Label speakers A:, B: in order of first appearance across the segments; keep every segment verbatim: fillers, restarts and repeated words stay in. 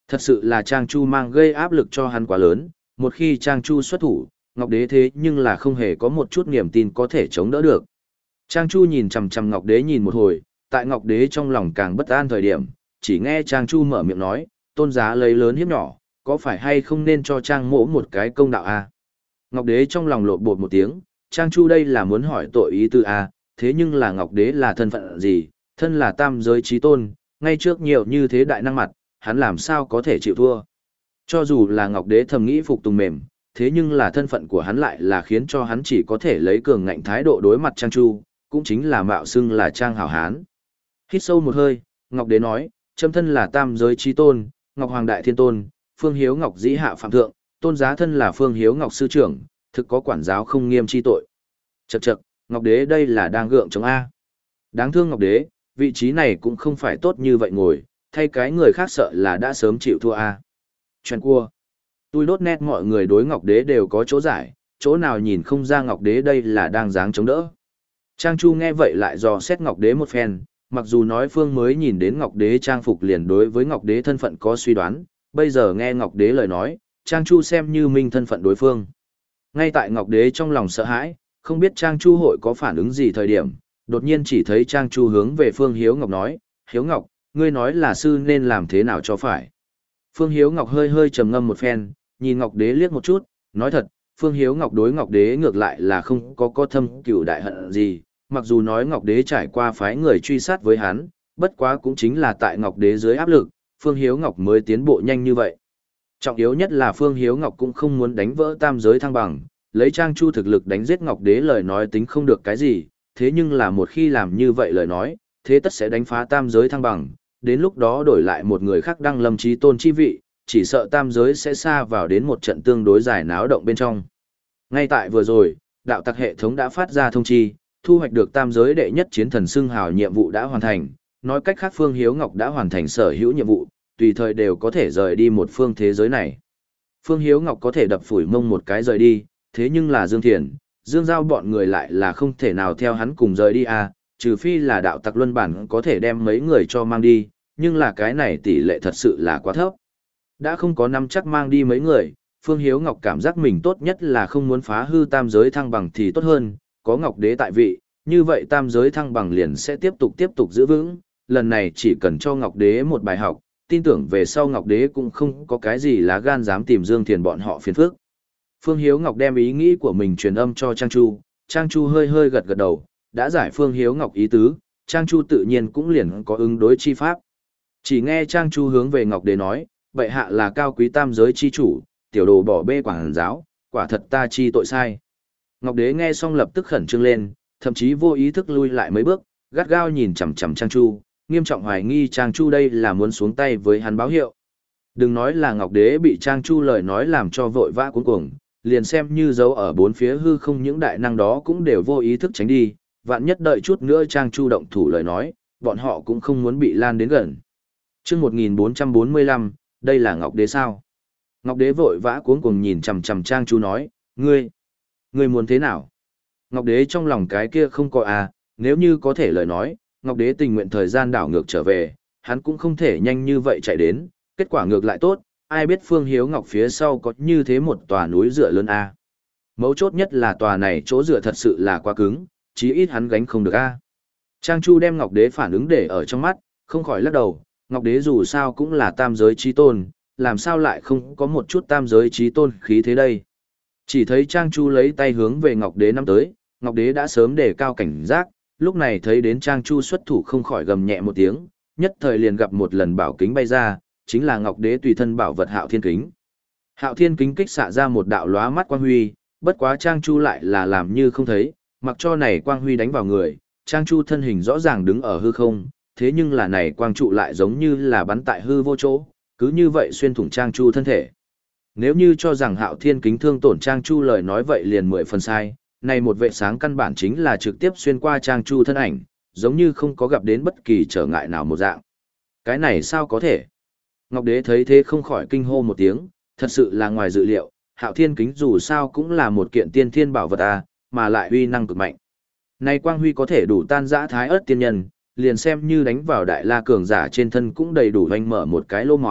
A: Thật sự là Trang Chu mang gây áp lực cho hắn quá lớn, một khi Trang Chu xuất thủ, Ngọc Đế thế nhưng là không hề có một chút niềm tin có thể chống đỡ được. Trang Chu nhìn chằm chằm Ngọc Đế nhìn một hồi, tại Ngọc Đế trong lòng càng bất an thời điểm, chỉ nghe Trang Chu mở miệng nói, tôn giá lấy lớn hiếp nhỏ, có phải hay không nên cho Trang mỗ một cái công đạo a? Ngọc Đế trong lòng lộn bột một tiếng, Trang Chu đây là muốn hỏi tội ý tư a, thế nhưng là Ngọc Đế là thân phận gì, thân là tam giới trí tôn, ngay trước nhiều như thế đại năng mặt, hắn làm sao có thể chịu thua. Cho dù là Ngọc Đế thầm nghĩ phục tùng mềm, thế nhưng là thân phận của hắn lại là khiến cho hắn chỉ có thể lấy cường ngạnh thái độ đối mặt Trang Chu, cũng chính là mạo xưng là Trang hảo hán. Hít sâu một hơi, Ngọc Đế nói, châm thân là tam giới trí tôn, Ngọc Hoàng Đại Thiên Tôn, Phương Hiếu Ngọc dĩ hạ phạm thượng, tôn giá thân là Phương Hiếu Ngọc sư trưởng, thực có quản giáo không nghiêm chi tội. Chậc chậc, Ngọc Đế đây là đang gượng chống A. Đáng thương Ngọc Đế, vị trí này cũng không phải tốt như vậy ngồi, thay cái người khác sợ là đã sớm chịu thua A. Chuyện cua. Tôi đốt nét mọi người đối Ngọc Đế đều có chỗ giải, chỗ nào nhìn không ra Ngọc Đế đây là đang dáng chống đỡ. Trang Chu nghe vậy lại dò xét Ngọc Đế một phen, mặc dù nói Phương mới nhìn đến Ngọc Đế trang phục liền đối với Ngọc Đế thân phận có suy đoán, bây giờ nghe Ngọc Đế lời nói, Trang Chu xem như minh thân phận đối phương. Ngay tại Ngọc Đế trong lòng sợ hãi, không biết Trang Chu hội có phản ứng gì thời điểm, đột nhiên chỉ thấy Trang Chu hướng về Phương Hiếu Ngọc nói, Hiếu Ngọc, ngươi nói là sư nên làm thế nào cho phải. Phương Hiếu Ngọc hơi hơi trầm ngâm một phen, nhìn Ngọc Đế liếc một chút, nói thật, Phương Hiếu Ngọc đối Ngọc Đế ngược lại là không có có thâm cửu đại hận gì, mặc dù nói Ngọc Đế trải qua phái người truy sát với hắn, bất quá cũng chính là tại Ngọc Đế dưới áp lực, Phương Hiếu Ngọc mới tiến bộ nhanh như vậy. Trọng yếu nhất là Phương Hiếu Ngọc cũng không muốn đánh vỡ tam giới thăng bằng, lấy Trang Chu thực lực đánh giết Ngọc Đế lời nói tính không được cái gì, thế nhưng là một khi làm như vậy lời nói, thế tất sẽ đánh phá tam giới thăng bằng, đến lúc đó đổi lại một người khác đăng lâm chí tôn chi vị, chỉ sợ tam giới sẽ xa vào đến một trận tương đối dài náo động bên trong. Ngay tại vừa rồi, đạo tặc hệ thống đã phát ra thông chi, thu hoạch được tam giới đệ nhất chiến thần xưng hào nhiệm vụ đã hoàn thành, nói cách khác Phương Hiếu Ngọc đã hoàn thành sở hữu nhiệm vụ, tùy thời đều có thể rời đi một phương thế giới này. Phương Hiếu Ngọc có thể đập phủi mông một cái rời đi, thế nhưng là Dương Thiền, Dương Giao bọn người lại là không thể nào theo hắn cùng rời đi à, trừ phi là đạo tặc luân bản có thể đem mấy người cho mang đi, nhưng là cái này tỷ lệ thật sự là quá thấp. Đã không có năm chắc mang đi mấy người, Phương Hiếu Ngọc cảm giác mình tốt nhất là không muốn phá hư tam giới thăng bằng thì tốt hơn, có Ngọc Đế tại vị, như vậy tam giới thăng bằng liền sẽ tiếp tục tiếp tục giữ vững, lần này chỉ cần cho Ngọc Đế một bài học, tin tưởng về sau Ngọc Đế cũng không có cái gì lá gan dám tìm Dương Thiền bọn họ phiền phức. Phương Hiếu Ngọc đem ý nghĩ của mình truyền âm cho Trang Chu, Trang Chu hơi hơi gật gật đầu, đã giải Phương Hiếu Ngọc ý tứ, Trang Chu tự nhiên cũng liền có ứng đối chi pháp. Chỉ nghe Trang Chu hướng về Ngọc Đế nói, bệ hạ là cao quý tam giới chi chủ, tiểu đồ bỏ bê quảng giáo, quả thật ta chi tội sai. Ngọc Đế nghe xong lập tức khẩn trương lên, thậm chí vô ý thức lui lại mấy bước, gắt gao nhìn chằm chằm Trang Chu, nghiêm trọng hoài nghi Trang Chu đây là muốn xuống tay với hắn báo hiệu. Đừng nói là Ngọc Đế bị Trang Chu lời nói làm cho vội vã cuống cuồng, liền xem như dấu ở bốn phía hư không những đại năng đó cũng đều vô ý thức tránh đi, vạn nhất đợi chút nữa Trang Chu động thủ lời nói, bọn họ cũng không muốn bị lan đến gần. Chương một nghìn bốn trăm bốn mươi lăm, đây là Ngọc Đế sao? Ngọc Đế vội vã cuống cuồng nhìn chằm chằm Trang Chu nói, ngươi, ngươi muốn thế nào? Ngọc Đế trong lòng cái kia không có à, nếu như có thể lời nói, Ngọc Đế tình nguyện thời gian đảo ngược trở về, hắn cũng không thể nhanh như vậy chạy đến, kết quả ngược lại tốt, ai biết Phương Hiếu Ngọc phía sau có như thế một tòa núi dựa lớn a. Mấu chốt nhất là tòa này chỗ dựa thật sự là quá cứng, chí ít hắn gánh không được a. Trang Chu đem Ngọc Đế phản ứng để ở trong mắt, không khỏi lắc đầu, Ngọc Đế dù sao cũng là tam giới chí tôn, làm sao lại không có một chút tam giới chí tôn khí thế đây. Chỉ thấy Trang Chu lấy tay hướng về Ngọc Đế năm tới, Ngọc Đế đã sớm đề cao cảnh giác, lúc này thấy đến Trang Chu xuất thủ không khỏi gầm nhẹ một tiếng, nhất thời liền gặp một lần bảo kính bay ra, chính là Ngọc Đế tùy thân bảo vật Hạo Thiên Kính. Hạo Thiên Kính kích xạ ra một đạo lóa mắt quang huy, bất quá Trang Chu lại là làm như không thấy, mặc cho này quang huy đánh vào người, Trang Chu thân hình rõ ràng đứng ở hư không, thế nhưng là này quang trụ lại giống như là bắn tại hư vô chỗ, cứ như vậy xuyên thủng Trang Chu thân thể. Nếu như cho rằng Hạo Thiên Kính thương tổn Trang Chu lời nói vậy liền mười phần sai, này một vệ sáng căn bản chính là trực tiếp xuyên qua Trang Chu thân ảnh, giống như không có gặp đến bất kỳ trở ngại nào một dạng. Cái này sao có thể? Ngọc Đế thấy thế không khỏi kinh hô một tiếng, thật sự là ngoài dự liệu, Hạo Thiên Kính dù sao cũng là một kiện tiên thiên bảo vật à, mà lại uy năng cực mạnh. Này quang huy có thể đủ tan dã thái ớt tiên nhân, liền xem như đánh vào đại la cường giả trên thân cũng đầy đủ hoành mở một cái lỗ máu,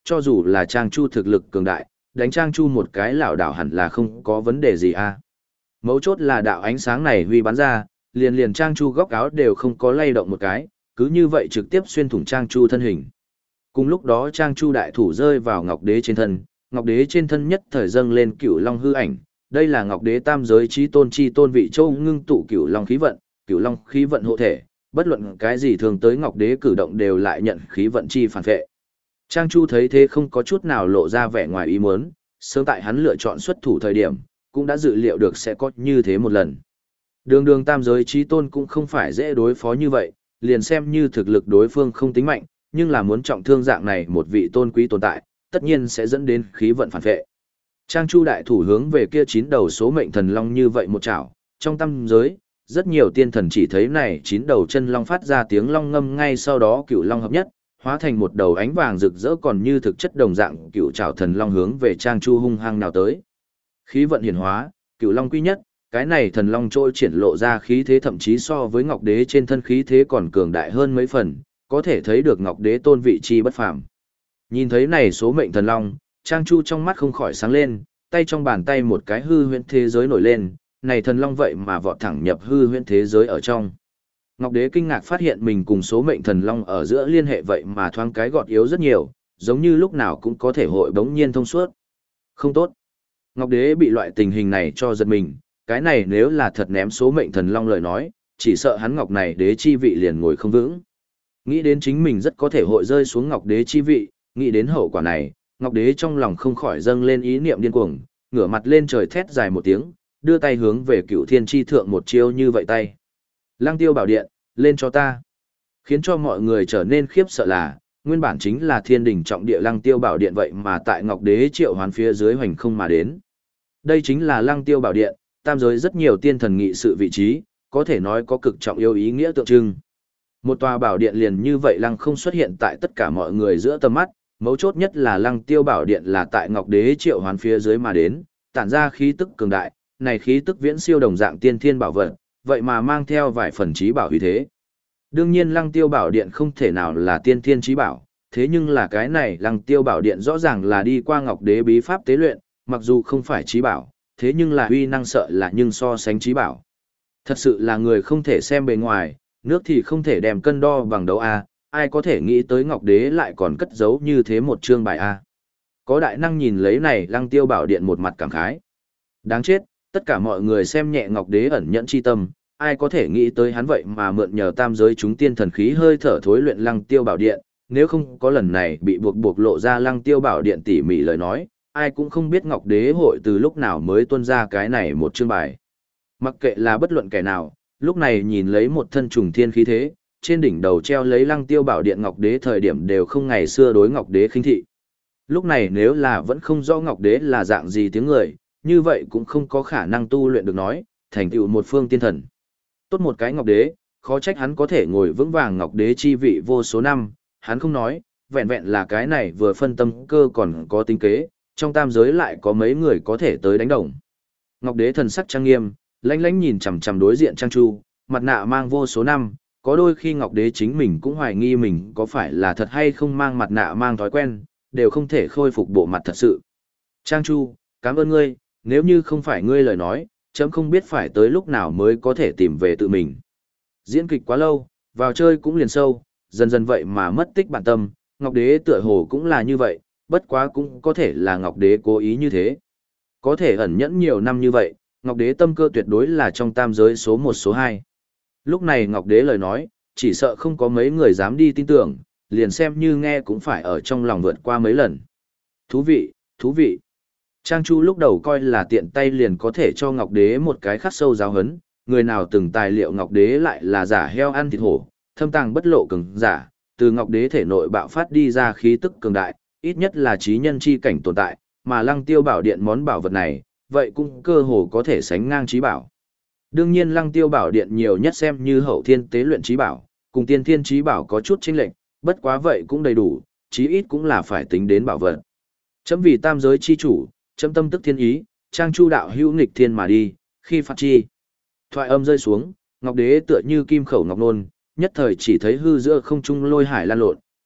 A: cho dù là Trang Chu thực lực cường đại, đánh Trang Chu một cái lảo đảo hẳn là không có vấn đề gì à. Mấu chốt là đạo ánh sáng này huy bắn ra, liền liền Trang Chu góc áo đều không có lay động một cái, cứ như vậy trực tiếp xuyên thủng Trang Chu thân hình. Cùng lúc đó Trang Chu đại thủ rơi vào Ngọc Đế trên thân, Ngọc Đế trên thân nhất thời dâng lên Cửu Long hư ảnh, đây là Ngọc Đế tam giới chí tôn chi tôn vị châu ngưng tụ Cửu Long khí vận, Cửu Long khí vận hộ thể, bất luận cái gì thường tới Ngọc Đế cử động đều lại nhận khí vận chi phản vệ. Trang Chu thấy thế không có chút nào lộ ra vẻ ngoài ý muốn, sớm tại hắn lựa chọn xuất thủ thời điểm, cũng đã dự liệu được sẽ có như thế một lần. Đường đường tam giới chí tôn cũng không phải dễ đối phó như vậy, liền xem như thực lực đối phương không tính mạnh, nhưng là muốn trọng thương dạng này một vị tôn quý tồn tại, tất nhiên sẽ dẫn đến khí vận phản vệ. Trang Chu đại thủ hướng về kia chín đầu số mệnh thần long như vậy một chảo, trong tam giới, rất nhiều tiên thần chỉ thấy này chín đầu chân long phát ra tiếng long ngâm, ngay sau đó cửu long hợp nhất, hóa thành một đầu ánh vàng rực rỡ còn như thực chất đồng dạng cửu trảo thần long hướng về Trang Chu hung hăng nào tới. Khí vận hiển hóa, cửu long quy nhất, cái này thần long trôi triển lộ ra khí thế thậm chí so với Ngọc Đế trên thân khí thế còn cường đại hơn mấy phần, có thể thấy được Ngọc Đế tôn vị chi bất phàm. Nhìn thấy này số mệnh thần long, Trang Chu trong mắt không khỏi sáng lên, tay trong bàn tay một cái hư huyễn thế giới nổi lên, này thần long vậy mà vọt thẳng nhập hư huyễn thế giới ở trong. Ngọc Đế kinh ngạc phát hiện mình cùng số mệnh thần long ở giữa liên hệ vậy mà thoáng cái gọt yếu rất nhiều, giống như lúc nào cũng có thể hội bỗng nhiên thông suốt. Không tốt. Ngọc Đế bị loại tình hình này cho giật mình, cái này nếu là thật ném số mệnh thần long lời nói, chỉ sợ hắn Ngọc này đế chi vị liền ngồi không vững. Nghĩ đến chính mình rất có thể hội rơi xuống Ngọc đế chi vị, nghĩ đến hậu quả này, Ngọc đế trong lòng không khỏi dâng lên ý niệm điên cuồng, ngửa mặt lên trời thét dài một tiếng, đưa tay hướng về Cửu Thiên chi thượng một chiêu như vậy tay. Lăng Tiêu Bảo Điện, lên cho ta. Khiến cho mọi người trở nên khiếp sợ là, nguyên bản chính là thiên đỉnh trọng địa Lăng Tiêu Bảo Điện vậy mà tại Ngọc đế triệu hoán phía dưới hoành không mà đến. Đây chính là Lăng Tiêu Bảo Điện, tam giới rất nhiều tiên thần nghị sự vị trí, có thể nói có cực trọng yêu ý nghĩa tượng trưng. Một tòa bảo điện liền như vậy lăng không xuất hiện tại tất cả mọi người giữa tầm mắt, mấu chốt nhất là Lăng Tiêu Bảo Điện là tại Ngọc đế triệu hoán phía dưới mà đến, tản ra khí tức cường đại, này khí tức viễn siêu đồng dạng tiên thiên bảo vật, vậy mà mang theo vài phần trí bảo uy thế. Đương nhiên Lăng Tiêu Bảo Điện không thể nào là tiên thiên trí bảo, thế nhưng là cái này Lăng Tiêu Bảo Điện rõ ràng là đi qua Ngọc đế bí pháp tế luyện, mặc dù không phải trí bảo, thế nhưng là uy năng sợ là nhưng so sánh trí bảo. Thật sự là người không thể xem bề ngoài, nước thì không thể đem cân đo bằng đấu A, ai có thể nghĩ tới Ngọc Đế lại còn cất giấu như thế một chương bài A. Có đại năng nhìn lấy này Lăng Tiêu Bảo Điện một mặt cảm khái. Đáng chết, tất cả mọi người xem nhẹ Ngọc Đế ẩn nhẫn chi tâm, ai có thể nghĩ tới hắn vậy mà mượn nhờ tam giới chúng tiên thần khí hơi thở thối luyện Lăng Tiêu Bảo Điện, nếu không có lần này bị buộc buộc lộ ra Lăng Tiêu Bảo Điện tỉ mỉ lời nói, ai cũng không biết Ngọc Đế hội từ lúc nào mới tuôn ra cái này một chương bài. Mặc kệ là bất luận kẻ nào, lúc này nhìn lấy một thân trùng thiên khí thế, trên đỉnh đầu treo lấy Lăng Tiêu Bảo Điện Ngọc Đế thời điểm đều không ngày xưa đối Ngọc Đế khinh thị. Lúc này nếu là vẫn không rõ Ngọc Đế là dạng gì tiếng người, như vậy cũng không có khả năng tu luyện được nói, thành tựu một phương tiên thần. Tốt một cái Ngọc Đế, khó trách hắn có thể ngồi vững vàng Ngọc Đế chi vị vô số năm, hắn không nói, vẹn vẹn là cái này vừa phân tâm cơ còn có tính kế, trong tam giới lại có mấy người có thể tới đánh đồng. Ngọc Đế thần sắc trang nghiêm, lãnh lãnh nhìn chằm chằm đối diện Trang Chu, mặt nạ mang vô số năm, có đôi khi Ngọc Đế chính mình cũng hoài nghi mình có phải là thật hay không mang mặt nạ mang thói quen, đều không thể khôi phục bộ mặt thật sự. Trang Chu, cảm ơn ngươi, nếu như không phải ngươi lời nói, chấm không biết phải tới lúc nào mới có thể tìm về tự mình. Diễn kịch quá lâu, vào chơi cũng liền sâu, dần dần vậy mà mất tích bản tâm, Ngọc Đế tựa hồ cũng là như vậy, bất quá cũng có thể là Ngọc Đế cố ý như thế. Có thể ẩn nhẫn nhiều năm như vậy, Ngọc Đế tâm cơ tuyệt đối là trong tam giới số một số hai. Lúc này Ngọc Đế lời nói, chỉ sợ không có mấy người dám đi tin tưởng, liền xem như nghe cũng phải ở trong lòng vượt qua mấy lần. Thú vị, thú vị. Trang Chu lúc đầu coi là tiện tay liền có thể cho Ngọc Đế một cái khắc sâu giáo hấn, người nào từng tài liệu Ngọc Đế lại là giả heo ăn thịt hổ, thâm tàng bất lộ cường giả, từ Ngọc Đế thể nội bạo phát đi ra khí tức cường đại, ít nhất là trí nhân chi cảnh tồn tại, mà Lăng Tiêu Bảo Điện món bảo vật này, vậy cũng cơ hồ có thể sánh ngang trí bảo. Đương nhiên Lăng Tiêu Bảo Điện nhiều nhất xem như hậu thiên tế luyện trí bảo, cùng tiên thiên trí bảo có chút chênh lệch, bất quá vậy cũng đầy đủ, chí ít cũng là phải tính đến bảo vật. Chấm vì tam giới chi chủ, chấm tâm tức thiên ý, Trang Chu đạo hữu nghịch thiên mà đi, khi phạt chi. Thoại âm rơi xuống, Ngọc Đế tựa như kim khẩu ngọc nôn, nhất thời chỉ thấy hư giữa không trung lôi hải lan lộn,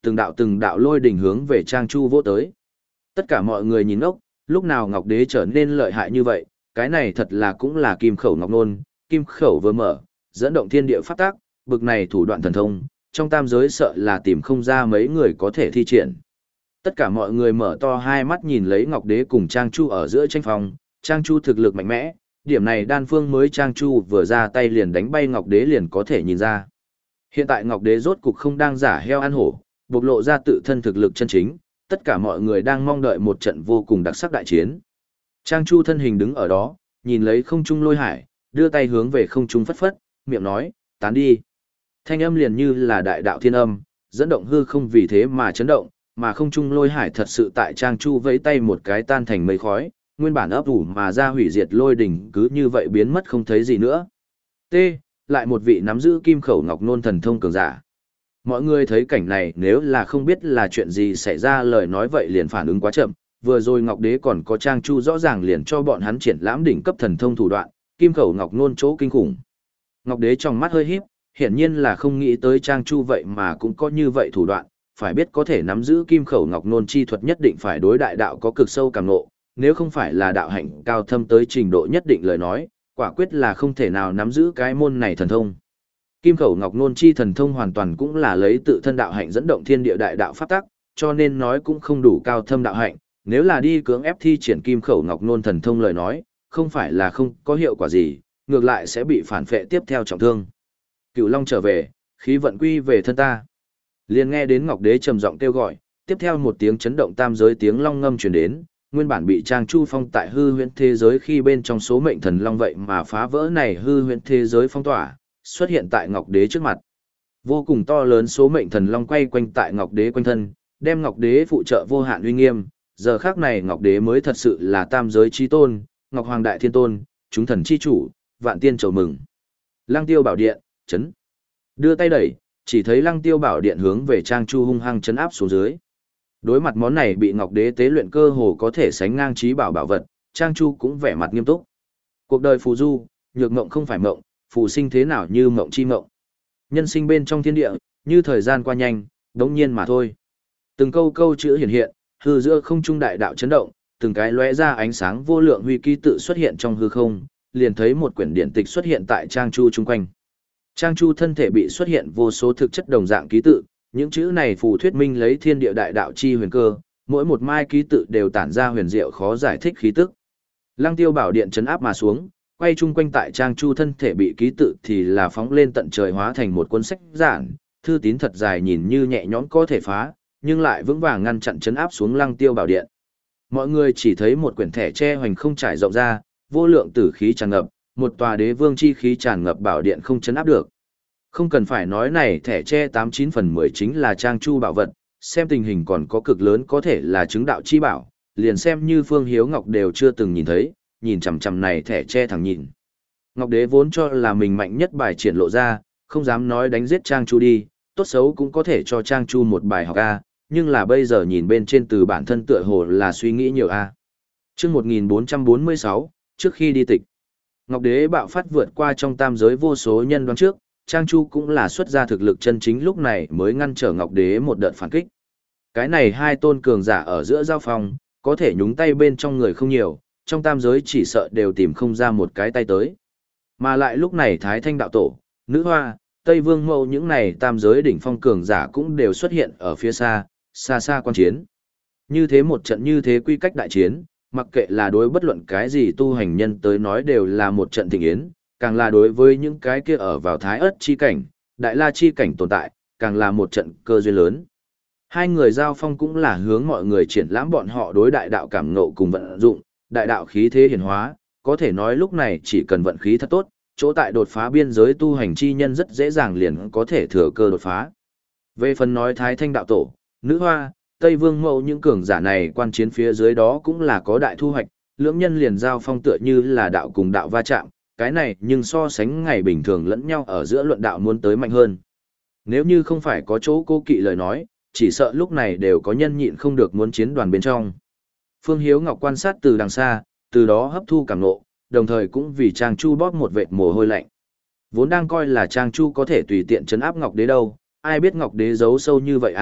A: từng đạo từng đạo lôi đỉnh hướng về Trang Chu vỗ tới. Tất cả mọi người nhìn ngốc, lúc nào Ngọc Đế trở nên lợi hại như vậy, cái này thật là cũng là kim khẩu ngọc nôn, kim khẩu vừa mở, dẫn động thiên địa pháp tác, bực này thủ đoạn thần thông, trong tam giới sợ là tìm không ra mấy người có thể thi triển. Tất cả mọi người mở to hai mắt nhìn lấy Ngọc Đế cùng Trang Chu ở giữa tranh phòng, Trang Chu thực lực mạnh mẽ, điểm này đan phương mới Trang Chu vừa ra tay liền đánh bay Ngọc Đế liền có thể nhìn ra. Hiện tại Ngọc Đế rốt cục không đang giả heo ăn hổ, bộc lộ ra tự thân thực lực chân chính, tất cả mọi người đang mong đợi một trận vô cùng đặc sắc đại chiến. Trang Chu thân hình đứng ở đó, nhìn lấy không trung lôi hải, đưa tay hướng về không trung phất phất, miệng nói, tán đi. Thanh âm liền như là đại đạo thiên âm, dẫn động hư không vì thế mà chấn động, mà không trung lôi hải thật sự tại Trang Chu vẫy tay một cái tan thành mây khói, nguyên bản ấp ủ mà ra hủy diệt lôi đỉnh cứ như vậy biến mất không thấy gì nữa. T. Lại một vị nắm giữ kim khẩu ngọc nôn thần thông cường giả. Mọi người thấy cảnh này nếu là không biết là chuyện gì xảy ra lời nói vậy liền phản ứng quá chậm, vừa rồi Ngọc Đế còn có Trang Chu rõ ràng liền cho bọn hắn triển lãm đỉnh cấp thần thông thủ đoạn, kim khẩu ngọc nôn chỗ kinh khủng. Ngọc Đế trong mắt hơi híp, hiển nhiên là không nghĩ tới Trang Chu vậy mà cũng có như vậy thủ đoạn, phải biết có thể nắm giữ kim khẩu ngọc nôn chi thuật nhất định phải đối đại đạo có cực sâu cảm ngộ, nếu không phải là đạo hạnh cao thâm tới trình độ nhất định lời nói, quả quyết là không thể nào nắm giữ cái môn này thần thông. Kim khẩu ngọc nôn chi thần thông hoàn toàn cũng là lấy tự thân đạo hạnh dẫn động thiên địa đại đạo pháp tắc, cho nên nói cũng không đủ cao thâm đạo hạnh, nếu là đi cưỡng ép thi triển kim khẩu ngọc nôn thần thông lời nói, không phải là không có hiệu quả gì, ngược lại sẽ bị phản phệ tiếp theo trọng thương. Cửu Long trở về, khí vận quy về thân ta. Liền nghe đến Ngọc Đế trầm giọng kêu gọi, tiếp theo một tiếng chấn động tam giới tiếng long ngâm truyền đến, nguyên bản bị Trang Chu phong tại hư huyễn thế giới khi bên trong số mệnh thần long vậy mà phá vỡ này hư huyễn thế giới phong tỏa, xuất hiện tại Ngọc Đế trước mặt. Vô cùng to lớn số mệnh thần long quay quanh tại Ngọc Đế quanh thân, đem Ngọc Đế phụ trợ vô hạn uy nghiêm, giờ khác này Ngọc Đế mới thật sự là tam giới chí tôn, Ngọc Hoàng Đại Thiên Tôn, chúng thần chi chủ, vạn tiên chầu mừng. Lăng Tiêu Bảo Điện, chấn. Đưa tay đẩy, chỉ thấy Lăng Tiêu Bảo Điện hướng về Trang Chu hung hăng chấn áp xuống dưới. Đối mặt món này bị Ngọc Đế tế luyện cơ hồ có thể sánh ngang trí bảo bảo vật, Trang Chu cũng vẻ mặt nghiêm túc. Cuộc đời phù du, nhược mộng không phải mộng, phù sinh thế nào như mộng chi mộng. Nhân sinh bên trong thiên địa, như thời gian qua nhanh, đống nhiên mà thôi. Từng câu câu chữ hiển hiện, hư giữa không trung đại đạo chấn động, từng cái lóe ra ánh sáng vô lượng huy ký tự xuất hiện trong hư không, liền thấy một quyển điển tịch xuất hiện tại Trang Chu chung quanh. Trang Chu thân thể bị xuất hiện vô số thực chất đồng dạng ký tự, những chữ này phù thuyết minh lấy thiên địa đại đạo chi huyền cơ, mỗi một mai ký tự đều tản ra huyền diệu khó giải thích khí tức. Lăng Tiêu Bảo Điện chấn áp mà xuống, quay chung quanh tại Trang Chu thân thể bị ký tự thì là phóng lên tận trời hóa thành một cuốn sách giản, thư tín thật dài nhìn như nhẹ nhõm có thể phá, nhưng lại vững vàng ngăn chặn chấn áp xuống Lăng Tiêu Bảo Điện. Mọi người chỉ thấy một quyển thẻ tre hoành không trải rộng ra, vô lượng tử khí tràn ngập, một tòa đế vương chi khí tràn ngập bảo điện không chấn áp được. Không cần phải nói này thẻ tre tám chín phần mười chính là Trang Chu bảo vật, xem tình hình còn có cực lớn có thể là chứng đạo chi bảo, liền xem như Phương Hiếu Ngọc đều chưa từng nhìn thấy, nhìn chằm chằm này thẻ tre thẳng nhìn. Ngọc Đế vốn cho là mình mạnh nhất bài triển lộ ra, không dám nói đánh giết Trang Chu đi, tốt xấu cũng có thể cho Trang Chu một bài học A, nhưng là bây giờ nhìn bên trên từ bản thân tựa hồ là suy nghĩ nhiều A. Trước một nghìn bốn trăm bốn mươi sáu, trước khi đi tịch, Ngọc Đế bạo phát vượt qua trong tam giới vô số nhân đoán trước, Trang Chu cũng là xuất ra thực lực chân chính lúc này mới ngăn trở Ngọc Đế một đợt phản kích. Cái này hai tôn cường giả ở giữa giao phong, có thể nhúng tay bên trong người không nhiều, trong tam giới chỉ sợ đều tìm không ra một cái tay tới. Mà lại lúc này Thái Thanh Đạo Tổ, Nữ Hoa, Tây Vương Mẫu những này tam giới đỉnh phong cường giả cũng đều xuất hiện ở phía xa, xa xa quan chiến. Như thế một trận như thế quy cách đại chiến, mặc kệ là đối bất luận cái gì tu hành nhân tới nói đều là một trận thịnh yến, càng là đối với những cái kia ở vào thái ớt chi cảnh, đại la chi cảnh tồn tại, càng là một trận cơ duyên lớn. Hai người giao phong cũng là hướng mọi người triển lãm bọn họ đối đại đạo cảm ngộ cùng vận dụng, đại đạo khí thế hiển hóa, có thể nói lúc này chỉ cần vận khí thật tốt, chỗ tại đột phá biên giới tu hành chi nhân rất dễ dàng liền có thể thừa cơ đột phá. Về phần nói Thái Thanh Đạo Tổ, Nữ Hoa, Tây Vương Mẫu những cường giả này quan chiến phía dưới đó cũng là có đại thu hoạch, lưỡng nhân liền giao phong tựa như là đạo cùng đạo va chạm, cái này nhưng so sánh ngày bình thường lẫn nhau ở giữa luận đạo muốn tới mạnh hơn. Nếu như không phải có chỗ cô kỵ lời nói, chỉ sợ lúc này đều có nhân nhịn không được muốn chiến đoàn bên trong. Phương Hiếu Ngọc quan sát từ đằng xa, từ đó hấp thu cảm ngộ, đồng thời cũng vì Trang Chu bóp một vệt mồ hôi lạnh. Vốn đang coi là Trang Chu có thể tùy tiện trấn áp Ngọc Đế đâu, ai biết Ngọc Đế giấu sâu như vậy à,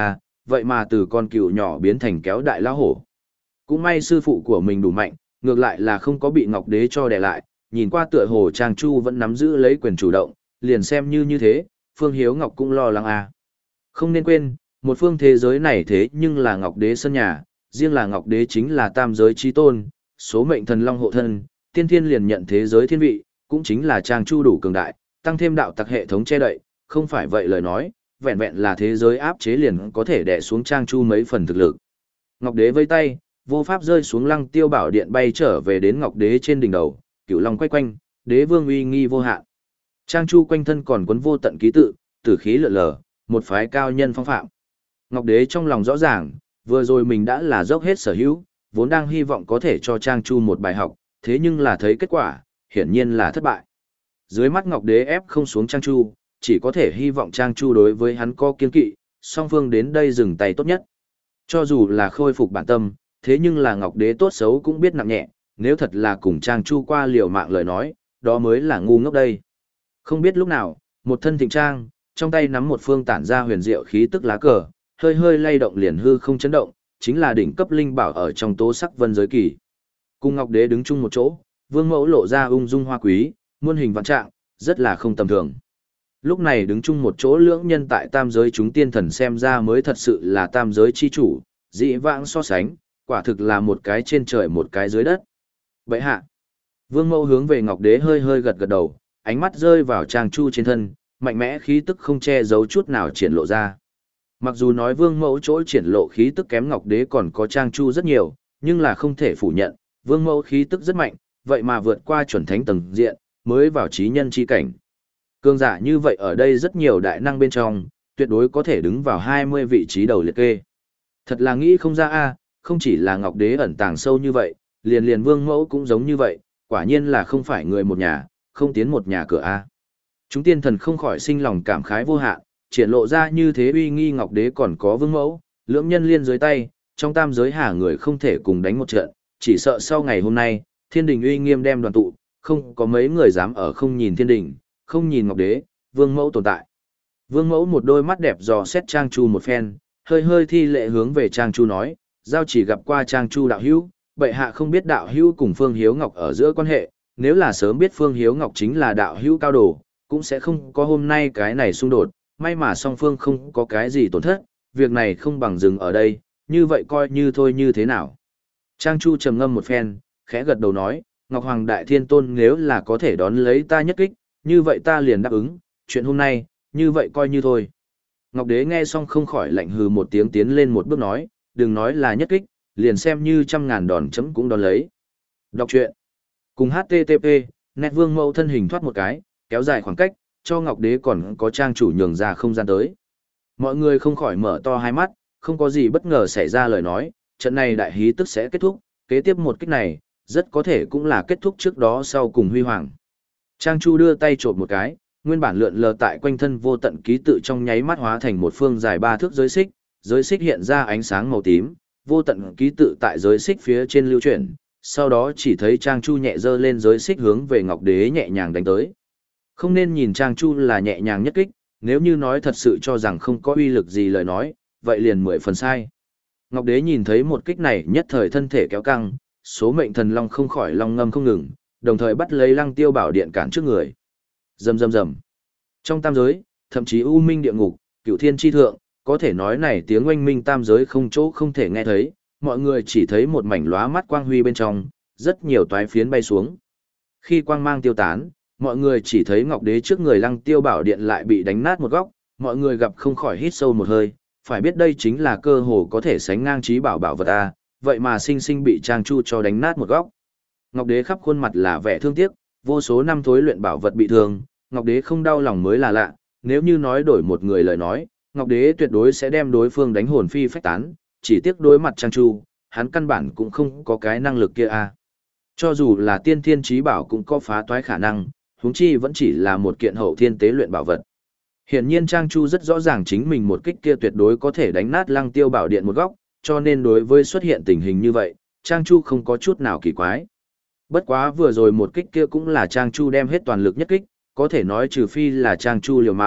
A: vậy mà từ con cừu nhỏ biến thành kéo đại lão hổ. Cũng may sư phụ của mình đủ mạnh, ngược lại là không có bị Ngọc Đế cho đè lại, nhìn qua tựa hồ Trang Chu vẫn nắm giữ lấy quyền chủ động, liền xem như như thế, Phương Hiếu Ngọc cũng lo lắng à. Không nên quên, một phương thế giới này thế nhưng là Ngọc Đế sân nhà, riêng là Ngọc Đế chính là tam giới chí tôn, số mệnh thần long hộ thân, tiên thiên liền nhận thế giới thiên vị, cũng chính là Trang Chu đủ cường đại, tăng thêm đạo tặc hệ thống che đậy, không phải vậy lời nói, vẹn vẹn là thế giới áp chế liền có thể đè xuống Trang Chu mấy phần thực lực. Ngọc Đế vây tay, vô pháp rơi xuống Lăng Tiêu Bảo Điện bay trở về đến Ngọc Đế trên đỉnh đầu, Cửu Long quay quanh, Đế Vương uy nghi vô hạn. Trang Chu quanh thân còn quấn vô tận ký tự, tử khí lượn lờ, một phái cao nhân phong phạm. Ngọc Đế trong lòng rõ ràng, vừa rồi mình đã là dốc hết sở hữu, vốn đang hy vọng có thể cho Trang Chu một bài học, thế nhưng là thấy kết quả, hiển nhiên là thất bại. Dưới mắt Ngọc Đế ép không xuống Trang Chu, chỉ có thể hy vọng Trang Chu đối với hắn có kiên kỵ, song phương đến đây dừng tay tốt nhất. Cho dù là khôi phục bản tâm, thế nhưng là Ngọc Đế tốt xấu cũng biết nặng nhẹ, nếu thật là cùng Trang Chu qua liều mạng lời nói, đó mới là ngu ngốc đây. Không biết lúc nào, một thân thịnh trang, trong tay nắm một phương tản ra huyền diệu khí tức lá cờ, hơi hơi lay động liền hư không chấn động, chính là đỉnh cấp linh bảo ở trong tố sắc vân giới kỳ. Cùng Ngọc Đế đứng chung một chỗ, Vương Mẫu lộ ra ung dung hoa quý, muôn hình vạn trạng, rất là không tầm thường. Lúc này đứng chung một chỗ lưỡng nhân tại tam giới chúng tiên thần xem ra mới thật sự là tam giới chi chủ, dị vãng so sánh, quả thực là một cái trên trời một cái dưới đất. Vậy hạ, Vương Mẫu hướng về Ngọc Đế hơi hơi gật gật đầu, ánh mắt rơi vào Trang Chu trên thân, mạnh mẽ khí tức không che giấu chút nào triển lộ ra. Mặc dù nói Vương Mẫu chỗ triển lộ khí tức kém Ngọc Đế còn có Trang Chu rất nhiều, nhưng là không thể phủ nhận, Vương Mẫu khí tức rất mạnh, vậy mà vượt qua chuẩn thánh tầng diện, mới vào trí nhân chi cảnh. Cường giả như vậy ở đây rất nhiều đại năng bên trong, tuyệt đối có thể đứng vào hai mươi vị trí đầu liệt kê. Thật là nghĩ không ra a, không chỉ là Ngọc Đế ẩn tàng sâu như vậy, liền liền Vương Mẫu cũng giống như vậy, quả nhiên là không phải người một nhà, không tiến một nhà cửa a. Chúng tiên thần không khỏi sinh lòng cảm khái vô hạn, triển lộ ra như thế uy nghi Ngọc Đế còn có Vương Mẫu, lưỡng nhân liên dưới tay, trong tam giới hà người không thể cùng đánh một trận, chỉ sợ sau ngày hôm nay, thiên đình uy nghiêm đem đoàn tụ, không có mấy người dám ở không nhìn thiên đình, không nhìn Ngọc Đế, Vương Mẫu tồn tại. Vương Mẫu một đôi mắt đẹp dò xét Trang Chu một phen, hơi hơi thi lệ hướng về Trang Chu nói, giao chỉ gặp qua Trang Chu đạo hữu, bệ hạ không biết đạo hữu cùng Phương Hiếu Ngọc ở giữa quan hệ, nếu là sớm biết Phương Hiếu Ngọc chính là đạo hữu cao đồ, cũng sẽ không có hôm nay cái này xung đột, may mà song phương không có cái gì tổn thất, việc này không bằng dừng ở đây, như vậy coi như thôi như thế nào. Trang Chu trầm ngâm một phen, khẽ gật đầu nói, Ngọc Hoàng Đại Thiên Tôn nếu là có thể đón lấy ta nhất kích, như vậy ta liền đáp ứng, chuyện hôm nay, như vậy coi như thôi. Ngọc Đế nghe xong không khỏi lạnh hừ một tiếng tiến lên một bước nói, đừng nói là nhất kích, liền xem như trăm ngàn đòn chấm cũng đón lấy. Đọc truyện. Cùng hát tê tê pê, Nét Vương Mẫu thân hình thoát một cái, kéo dài khoảng cách, cho Ngọc Đế còn có Trang chủ nhường ra không gian tới. Mọi người không khỏi mở to hai mắt, không có gì bất ngờ xảy ra lời nói, trận này đại hí tức sẽ kết thúc, kế tiếp một kích này, rất có thể cũng là kết thúc trước đó sau cùng huy hoàng. Trang Chu đưa tay trộm một cái, nguyên bản lượn lờ tại quanh thân vô tận ký tự trong nháy mắt hóa thành một phương dài ba thước giới xích, giới xích hiện ra ánh sáng màu tím, vô tận ký tự tại giới xích phía trên lưu chuyển, sau đó chỉ thấy Trang Chu nhẹ giơ lên giới xích hướng về Ngọc Đế nhẹ nhàng đánh tới. Không nên nhìn Trang Chu là nhẹ nhàng nhất kích, nếu như nói thật sự cho rằng không có uy lực gì lời nói, vậy liền mười phần sai. Ngọc Đế nhìn thấy một kích này nhất thời thân thể kéo căng, số mệnh thần long không khỏi long ngâm không ngừng, đồng thời bắt lấy Lăng Tiêu Bảo Điện cản trước người. Rầm rầm rầm. Trong tam giới, thậm chí u minh địa ngục, cửu thiên chi thượng, có thể nói này tiếng oanh minh tam giới không chỗ không thể nghe thấy, mọi người chỉ thấy một mảnh lóa mắt quang huy bên trong, rất nhiều toái phiến bay xuống. Khi quang mang tiêu tán, mọi người chỉ thấy Ngọc Đế trước người Lăng Tiêu Bảo Điện lại bị đánh nát một góc, mọi người gặp không khỏi hít sâu một hơi, phải biết đây chính là cơ hồ có thể sánh ngang trí bảo bảo vật a, vậy mà sinh sinh bị Trang Chu cho đánh nát một góc. Ngọc Đế khắp khuôn mặt là vẻ thương tiếc, vô số năm thối luyện bảo vật bị thương, Ngọc Đế không đau lòng mới là lạ, nếu như nói đổi một người lời nói, Ngọc Đế tuyệt đối sẽ đem đối phương đánh hồn phi phách tán, chỉ tiếc đối mặt Trang Chu, hắn căn bản cũng không có cái năng lực kia a. Cho dù là tiên thiên trí bảo cũng có phá toái khả năng, huống chi vẫn chỉ là một kiện hậu thiên tế luyện bảo vật. Hiển nhiên Trang Chu rất rõ ràng chính mình một kích kia tuyệt đối có thể đánh nát Lăng Tiêu Bảo Điện một góc, cho nên đối với xuất hiện tình hình như vậy, Trang Chu không có chút nào kỳ quái. Bất quá vừa rồi một kích kia cũng là Trang Chu đem hết toàn lực nhất kích, có thể nói trừ phi là Trang Chu liều mạng,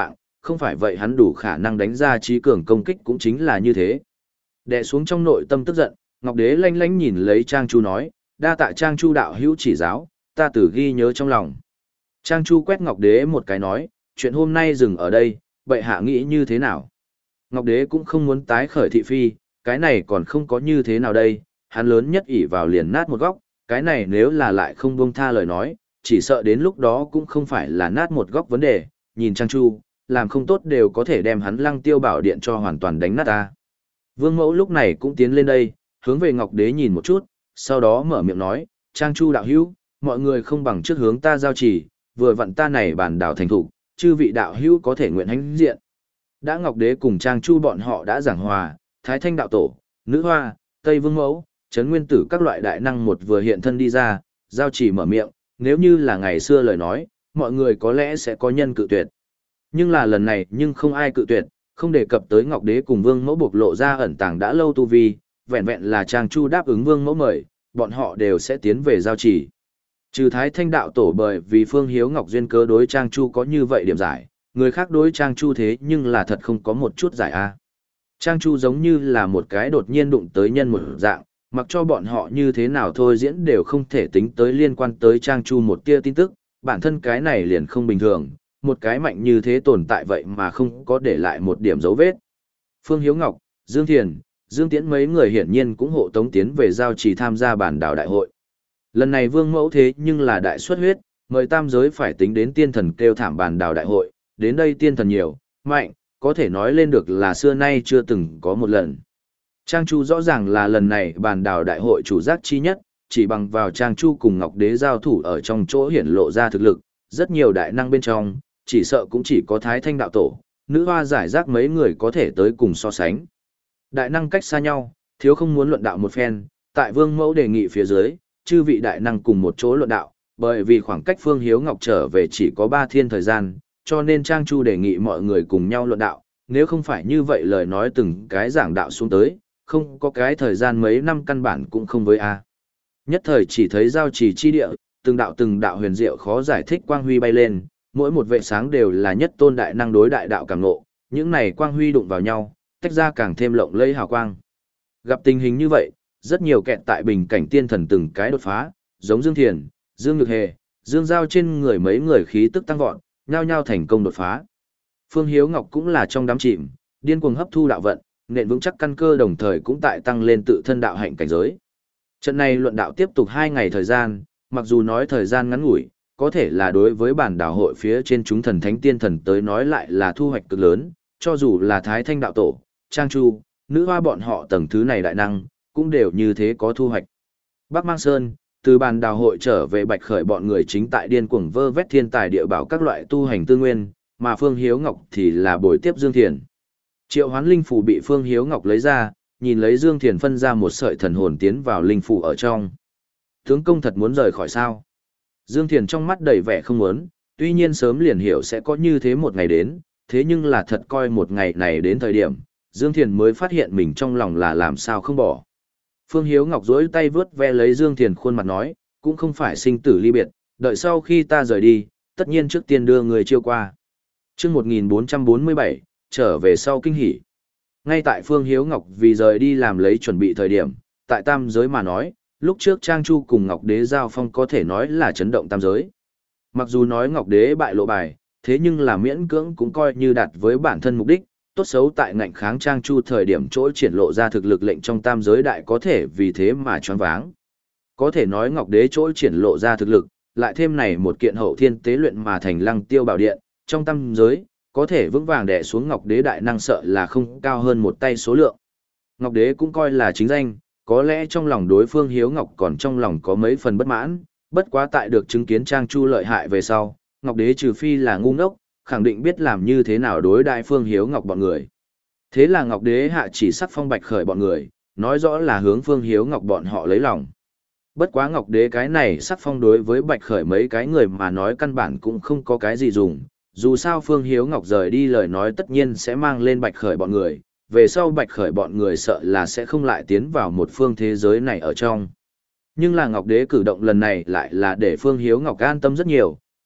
A: không phải vậy hắn đủ khả năng đánh ra trí cường công kích cũng chính là như thế. Đè xuống trong nội tâm tức giận, Ngọc Đế lanh lánh nhìn lấy Trang Chu nói, đa tạ Trang Chu đạo hữu chỉ giáo, ta tử ghi nhớ trong lòng. Trang Chu quét Ngọc Đế một cái nói, chuyện hôm nay dừng ở đây, bệ hạ nghĩ như thế nào? Ngọc Đế cũng không muốn tái khởi thị phi, cái này còn không có như thế nào đây, hắn lớn nhất ỷ vào liền nát một góc, cái này nếu là lại không buông tha lời nói, chỉ sợ đến lúc đó cũng không phải là nát một góc vấn đề, nhìn Trang Chu, làm không tốt đều có thể đem hắn Lăng Tiêu Bảo Điện cho hoàn toàn đánh nát ta. Vương Mẫu lúc này cũng tiến lên đây, hướng về Ngọc Đế nhìn một chút, sau đó mở miệng nói, Trang Chu đạo hữu, mọi người không bằng trước hướng ta giao chỉ, vừa vặn ta này bản đảo thành thủ, chư vị đạo hữu có thể nguyện hãnh diện. Đã Ngọc Đế cùng Trang Chu bọn họ đã giảng hòa, Thái Thanh đạo tổ, Nữ Hoa, Tây Vương Mẫu, Trấn Nguyên Tử các loại đại năng một vừa hiện thân đi ra, giao chỉ mở miệng, nếu như là ngày xưa lời nói, mọi người có lẽ sẽ có nhân cự tuyệt. Nhưng là lần này nhưng không ai cự tuyệt, không đề cập tới Ngọc Đế cùng Vương Mẫu bộc lộ ra ẩn tàng đã lâu tu vi, vẹn vẹn là Trang Chu đáp ứng Vương Mẫu mời, bọn họ đều sẽ tiến về giao chỉ. Trừ Thái Thanh đạo tổ bởi vì Phương Hiếu Ngọc duyên cớ đối Trang Chu có như vậy điểm giải, người khác đối Trang Chu thế nhưng là thật không có một chút giải a. Trang Chu giống như là một cái đột nhiên đụng tới nhân một dạng, mặc cho bọn họ như thế nào thôi diễn đều không thể tính tới liên quan tới Trang Chu một tia tin tức, bản thân cái này liền không bình thường, một cái mạnh như thế tồn tại vậy mà không có để lại một điểm dấu vết. Phương Hiếu Ngọc, Dương Thiền, Dương Tiễn mấy người hiển nhiên cũng hộ tống tiến về giao trì tham gia bản đảo đại hội. Lần này Vương Mẫu thế nhưng là đại xuất huyết, mời tam giới phải tính đến tiên thần kêu thảm bản đảo đại hội, đến đây tiên thần nhiều, mạnh, có thể nói lên được là xưa nay chưa từng có một lần. Trang Chu rõ ràng là lần này bản đảo đại hội chủ giác chi nhất, chỉ bằng vào Trang Chu cùng Ngọc Đế giao thủ ở trong chỗ hiển lộ ra thực lực, rất nhiều đại năng bên trong, chỉ sợ cũng chỉ có Thái Thanh đạo tổ, Nữ Hoa giải rác mấy người có thể tới cùng so sánh. Đại năng cách xa nhau, thiếu không muốn luận đạo một phen, tại Vương Mẫu đề nghị phía dưới, chư vị đại năng cùng một chỗ luận đạo, bởi vì khoảng cách Phương Hiếu Ngọc trở về chỉ có ba thiên thời gian, cho nên Trang Chu đề nghị mọi người cùng nhau luận đạo, nếu không phải như vậy lời nói từng cái giảng đạo xuống tới, không có cái thời gian mấy năm căn bản cũng không với a. Nhất thời chỉ thấy giao trì chi địa, từng đạo từng đạo huyền diệu khó giải thích quang huy bay lên, mỗi một vệ sáng đều là nhất tôn đại năng đối đại đạo cảm ngộ, những này quang huy đụng vào nhau, tách ra càng thêm lộng lẫy hào quang. Gặp tình hình như vậy, rất nhiều kẹt tại bình cảnh tiên thần từng cái đột phá, giống Dương Thiền, Dương Nhược Hề, Dương Giao trên người mấy người khí tức tăng vọt, nhao nhao thành công đột phá. Phương Hiếu Ngọc cũng là trong đám chìm, điên cuồng hấp thu đạo vận, nền vững chắc căn cơ đồng thời cũng tại tăng lên tự thân đạo hạnh cảnh giới. Trận này luận đạo tiếp tục hai ngày thời gian, mặc dù nói thời gian ngắn ngủi, có thể là đối với bản đảo hội phía trên chúng thần thánh tiên thần tới nói lại là thu hoạch cực lớn, cho dù là Thái Thanh đạo tổ, Trang Chu, Nữ Hoa bọn họ tầng thứ này đại năng, cũng đều như thế có thu hoạch. Bắc Mang Sơn, từ bản đảo hội trở về Bạch Khởi bọn người chính tại điên cuồng vơ vét thiên tài địa bảo các loại tu hành tư nguyên, mà Phương Hiếu Ngọc thì là bồi tiếp Dương Thiền. Triệu Hoán linh phù bị Phương Hiếu Ngọc lấy ra, nhìn lấy Dương Thiền phân ra một sợi thần hồn tiến vào linh phù ở trong. Tướng công thật muốn rời khỏi sao? Dương Thiền trong mắt đầy vẻ không muốn, tuy nhiên sớm liền hiểu sẽ có như thế một ngày đến, thế nhưng là thật coi một ngày này đến thời điểm, Dương Thiền mới phát hiện mình trong lòng là làm sao không bỏ. Phương Hiếu Ngọc dối tay vướt ve lấy Dương Thiền khuôn mặt nói, cũng không phải sinh tử ly biệt, đợi sau khi ta rời đi, tất nhiên trước tiên đưa người chiêu qua. Trước một nghìn bốn trăm bốn mươi bảy, trở về sau kinh hỉ. Ngay tại Phương Hiếu Ngọc vì rời đi làm lấy chuẩn bị thời điểm, tại tam giới mà nói, lúc trước Trang Chu cùng Ngọc Đế giao phong có thể nói là chấn động tam giới. Mặc dù nói Ngọc Đế bại lộ bài, thế nhưng là miễn cưỡng cũng coi như đạt với bản thân mục đích, tốt xấu tại ngạnh kháng Trang Chu thời điểm chỗ triển lộ ra thực lực lệnh trong tam giới đại có thể vì thế mà choáng váng. Có thể nói Ngọc Đế chỗ triển lộ ra thực lực, lại thêm này một kiện hậu thiên tế luyện mà thành Lăng Tiêu Bảo Điện, trong tam giới, có thể vững vàng đè xuống Ngọc Đế đại năng sợ là không cao hơn một tay số lượng. Ngọc Đế cũng coi là chính danh, có lẽ trong lòng đối phương Hiếu Ngọc còn trong lòng có mấy phần bất mãn, bất quá tại được chứng kiến Trang Chu lợi hại về sau, Ngọc Đế trừ phi là ngu ngốc, khẳng định biết làm như thế nào đối đại phương Hiếu Ngọc bọn người. Thế là Ngọc Đế hạ chỉ sắc phong Bạch Khởi bọn người, nói rõ là hướng phương Hiếu Ngọc bọn họ lấy lòng. Bất quá Ngọc Đế cái này sắc phong đối với Bạch Khởi mấy cái người mà nói căn bản cũng không có cái gì dùng, dù sao phương Hiếu Ngọc rời đi lời nói tất nhiên sẽ mang lên Bạch Khởi bọn người, về sau Bạch Khởi bọn người sợ là sẽ không lại tiến vào một phương thế giới này ở trong. Nhưng là Ngọc Đế cử động lần này lại là để Phương Hiếu Ngọc an tâm rất nhiều,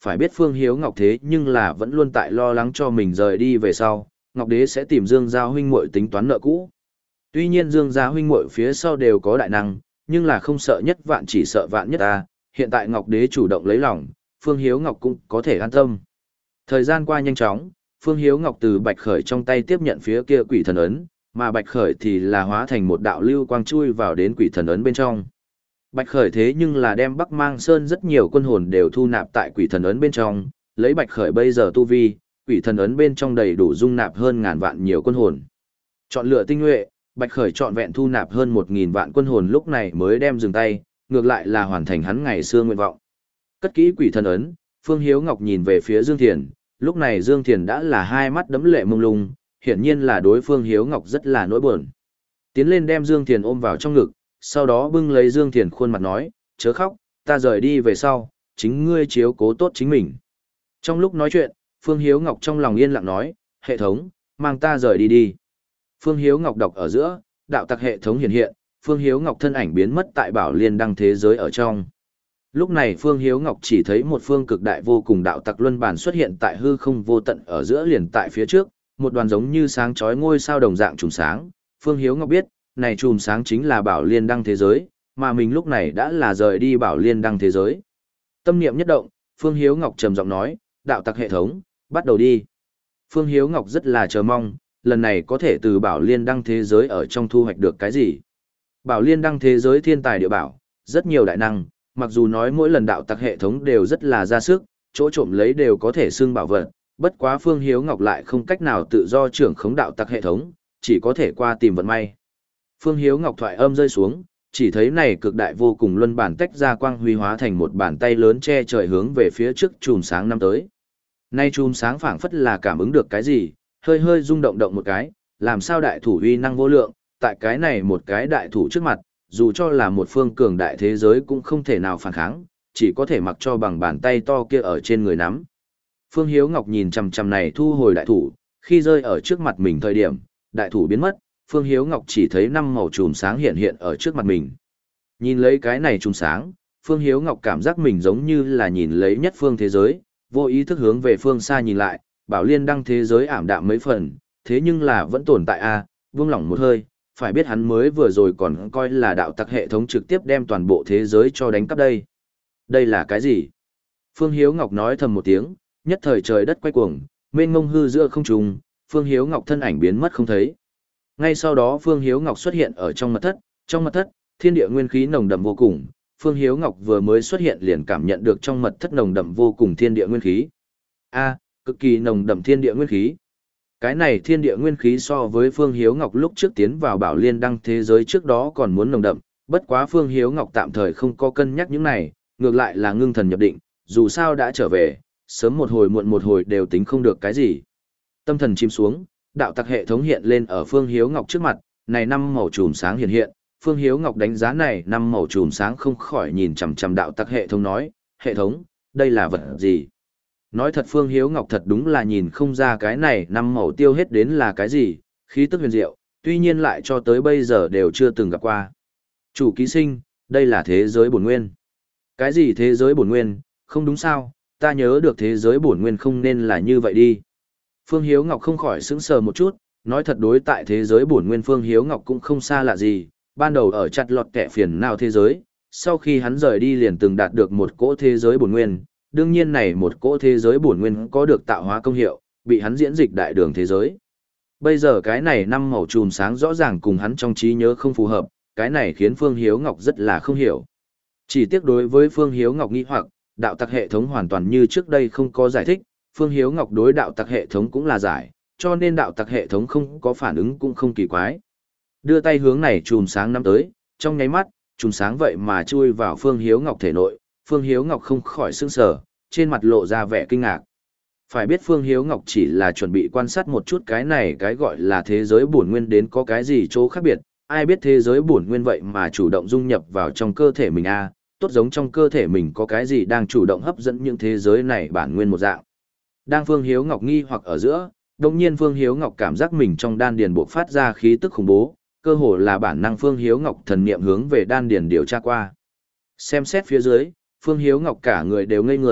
A: phải biết Phương Hiếu Ngọc thế nhưng là vẫn luôn tại lo lắng cho mình rời đi về sau, Ngọc Đế sẽ tìm Dương gia huynh muội tính toán nợ cũ. Tuy nhiên Dương gia huynh muội phía sau đều có đại năng, nhưng là không sợ nhất vạn chỉ sợ vạn nhất ta, hiện tại Ngọc Đế chủ động lấy lòng, Phương Hiếu Ngọc cũng có thể an tâm. Thời gian qua nhanh chóng, Phương Hiếu Ngọc từ Bạch Khởi trong tay tiếp nhận phía kia quỷ thần ấn, mà Bạch Khởi thì là hóa thành một đạo lưu quang chui vào đến quỷ thần ấn bên trong. Bạch Khởi thế nhưng là đem Bắc Mang Sơn rất nhiều quân hồn đều thu nạp tại quỷ thần ấn bên trong, lấy Bạch Khởi bây giờ tu vi, quỷ thần ấn bên trong đầy đủ dung nạp hơn ngàn vạn nhiều quân hồn. Chọn lựa tinh nhuệ, Bạch Khởi chọn vẹn thu nạp hơn một nghìn vạn quân hồn lúc này mới đem dừng tay, ngược lại là hoàn thành hắn ngày xưa nguyện vọng. Cất kỹ quỷ thần ấn, Phương Hiếu Ngọc nhìn về phía Dương Thiền, lúc này Dương Thiền đã là hai mắt đẫm lệ mông lung, hiển nhiên là đối Phương Hiếu Ngọc rất là nỗi buồn. Tiến lên đem Dương Thiền ôm vào trong ngực, sau đó bưng lấy Dương Thiền khuôn mặt nói, chớ khóc, ta rời đi về sau, chính ngươi chiếu cố tốt chính mình. Trong lúc nói chuyện, Phương Hiếu Ngọc trong lòng yên lặng nói, hệ thống, mang ta rời đi đi. Phương Hiếu Ngọc đọc ở giữa, đạo tặc hệ thống hiện hiện, Phương Hiếu Ngọc thân ảnh biến mất tại Bảo Liên Đăng thế giới ở trong. Lúc này Phương Hiếu Ngọc chỉ thấy một phương cực đại vô cùng đạo tặc luân bản xuất hiện tại hư không vô tận ở giữa liền tại phía trước, một đoàn giống như sáng chói ngôi sao đồng dạng chùm sáng. Phương Hiếu Ngọc biết, này chùm sáng chính là Bảo Liên Đăng thế giới, mà mình lúc này đã là rời đi Bảo Liên Đăng thế giới. Tâm niệm nhất động, Phương Hiếu Ngọc trầm giọng nói, đạo tặc hệ thống, bắt đầu đi. Phương Hiếu Ngọc rất là chờ mong, lần này có thể từ Bảo Liên Đăng thế giới ở trong thu hoạch được cái gì. Bảo Liên Đăng thế giới thiên tài địa bảo, rất nhiều đại năng, mặc dù nói mỗi lần đạo tặc hệ thống đều rất là ra sức, chỗ trộm lấy đều có thể xưng bảo vật, bất quá Phương Hiếu Ngọc lại không cách nào tự do trưởng khống đạo tặc hệ thống, chỉ có thể qua tìm vận may. Phương Hiếu Ngọc thoại âm rơi xuống, chỉ thấy này cực đại vô cùng luân bản tách ra quang huy hóa thành một bàn tay lớn che trời hướng về phía trước chùm sáng năm tới. Nay chùm sáng phảng phất là cảm ứng được cái gì, hơi hơi rung động động một cái, làm sao đại thủ uy năng vô lượng, tại cái này một cái đại thủ trước mặt, dù cho là một phương cường đại thế giới cũng không thể nào phản kháng, chỉ có thể mặc cho bằng bàn tay to kia ở trên người nắm. Phương Hiếu Ngọc nhìn chằm chằm này thu hồi đại thủ, khi rơi ở trước mặt mình thời điểm, đại thủ biến mất, Phương Hiếu Ngọc chỉ thấy năm màu chùm sáng hiện hiện ở trước mặt mình. Nhìn lấy cái này chùm sáng, Phương Hiếu Ngọc cảm giác mình giống như là nhìn lấy nhất phương thế giới, vô ý thức hướng về phương xa nhìn lại, Bảo Liên Đăng thế giới ảm đạm mấy phần, thế nhưng là vẫn tồn tại a, buông lỏng một hơi, phải biết hắn mới vừa rồi còn coi là đạo tặc hệ thống trực tiếp đem toàn bộ thế giới cho đánh cắp đây. Đây là cái gì? Phương Hiếu Ngọc nói thầm một tiếng, nhất thời trời đất quay cuồng, mênh mông hư giữa không trung, Phương Hiếu Ngọc thân ảnh biến mất không thấy. Ngay sau đó Phương Hiếu Ngọc xuất hiện ở trong mật thất, trong mật thất, thiên địa nguyên khí nồng đậm vô cùng, Phương Hiếu Ngọc vừa mới xuất hiện liền cảm nhận được trong mật thất nồng đậm vô cùng thiên địa nguyên khí. A, cực kỳ nồng đậm thiên địa nguyên khí. Cái này thiên địa nguyên khí so với Phương Hiếu Ngọc lúc trước tiến vào Bảo Liên Đăng thế giới trước đó còn muốn nồng đậm, bất quá Phương Hiếu Ngọc tạm thời không có cân nhắc những này, ngược lại là ngưng thần nhập định, dù sao đã trở về, sớm một hồi muộn một hồi đều tính không được cái gì. Tâm thần chìm xuống, đạo tặc hệ thống hiện lên ở Phương Hiếu Ngọc trước mặt, này năm màu chùm sáng hiện hiện, Phương Hiếu Ngọc đánh giá này năm màu chùm sáng không khỏi nhìn chằm chằm đạo tặc hệ thống nói, hệ thống, đây là vật gì? Nói thật Phương Hiếu Ngọc thật đúng là nhìn không ra cái này năm màu tiêu hết đến là cái gì, khí tức huyền diệu, tuy nhiên lại cho tới bây giờ đều chưa từng gặp qua. Chủ ký sinh, đây là thế giới bổn nguyên. Cái gì thế giới bổn nguyên, không đúng sao, ta nhớ được thế giới bổn nguyên không nên là như vậy đi. Phương Hiếu Ngọc không khỏi sững sờ một chút, nói thật đối tại thế giới bổn nguyên Phương Hiếu Ngọc cũng không xa lạ gì, ban đầu ở chặt lọt kẻ phiền nào thế giới, sau khi hắn rời đi liền từng đạt được một cỗ thế giới bổn nguyên, đương nhiên này một cỗ thế giới bổn nguyên có được tạo hóa công hiệu, bị hắn diễn dịch đại đường thế giới. Bây giờ cái này năm màu chùm sáng rõ ràng cùng hắn trong trí nhớ không phù hợp, cái này khiến Phương Hiếu Ngọc rất là không hiểu. Chỉ tiếc đối với Phương Hiếu Ngọc nghi hoặc, đạo tặc hệ thống hoàn toàn như trước đây không có giải thích, Phương Hiếu Ngọc đối đạo tặc hệ thống cũng là giải, cho nên đạo tặc hệ thống không có phản ứng cũng không kỳ quái. Đưa tay hướng này chùm sáng năm tới, trong nháy mắt, chùm sáng vậy mà chui vào Phương Hiếu Ngọc thể nội, Phương Hiếu Ngọc không khỏi sững sờ, trên mặt lộ ra vẻ kinh ngạc. Phải biết Phương Hiếu Ngọc chỉ là chuẩn bị quan sát một chút cái này cái gọi là thế giới bổn nguyên đến có cái gì chỗ khác biệt, ai biết thế giới bổn nguyên vậy mà chủ động dung nhập vào trong cơ thể mình a, tốt giống trong cơ thể mình có cái gì đang chủ động hấp dẫn những thế giới này bản nguyên một dạng. Đang Phương Hiếu Ngọc nghi hoặc ở giữa, đột nhiên Phương Hiếu Ngọc cảm giác mình trong đan điền bộc phát ra khí tức khủng bố, cơ hồ là bản năng Phương Hiếu Ngọc thần niệm hướng về đan điền điều tra qua. Xem xét phía dưới, Phương Hiếu Ngọc cả người đều ngây người,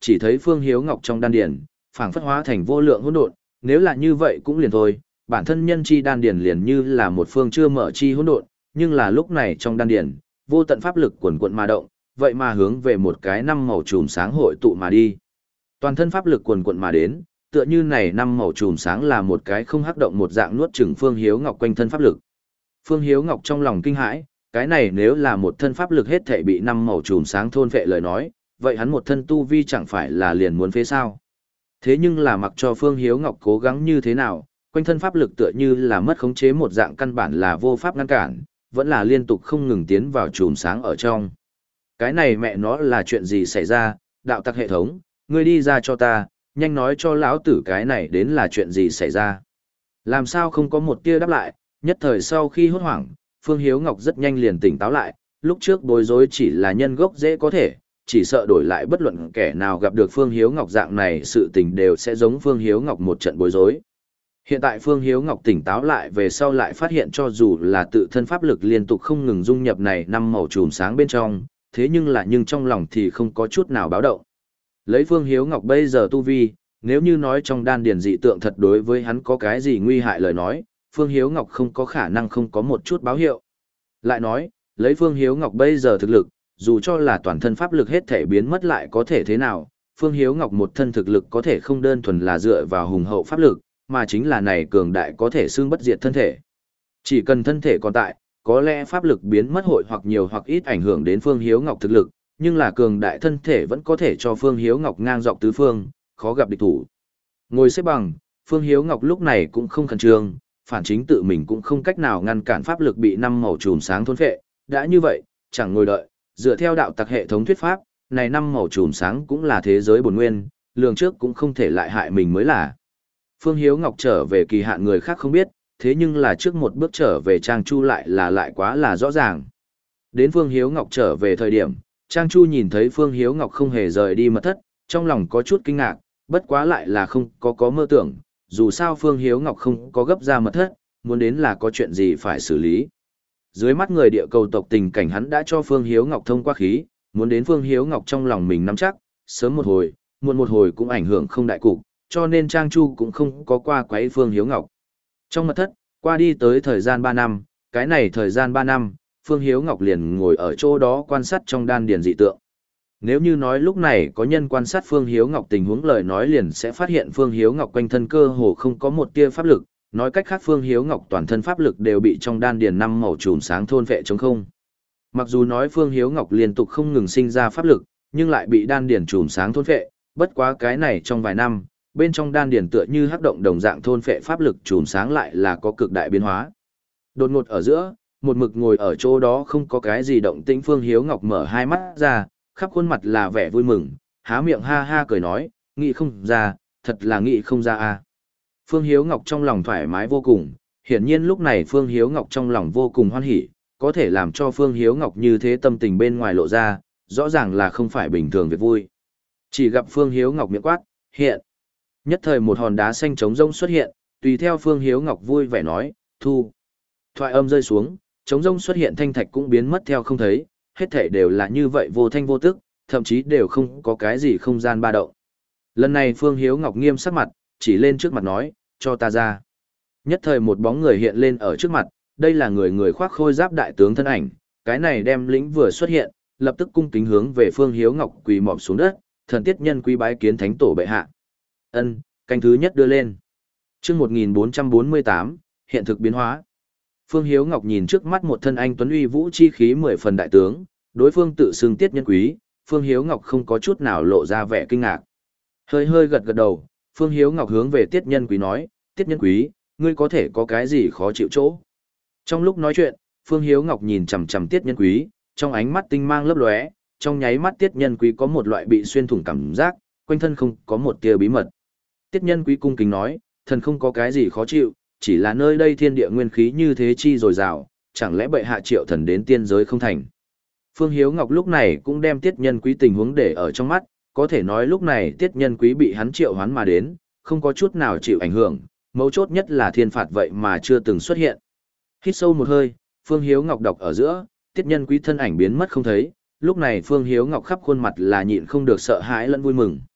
A: chỉ thấy Phương Hiếu Ngọc trong đan điền, phảng phất hóa thành vô lượng hỗn độn, nếu là như vậy cũng liền thôi, bản thân nhân chi đan điền liền như là một phương chưa mở chi hỗn độn, nhưng là lúc này trong đan điền, vô tận pháp lực quần quần mà động, vậy mà hướng về một cái năm màu chùm sáng hội tụ mà đi. Toàn thân pháp lực quần quần mà đến, tựa như này năm màu chùm sáng là một cái không hắc động một dạng nuốt chửng Phương Hiếu Ngọc quanh thân pháp lực. Phương Hiếu Ngọc trong lòng kinh hãi, cái này nếu là một thân pháp lực hết thảy bị năm màu chùm sáng thôn phệ lời nói, vậy hắn một thân tu vi chẳng phải là liền muốn phế sao? Thế nhưng là mặc cho Phương Hiếu Ngọc cố gắng như thế nào, quanh thân pháp lực tựa như là mất khống chế một dạng căn bản là vô pháp ngăn cản, vẫn là liên tục không ngừng tiến vào chùm sáng ở trong. Cái này mẹ nó là chuyện gì xảy ra, đạo tặc hệ thống, ngươi đi ra cho ta, nhanh nói cho lão tử cái này đến là chuyện gì xảy ra. Làm sao không có một tia đáp lại, nhất thời sau khi hốt hoảng, Phương Hiếu Ngọc rất nhanh liền tỉnh táo lại, lúc trước bối rối chỉ là nhân gốc dễ có thể, chỉ sợ đổi lại bất luận kẻ nào gặp được Phương Hiếu Ngọc dạng này sự tình đều sẽ giống Phương Hiếu Ngọc một trận bối rối. Hiện tại Phương Hiếu Ngọc tỉnh táo lại về sau lại phát hiện cho dù là tự thân pháp lực liên tục không ngừng dung nhập này năm màu chùm sáng bên trong, thế nhưng là nhưng trong lòng thì không có chút nào báo động. Lấy Phương Hiếu Ngọc bây giờ tu vi, nếu như nói trong đan điền dị tượng thật đối với hắn có cái gì nguy hại lời nói, Phương Hiếu Ngọc không có khả năng không có một chút báo hiệu. Lại nói, lấy Phương Hiếu Ngọc bây giờ thực lực, dù cho là toàn thân pháp lực hết thể biến mất lại có thể thế nào, Phương Hiếu Ngọc một thân thực lực có thể không đơn thuần là dựa vào hùng hậu pháp lực, mà chính là này cường đại có thể xương bất diệt thân thể. Chỉ cần thân thể còn tại, có lẽ pháp lực biến mất hội hoặc nhiều hoặc ít ảnh hưởng đến Phương Hiếu Ngọc thực lực, nhưng là cường đại thân thể vẫn có thể cho Phương Hiếu Ngọc ngang dọc tứ phương, khó gặp địch thủ. Ngồi xếp bằng, Phương Hiếu Ngọc lúc này cũng không khẩn trương, phản chính tự mình cũng không cách nào ngăn cản pháp lực bị năm màu chùm sáng thôn phệ, đã như vậy, chẳng ngồi đợi, dựa theo đạo tặc hệ thống thuyết pháp, này năm màu chùm sáng cũng là thế giới bổn nguyên, lường trước cũng không thể lại hại mình mới là. Phương Hiếu Ngọc trở về kỳ hạn người khác không biết, thế nhưng là trước một bước trở về Trang Chu lại là lại quá là rõ ràng. Đến Phương Hiếu Ngọc trở về thời điểm, Trang Chu nhìn thấy Phương Hiếu Ngọc không hề rời đi mật thất, trong lòng có chút kinh ngạc, bất quá lại là không có có mơ tưởng, dù sao Phương Hiếu Ngọc không có gấp ra mật thất, muốn đến là có chuyện gì phải xử lý. Dưới mắt người địa cầu tộc tình cảnh hắn đã cho Phương Hiếu Ngọc thông qua khí, muốn đến Phương Hiếu Ngọc trong lòng mình nắm chắc, sớm một hồi, muộn một hồi cũng ảnh hưởng không đại cục, cho nên Trang Chu cũng không có qua quấy Phương Hiếu Ngọc. Trong mật thất, qua đi tới thời gian ba năm, cái này thời gian ba năm, Phương Hiếu Ngọc liền ngồi ở chỗ đó quan sát trong đan điền dị tượng. Nếu như nói lúc này có nhân quan sát Phương Hiếu Ngọc tình huống lời nói liền sẽ phát hiện Phương Hiếu Ngọc quanh thân cơ hồ không có một tia pháp lực, nói cách khác Phương Hiếu Ngọc toàn thân pháp lực đều bị trong đan điền năm màu chùm sáng thôn vệ trống không. Mặc dù nói Phương Hiếu Ngọc liên tục không ngừng sinh ra pháp lực, nhưng lại bị đan điền chùm sáng thôn vệ, bất quá cái này trong vài năm, bên trong đan điền tựa như hắc động đồng dạng thôn phệ pháp lực chùm sáng lại là có cực đại biến hóa. Đột ngột ở giữa, một mực ngồi ở chỗ đó không có cái gì động tĩnh Phương Hiếu Ngọc mở hai mắt ra, khắp khuôn mặt là vẻ vui mừng, há miệng ha ha cười nói, nghĩ không ra, thật là nghĩ không ra a. Phương Hiếu Ngọc trong lòng thoải mái vô cùng, hiển nhiên lúc này Phương Hiếu Ngọc trong lòng vô cùng hoan hỉ, có thể làm cho Phương Hiếu Ngọc như thế tâm tình bên ngoài lộ ra, rõ ràng là không phải bình thường việc vui. Chỉ gặp Phương Hiếu Ngọc miệng quát, hiện. Nhất thời một hòn đá xanh trống rông xuất hiện, tùy theo Phương Hiếu Ngọc vui vẻ nói, thu. Thoại âm rơi xuống, trống rông xuất hiện thanh thạch cũng biến mất theo không thấy, hết thể đều là như vậy vô thanh vô tức, thậm chí đều không có cái gì không gian ba động. Lần này Phương Hiếu Ngọc nghiêm sắc mặt, chỉ lên trước mặt nói, cho ta ra. Nhất thời một bóng người hiện lên ở trước mặt, đây là người người khoác khôi giáp đại tướng thân ảnh, cái này đem lĩnh vừa xuất hiện, lập tức cung kính hướng về Phương Hiếu Ngọc quỳ mọp xuống đất, thần tiết nhân quý bái kiến thánh tổ bệ hạ. Ân, canh thứ nhất đưa lên. Chương một nghìn bốn trăm bốn mươi tám, hiện thực biến hóa. Phương Hiếu Ngọc nhìn trước mắt một thân anh tuấn uy vũ chi khí mười phần đại tướng, đối phương tự xưng tiết nhân quý, Phương Hiếu Ngọc không có chút nào lộ ra vẻ kinh ngạc. Hơi hơi gật gật đầu, Phương Hiếu Ngọc hướng về tiết nhân quý nói, tiết nhân quý, ngươi có thể có cái gì khó chịu chỗ. Trong lúc nói chuyện, Phương Hiếu Ngọc nhìn chằm chằm tiết nhân quý, trong ánh mắt tinh mang lấp lóe, trong nháy mắt tiết nhân quý có một loại bị xuyên thủng cảm giác, quanh thân không có một tia bí mật. Tiết nhân quý cung kính nói, thần không có cái gì khó chịu, chỉ là nơi đây thiên địa nguyên khí như thế chi dồi dào, chẳng lẽ bệ hạ triệu thần đến tiên giới không thành. Phương Hiếu Ngọc lúc này cũng đem tiết nhân quý tình huống để ở trong mắt, có thể nói lúc này tiết nhân quý bị hắn triệu hoán mà đến, không có chút nào chịu ảnh hưởng, mấu chốt nhất là thiên phạt vậy mà chưa từng xuất hiện. Hít sâu một hơi, Phương Hiếu Ngọc đọc ở giữa, tiết nhân quý thân ảnh biến mất không thấy, lúc này Phương Hiếu Ngọc khắp khuôn mặt là nhịn không được sợ hãi lẫn vui mừng.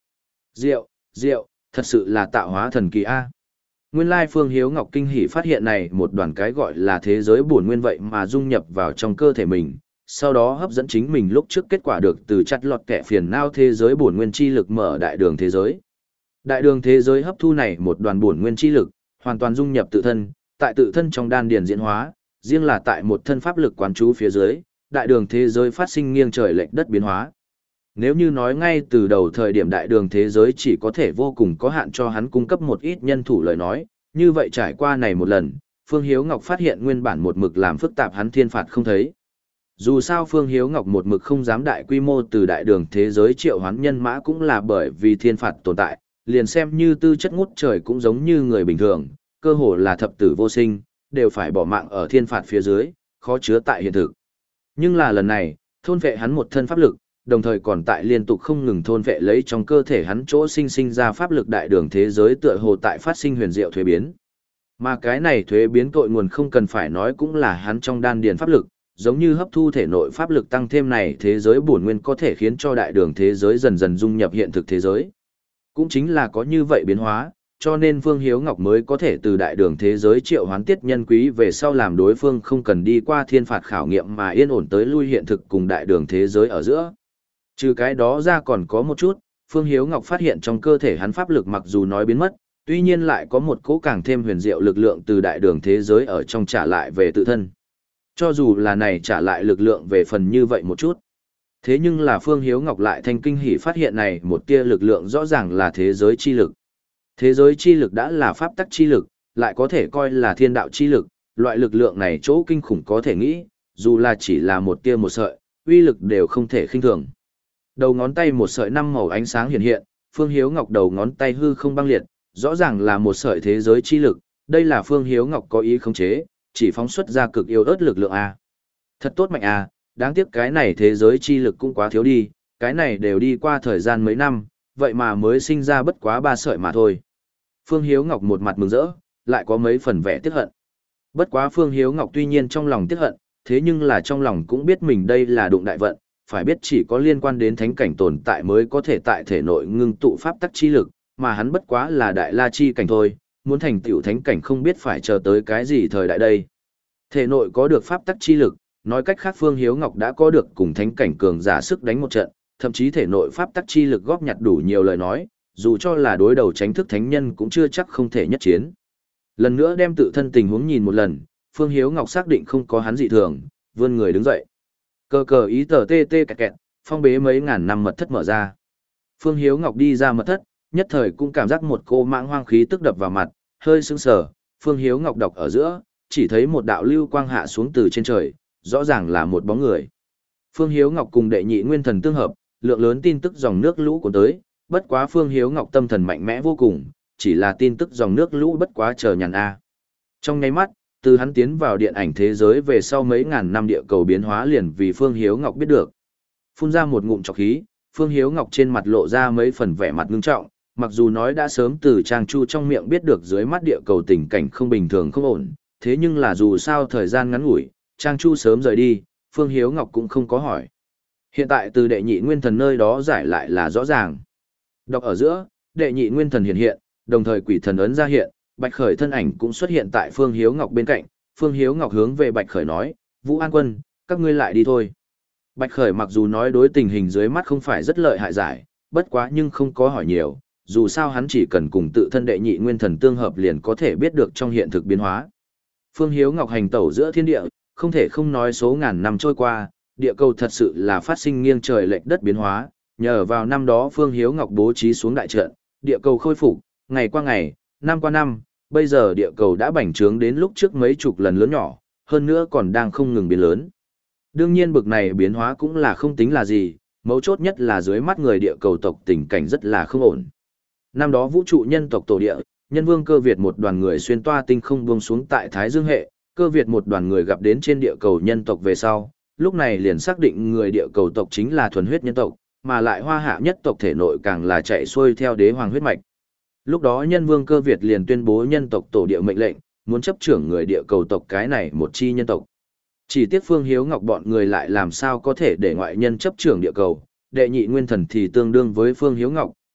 A: Diệu, diệu, thật sự là tạo hóa thần kỳ a. Nguyên lai Phương Hiếu Ngọc kinh hỉ phát hiện này một đoàn cái gọi là thế giới bổn nguyên vậy mà dung nhập vào trong cơ thể mình, sau đó hấp dẫn chính mình lúc trước kết quả được từ chặt lọt kẻ phiền não thế giới bổn nguyên chi lực mở đại đường thế giới. Đại đường thế giới hấp thu này một đoàn bổn nguyên chi lực, hoàn toàn dung nhập tự thân, tại tự thân trong đan điền diễn hóa, riêng là tại một thân pháp lực quán chú phía dưới, đại đường thế giới phát sinh nghiêng trời lệch đất biến hóa. Nếu như nói ngay từ đầu thời điểm đại đường thế giới chỉ có thể vô cùng có hạn cho hắn cung cấp một ít nhân thủ lời nói, như vậy trải qua này một lần, Phương Hiếu Ngọc phát hiện nguyên bản một mực làm phức tạp hắn thiên phạt không thấy. Dù sao Phương Hiếu Ngọc một mực không dám đại quy mô từ đại đường thế giới triệu hoán nhân mã cũng là bởi vì thiên phạt tồn tại, liền xem như tư chất ngút trời cũng giống như người bình thường, cơ hồ là thập tử vô sinh, đều phải bỏ mạng ở thiên phạt phía dưới, khó chứa tại hiện thực. Nhưng là lần này, thôn vệ hắn một thân pháp lực, đồng thời còn tại liên tục không ngừng thôn vệ lấy trong cơ thể hắn chỗ sinh sinh ra pháp lực đại đường thế giới tựa hồ tại phát sinh huyền diệu thuế biến. Mà cái này thuế biến cội nguồn không cần phải nói cũng là hắn trong đan điền pháp lực, giống như hấp thu thể nội pháp lực tăng thêm này thế giới bổn nguyên có thể khiến cho đại đường thế giới dần dần dung nhập hiện thực thế giới. Cũng chính là có như vậy biến hóa, cho nên Phương Hiếu Ngọc mới có thể từ đại đường thế giới triệu hoán tiết nhân quý về sau làm đối phương không cần đi qua thiên phạt khảo nghiệm mà yên ổn tới lui hiện thực cùng đại đường thế giới ở giữa. Trừ cái đó ra còn có một chút, Phương Hiếu Ngọc phát hiện trong cơ thể hắn pháp lực mặc dù nói biến mất, tuy nhiên lại có một cỗ càng thêm huyền diệu lực lượng từ đại đường thế giới ở trong trả lại về tự thân. Cho dù là này trả lại lực lượng về phần như vậy một chút. Thế nhưng là Phương Hiếu Ngọc lại thanh kinh hỉ phát hiện này một tia lực lượng rõ ràng là thế giới chi lực. Thế giới chi lực đã là pháp tắc chi lực, lại có thể coi là thiên đạo chi lực, loại lực lượng này chỗ kinh khủng có thể nghĩ, dù là chỉ là một tia một sợi, uy lực đều không thể khinh thường. Đầu ngón tay một sợi năm màu ánh sáng hiện hiện, Phương Hiếu Ngọc đầu ngón tay hư không băng liệt, rõ ràng là một sợi thế giới chi lực, đây là Phương Hiếu Ngọc có ý khống chế, chỉ phóng xuất ra cực yếu ớt lực lượng a. Thật tốt mạnh a, đáng tiếc cái này thế giới chi lực cũng quá thiếu đi, cái này đều đi qua thời gian mấy năm, vậy mà mới sinh ra bất quá ba sợi mà thôi. Phương Hiếu Ngọc một mặt mừng rỡ, lại có mấy phần vẻ tiếc hận. Bất quá Phương Hiếu Ngọc tuy nhiên trong lòng tiếc hận, thế nhưng là trong lòng cũng biết mình đây là đụng đại vận, phải biết chỉ có liên quan đến thánh cảnh tồn tại mới có thể tại thể nội ngưng tụ pháp tắc chi lực, mà hắn bất quá là đại la chi cảnh thôi, muốn thành tựu thánh cảnh không biết phải chờ tới cái gì thời đại đây. Thể nội có được pháp tắc chi lực, nói cách khác Phương Hiếu Ngọc đã có được cùng thánh cảnh cường giả sức đánh một trận, thậm chí thể nội pháp tắc chi lực góp nhặt đủ nhiều lời nói, dù cho là đối đầu tránh thức thánh nhân cũng chưa chắc không thể nhất chiến. Lần nữa đem tự thân tình huống nhìn một lần, Phương Hiếu Ngọc xác định không có hắn dị thường, vươn người đứng dậy. Cờ cờ ý tờ tê tê kẹt kẹt, phong bế mấy ngàn năm mật thất mở ra. Phương Hiếu Ngọc đi ra mật thất, nhất thời cũng cảm giác một cô mãng hoang khí tức đập vào mặt, hơi sững sờ. Phương Hiếu Ngọc đọc ở giữa, chỉ thấy một đạo lưu quang hạ xuống từ trên trời, rõ ràng là một bóng người. Phương Hiếu Ngọc cùng đệ nhị nguyên thần tương hợp, lượng lớn tin tức dòng nước lũ cuốn tới, bất quá Phương Hiếu Ngọc tâm thần mạnh mẽ vô cùng, chỉ là tin tức dòng nước lũ bất quá chờ nhàn a. Trong nháy mắt, từ hắn tiến vào điện ảnh thế giới về sau mấy ngàn năm địa cầu biến hóa liền vì Phương Hiếu Ngọc biết được. Phun ra một ngụm trọc khí, Phương Hiếu Ngọc trên mặt lộ ra mấy phần vẻ mặt ngưng trọng, mặc dù nói đã sớm từ Trang Chu trong miệng biết được dưới mắt địa cầu tình cảnh không bình thường không ổn, thế nhưng là dù sao thời gian ngắn ngủi, Trang Chu sớm rời đi, Phương Hiếu Ngọc cũng không có hỏi. Hiện tại từ đệ nhị nguyên thần nơi đó giải lại là rõ ràng. Đọc ở giữa, đệ nhị nguyên thần hiện hiện, đồng thời quỷ thần ấn ra hiện, Bạch Khởi thân ảnh cũng xuất hiện tại Phương Hiếu Ngọc bên cạnh, Phương Hiếu Ngọc hướng về Bạch Khởi nói, Vũ An Quân, các ngươi lại đi thôi. Bạch Khởi mặc dù nói đối tình hình dưới mắt không phải rất lợi hại giải, bất quá nhưng không có hỏi nhiều, dù sao hắn chỉ cần cùng tự thân đệ nhị nguyên thần tương hợp liền có thể biết được trong hiện thực biến hóa. Phương Hiếu Ngọc hành tẩu giữa thiên địa, không thể không nói số ngàn năm trôi qua, địa cầu thật sự là phát sinh nghiêng trời lệch đất biến hóa, nhờ vào năm đó Phương Hiếu Ngọc bố trí xuống đại trận, địa cầu khôi phục, ngày qua ngày, năm qua năm, bây giờ địa cầu đã bành trướng đến lúc trước mấy chục lần lớn nhỏ, hơn nữa còn đang không ngừng biến lớn. Đương nhiên bực này biến hóa cũng là không tính là gì, mấu chốt nhất là dưới mắt người địa cầu tộc tình cảnh rất là không ổn. Năm đó vũ trụ nhân tộc tổ địa, nhân vương cơ Việt một đoàn người xuyên toa tinh không buông xuống tại Thái Dương hệ, cơ Việt một đoàn người gặp đến trên địa cầu nhân tộc về sau, lúc này liền xác định người địa cầu tộc chính là thuần huyết nhân tộc, mà lại hoa hạ nhất tộc thể nội càng là chạy xuôi theo đế hoàng huyết mạch. Lúc đó nhân vương cơ Việt liền tuyên bố nhân tộc tổ địa mệnh lệnh, muốn chấp trưởng người địa cầu tộc cái này một chi nhân tộc. Chỉ tiếc Phương Hiếu Ngọc bọn người lại làm sao có thể để ngoại nhân chấp trưởng địa cầu, đệ nhị nguyên thần thì tương đương với Phương Hiếu Ngọc,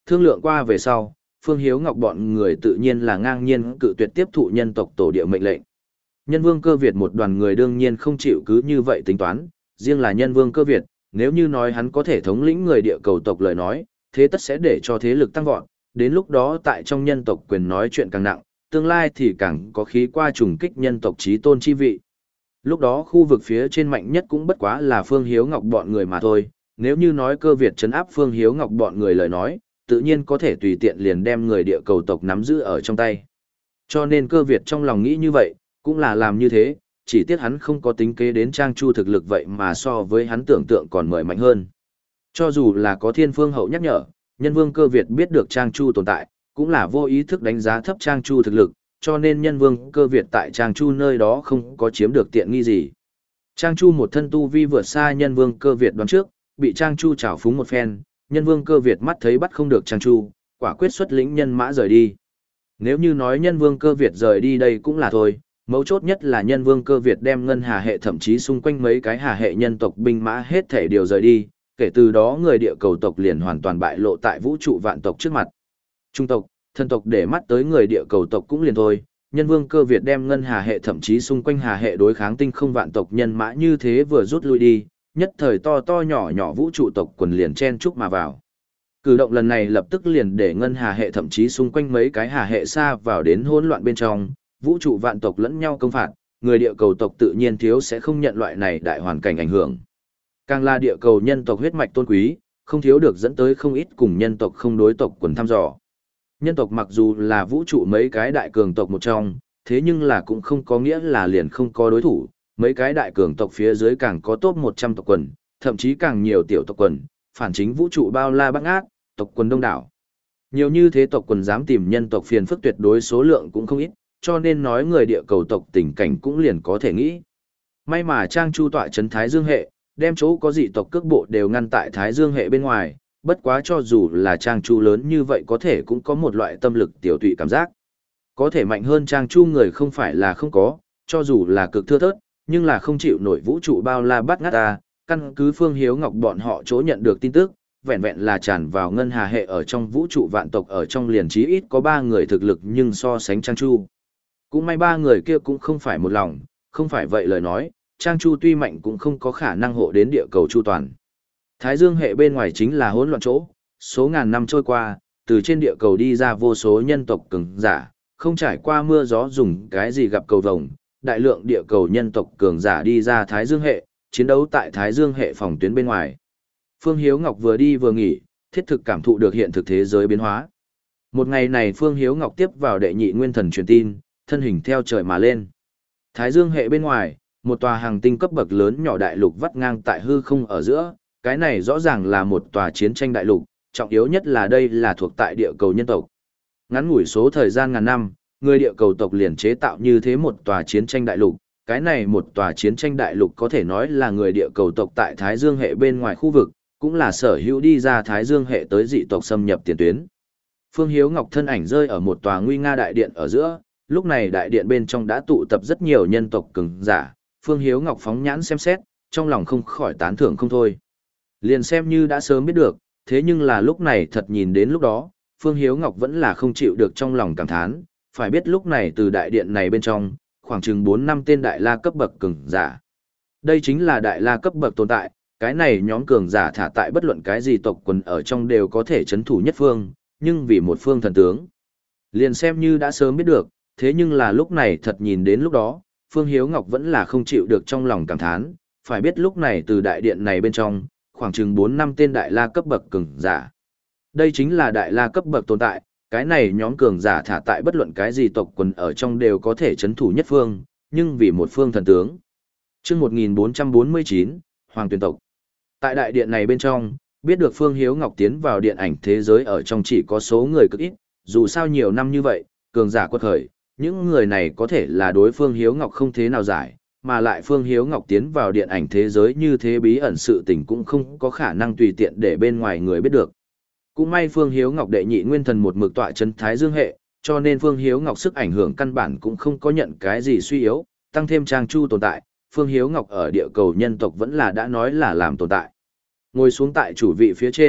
A: Thương lượng qua về sau, Phương Hiếu Ngọc bọn người tự nhiên là ngang nhiên cự tuyệt tiếp thụ nhân tộc tổ địa mệnh lệnh. Nhân vương cơ Việt một đoàn người đương nhiên không chịu cứ như vậy tính toán, riêng là nhân vương cơ Việt, nếu như nói hắn có thể thống lĩnh người địa cầu tộc lời nói, thế tất sẽ để cho thế lực tăng vọt, đến lúc đó tại trong nhân tộc quyền nói chuyện càng nặng, tương lai thì càng có khí qua trùng kích nhân tộc chí tôn chi vị. Lúc đó khu vực phía trên mạnh nhất cũng bất quá là Phương Hiếu Ngọc bọn người mà thôi, nếu như nói cơ Việt trấn áp Phương Hiếu Ngọc bọn người lời nói, tự nhiên có thể tùy tiện liền đem người địa cầu tộc nắm giữ ở trong tay. Cho nên cơ Việt trong lòng nghĩ như vậy, cũng là làm như thế, chỉ tiếc hắn không có tính kế đến Trang Chu thực lực vậy mà so với hắn tưởng tượng còn mời mạnh hơn. Cho dù là có Thiên Phương Hậu nhắc nhở, nhân vương cơ Việt biết được Trang Chu tồn tại, cũng là vô ý thức đánh giá thấp Trang Chu thực lực, cho nên nhân vương cơ Việt tại Trang Chu nơi đó không có chiếm được tiện nghi gì. Trang Chu một thân tu vi vượt xa nhân vương cơ Việt đoán trước, bị Trang Chu trảo phúng một phen, nhân vương cơ Việt mắt thấy bắt không được Trang Chu, quả quyết xuất lĩnh nhân mã rời đi. Nếu như nói nhân vương cơ Việt rời đi đây cũng là thôi, mấu chốt nhất là nhân vương cơ Việt đem ngân hà hệ thậm chí xung quanh mấy cái hà hệ nhân tộc binh mã hết thể điều rời đi, kể từ đó người địa cầu tộc liền hoàn toàn bại lộ tại vũ trụ vạn tộc trước mặt. Trung tộc, thần tộc để mắt tới người địa cầu tộc cũng liền thôi, nhân vương cơ Việt đem ngân hà hệ thậm chí xung quanh hà hệ đối kháng tinh không vạn tộc nhân mã như thế vừa rút lui đi, nhất thời to to nhỏ nhỏ vũ trụ tộc quần liền chen chúc mà vào. Cử động lần này lập tức liền để ngân hà hệ thậm chí xung quanh mấy cái hà hệ xa vào đến hỗn loạn bên trong, vũ trụ vạn tộc lẫn nhau công phạt, người địa cầu tộc tự nhiên thiếu sẽ không nhận loại này đại hoàn cảnh ảnh hưởng. Càng là địa cầu nhân tộc huyết mạch tôn quý, không thiếu được dẫn tới không ít cùng nhân tộc không đối tộc quần thăm dò. Nhân tộc mặc dù là vũ trụ mấy cái đại cường tộc một trong, thế nhưng là cũng không có nghĩa là liền không có đối thủ, mấy cái đại cường tộc phía dưới càng có top một trăm tộc quần, thậm chí càng nhiều tiểu tộc quần, phản chính vũ trụ bao la bát ngát, tộc quần đông đảo. Nhiều như thế tộc quần dám tìm nhân tộc phiền phức tuyệt đối số lượng cũng không ít, cho nên nói người địa cầu tộc tình cảnh cũng liền có thể nghĩ. May mà Trang Chu tọa trấn Thái Dương hệ, đem chỗ có dị tộc cước bộ đều ngăn tại Thái Dương hệ bên ngoài, bất quá cho dù là Trang Chu lớn như vậy có thể cũng có một loại tâm lực tiểu tụy cảm giác. Có thể mạnh hơn Trang Chu người không phải là không có, cho dù là cực thưa thớt, nhưng là không chịu nổi vũ trụ bao la bắt ngát ta, căn cứ Phương Hiếu Ngọc bọn họ chỗ nhận được tin tức, vẹn vẹn là tràn vào ngân hà hệ ở trong vũ trụ vạn tộc ở trong liền chí ít có ba người thực lực nhưng so sánh Trang Chu. Cũng may ba người kia cũng không phải một lòng, không phải vậy lời nói, Trang Chu tuy mạnh cũng không có khả năng hộ đến địa cầu chu toàn. Thái Dương hệ bên ngoài chính là hỗn loạn chỗ, số ngàn năm trôi qua, từ trên địa cầu đi ra vô số nhân tộc cường giả, không trải qua mưa gió dùng cái gì gặp cầu vồng, đại lượng địa cầu nhân tộc cường giả đi ra Thái Dương hệ, chiến đấu tại Thái Dương hệ phòng tuyến bên ngoài. Phương Hiếu Ngọc vừa đi vừa nghỉ, thiết thực cảm thụ được hiện thực thế giới biến hóa. Một ngày này Phương Hiếu Ngọc tiếp vào đệ nhị nguyên thần truyền tin, thân hình theo trời mà lên. Thái Dương hệ bên ngoài, một tòa hàng tinh cấp bậc lớn nhỏ đại lục vắt ngang tại hư không ở giữa, cái này rõ ràng là một tòa chiến tranh đại lục, trọng yếu nhất là đây là thuộc tại địa cầu nhân tộc. Ngắn ngủi số thời gian ngàn năm, người địa cầu tộc liền chế tạo như thế một tòa chiến tranh đại lục, cái này một tòa chiến tranh đại lục có thể nói là người địa cầu tộc tại Thái Dương hệ bên ngoài khu vực, cũng là sở hữu đi ra Thái Dương hệ tới dị tộc xâm nhập tiền tuyến. Phương Hiếu Ngọc thân ảnh rơi ở một tòa nguy nga đại điện ở giữa, lúc này đại điện bên trong đã tụ tập rất nhiều nhân tộc cường giả, Phương Hiếu Ngọc phóng nhãn xem xét, trong lòng không khỏi tán thưởng không thôi. Liền xem như đã sớm biết được, thế nhưng là lúc này thật nhìn đến lúc đó, Phương Hiếu Ngọc vẫn là không chịu được trong lòng cảm thán, phải biết lúc này từ đại điện này bên trong, khoảng chừng bốn năm tên đại la cấp bậc cường giả. Đây chính là đại la cấp bậc tồn tại, cái này nhóm cường giả thả tại bất luận cái gì tộc quần ở trong đều có thể chấn thủ nhất phương, nhưng vì một phương thần tướng. Liền xem như đã sớm biết được, thế nhưng là lúc này thật nhìn đến lúc đó, Phương Hiếu Ngọc vẫn là không chịu được trong lòng cảm thán, phải biết lúc này từ đại điện này bên trong, khoảng chừng bốn năm tên đại la cấp bậc cường giả. Đây chính là đại la cấp bậc tồn tại, cái này nhóm cường giả thả tại bất luận cái gì tộc quần ở trong đều có thể chấn thủ nhất phương, nhưng vì một phương thần tướng. Chương một nghìn bốn trăm bốn mươi chín, Hoàng Tuyền tộc. Tại đại điện này bên trong, biết được Phương Hiếu Ngọc tiến vào điện ảnh thế giới ở trong chỉ có số người cực ít, dù sao nhiều năm như vậy, cường giả quật khởi, những người này có thể là đối Phương Hiếu Ngọc không thế nào giải, mà lại Phương Hiếu Ngọc tiến vào điện ảnh thế giới như thế bí ẩn sự tình cũng không có khả năng tùy tiện để bên ngoài người biết được. Cũng may Phương Hiếu Ngọc đệ nhị nguyên thần một mực tọa chấn Thái Dương hệ, cho nên Phương Hiếu Ngọc sức ảnh hưởng căn bản cũng không có nhận cái gì suy yếu, tăng thêm Trang Chu tồn tại, Phương Hiếu Ngọc ở địa cầu nhân tộc vẫn là đã nói là làm tồn tại. Ngồi xuống tại chủ vị phía trên,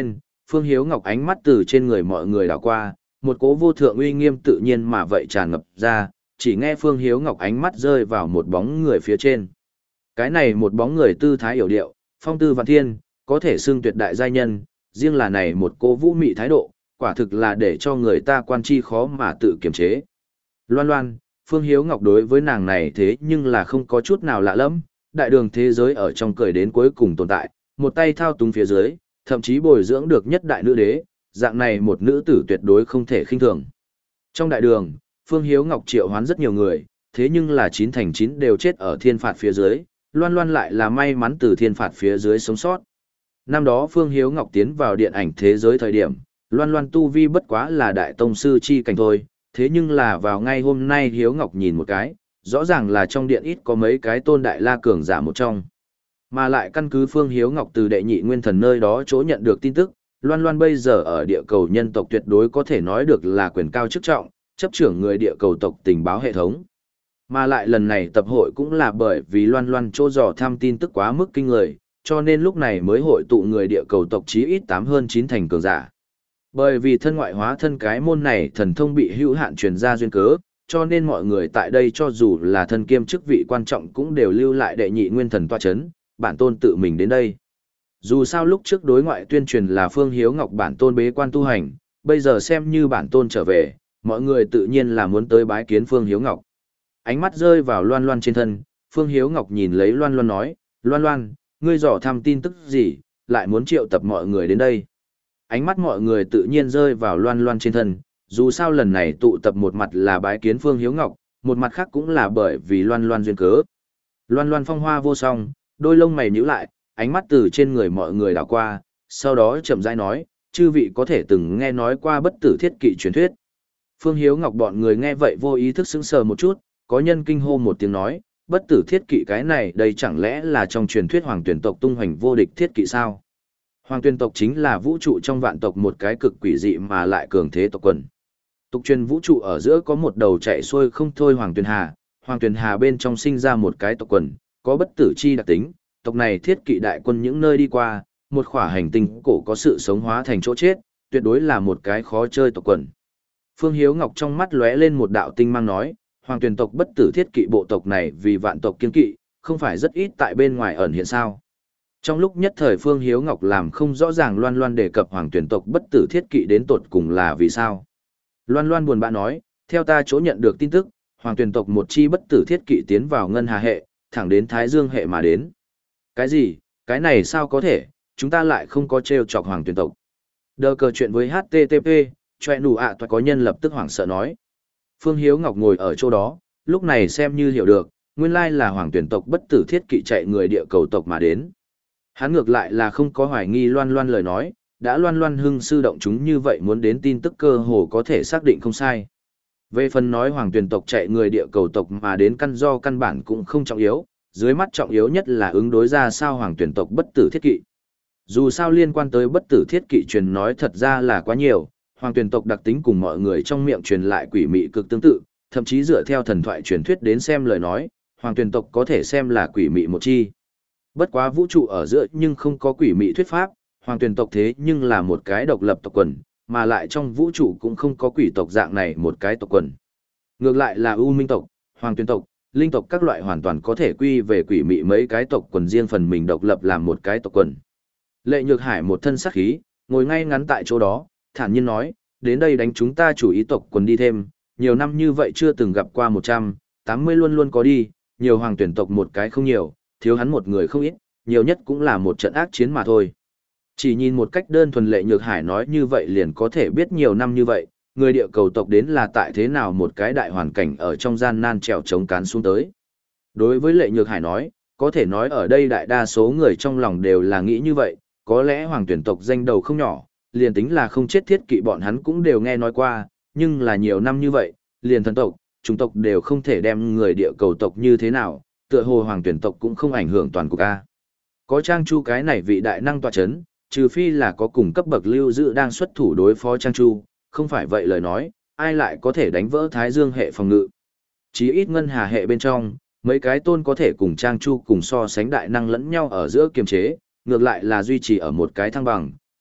A: Phương Hiếu Ngọc ánh mắt từ trên người mọi người đảo qua, một cỗ vô thượng uy nghiêm tự nhiên mà vậy tràn ngập ra, chỉ nghe Phương Hiếu Ngọc ánh mắt rơi vào một bóng người phía trên. Cái này một bóng người tư thái hiểu điệu, phong tư vạn thiên, có thể xưng tuyệt đại giai nhân, riêng là này một cỗ vũ mị thái độ, quả thực là để cho người ta quan chi khó mà tự kiềm chế. Loan Loan, Phương Hiếu Ngọc đối với nàng này thế nhưng là không có chút nào lạ lẫm, đại đường thế giới ở trong cười đến cuối cùng tồn tại, một tay thao túng phía dưới, thậm chí bồi dưỡng được nhất đại nữ đế, dạng này một nữ tử tuyệt đối không thể khinh thường. Trong đại đường, Phương Hiếu Ngọc triệu hoán rất nhiều người, thế nhưng là chín thành chín đều chết ở thiên phạt phía dưới, Loan Loan lại là may mắn từ thiên phạt phía dưới sống sót. Năm đó Phương Hiếu Ngọc tiến vào điện ảnh thế giới thời điểm, Loan Loan tu vi bất quá là đại tông sư chi cảnh thôi, thế nhưng là vào ngay hôm nay Hiếu Ngọc nhìn một cái, rõ ràng là trong điện ít có mấy cái tôn đại la cường giả một trong. Mà lại căn cứ Phương Hiếu Ngọc từ đệ nhị nguyên thần nơi đó chỗ nhận được tin tức, Loan Loan bây giờ ở địa cầu nhân tộc tuyệt đối có thể nói được là quyền cao chức trọng, chấp trưởng người địa cầu tộc tình báo hệ thống. Mà lại lần này tập hội cũng là bởi vì Loan Loan chỗ dò thăm tin tức quá mức kinh người, cho nên lúc này mới hội tụ người địa cầu tộc chí ít tám hơn chín thành cường giả. Bởi vì thân ngoại hóa thân cái môn này thần thông bị hữu hạn truyền ra duyên cớ, cho nên mọi người tại đây cho dù là thân kiêm chức vị quan trọng cũng đều lưu lại đệ nhị nguyên thần tọa chấn, bản tôn tự mình đến đây. Dù sao lúc trước đối ngoại tuyên truyền là Phương Hiếu Ngọc bản tôn bế quan tu hành, bây giờ xem như bản tôn trở về, mọi người tự nhiên là muốn tới bái kiến Phương Hiếu Ngọc. Ánh mắt rơi vào Loan Loan trên thân, Phương Hiếu Ngọc nhìn lấy Loan Loan nói, Loan Loan, ngươi dò thăm tin tức gì, lại muốn triệu tập mọi người đến đây. Ánh mắt mọi người tự nhiên rơi vào Loan Loan trên thân, dù sao lần này tụ tập một mặt là bái kiến Phương Hiếu Ngọc, một mặt khác cũng là bởi vì Loan Loan duyên cớ. Loan Loan phong hoa vô song, đôi lông mày nhíu lại, ánh mắt từ trên người mọi người đảo qua, sau đó chậm rãi nói, chư vị có thể từng nghe nói qua bất tử thiết kỵ truyền thuyết. Phương Hiếu Ngọc bọn người nghe vậy vô ý thức sững sờ một chút, có nhân kinh hô một tiếng nói, bất tử thiết kỵ cái này đây chẳng lẽ là trong truyền thuyết hoàng tuyển tộc tung hoành vô địch thiết kỵ sao? Hoàng tuyển tộc chính là vũ trụ trong vạn tộc một cái cực quỷ dị mà lại cường thế tộc quần. Tục truyền vũ trụ ở giữa có một đầu chạy xuôi không thôi hoàng tuyển hà, hoàng tuyển hà bên trong sinh ra một cái tộc quần, có bất tử chi đặc tính, tộc này thiết kỵ đại quân những nơi đi qua, một khỏa hành tinh cổ có sự sống hóa thành chỗ chết, tuyệt đối là một cái khó chơi tộc quần. Phương Hiếu Ngọc trong mắt lóe lên một đạo tinh mang nói, hoàng tuyển tộc bất tử thiết kỵ bộ tộc này vì vạn tộc kiên kỵ, không phải rất ít tại bên ngoài ẩn hiện sao. Trong lúc nhất thời Phương Hiếu Ngọc làm không rõ ràng Loan Loan đề cập hoàng tuyển tộc bất tử thiết kỵ đến tột cùng là vì sao. Loan Loan buồn bã nói, theo ta chỗ nhận được tin tức, hoàng tuyển tộc một chi bất tử thiết kỵ tiến vào ngân hà hệ, thẳng đến Thái Dương hệ mà đến. Cái gì, cái này sao có thể, chúng ta lại không có trêu chọc hoàng tuyển tộc. Đờ cờ chuyện với hát tê tê pê, choẹ nụ ạ toại có nhân lập tức hoảng sợ nói. Phương Hiếu Ngọc ngồi ở chỗ đó, lúc này xem như hiểu được, nguyên lai là hoàng tuyển tộc bất tử thiết kỵ chạy người địa cầu tộc mà đến. Hắn ngược lại là không có hoài nghi Loan Loan lời nói, đã Loan Loan hưng sư động chúng như vậy muốn đến tin tức cơ hồ có thể xác định không sai. Về phần nói hoàng tuyển tộc chạy người địa cầu tộc mà đến căn do căn bản cũng không trọng yếu, dưới mắt trọng yếu nhất là ứng đối ra sao hoàng tuyển tộc bất tử thiết kỵ. Dù sao liên quan tới bất tử thiết kỵ truyền nói thật ra là quá nhiều, hoàng tuyển tộc đặc tính cùng mọi người trong miệng truyền lại quỷ mị cực tương tự, thậm chí dựa theo thần thoại truyền thuyết đến xem lời nói, hoàng tuyển tộc có thể xem là quỷ mị một chi. Bất quá vũ trụ ở giữa nhưng không có quỷ mị thuyết pháp, hoàng tuyển tộc thế nhưng là một cái độc lập tộc quần, mà lại trong vũ trụ cũng không có quỷ tộc dạng này một cái tộc quần. Ngược lại là U Minh tộc, hoàng tuyển tộc, linh tộc các loại hoàn toàn có thể quy về quỷ mị mấy cái tộc quần riêng phần mình độc lập làm một cái tộc quần. Lệ Nhược Hải một thân sắc khí, ngồi ngay ngắn tại chỗ đó, thản nhiên nói, đến đây đánh chúng ta chủ ý tộc quần đi thêm, nhiều năm như vậy chưa từng gặp qua một trăm tám mươi luôn luôn có đi, nhiều hoàng tuyển tộc một cái không nhiều, thiếu hắn một người không ít, nhiều nhất cũng là một trận ác chiến mà thôi. Chỉ nhìn một cách đơn thuần Lệ Nhược Hải nói như vậy liền có thể biết nhiều năm như vậy, người địa cầu tộc đến là tại thế nào một cái đại hoàn cảnh ở trong gian nan trèo chống cán xuống tới. Đối với Lệ Nhược Hải nói, có thể nói ở đây đại đa số người trong lòng đều là nghĩ như vậy, có lẽ hoàng tuyển tộc danh đầu không nhỏ, liền tính là không chết thiết kỵ bọn hắn cũng đều nghe nói qua, nhưng là nhiều năm như vậy, liền thần tộc, chủng tộc đều không thể đem người địa cầu tộc như thế nào, tựa hồ hoàng tuyển tộc cũng không ảnh hưởng toàn cục A. Có Trang Chu cái này vị đại năng tọa chấn, trừ phi là có cùng cấp bậc lưu dự đang xuất thủ đối phó Trang Chu, không phải vậy lời nói, ai lại có thể đánh vỡ Thái Dương hệ phòng ngự. Chí ít ngân hà hệ bên trong, mấy cái tôn có thể cùng Trang Chu cùng so sánh đại năng lẫn nhau ở giữa kiềm chế, ngược lại là duy trì ở một cái thăng bằng,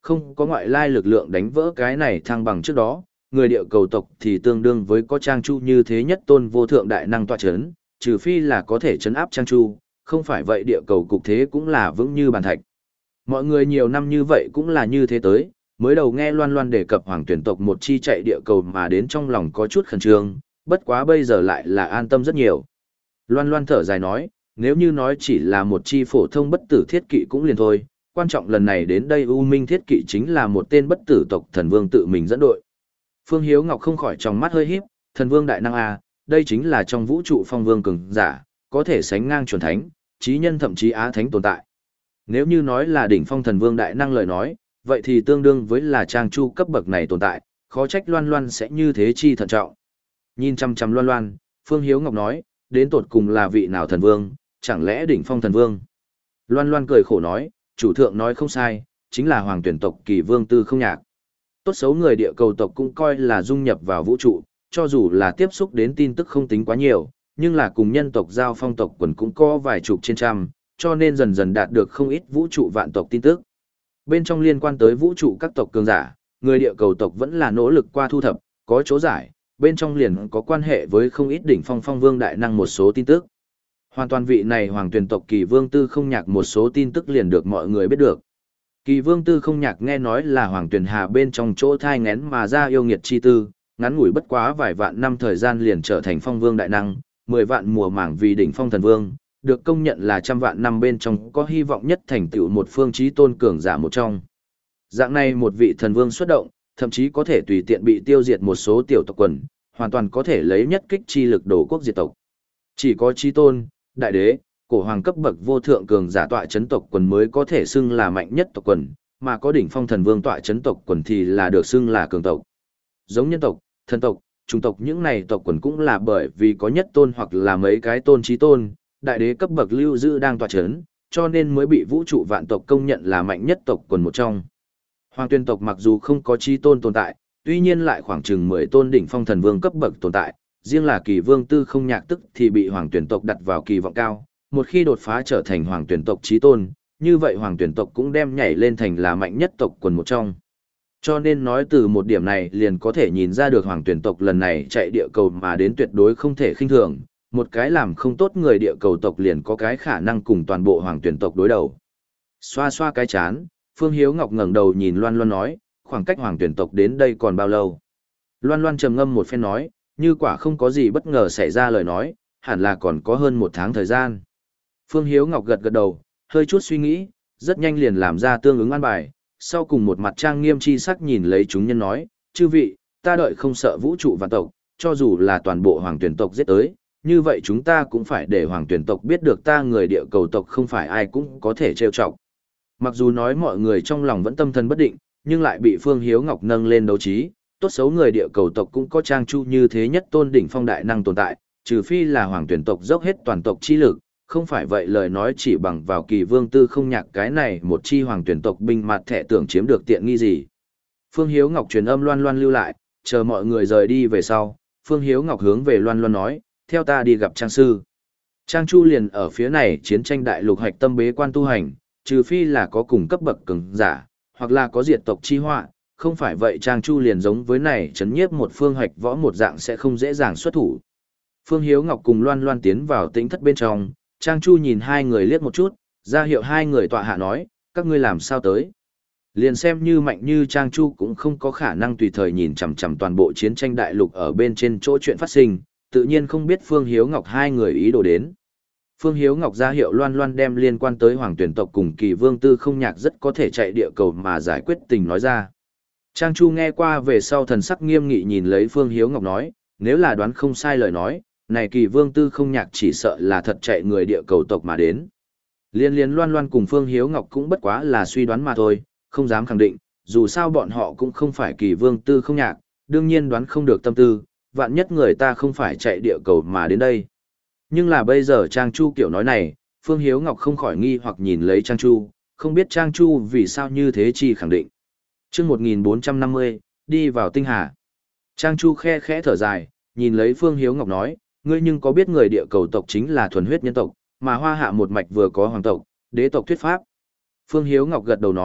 A: không có ngoại lai lực lượng đánh vỡ cái này thăng bằng trước đó, người địa cầu tộc thì tương đương với có Trang Chu như thế nhất tôn vô thượng đại năng tọa chấn, trừ phi là có thể chấn áp Trang Chu, không phải vậy địa cầu cục thế cũng là vững như bàn thạch. Mọi người nhiều năm như vậy cũng là như thế tới, mới đầu nghe Loan Loan đề cập hoàng tuyển tộc một chi chạy địa cầu mà đến trong lòng có chút khẩn trương, bất quá bây giờ lại là an tâm rất nhiều. Loan Loan thở dài nói, nếu như nói chỉ là một chi phổ thông bất tử thiết kỵ cũng liền thôi, quan trọng lần này đến đây U Minh thiết kỵ chính là một tên bất tử tộc thần vương tự mình dẫn đội. Phương Hiếu Ngọc không khỏi trong mắt hơi híp, thần vương đại năng a, đây chính là trong vũ trụ phong vương cường giả, có thể sánh ngang chuẩn thánh, chí nhân thậm chí á thánh tồn tại. Nếu như nói là đỉnh phong thần vương đại năng lời nói, vậy thì tương đương với là Trang Chu cấp bậc này tồn tại, khó trách Loan Loan sẽ như thế chi thận trọng. Nhìn chăm chăm Loan Loan, Phương Hiếu Ngọc nói, đến tột cùng là vị nào thần vương, chẳng lẽ đỉnh phong thần vương? Loan Loan cười khổ nói, chủ thượng nói không sai, chính là hoàng tuyển tộc Kỳ Vương Tư Không Nhạc. Tốt xấu người địa cầu tộc cũng coi là dung nhập vào vũ trụ, cho dù là tiếp xúc đến tin tức không tính quá nhiều, nhưng là cùng nhân tộc giao phong tộc quần cũng có vài chục trên trăm, cho nên dần dần đạt được không ít vũ trụ vạn tộc tin tức. Bên trong liên quan tới vũ trụ các tộc cường giả, người địa cầu tộc vẫn là nỗ lực qua thu thập, có chỗ giải, bên trong liền có quan hệ với không ít đỉnh phong phong vương đại năng một số tin tức. Hoàn toàn vị này hoàng tuyển tộc Kỳ Vương Tư Không Nhạc một số tin tức liền được mọi người biết được. Kỳ Vương Tư Không Nhạc nghe nói là hoàng tuyển hà bên trong chỗ thai ngén mà ra yêu nghiệt chi tư, ngắn ngủi bất quá vài vạn năm thời gian liền trở thành phong vương đại năng, mười vạn mùa mảng vì đỉnh phong thần vương, được công nhận là trăm vạn năm bên trong có hy vọng nhất thành tựu một phương chí tôn cường giả một trong. Dạng này một vị thần vương xuất động, thậm chí có thể tùy tiện bị tiêu diệt một số tiểu tộc quần, hoàn toàn có thể lấy nhất kích chi lực đổ quốc diệt tộc. Chỉ có chí tôn, đại đế, cổ hoàng cấp bậc vô thượng cường giả tọa chấn tộc quần mới có thể xưng là mạnh nhất tộc quần, mà có đỉnh phong thần vương tọa chấn tộc quần thì là được xưng là cường tộc. Giống nhân tộc, thần tộc, chủng tộc những này tộc quần cũng là bởi vì có nhất tôn hoặc là mấy cái tôn chí tôn, đại đế cấp bậc lưu giữ đang tọa chấn, cho nên mới bị vũ trụ vạn tộc công nhận là mạnh nhất tộc quần một trong. Hoàng tuyên tộc mặc dù không có chí tôn tồn tại, tuy nhiên lại khoảng chừng mười tôn đỉnh phong thần vương cấp bậc tồn tại, riêng là Kỳ Vương Tư Không Nhạc tức thì bị hoàng tuyển tộc đặt vào kỳ vọng cao, một khi đột phá trở thành hoàng tuyển tộc chí tôn, như vậy hoàng tuyển tộc cũng đem nhảy lên thành là mạnh nhất tộc quần một trong. Cho nên nói từ một điểm này liền có thể nhìn ra được hoàng tuyển tộc lần này chạy địa cầu mà đến tuyệt đối không thể khinh thường, một cái làm không tốt người địa cầu tộc liền có cái khả năng cùng toàn bộ hoàng tuyển tộc đối đầu. Xoa xoa cái chán, Phương Hiếu Ngọc ngẩng đầu nhìn Loan Loan nói, khoảng cách hoàng tuyển tộc đến đây còn bao lâu? Loan Loan trầm ngâm một phen nói, như quả không có gì bất ngờ xảy ra lời nói, hẳn là còn có hơn một tháng thời gian. Phương Hiếu Ngọc gật gật đầu, hơi chút suy nghĩ, rất nhanh liền làm ra tương ứng an bài, sau cùng một mặt trang nghiêm chi sắc nhìn lấy chúng nhân nói, chư vị, ta đợi không sợ vũ trụ vạn tộc, cho dù là toàn bộ hoàng tuyển tộc giết tới, như vậy chúng ta cũng phải để hoàng tuyển tộc biết được ta người địa cầu tộc không phải ai cũng có thể trêu chọc. Mặc dù nói mọi người trong lòng vẫn tâm thần bất định, nhưng lại bị Phương Hiếu Ngọc nâng lên đấu trí, tốt xấu người địa cầu tộc cũng có Trang Chu như thế nhất tôn đỉnh phong đại năng tồn tại, trừ phi là hoàng tuyển tộc dốc hết toàn tộc chi lực, không phải vậy lời nói chỉ bằng vào Kỳ Vương Tư Không Nhạc cái này một chi hoàng tuyển tộc binh mặt thẻ tưởng chiếm được tiện nghi gì. Phương Hiếu Ngọc truyền âm Loan Loan lưu lại, chờ mọi người rời đi về sau, Phương Hiếu Ngọc hướng về Loan Loan nói, theo ta đi gặp Trang Sư. Trang Chu liền ở phía này chiến tranh đại lục hạch tâm bế quan tu hành, trừ phi là có cùng cấp bậc cường giả, hoặc là có diệt tộc chi họa, không phải vậy Trang Chu liền giống với này chấn nhiếp một phương hạch võ một dạng sẽ không dễ dàng xuất thủ. Phương Hiếu Ngọc cùng Loan Loan tiến vào tĩnh thất bên trong, Trang Chu nhìn hai người liếc một chút, ra hiệu hai người tọa hạ nói, các ngươi làm sao tới. Liền xem như mạnh như Trang Chu cũng không có khả năng tùy thời nhìn chằm chằm toàn bộ chiến tranh đại lục ở bên trên chỗ chuyện phát sinh, tự nhiên không biết Phương Hiếu Ngọc hai người ý đồ đến. Phương Hiếu Ngọc ra hiệu Loan Loan đem liên quan tới hoàng tuyển tộc cùng Kỳ Vương Tư Không Nhạc rất có thể chạy địa cầu mà giải quyết tình nói ra. Trang Chu nghe qua về sau thần sắc nghiêm nghị nhìn lấy Phương Hiếu Ngọc nói, nếu là đoán không sai lời nói, này Kỳ Vương Tư Không Nhạc chỉ sợ là thật chạy người địa cầu tộc mà đến. Liên liên Loan Loan cùng Phương Hiếu Ngọc cũng bất quá là suy đoán mà thôi, không dám khẳng định, dù sao bọn họ cũng không phải Kỳ Vương Tư Không Nhạc, đương nhiên đoán không được tâm tư, vạn nhất người ta không phải chạy địa cầu mà đến đây. Nhưng là bây giờ Trang Chu kiểu nói này, Phương Hiếu Ngọc không khỏi nghi hoặc nhìn lấy Trang Chu, không biết Trang Chu vì sao như thế chi khẳng định. Trước một nghìn bốn trăm năm mươi, đi vào tinh hà. Trang Chu khe khẽ thở dài, nhìn lấy Phương Hiếu Ngọc nói, ngươi nhưng có biết người địa cầu tộc chính là thuần huyết nhân tộc, mà hoa hạ một mạch vừa có hoàng tộc, đế tộc thuyết pháp. Phương Hiếu Ngọc gật đầu nói,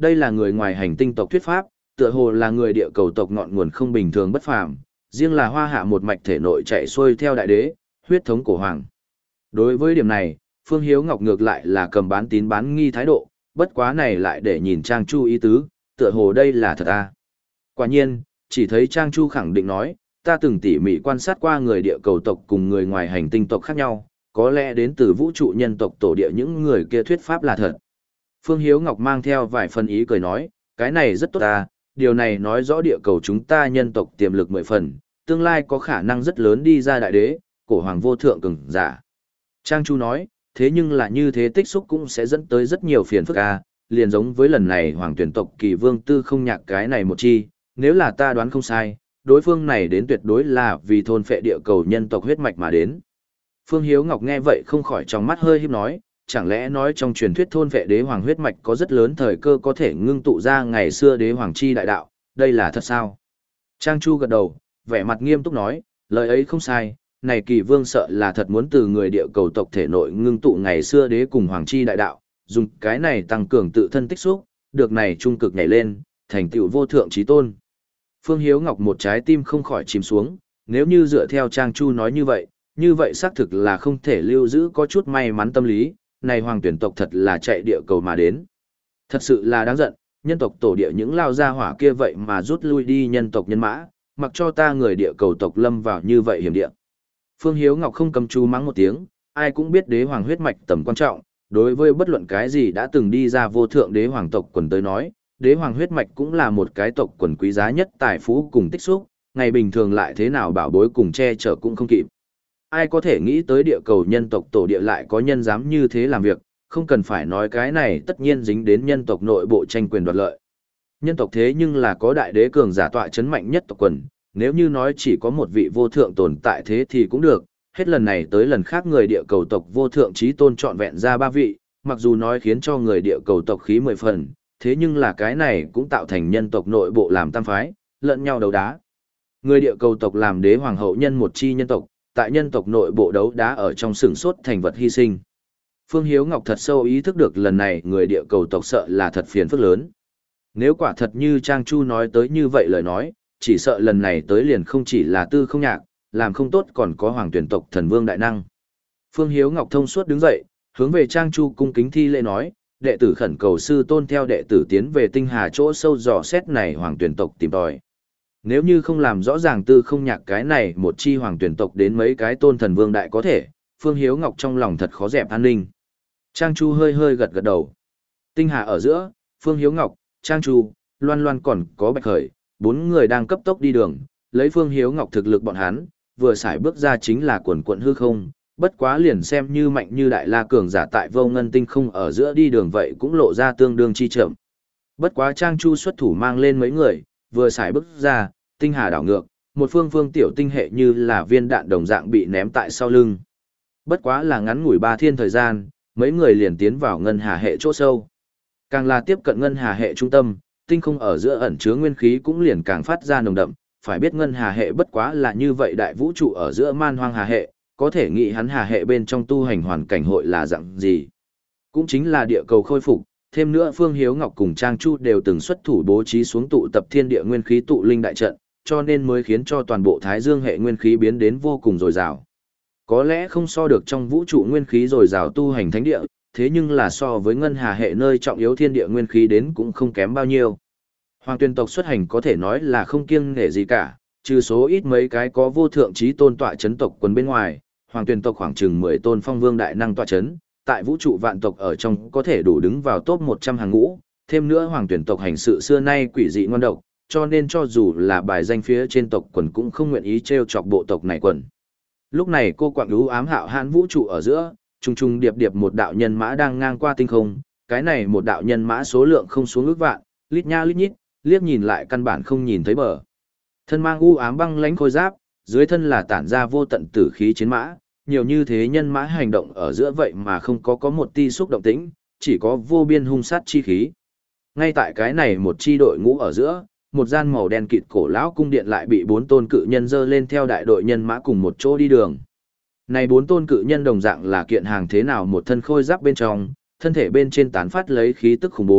A: đây là người ngoài hành tinh tộc thuyết pháp, tựa hồ là người địa cầu tộc ngọn nguồn không bình thường bất phàm, riêng là Hoa Hạ một mạch thể nội chạy xuôi theo đại đế, huyết thống cổ hoàng. Đối với điểm này, Phương Hiếu Ngọc ngược lại là cầm bán tín bán nghi thái độ, bất quá này lại để nhìn Trang Chu ý tứ, tựa hồ đây là thật à. Quả nhiên, chỉ thấy Trang Chu khẳng định nói, ta từng tỉ mỉ quan sát qua người địa cầu tộc cùng người ngoài hành tinh tộc khác nhau, có lẽ đến từ vũ trụ nhân tộc tổ địa những người kia thuyết pháp là thật. Phương Hiếu Ngọc mang theo vài phần ý cười nói, cái này rất tốt ta, điều này nói rõ địa cầu chúng ta nhân tộc tiềm lực mười phần, tương lai có khả năng rất lớn đi ra đại đế, cổ hoàng vô thượng cường giả. Trang Chu nói, thế nhưng là như thế tích xúc cũng sẽ dẫn tới rất nhiều phiền phức a, liền giống với lần này hoàng tuyển tộc kỳ vương tư không nhạc cái này một chi, nếu là ta đoán không sai, đối phương này đến tuyệt đối là vì thôn phệ địa cầu nhân tộc huyết mạch mà đến. Phương Hiếu Ngọc nghe vậy không khỏi trong mắt hơi híp nói, chẳng lẽ nói trong truyền thuyết thôn phệ đế hoàng huyết mạch có rất lớn thời cơ có thể ngưng tụ ra ngày xưa đế hoàng chi đại đạo, đây là thật sao? Trang Chu gật đầu, vẻ mặt nghiêm túc nói, lời ấy không sai, này kỳ vương sợ là thật muốn từ người địa cầu tộc thể nội ngưng tụ ngày xưa đế cùng hoàng chi đại đạo, dùng cái này tăng cường tự thân tích xúc, được này trung cực nhảy lên, thành tựu vô thượng trí tôn. Phương Hiếu Ngọc một trái tim không khỏi chìm xuống, nếu như dựa theo Trang Chu nói như vậy, như vậy xác thực là không thể lưu giữ có chút may mắn tâm lý, này hoàng tuyển tộc thật là chạy địa cầu mà đến. Thật sự là đáng giận, nhân tộc tổ địa những lao gia hỏa kia vậy mà rút lui đi nhân tộc nhân mã, mặc cho ta người địa cầu tộc lâm vào như vậy hiểm địa. Phương Hiếu Ngọc không cầm chú mắng một tiếng, ai cũng biết đế hoàng huyết mạch tầm quan trọng, đối với bất luận cái gì đã từng đi ra vô thượng đế hoàng tộc quần tới nói, đế hoàng huyết mạch cũng là một cái tộc quần quý giá nhất tài phú cùng tích xúc, ngày bình thường lại thế nào bảo bối cùng che chở cũng không kịp. Ai có thể nghĩ tới địa cầu nhân tộc tổ địa lại có nhân dám như thế làm việc, không cần phải nói cái này tất nhiên dính đến nhân tộc nội bộ tranh quyền đoạt lợi. Nhân tộc thế nhưng là có đại đế cường giả tọa chấn mạnh nhất tộc quần, nếu như nói chỉ có một vị vô thượng tồn tại thế thì cũng được, hết lần này tới lần khác người địa cầu tộc vô thượng chí tôn trọn vẹn ra ba vị, mặc dù nói khiến cho người địa cầu tộc khí mười phần, thế nhưng là cái này cũng tạo thành nhân tộc nội bộ làm tam phái, lẫn nhau đấu đá. Người địa cầu tộc làm đế hoàng hậu nhân một chi nhân tộc, tại nhân tộc nội bộ đấu đá ở trong sừng sốt thành vật hy sinh. Phương Hiếu Ngọc thật sâu ý thức được lần này người địa cầu tộc sợ là thật phiền phức lớn. Nếu quả thật như Trang Chu nói tới như vậy lời nói, chỉ sợ lần này tới liền không chỉ là tư không nhạc, làm không tốt còn có hoàng tuyển tộc thần vương đại năng. Phương Hiếu Ngọc thông suốt đứng dậy, hướng về Trang Chu cung kính thi lễ nói, đệ tử khẩn cầu sư tôn theo đệ tử tiến về tinh hà chỗ sâu dò xét này hoàng tuyển tộc tìm tòi. Nếu như không làm rõ ràng tư không nhạc cái này một chi hoàng tuyển tộc đến mấy cái tôn thần vương đại có thể, Phương Hiếu Ngọc trong lòng thật khó dẹp an ninh. Trang Chu hơi hơi gật gật đầu. Tinh hà ở giữa, Phương Hiếu Ngọc, Trang Chu, Loan Loan còn có Bạch Khởi, bốn người đang cấp tốc đi đường, lấy Phương Hiếu Ngọc thực lực bọn hắn, vừa xài bước ra chính là quần quận hư không, bất quá liền xem như mạnh như đại la cường giả tại vô ngân tinh không ở giữa đi đường vậy cũng lộ ra tương đương chi chậm. Bất quá Trang Chu xuất thủ mang lên mấy người, vừa xài bước ra, tinh hà đảo ngược, một phương phương tiểu tinh hệ như là viên đạn đồng dạng bị ném tại sau lưng. Bất quá là ngắn ngủi ba thiên thời gian, mấy người liền tiến vào ngân hà hệ chỗ sâu. Càng là tiếp cận ngân hà hệ trung tâm, tinh không ở giữa ẩn chứa nguyên khí cũng liền càng phát ra nồng đậm, phải biết ngân hà hệ bất quá là như vậy đại vũ trụ ở giữa man hoang hà hệ, có thể nghĩ hắn hà hệ bên trong tu hành hoàn cảnh hội là dạng gì. Cũng chính là địa cầu khôi phục, thêm nữa Phương Hiếu Ngọc cùng Trang Chu đều từng xuất thủ bố trí xuống tụ tập thiên địa nguyên khí tụ linh đại trận, cho nên mới khiến cho toàn bộ Thái Dương hệ nguyên khí biến đến vô cùng dồi dào. Có lẽ không so được trong vũ trụ nguyên khí dồi dào tu hành thánh địa, thế nhưng là so với ngân hà hệ nơi trọng yếu thiên địa nguyên khí đến cũng không kém bao nhiêu. Hoàng tuyển tộc xuất hành có thể nói là không kiêng nể gì cả, trừ số ít mấy cái có vô thượng chí tôn tọa chấn tộc quân bên ngoài, hoàng tuyển tộc khoảng chừng mười tôn phong vương đại năng tọa chấn, tại vũ trụ vạn tộc ở trong có thể đủ đứng vào top một trăm hàng ngũ, thêm nữa hoàng tuyển tộc hành sự xưa nay quỷ dị ngoan độc, cho nên cho dù là bài danh phía trên tộc quần cũng không nguyện ý trêu chọc bộ tộc này quần. Lúc này cô quạng lũ ám hạo hãn vũ trụ ở giữa, trùng trùng điệp điệp một đạo nhân mã đang ngang qua tinh không, cái này một đạo nhân mã số lượng không xuống ước vạn, lít nha lít nhít, liếc nhìn lại căn bản không nhìn thấy bờ. Thân mang u ám băng lãnh khôi giáp, dưới thân là tản ra vô tận tử khí chiến mã, nhiều như thế nhân mã hành động ở giữa vậy mà không có có một ti xúc động tĩnh, chỉ có vô biên hung sát chi khí. Ngay tại cái này một chi đội ngũ ở giữa, một gian màu đen kịt cổ lão cung điện lại bị bốn tôn cự nhân dơ lên theo đại đội nhân mã cùng một chỗ đi đường. Này bốn tôn cự nhân đồng dạng là kiện hàng thế nào một thân khôi giáp bên trong, thân thể bên trên tán phát lấy khí tức khủng bố,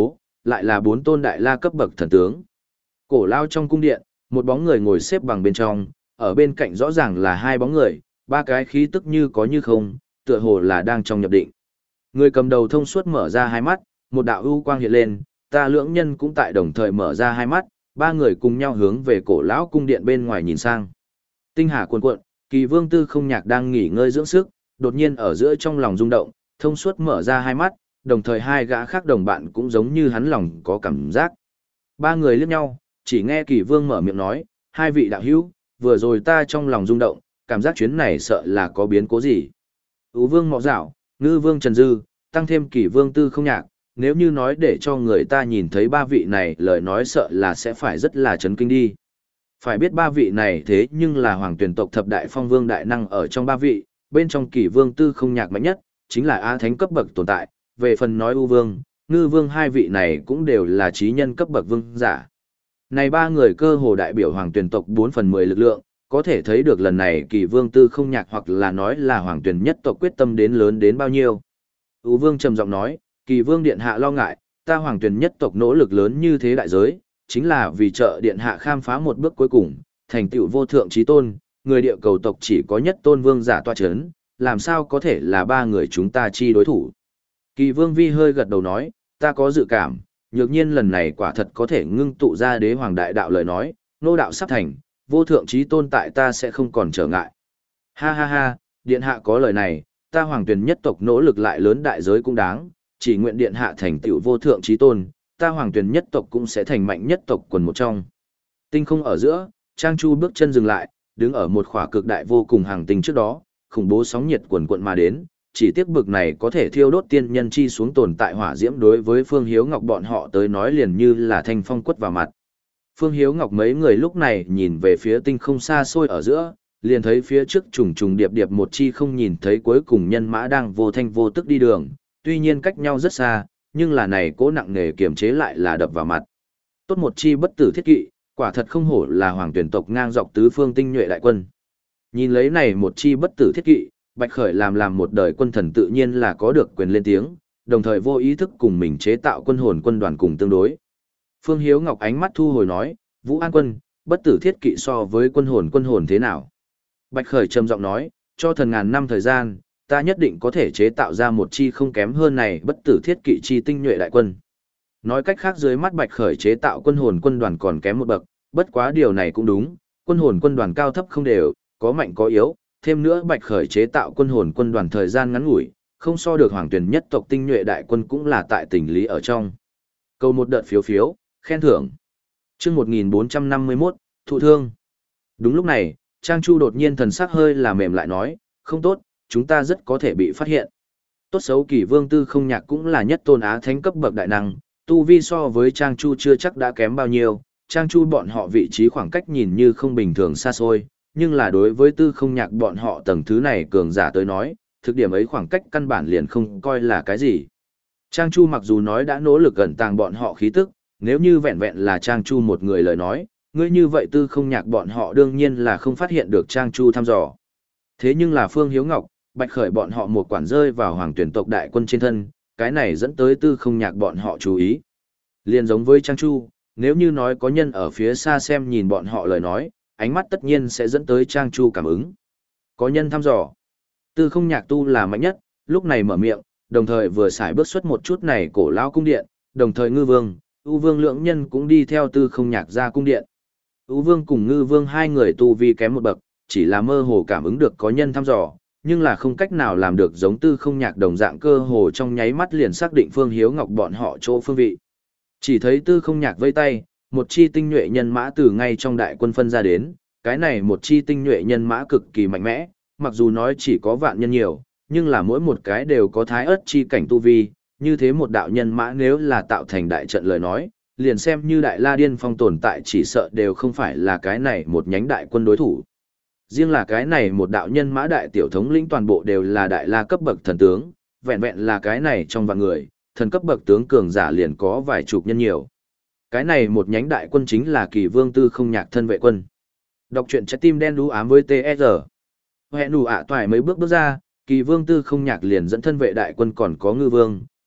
A: lại là bốn tôn đại la cấp bậc thần tướng. Cổ lao trong cung điện, một bóng người ngồi xếp bằng bên trong, ở bên cạnh rõ ràng là hai bóng người, ba cái khí tức như có như không, tựa hồ là đang trong nhập định. Người cầm đầu thông suốt mở ra hai mắt, một đạo ưu quang hiện lên, ta lưỡng nhân cũng tại đồng thời mở ra hai mắt, ba người cùng nhau hướng về cổ lão cung điện bên ngoài nhìn sang. Tinh hà cuồn cuộn, Kỳ Vương Tư Không Nhạc đang nghỉ ngơi dưỡng sức, đột nhiên ở giữa trong lòng rung động, thông suốt mở ra hai mắt, đồng thời hai gã khác đồng bạn cũng giống như hắn lòng có cảm giác. Ba người liếc nhau, chỉ nghe Kỳ Vương mở miệng nói, hai vị đạo hữu, vừa rồi ta trong lòng rung động, cảm giác chuyến này sợ là có biến cố gì. Ú Vương Mọ Dạo, Ngư Vương Trần Dư, tăng thêm Kỳ Vương Tư Không Nhạc, nếu như nói để cho người ta nhìn thấy ba vị này lời nói sợ là sẽ phải rất là chấn kinh đi. Phải biết ba vị này thế nhưng là hoàng tuyển tộc thập đại phong vương đại năng ở trong ba vị, bên trong Kỳ Vương Tư Không Nhạc mạnh nhất, chính là A Thánh cấp bậc tồn tại, về phần nói U Vương, Ngư Vương hai vị này cũng đều là trí nhân cấp bậc vương giả. Này ba người cơ hồ đại biểu hoàng tuyển tộc bốn phần mười lực lượng, có thể thấy được lần này Kỳ Vương Tư Không Nhạc hoặc là nói là hoàng tuyển nhất tộc quyết tâm đến lớn đến bao nhiêu. U Vương trầm giọng nói, Kỳ Vương điện hạ lo ngại, ta hoàng tuyển nhất tộc nỗ lực lớn như thế đại giới, chính là vì trợ điện hạ khám phá một bước cuối cùng, thành tựu vô thượng chí tôn, người địa cầu tộc chỉ có nhất tôn vương giả tọa chấn, làm sao có thể là ba người chúng ta chi đối thủ. Kỳ Vương Vi hơi gật đầu nói, ta có dự cảm, nhược nhiên lần này quả thật có thể ngưng tụ ra đế hoàng đại đạo lời nói, nô đạo sắp thành, vô thượng chí tôn tại ta sẽ không còn trở ngại. Ha ha ha, điện hạ có lời này, ta hoàng tuyển nhất tộc nỗ lực lại lớn đại giới cũng đáng, chỉ nguyện điện hạ thành tựu vô thượng chí tôn, ta hoàng tuyển nhất tộc cũng sẽ thành mạnh nhất tộc quần một trong. Tinh không ở giữa, Trang Chu bước chân dừng lại, đứng ở một khỏa cực đại vô cùng hàng tinh trước đó, khủng bố sóng nhiệt quần quận mà đến, chỉ tiếc bực này có thể thiêu đốt tiên nhân chi xuống tồn tại hỏa diễm đối với Phương Hiếu Ngọc bọn họ tới nói liền như là thanh phong quất vào mặt. Phương Hiếu Ngọc mấy người lúc này nhìn về phía tinh không xa xôi ở giữa, liền thấy phía trước trùng trùng điệp điệp một chi không nhìn thấy cuối cùng nhân mã đang vô thanh vô tức đi đường, tuy nhiên cách nhau rất xa, nhưng là này cố nặng nề kiềm chế lại là đập vào mặt. Tốt một chi bất tử thiết kỵ, quả thật không hổ là hoàng tuyển tộc ngang dọc tứ phương tinh nhuệ đại quân. Nhìn lấy này một chi bất tử thiết kỵ, Bạch Khởi làm làm một đời quân thần tự nhiên là có được quyền lên tiếng, đồng thời vô ý thức cùng mình chế tạo quân hồn quân đoàn cùng tương đối. Phương Hiếu Ngọc ánh mắt thu hồi nói, Vũ An quân, bất tử thiết kỵ so với quân hồn quân hồn thế nào? Bạch Khởi trầm giọng nói, cho thần ngàn năm thời gian, ta nhất định có thể chế tạo ra một chi không kém hơn này bất tử thiết kỵ chi tinh nhuệ đại quân. Nói cách khác dưới mắt Bạch Khởi chế tạo quân hồn quân đoàn còn kém một bậc, bất quá điều này cũng đúng, quân hồn quân đoàn cao thấp không đều, có mạnh có yếu, thêm nữa Bạch Khởi chế tạo quân hồn quân đoàn thời gian ngắn ngủi, không so được hoàng tuyển nhất tộc tinh nhuệ đại quân cũng là tại tình lý ở trong. Câu một đợt phiếu phiếu, khen thưởng. Chương một nghìn bốn trăm năm mươi mốt, thụ thương. Đúng lúc này, Trang Chu đột nhiên thần sắc hơi là mềm lại nói, không tốt, chúng ta rất có thể bị phát hiện. Tốt xấu Kỳ Vương Tư Không Nhạc cũng là nhất tôn á thánh cấp bậc đại năng, tu vi so với Trang Chu chưa chắc đã kém bao nhiêu, Trang Chu bọn họ vị trí khoảng cách nhìn như không bình thường xa xôi, nhưng là đối với Tư Không Nhạc bọn họ tầng thứ này cường giả tới nói, thực điểm ấy khoảng cách căn bản liền không coi là cái gì. Trang Chu mặc dù nói đã nỗ lực gần tàng bọn họ khí tức, nếu như vẹn vẹn là Trang Chu một người lời nói, ngươi như vậy Tư Không Nhạc bọn họ đương nhiên là không phát hiện được Trang Chu thăm dò. Thế nhưng là Phương Hiếu Ngọc, Bạch Khởi bọn họ một quản rơi vào hoàng tuyển tộc đại quân trên thân, cái này dẫn tới Tư Không Nhạc bọn họ chú ý. Liên giống với Trang Chu, nếu như nói có nhân ở phía xa xem nhìn bọn họ lời nói, ánh mắt tất nhiên sẽ dẫn tới Trang Chu cảm ứng. Có nhân thăm dò. Tư Không Nhạc tu là mạnh nhất, lúc này mở miệng, đồng thời vừa xài bước xuất một chút này cổ lao cung điện, đồng thời Ngư Vương, U Vương lưỡng nhân cũng đi theo Tư Không Nhạc ra cung điện. U Vương cùng Ngư Vương hai người tu vi kém một bậc, chỉ là mơ hồ cảm ứng được có nhân thăm dò, nhưng là không cách nào làm được giống Tư Không Nhạc đồng dạng cơ hồ trong nháy mắt liền xác định Phương Hiếu Ngọc bọn họ chỗ phương vị. Chỉ thấy Tư Không Nhạc vây tay, một chi tinh nhuệ nhân mã từ ngay trong đại quân phân ra đến, cái này một chi tinh nhuệ nhân mã cực kỳ mạnh mẽ, mặc dù nói chỉ có vạn nhân nhiều, nhưng là mỗi một cái đều có thái ớt chi cảnh tu vi, như thế một đạo nhân mã nếu là tạo thành đại trận lời nói, liền xem như đại la điên phong tồn tại chỉ sợ đều không phải là cái này một nhánh đại quân đối thủ. Riêng là cái này một đạo nhân mã đại tiểu thống lĩnh toàn bộ đều là đại la cấp bậc thần tướng, vẹn vẹn là cái này trong vạn người, thần cấp bậc tướng cường giả liền có vài chục nhân nhiều. Cái này một nhánh đại quân chính là Kỳ Vương Tư Không Nhạc thân vệ quân. Đọc truyện trái tim đen đú ám với tê e rờ. Hẹn đủ ạ toại mấy bước bước ra, Kỳ Vương Tư Không Nhạc liền dẫn thân vệ đại quân còn có Ngư Vương,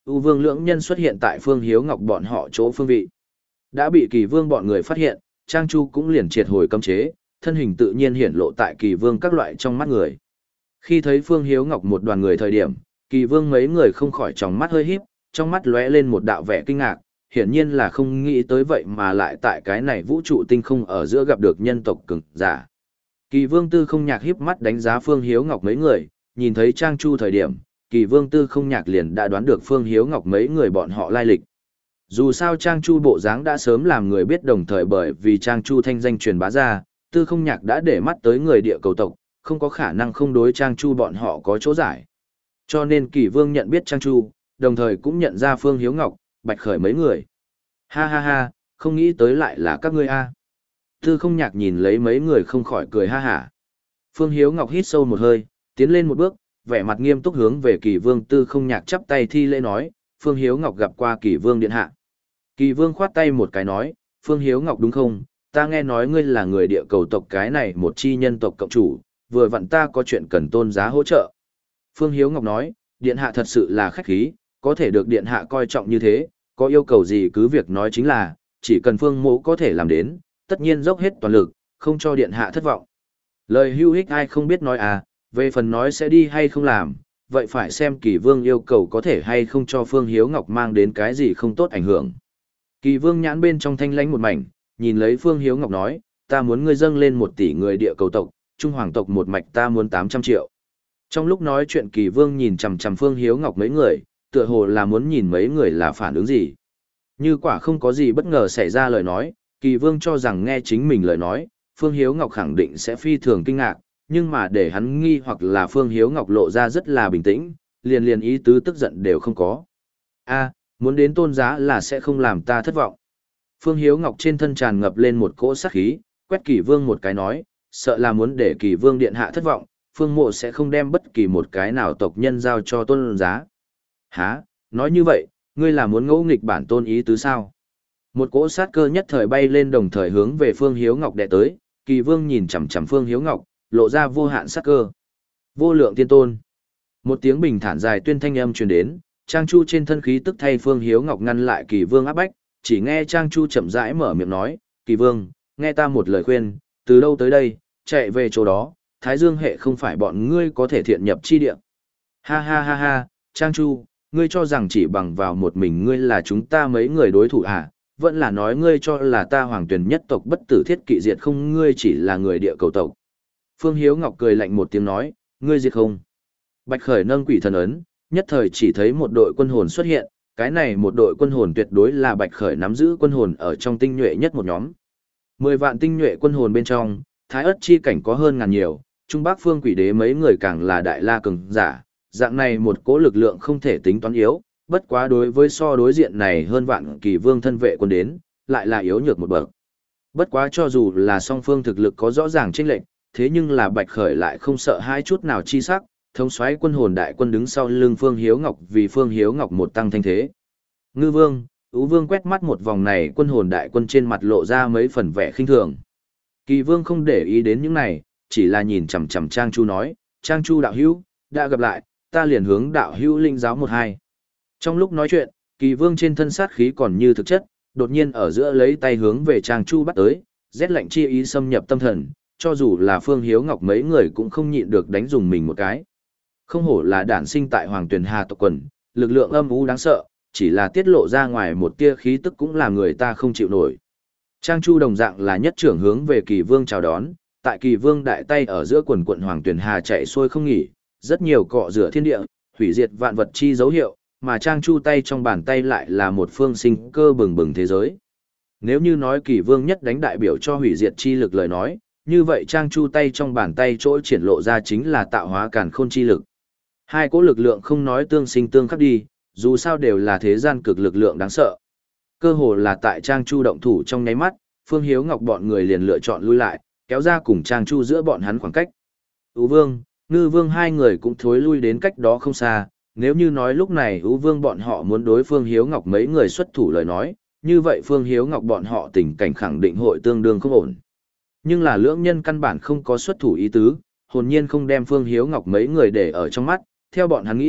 A: U Vương lưỡng nhân xuất hiện tại Phương Hiếu Ngọc bọn họ chỗ phương vị. Đã bị Kỳ Vương bọn người phát hiện, Trang Chu cũng liền triệt hồi cấm chế, thân hình tự nhiên hiển lộ tại Kỳ Vương các loại trong mắt người. Khi thấy Phương Hiếu Ngọc một đoàn người thời điểm, Kỳ Vương mấy người không khỏi tròng mắt hơi híp, trong mắt lóe lên một đạo vẻ kinh ngạc, hiển nhiên là không nghĩ tới vậy mà lại tại cái này vũ trụ tinh không ở giữa gặp được nhân tộc cường giả. Kỳ Vương Tư không nhạc híp mắt đánh giá Phương Hiếu Ngọc mấy người, nhìn thấy Trang Chu thời điểm, Kỳ Vương Tư không nhạc liền đã đoán được Phương Hiếu Ngọc mấy người bọn họ lai lịch. Dù sao Trang Chu bộ dáng đã sớm làm người biết, đồng thời bởi vì Trang Chu thanh danh truyền bá ra, Tư không nhạc đã để mắt tới người địa cầu tộc, không có khả năng không đối Trang Chu bọn họ có chỗ giải. Cho nên Kỳ Vương nhận biết Trang Chu, đồng thời cũng nhận ra Phương Hiếu Ngọc, Bạch Khởi mấy người. Ha ha ha, không nghĩ tới lại là các ngươi a. Tư không nhạc nhìn lấy mấy người không khỏi cười ha hả. Phương Hiếu Ngọc hít sâu một hơi, tiến lên một bước, vẻ mặt nghiêm túc hướng về Kỳ Vương Tư không nhạc chắp tay thi lễ nói, Phương Hiếu Ngọc gặp qua Kỳ Vương điện hạ. Kỳ Vương khoát tay một cái nói, Phương Hiếu Ngọc đúng không, ta nghe nói ngươi là người địa cầu tộc cái này một chi nhân tộc cộng chủ, vừa vặn ta có chuyện cần tôn giá hỗ trợ. Phương Hiếu Ngọc nói, điện hạ thật sự là khách khí, có thể được điện hạ coi trọng như thế, có yêu cầu gì cứ việc nói chính là, chỉ cần Phương mỗ có thể làm đến, tất nhiên dốc hết toàn lực, không cho điện hạ thất vọng. Lời hưu hích ai không biết nói à, về phần nói sẽ đi hay không làm, vậy phải xem Kỳ Vương yêu cầu có thể hay không cho Phương Hiếu Ngọc mang đến cái gì không tốt ảnh hưởng. Kỳ Vương nhãn bên trong thanh lãnh một mảnh, nhìn lấy Phương Hiếu Ngọc nói, ta muốn ngươi dâng lên một tỷ người địa cầu tộc, Trung Hoàng tộc một mạch ta muốn tám trăm triệu. Trong lúc nói chuyện Kỳ Vương nhìn chằm chằm Phương Hiếu Ngọc mấy người, tựa hồ là muốn nhìn mấy người là phản ứng gì. Như quả không có gì bất ngờ xảy ra lời nói, Kỳ Vương cho rằng nghe chính mình lời nói, Phương Hiếu Ngọc khẳng định sẽ phi thường kinh ngạc, nhưng mà để hắn nghi hoặc là Phương Hiếu Ngọc lộ ra rất là bình tĩnh, liền liền ý tứ tức giận đều không có. A, muốn đến tôn giá là sẽ không làm ta thất vọng. Phương Hiếu Ngọc trên thân tràn ngập lên một cỗ sát khí, quét Kỳ Vương một cái nói, sợ là muốn để Kỳ Vương điện hạ thất vọng, Phương mộ sẽ không đem bất kỳ một cái nào tộc nhân giao cho tôn giá. Hả, nói như vậy, ngươi là muốn ngẫu nghịch bản tôn ý tứ sao? Một cỗ sát cơ nhất thời bay lên đồng thời hướng về Phương Hiếu Ngọc đệ tới, Kỳ Vương nhìn chằm chằm Phương Hiếu Ngọc, lộ ra vô hạn sát cơ. Vô lượng tiên tôn. Một tiếng bình thản dài tuyên thanh âm truyền đến, Trang Chu trên thân khí tức thay Phương Hiếu Ngọc ngăn lại Kỳ Vương áp bách, chỉ nghe Trang Chu chậm rãi mở miệng nói, Kỳ Vương, nghe ta một lời khuyên, từ đâu tới đây, chạy về chỗ đó, Thái Dương hệ không phải bọn ngươi có thể thiện nhập chi địa. Ha ha ha ha, Trang Chu, ngươi cho rằng chỉ bằng vào một mình ngươi là chúng ta mấy người đối thủ à, vẫn là nói ngươi cho là ta Hoàng Tuyền nhất tộc bất tử thiết kỵ diệt không, ngươi chỉ là người địa cầu tộc. Phương Hiếu Ngọc cười lạnh một tiếng nói, ngươi diệt không. Bạch Khởi nâng quỷ thần ấn, nhất thời chỉ thấy một đội quân hồn xuất hiện, cái này một đội quân hồn tuyệt đối là Bạch Khởi nắm giữ quân hồn ở trong tinh nhuệ nhất một nhóm. Mười vạn tinh nhuệ quân hồn bên trong, Thái Ức chi cảnh có hơn ngàn nhiều, Trung Bắc Phương Quỷ Đế mấy người càng là đại la cường giả, dạng này một cỗ lực lượng không thể tính toán yếu, bất quá đối với so đối diện này hơn vạn Kỳ Vương thân vệ quân đến, lại là yếu nhược một bậc. Bất quá cho dù là song phương thực lực có rõ ràng chênh lệch, thế nhưng là Bạch Khởi lại không sợ hai chút nào chi sắc, thống soái quân hồn đại quân đứng sau lưng Phương Hiếu Ngọc vì Phương Hiếu Ngọc một tăng thanh thế. Ngư Vương, Ú Vương quét mắt một vòng này quân hồn đại quân trên mặt lộ ra mấy phần vẻ khinh thường. Kỳ Vương không để ý đến những này, chỉ là nhìn chằm chằm Trang Chu nói, Trang Chu đạo hữu, đã gặp lại, ta liền hướng đạo hữu linh giáo một hai. Trong lúc nói chuyện, Kỳ Vương trên thân sát khí còn như thực chất, đột nhiên ở giữa lấy tay hướng về Trang Chu bắt tới, rét lạnh chi ý xâm nhập tâm thần, cho dù là Phương Hiếu Ngọc mấy người cũng không nhịn được đánh dùng mình một cái. Không hổ là đản sinh tại Hoàng Tuyền Hà tộc quần, lực lượng âm u đáng sợ, chỉ là tiết lộ ra ngoài một tia khí tức cũng làm người ta không chịu nổi. Trang Chu đồng dạng là nhất trưởng hướng về Kỳ Vương chào đón, tại Kỳ Vương đại tay ở giữa quần quận Hoàng Tuyền Hà chạy xuôi không nghỉ, rất nhiều cọ rửa thiên địa, hủy diệt vạn vật chi dấu hiệu, mà Trang Chu tay trong bàn tay lại là một phương sinh cơ bừng bừng thế giới. Nếu như nói Kỳ Vương nhất đánh đại biểu cho hủy diệt chi lực lời nói, như vậy Trang Chu tay trong bàn tay chỗ triển lộ ra chính là tạo hóa càn khôn chi lực. Hai cỗ lực lượng không nói tương sinh tương khắc đi, dù sao đều là thế gian cực lực lượng đáng sợ. Cơ hồ là tại Trang Chu động thủ trong nháy mắt, Phương Hiếu Ngọc bọn người liền lựa chọn lui lại, kéo ra cùng Trang Chu giữa bọn hắn khoảng cách. Ú Vương, Ngư Vương hai người cũng thối lui đến cách đó không xa, nếu như nói lúc này Ú Vương bọn họ muốn đối Phương Hiếu Ngọc mấy người xuất thủ lời nói, như vậy Phương Hiếu Ngọc bọn họ tình cảnh khẳng định hội tương đương không ổn. Nhưng là lưỡng nhân căn bản không có xuất thủ ý tứ, hồn nhiên không đem Phương Hiếu Ngọc mấy người để ở trong mắt, theo bọn hắn nghĩ,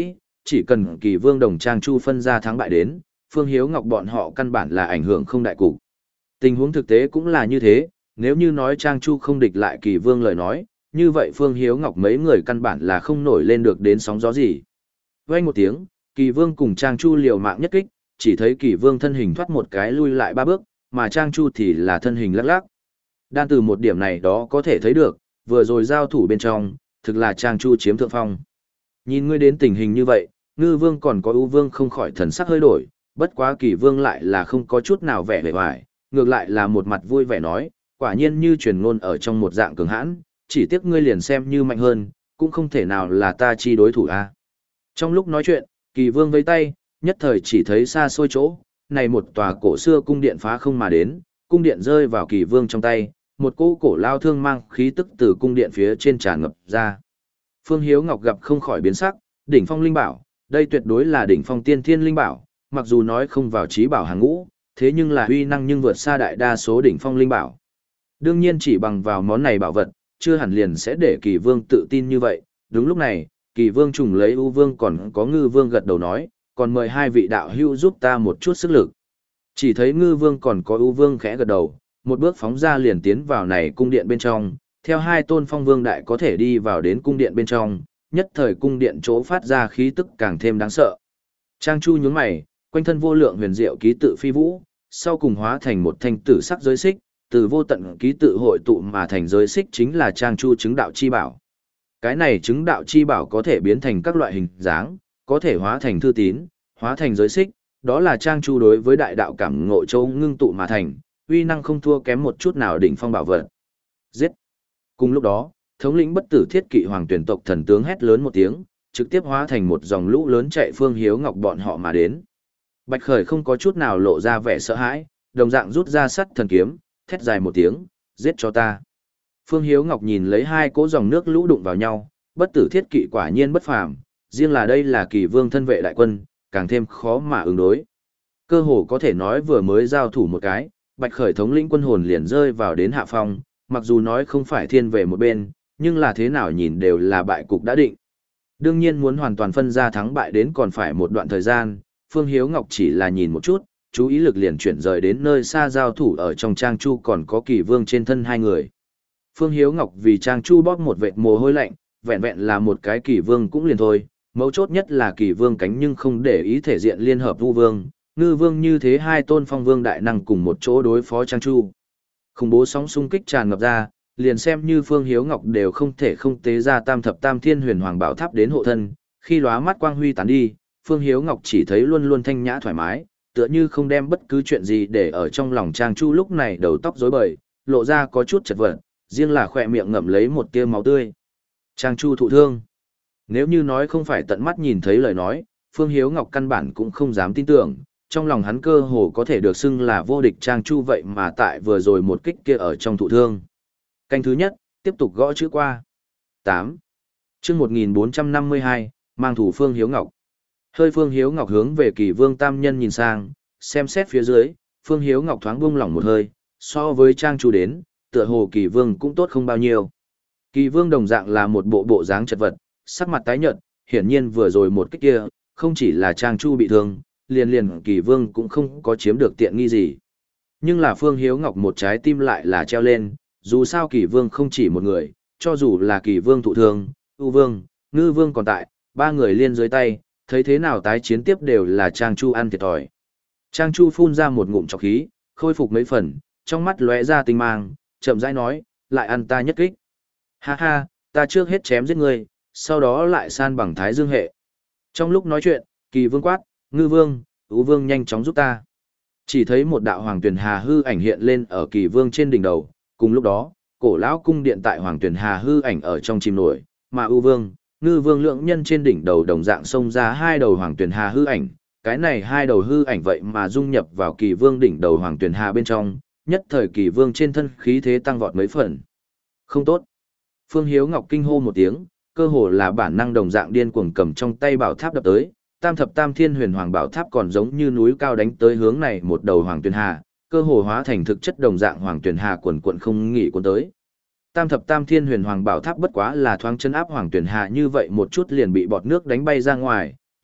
A: chỉ cần Kỳ Vương đồng Trang Chu phân ra thắng bại đến, Phương Hiếu Ngọc bọn họ căn bản là ảnh hưởng không đại cục. Tình huống thực tế cũng là như thế, nếu như nói Trang Chu không địch lại Kỳ Vương lời nói, như vậy Phương Hiếu Ngọc mấy người căn bản là không nổi lên được đến sóng gió gì. Vang một tiếng, Kỳ Vương cùng Trang Chu liều mạng nhất kích, chỉ thấy Kỳ Vương thân hình thoát một cái lui lại ba bước, mà Trang Chu thì là thân hình lắc lắc. Đan từ một điểm này đó có thể thấy được, vừa rồi giao thủ bên trong, thực là Trang Chu chiếm thượng phong. Nhìn ngươi đến tình hình như vậy, Ngư Vương còn có ưu Vương không khỏi thần sắc hơi đổi, bất quá Kỳ Vương lại là không có chút nào vẻ vẻ vải, ngược lại là một mặt vui vẻ nói, quả nhiên như truyền ngôn ở trong một dạng cường hãn, chỉ tiếc ngươi liền xem như mạnh hơn, cũng không thể nào là ta chi đối thủ a. Trong lúc nói chuyện, Kỳ Vương vẫy tay, nhất thời chỉ thấy xa xôi chỗ, này một tòa cổ xưa cung điện phá không mà đến, cung điện rơi vào Kỳ Vương trong tay, một cỗ cổ lao thương mang khí tức từ cung điện phía trên tràn ngập ra. Phương Hiếu Ngọc gặp không khỏi biến sắc, đỉnh phong linh bảo, đây tuyệt đối là đỉnh phong tiên thiên linh bảo, mặc dù nói không vào trí bảo hàng ngũ, thế nhưng là uy năng nhưng vượt xa đại đa số đỉnh phong linh bảo. Đương nhiên chỉ bằng vào món này bảo vật, chưa hẳn liền sẽ để Kỳ Vương tự tin như vậy. Đúng lúc này, Kỳ Vương trùng lấy ưu Vương còn có Ngư Vương gật đầu nói, còn mời hai vị đạo hữu giúp ta một chút sức lực. Chỉ thấy Ngư Vương còn có ưu Vương khẽ gật đầu, một bước phóng ra liền tiến vào này cung điện bên trong, theo hai tôn phong vương đại có thể đi vào đến cung điện bên trong, nhất thời cung điện chỗ phát ra khí tức càng thêm đáng sợ. Trang Chu nhướng mày, quanh thân vô lượng huyền diệu ký tự phi vũ, sau cùng hóa thành một thanh tử sắc giới xích, từ vô tận ký tự hội tụ mà thành giới xích chính là Trang Chu chứng đạo chi bảo. Cái này chứng đạo chi bảo có thể biến thành các loại hình dáng, có thể hóa thành thư tín, hóa thành giới xích, đó là Trang Chu đối với đại đạo cảm ngộ châu ngưng tụ mà thành, uy năng không thua kém một chút nào đỉnh phong bảo vật. Giết! Cùng lúc đó, thống lĩnh bất tử thiết kỵ hoàng tuyển tộc thần tướng hét lớn một tiếng, trực tiếp hóa thành một dòng lũ lớn chạy Phương Hiếu Ngọc bọn họ mà đến. Bạch Khởi không có chút nào lộ ra vẻ sợ hãi, đồng dạng rút ra sắt thần kiếm, thét dài một tiếng, giết cho ta. Phương Hiếu Ngọc nhìn lấy hai cỗ dòng nước lũ đụng vào nhau, bất tử thiết kỵ quả nhiên bất phàm, riêng là đây là Kỳ Vương thân vệ đại quân, càng thêm khó mà ứng đối. Cơ hồ có thể nói vừa mới giao thủ một cái, Bạch Khởi thống lĩnh quân hồn liền rơi vào đến hạ phong, mặc dù nói không phải thiên về một bên, nhưng là thế nào nhìn đều là bại cục đã định. Đương nhiên muốn hoàn toàn phân ra thắng bại đến còn phải một đoạn thời gian, Phương Hiếu Ngọc chỉ là nhìn một chút, chú ý lực liền chuyển rời đến nơi xa giao thủ ở trong Trang Chu còn có Kỳ Vương trên thân hai người. Phương Hiếu Ngọc vì Trang Chu bóp một vệt mồ hôi lạnh, vẹn vẹn là một cái Kỳ Vương cũng liền thôi, mấu chốt nhất là Kỳ Vương cánh nhưng không để ý thể diện liên hợp Vu Vương, Ngư Vương như thế hai tôn phong vương đại năng cùng một chỗ đối phó Trang Chu. Khủng bố sóng xung kích tràn ngập ra, liền xem như Phương Hiếu Ngọc đều không thể không tế ra tam thập tam thiên huyền hoàng bảo tháp đến hộ thân, khi lóa mắt quang huy tán đi, Phương Hiếu Ngọc chỉ thấy luôn luôn thanh nhã thoải mái, tựa như không đem bất cứ chuyện gì để ở trong lòng Trang Chu lúc này đầu tóc rối bời, lộ ra có chút chật vật, riêng là khỏe miệng ngậm lấy một tia máu tươi. Trang Chu thụ thương. Nếu như nói không phải tận mắt nhìn thấy lời nói, Phương Hiếu Ngọc căn bản cũng không dám tin tưởng, trong lòng hắn cơ hồ có thể được xưng là vô địch Trang Chu vậy mà tại vừa rồi một kích kia ở trong thụ thương. Canh thứ nhất, tiếp tục gõ chữ qua. tám. Chương một nghìn bốn trăm năm mươi hai, mang thủ Phương Hiếu Ngọc. Hơi Phương Hiếu Ngọc hướng về Kỳ Vương Tam Nhân nhìn sang, xem xét phía dưới, Phương Hiếu Ngọc thoáng buông lỏng một hơi, so với Trang Chu đến, tựa hồ Kỳ Vương cũng tốt không bao nhiêu. Kỳ Vương đồng dạng là một bộ bộ dáng chật vật, sắc mặt tái nhợt, hiển nhiên vừa rồi một kích kia, không chỉ là Trang Chu bị thương, liền liền Kỳ Vương cũng không có chiếm được tiện nghi gì. Nhưng là Phương Hiếu Ngọc một trái tim lại là treo lên, dù sao Kỳ Vương không chỉ một người, cho dù là Kỳ Vương thụ thương, U Vương, Ngư Vương còn tại, ba người liên dưới tay, thấy thế nào tái chiến tiếp đều là Trang Chu ăn thiệt thòi. Trang Chu phun ra một ngụm trọc khí, khôi phục mấy phần, trong mắt lóe ra tinh mang, chậm rãi nói, lại ăn ta nhất kích. Ha ha, ta trước hết chém giết ngươi, sau đó lại san bằng Thái Dương hệ. Trong lúc nói chuyện, Kỳ Vương quát, Ngư Vương, U Vương nhanh chóng giúp ta. Chỉ thấy một đạo hoàng tuyển hà hư ảnh hiện lên ở Kỳ Vương trên đỉnh đầu, cùng lúc đó, cổ lão cung điện tại hoàng tuyển hà hư ảnh ở trong chìm nổi, mà U Vương, Ngư Vương lượng nhân trên đỉnh đầu đồng dạng xông ra hai đầu hoàng tuyển hà hư ảnh, cái này hai đầu hư ảnh vậy mà dung nhập vào Kỳ Vương đỉnh đầu hoàng tuyển hà bên trong, nhất thời Kỳ Vương trên thân khí thế tăng vọt mấy phần. Không tốt. Phương Hiếu Ngọc kinh hô một tiếng, cơ hồ là bản năng đồng dạng điên cuồng cầm trong tay bảo tháp đập tới, tam thập tam thiên huyền hoàng bảo tháp còn giống như núi cao đánh tới hướng này một đầu hoàng tuyển hà, cơ hồ hóa thành thực chất đồng dạng hoàng tuyển hà quần quận không nghỉ cuốn tới. Tam thập tam thiên huyền hoàng bảo tháp bất quá là thoáng chân áp hoàng tuyển hà như vậy một chút liền bị bọt nước đánh bay ra ngoài,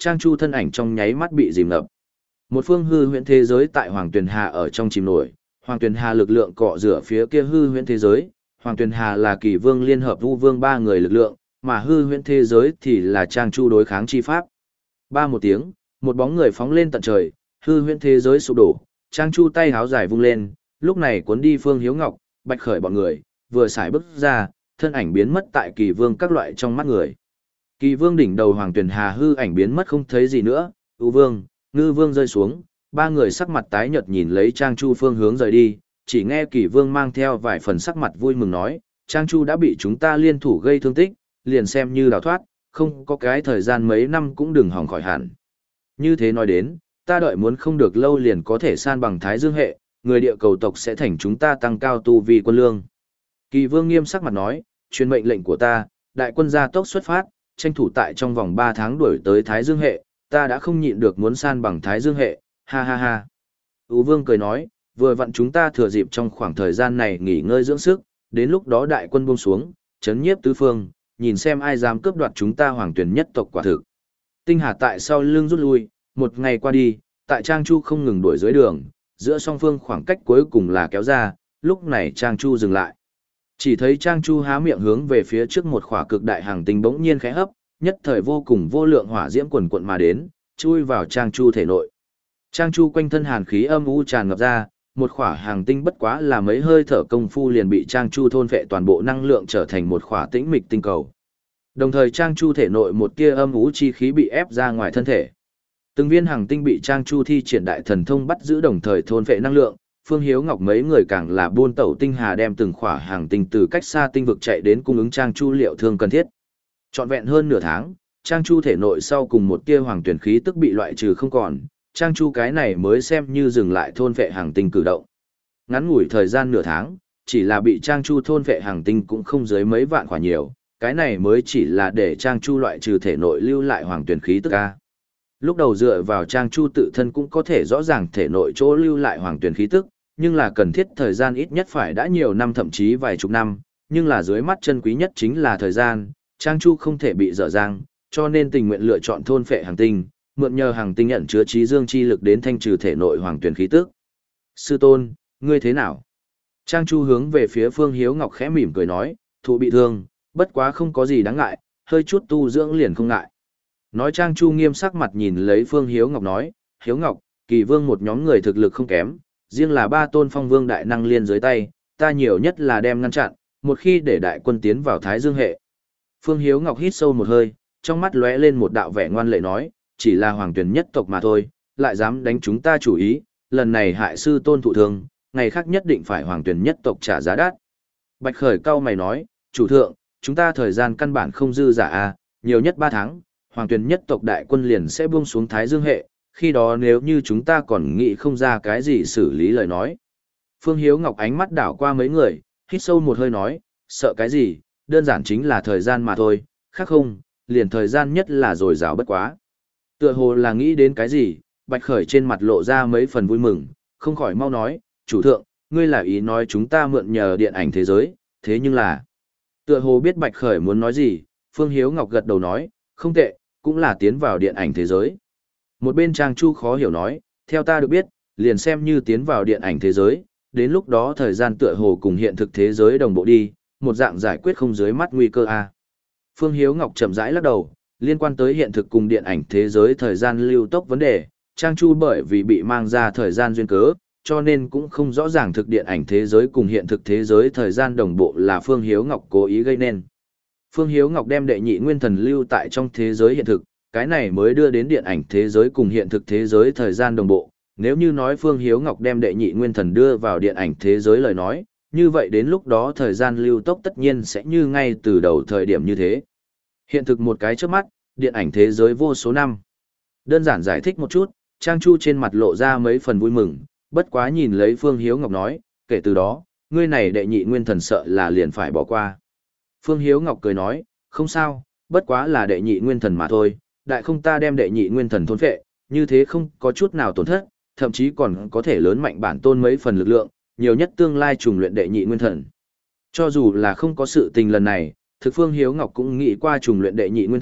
A: Trang Chu thân ảnh trong nháy mắt bị dìm ngập. Một phương hư huyễn thế giới tại Hoàng Tuyền Hà ở trong chìm nổi, Hoàng Tuyền Hà lực lượng cọ rửa phía kia hư huyễn thế giới, Hoàng Tuyền Hà là Kỳ Vương liên hợp Vu Vương ba người lực lượng, mà hư huyễn thế giới thì là Trang Chu đối kháng chi pháp. Ba một tiếng, một bóng người phóng lên tận trời, hư huyễn thế giới sụp đổ, Trang Chu tay háo dài vung lên, lúc này cuốn đi Phương Hiếu Ngọc, Bạch Khởi bọn người, vừa xài bước ra, thân ảnh biến mất tại Kỳ Vương các loại trong mắt người. Kỳ Vương đỉnh đầu Hoàng Tuyền Hà hư ảnh biến mất không thấy gì nữa, U Vương, Ngư Vương rơi xuống, ba người sắc mặt tái nhợt nhìn lấy Trang Chu phương hướng rời đi, chỉ nghe Kỳ Vương mang theo vài phần sắc mặt vui mừng nói, Trang Chu đã bị chúng ta liên thủ gây thương tích, liền xem như đào thoát, không có cái thời gian mấy năm cũng đừng hỏng khỏi hẳn. Như thế nói đến, ta đợi muốn không được lâu liền có thể san bằng Thái Dương hệ, người địa cầu tộc sẽ thành chúng ta tăng cao tu vi quân lương. Kỳ Vương nghiêm sắc mặt nói, truyền mệnh lệnh của ta, đại quân gia tốc xuất phát, tranh thủ tại trong vòng ba tháng đuổi tới Thái Dương hệ, ta đã không nhịn được muốn san bằng Thái Dương hệ, ha ha ha. Ú Vương cười nói, vừa vặn chúng ta thừa dịp trong khoảng thời gian này nghỉ ngơi dưỡng sức, đến lúc đó đại quân buông xuống, chấn nhiếp tứ phương, nhìn xem ai dám cướp đoạt chúng ta Hoàng Tuyển nhất tộc quả thực. Tinh Hà tại sau lưng rút lui, một ngày qua đi, tại Trang Chu không ngừng đuổi dưới đường, giữa song phương khoảng cách cuối cùng là kéo ra, lúc này Trang Chu dừng lại. Chỉ thấy Trang Chu há miệng hướng về phía trước một khỏa cực đại hàng tinh bỗng nhiên khẽ hấp, nhất thời vô cùng vô lượng hỏa diễm quần quận mà đến, chui vào Trang Chu thể nội. Trang Chu quanh thân hàn khí âm u tràn ngập ra, một khỏa hàng tinh bất quá là mấy hơi thở công phu liền bị Trang Chu thôn phệ toàn bộ năng lượng trở thành một khỏa tĩnh mịch tinh cầu. Đồng thời Trang Chu thể nội một tia âm u chi khí bị ép ra ngoài thân thể. Từng viên hàng tinh bị Trang Chu thi triển đại thần thông bắt giữ đồng thời thôn phệ năng lượng, Phương Hiếu Ngọc mấy người càng là buôn tẩu tinh hà đem từng khỏa hàng tinh từ cách xa tinh vực chạy đến cung ứng Trang Chu liệu thương cần thiết. Trọn vẹn hơn nửa tháng, Trang Chu thể nội sau cùng một tia hoàng tuyển khí tức bị loại trừ không còn, Trang Chu cái này mới xem như dừng lại thôn phệ hàng tinh cử động. Ngắn ngủi thời gian nửa tháng, chỉ là bị Trang Chu thôn phệ hàng tinh cũng không dưới mấy vạn quả nhiều, cái này mới chỉ là để Trang Chu loại trừ thể nội lưu lại hoàng tuyển khí tức a. Lúc đầu dựa vào Trang Chu tự thân cũng có thể rõ ràng thể nội chỗ lưu lại hoàng tuyển khí tức, nhưng là cần thiết thời gian ít nhất phải đã nhiều năm thậm chí vài chục năm, nhưng là dưới mắt chân quý nhất chính là thời gian, Trang Chu không thể bị dở dang, cho nên tình nguyện lựa chọn thôn phệ hàng tinh, mượn nhờ hàng tinh nhận chứa trí dương chi lực đến thanh trừ thể nội hoàng tuyển khí tức. Sư tôn, ngươi thế nào? Trang Chu hướng về phía Phương Hiếu Ngọc khẽ mỉm cười nói, thụ bị thương, bất quá không có gì đáng ngại, hơi chút tu dưỡng liền không ngại. Nói Trang Chu nghiêm sắc mặt nhìn lấy Phương Hiếu Ngọc nói, Hiếu Ngọc, Kỳ Vương một nhóm người thực lực không kém, riêng là ba tôn phong vương đại năng liên dưới tay, ta nhiều nhất là đem ngăn chặn, một khi để đại quân tiến vào Thái Dương hệ. Phương Hiếu Ngọc hít sâu một hơi, trong mắt lóe lên một đạo vẻ ngoan lệ nói, chỉ là hoàng tuyển nhất tộc mà thôi, lại dám đánh chúng ta chủ ý, lần này hại sư tôn thụ thương, ngày khác nhất định phải hoàng tuyển nhất tộc trả giá đắt. Bạch Khởi cao mày nói, chủ thượng, chúng ta thời gian căn bản không dư giả a, nhiều nhất ba tháng, hoàng tuyển nhất tộc đại quân liền sẽ buông xuống Thái Dương hệ, khi đó nếu như chúng ta còn nghĩ không ra cái gì xử lý lời nói. Phương Hiếu Ngọc ánh mắt đảo qua mấy người, hít sâu một hơi nói, sợ cái gì, đơn giản chính là thời gian mà thôi, khác không, liền thời gian nhất là dồi dào bất quá. Tựa hồ là nghĩ đến cái gì, Bạch Khởi trên mặt lộ ra mấy phần vui mừng, không khỏi mau nói, chủ thượng, ngươi là ý nói chúng ta mượn nhờ điện ảnh thế giới, thế nhưng là... Tựa hồ biết Bạch Khởi muốn nói gì, Phương Hiếu Ngọc gật đầu nói, không tệ, cũng là tiến vào điện ảnh thế giới. Một bên Trang Chu khó hiểu nói, theo ta được biết, liền xem như tiến vào điện ảnh thế giới, đến lúc đó thời gian tựa hồ cùng hiện thực thế giới đồng bộ đi, một dạng giải quyết không dưới mắt nguy cơ a. Phương Hiếu Ngọc chậm rãi lắc đầu, liên quan tới hiện thực cùng điện ảnh thế giới thời gian lưu tốc vấn đề, Trang Chu bởi vì bị mang ra thời gian duyên cớ, cho nên cũng không rõ ràng thực điện ảnh thế giới cùng hiện thực thế giới thời gian đồng bộ là Phương Hiếu Ngọc cố ý gây nên. Phương Hiếu Ngọc đem đệ nhị nguyên thần lưu tại trong thế giới hiện thực, cái này mới đưa đến điện ảnh thế giới cùng hiện thực thế giới thời gian đồng bộ. Nếu như nói Phương Hiếu Ngọc đem đệ nhị nguyên thần đưa vào điện ảnh thế giới lời nói, như vậy đến lúc đó thời gian lưu tốc tất nhiên sẽ như ngay từ đầu thời điểm như thế. Hiện thực một cái trước mắt, điện ảnh thế giới vô số năm. Đơn giản giải thích một chút, Trang Chu trên mặt lộ ra mấy phần vui mừng, bất quá nhìn lấy Phương Hiếu Ngọc nói, kể từ đó, ngươi này đệ nhị nguyên thần sợ là liền phải bỏ qua. Phương Hiếu Ngọc cười nói, không sao, bất quá là đệ nhị nguyên thần mà thôi, đại không ta đem đệ nhị nguyên thần thôn phệ, như thế không có chút nào tổn thất, thậm chí còn có thể lớn mạnh bản tôn mấy phần lực lượng, nhiều nhất tương lai trùng luyện đệ nhị nguyên thần. Cho dù là không có sự tình lần này, thực Phương Hiếu Ngọc cũng nghĩ qua trùng luyện đệ nhị nguyên thần,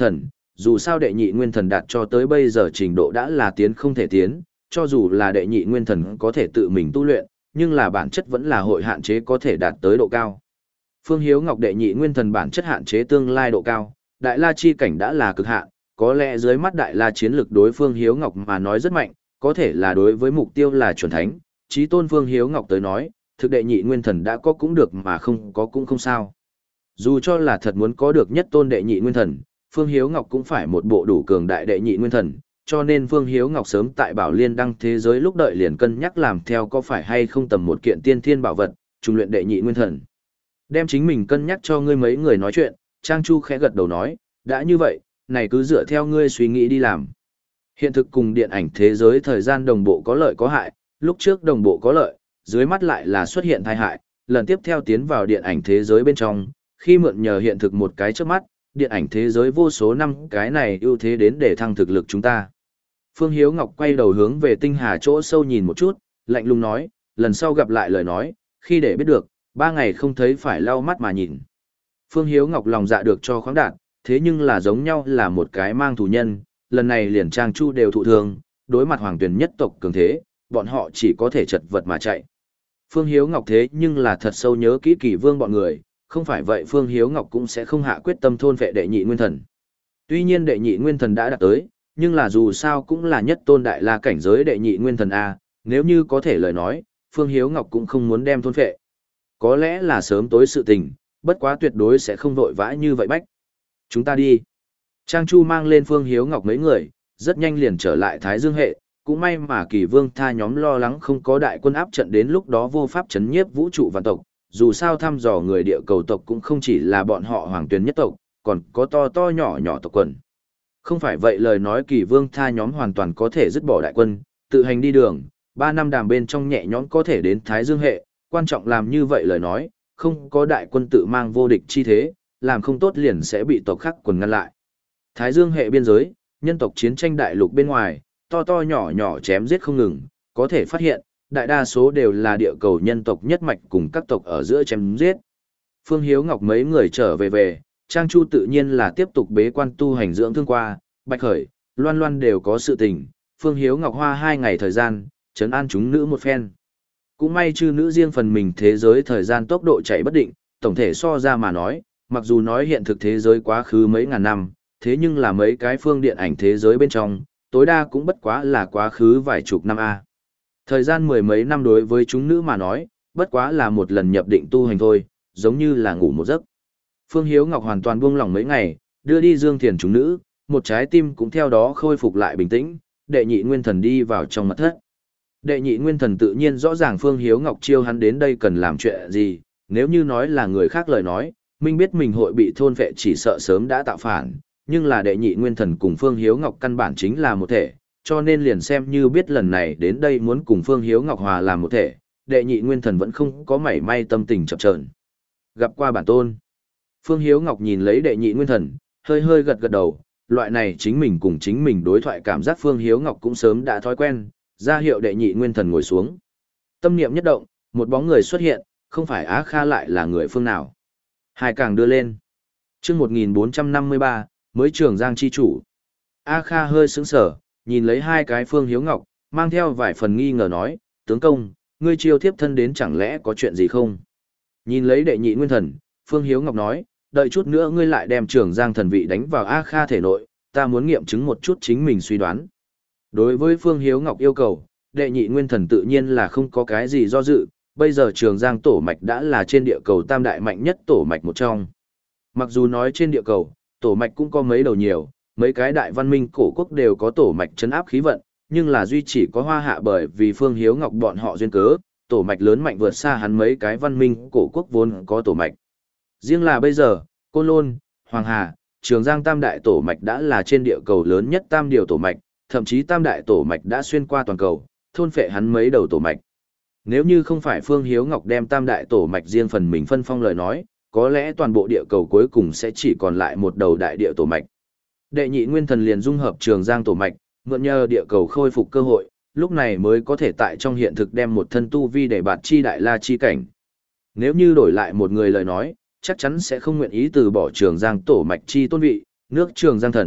A: dù sao đệ nhị nguyên thần đạt cho tới bây giờ trình độ đã là tiến không thể tiến, cho dù là đệ nhị nguyên thần có thể tự mình tu luyện, nhưng là bản chất vẫn là hội hạn chế có thể đạt tới độ cao. Phương Hiếu Ngọc đệ nhị nguyên thần bản chất hạn chế tương lai độ cao, Đại La chi cảnh đã là cực hạn, có lẽ dưới mắt Đại La chiến lực đối Phương Hiếu Ngọc mà nói rất mạnh, có thể là đối với mục tiêu là chuẩn thánh, chí tôn Phương Hiếu Ngọc tới nói, thực đệ nhị nguyên thần đã có cũng được mà không có cũng không sao. Dù cho là thật muốn có được nhất tôn đệ nhị nguyên thần, Phương Hiếu Ngọc cũng phải một bộ đủ cường đại đệ nhị nguyên thần, cho nên Phương Hiếu Ngọc sớm tại Bảo Liên đăng thế giới lúc đợi liền cân nhắc làm theo có phải hay không tầm một kiện tiên thiên bảo vật, trùng luyện đệ nhị nguyên thần. Đem chính mình cân nhắc cho ngươi mấy người nói chuyện, Trang Chu khẽ gật đầu nói, đã như vậy, này cứ dựa theo ngươi suy nghĩ đi làm. Hiện thực cùng điện ảnh thế giới thời gian đồng bộ có lợi có hại, lúc trước đồng bộ có lợi, dưới mắt lại là xuất hiện tai hại, lần tiếp theo tiến vào điện ảnh thế giới bên trong, khi mượn nhờ hiện thực một cái trước mắt, điện ảnh thế giới vô số năm cái này ưu thế đến để thăng thực lực chúng ta. Phương Hiếu Ngọc quay đầu hướng về tinh hà chỗ sâu nhìn một chút, lạnh lùng nói, lần sau gặp lại lời nói, khi để biết được, ba ngày không thấy phải lau mắt mà nhìn. Phương Hiếu Ngọc lòng dạ được cho khoáng đạt, thế nhưng là giống nhau là một cái mang thù nhân, lần này liền Trang Chu đều thụ thương, đối mặt hoàng tuyển nhất tộc cường thế, bọn họ chỉ có thể chật vật mà chạy. Phương Hiếu Ngọc thế nhưng là thật sâu nhớ kỹ Kỳ Vương bọn người, không phải vậy Phương Hiếu Ngọc cũng sẽ không hạ quyết tâm thôn vệ đệ nhị nguyên thần. Tuy nhiên đệ nhị nguyên thần đã đạt tới, nhưng là dù sao cũng là nhất tôn đại la cảnh giới đệ nhị nguyên thần A, nếu như có thể lời nói, Phương Hiếu Ngọc cũng không muốn đem thôn vệ. Có lẽ là sớm tối sự tình, bất quá tuyệt đối sẽ không vội vã như vậy bách. Chúng ta đi. Trang Chu mang lên Phương Hiếu Ngọc mấy người, rất nhanh liền trở lại Thái Dương hệ, cũng may mà Kỳ Vương tha nhóm lo lắng không có đại quân áp trận đến lúc đó vô pháp chấn nhiếp vũ trụ vạn tộc, dù sao thăm dò người địa cầu tộc cũng không chỉ là bọn họ hoàng tuyển nhất tộc, còn có to to nhỏ nhỏ tộc quần. Không phải vậy lời nói Kỳ Vương tha nhóm hoàn toàn có thể dứt bỏ đại quân, tự hành đi đường, ba năm đàm bên trong nhẹ nhõm có thể đến Thái Dương hệ, quan trọng làm như vậy lời nói, không có đại quân tự mang vô địch chi thế, làm không tốt liền sẽ bị tộc khác quần ngăn lại. Thái Dương hệ biên giới, nhân tộc chiến tranh đại lục bên ngoài, to to nhỏ nhỏ chém giết không ngừng, có thể phát hiện, đại đa số đều là địa cầu nhân tộc nhất mạch cùng các tộc ở giữa chém giết. Phương Hiếu Ngọc mấy người trở về về, Trang Chu tự nhiên là tiếp tục bế quan tu hành dưỡng thương qua, Bạch Khởi, Loan Loan đều có sự tình, Phương Hiếu Ngọc hoa hai ngày thời gian, trấn an chúng nữ một phen. Cũng may chư nữ riêng phần mình thế giới thời gian tốc độ chạy bất định, tổng thể so ra mà nói, mặc dù nói hiện thực thế giới quá khứ mấy ngàn năm, thế nhưng là mấy cái phương điện ảnh thế giới bên trong, tối đa cũng bất quá là quá khứ vài chục năm a. Thời gian mười mấy năm đối với chúng nữ mà nói, bất quá là một lần nhập định tu hành thôi, giống như là ngủ một giấc. Phương Hiếu Ngọc hoàn toàn buông lỏng mấy ngày, đưa đi Dương Thiền chúng nữ, một trái tim cũng theo đó khôi phục lại bình tĩnh, đệ nhị nguyên thần đi vào trong mật thất. Đệ nhị nguyên thần tự nhiên rõ ràng Phương Hiếu Ngọc chiêu hắn đến đây cần làm chuyện gì, nếu như nói là người khác lời nói, minh biết mình hội bị thôn phệ chỉ sợ sớm đã tạo phản, nhưng là đệ nhị nguyên thần cùng Phương Hiếu Ngọc căn bản chính là một thể, cho nên liền xem như biết lần này đến đây muốn cùng Phương Hiếu Ngọc hòa làm một thể, đệ nhị nguyên thần vẫn không có mảy may tâm tình chập chờn. Gặp qua bản tôn. Phương Hiếu Ngọc nhìn lấy đệ nhị nguyên thần, hơi hơi gật gật đầu, loại này chính mình cùng chính mình đối thoại cảm giác Phương Hiếu Ngọc cũng sớm đã thói quen, ra hiệu đệ nhị nguyên thần ngồi xuống. Tâm niệm nhất động, một bóng người xuất hiện, không phải Á Kha lại là người phương nào. Hai càng đưa lên. Chương một nghìn bốn trăm năm mươi ba, mới Trường Giang chi chủ. A Kha hơi sững sờ, nhìn lấy hai cái Phương Hiếu Ngọc, mang theo vài phần nghi ngờ nói, tướng công, ngươi chiêu thiếp thân đến chẳng lẽ có chuyện gì không? Nhìn lấy đệ nhị nguyên thần, Phương Hiếu Ngọc nói, đợi chút nữa ngươi lại đem Trường Giang thần vị đánh vào A Kha thể nội, ta muốn nghiệm chứng một chút chính mình suy đoán. Đối với Phương Hiếu Ngọc yêu cầu, đệ nhị nguyên thần tự nhiên là không có cái gì do dự, bây giờ Trường Giang tổ mạch đã là trên địa cầu tam đại mạnh nhất tổ mạch một trong. Mặc dù nói trên địa cầu, tổ mạch cũng có mấy đầu nhiều, mấy cái đại văn minh cổ quốc đều có tổ mạch trấn áp khí vận, nhưng là duy chỉ có Hoa Hạ bởi vì Phương Hiếu Ngọc bọn họ duyên cớ, tổ mạch lớn mạnh vượt xa hắn mấy cái văn minh cổ quốc vốn có tổ mạch. Riêng là bây giờ, Côn Lôn, Hoàng Hà, Trường Giang tam đại tổ mạch đã là trên địa cầu lớn nhất tam điều tổ mạch, thậm chí tam đại tổ mạch đã xuyên qua toàn cầu, thôn phệ hắn mấy đầu tổ mạch. Nếu như không phải Phương Hiếu Ngọc đem tam đại tổ mạch riêng phần mình phân phong lời nói, có lẽ toàn bộ địa cầu cuối cùng sẽ chỉ còn lại một đầu đại địa tổ mạch. Đệ nhị nguyên thần liền dung hợp Trường Giang tổ mạch, mượn nhờ địa cầu khôi phục cơ hội, lúc này mới có thể tại trong hiện thực đem một thân tu vi để bạt chi đại la chi cảnh. Nếu như đổi lại một người lời nói, chắc chắn sẽ không nguyện ý từ bỏ Trường Giang tổ mạch chi tôn vị, nước Trường Giang thần,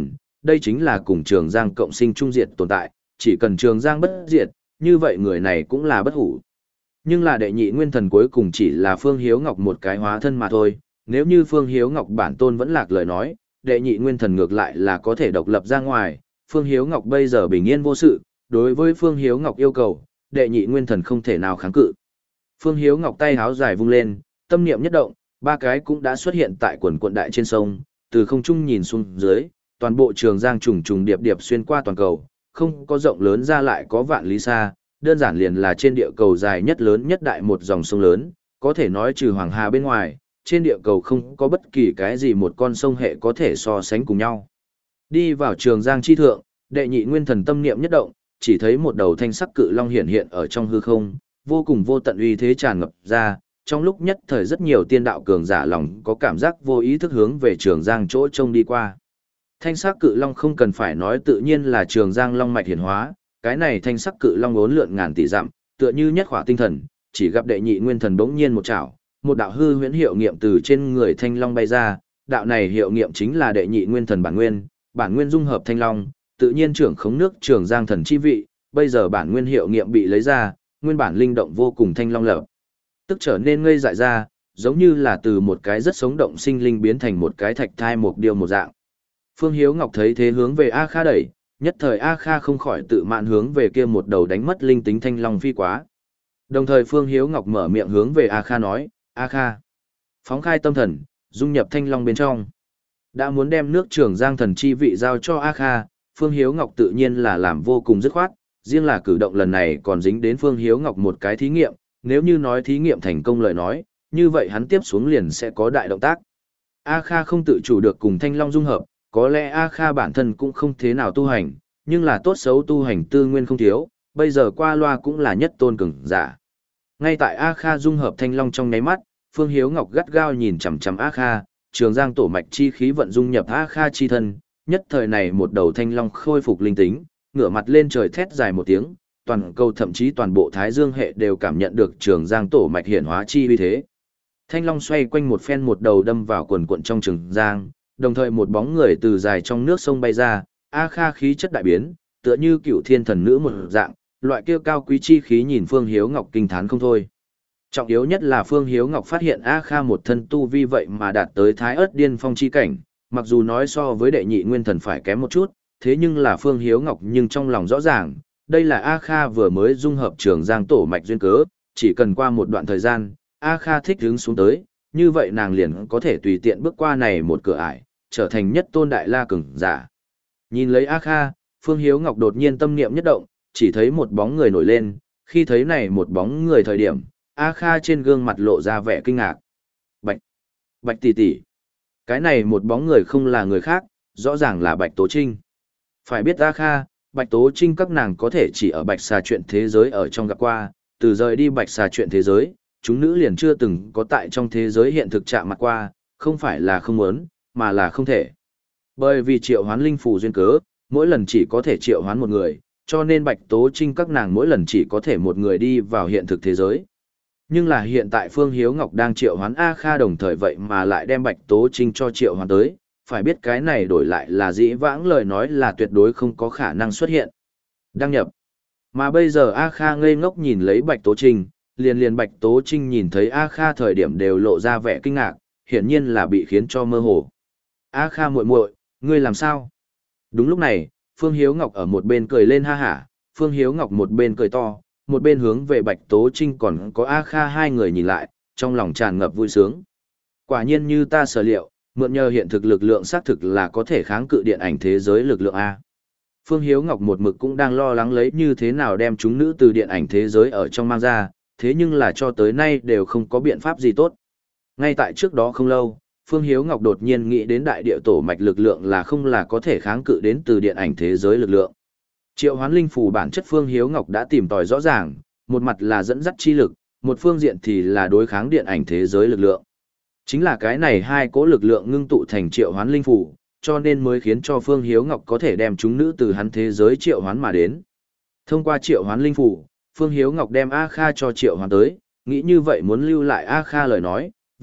A: đây chính là cùng Trường Giang cộng sinh trung diệt tồn tại, chỉ cần Trường Giang bất diệt, như vậy người này cũng là bất hủ. Nhưng là đệ nhị nguyên thần cuối cùng chỉ là Phương Hiếu Ngọc một cái hóa thân mà thôi, nếu như Phương Hiếu Ngọc bản tôn vẫn lạc lời nói, đệ nhị nguyên thần ngược lại là có thể độc lập ra ngoài, Phương Hiếu Ngọc bây giờ bình yên vô sự, đối với Phương Hiếu Ngọc yêu cầu, đệ nhị nguyên thần không thể nào kháng cự. Phương Hiếu Ngọc tay háo dài vung lên, tâm niệm nhất động, ba cái cũng đã xuất hiện tại quần quận đại trên sông, từ không trung nhìn xuống dưới, toàn bộ Trường Giang trùng trùng điệp điệp xuyên qua toàn cầu, không có rộng lớn ra lại có vạn lý xa, đơn giản liền là trên địa cầu dài nhất lớn nhất đại một dòng sông lớn, có thể nói trừ Hoàng Hà bên ngoài, trên địa cầu không có bất kỳ cái gì một con sông hệ có thể so sánh cùng nhau. Đi vào Trường Giang chi thượng, đệ nhị nguyên thần tâm niệm nhất động, chỉ thấy một đầu thanh sắc cự long hiện hiện ở trong hư không, vô cùng vô tận uy thế tràn ngập ra, trong lúc nhất thời rất nhiều tiên đạo cường giả lòng có cảm giác vô ý thức hướng về Trường Giang chỗ trông đi qua. Thanh sắc cự long không cần phải nói tự nhiên là Trường Giang long mạch hiển hóa, cái này thanh sắc cự long uốn lượn ngàn tỷ dặm, tựa như nhất khỏa tinh thần, chỉ gặp đệ nhị nguyên thần bỗng nhiên một chảo, một đạo hư huyễn hiệu nghiệm từ trên người thanh long bay ra, đạo này hiệu nghiệm chính là đệ nhị nguyên thần bản nguyên, bản nguyên dung hợp thanh long, tự nhiên trưởng khống nước Trường Giang thần chi vị, bây giờ bản nguyên hiệu nghiệm bị lấy ra, nguyên bản linh động vô cùng thanh long lập tức trở nên ngây dại ra, giống như là từ một cái rất sống động sinh linh biến thành một cái thạch thai một điều một dạng. Phương Hiếu Ngọc thấy thế hướng về A Kha đẩy, nhất thời A Kha không khỏi tự mạn hướng về kia một đầu đánh mất linh tính thanh long phi quá. Đồng thời Phương Hiếu Ngọc mở miệng hướng về A Kha nói, A Kha, phóng khai tâm thần, dung nhập thanh long bên trong. Đã muốn đem nước Trường Giang thần chi vị giao cho A Kha, Phương Hiếu Ngọc tự nhiên là làm vô cùng dứt khoát, riêng là cử động lần này còn dính đến Phương Hiếu Ngọc một cái thí nghiệm, nếu như nói thí nghiệm thành công lời nói, như vậy hắn tiếp xuống liền sẽ có đại động tác. A Kha không tự chủ được cùng thanh long dung hợp, có lẽ A Kha bản thân cũng không thế nào tu hành, nhưng là tốt xấu tu hành tư nguyên không thiếu, bây giờ qua loa cũng là nhất tôn cường giả. Ngay tại A Kha dung hợp thanh long trong nháy mắt, Phương Hiếu Ngọc gắt gao nhìn chằm chằm A Kha, Trường Giang tổ mạch chi khí vận dung nhập A Kha chi thân, nhất thời này một đầu thanh long khôi phục linh tính, ngửa mặt lên trời thét dài một tiếng, toàn cầu thậm chí toàn bộ Thái Dương hệ đều cảm nhận được Trường Giang tổ mạch hiển hóa chi uy thế. Thanh long xoay quanh một phen một đầu đâm vào quần quận trong Trường Giang, đồng thời một bóng người từ dài trong nước sông bay ra, A Kha khí chất đại biến, tựa như cựu thiên thần nữ một dạng, loại kia cao quý chi khí nhìn Phương Hiếu Ngọc kinh thán không thôi. Trọng yếu nhất là Phương Hiếu Ngọc phát hiện A Kha một thân tu vi vậy mà đạt tới Thái Ức điên phong chi cảnh, mặc dù nói so với đệ nhị nguyên thần phải kém một chút, thế nhưng là Phương Hiếu Ngọc nhưng trong lòng rõ ràng, đây là A Kha vừa mới dung hợp Trường Giang tổ mạch duyên cớ, chỉ cần qua một đoạn thời gian, A Kha thích hướng xuống tới, như vậy nàng liền có thể tùy tiện bước qua này một cửa ải, trở thành nhất tôn đại la cường giả. Nhìn lấy A Kha, Phương Hiếu Ngọc đột nhiên tâm niệm nhất động, chỉ thấy một bóng người nổi lên, khi thấy này một bóng người thời điểm, A Kha trên gương mặt lộ ra vẻ kinh ngạc. Bạch, Bạch tỷ tỷ. Cái này một bóng người không là người khác, rõ ràng là Bạch Tố Trinh. Phải biết A Kha, Bạch Tố Trinh các nàng có thể chỉ ở Bạch Xà chuyện thế giới ở trong gặp qua, từ rời đi Bạch Xà chuyện thế giới, chúng nữ liền chưa từng có tại trong thế giới hiện thực chạm mặt qua, không phải là không muốn, mà là không thể. Bởi vì triệu hoán linh phù duyên cớ, mỗi lần chỉ có thể triệu hoán một người, cho nên Bạch Tố Trinh các nàng mỗi lần chỉ có thể một người đi vào hiện thực thế giới. Nhưng là hiện tại Phương Hiếu Ngọc đang triệu hoán A Kha đồng thời vậy mà lại đem Bạch Tố Trinh cho triệu hoán tới, phải biết cái này đổi lại là dĩ vãng lời nói là tuyệt đối không có khả năng xuất hiện. Đăng nhập. Mà bây giờ A Kha ngây ngốc nhìn lấy Bạch Tố Trinh, liền liền Bạch Tố Trinh nhìn thấy A Kha thời điểm đều lộ ra vẻ kinh ngạc, hiển nhiên là bị khiến cho mơ hồ. A Kha muội muội, ngươi làm sao? Đúng lúc này, Phương Hiếu Ngọc ở một bên cười lên ha hả, Phương Hiếu Ngọc một bên cười to, một bên hướng về Bạch Tố Trinh còn có A Kha hai người nhìn lại, trong lòng tràn ngập vui sướng. Quả nhiên như ta sở liệu, mượn nhờ hiện thực lực lượng xác thực là có thể kháng cự điện ảnh thế giới lực lượng A. Phương Hiếu Ngọc một mực cũng đang lo lắng lấy như thế nào đem chúng nữ từ điện ảnh thế giới ở trong mang ra, thế nhưng là cho tới nay đều không có biện pháp gì tốt. Ngay tại trước đó không lâu, Phương Hiếu Ngọc đột nhiên nghĩ đến đại địa tổ mạch lực lượng là không là có thể kháng cự đến từ điện ảnh thế giới lực lượng. Triệu hoán linh phù bản chất Phương Hiếu Ngọc đã tìm tòi rõ ràng, một mặt là dẫn dắt chi lực, một phương diện thì là đối kháng điện ảnh thế giới lực lượng. Chính là cái này hai cỗ lực lượng ngưng tụ thành triệu hoán linh phù, cho nên mới khiến cho Phương Hiếu Ngọc có thể đem chúng nữ từ hắn thế giới triệu hoán mà đến. Thông qua triệu hoán linh phù, Phương Hiếu Ngọc đem A Kha cho triệu hoán tới, nghĩ như vậy muốn lưu lại A Kha lời nói,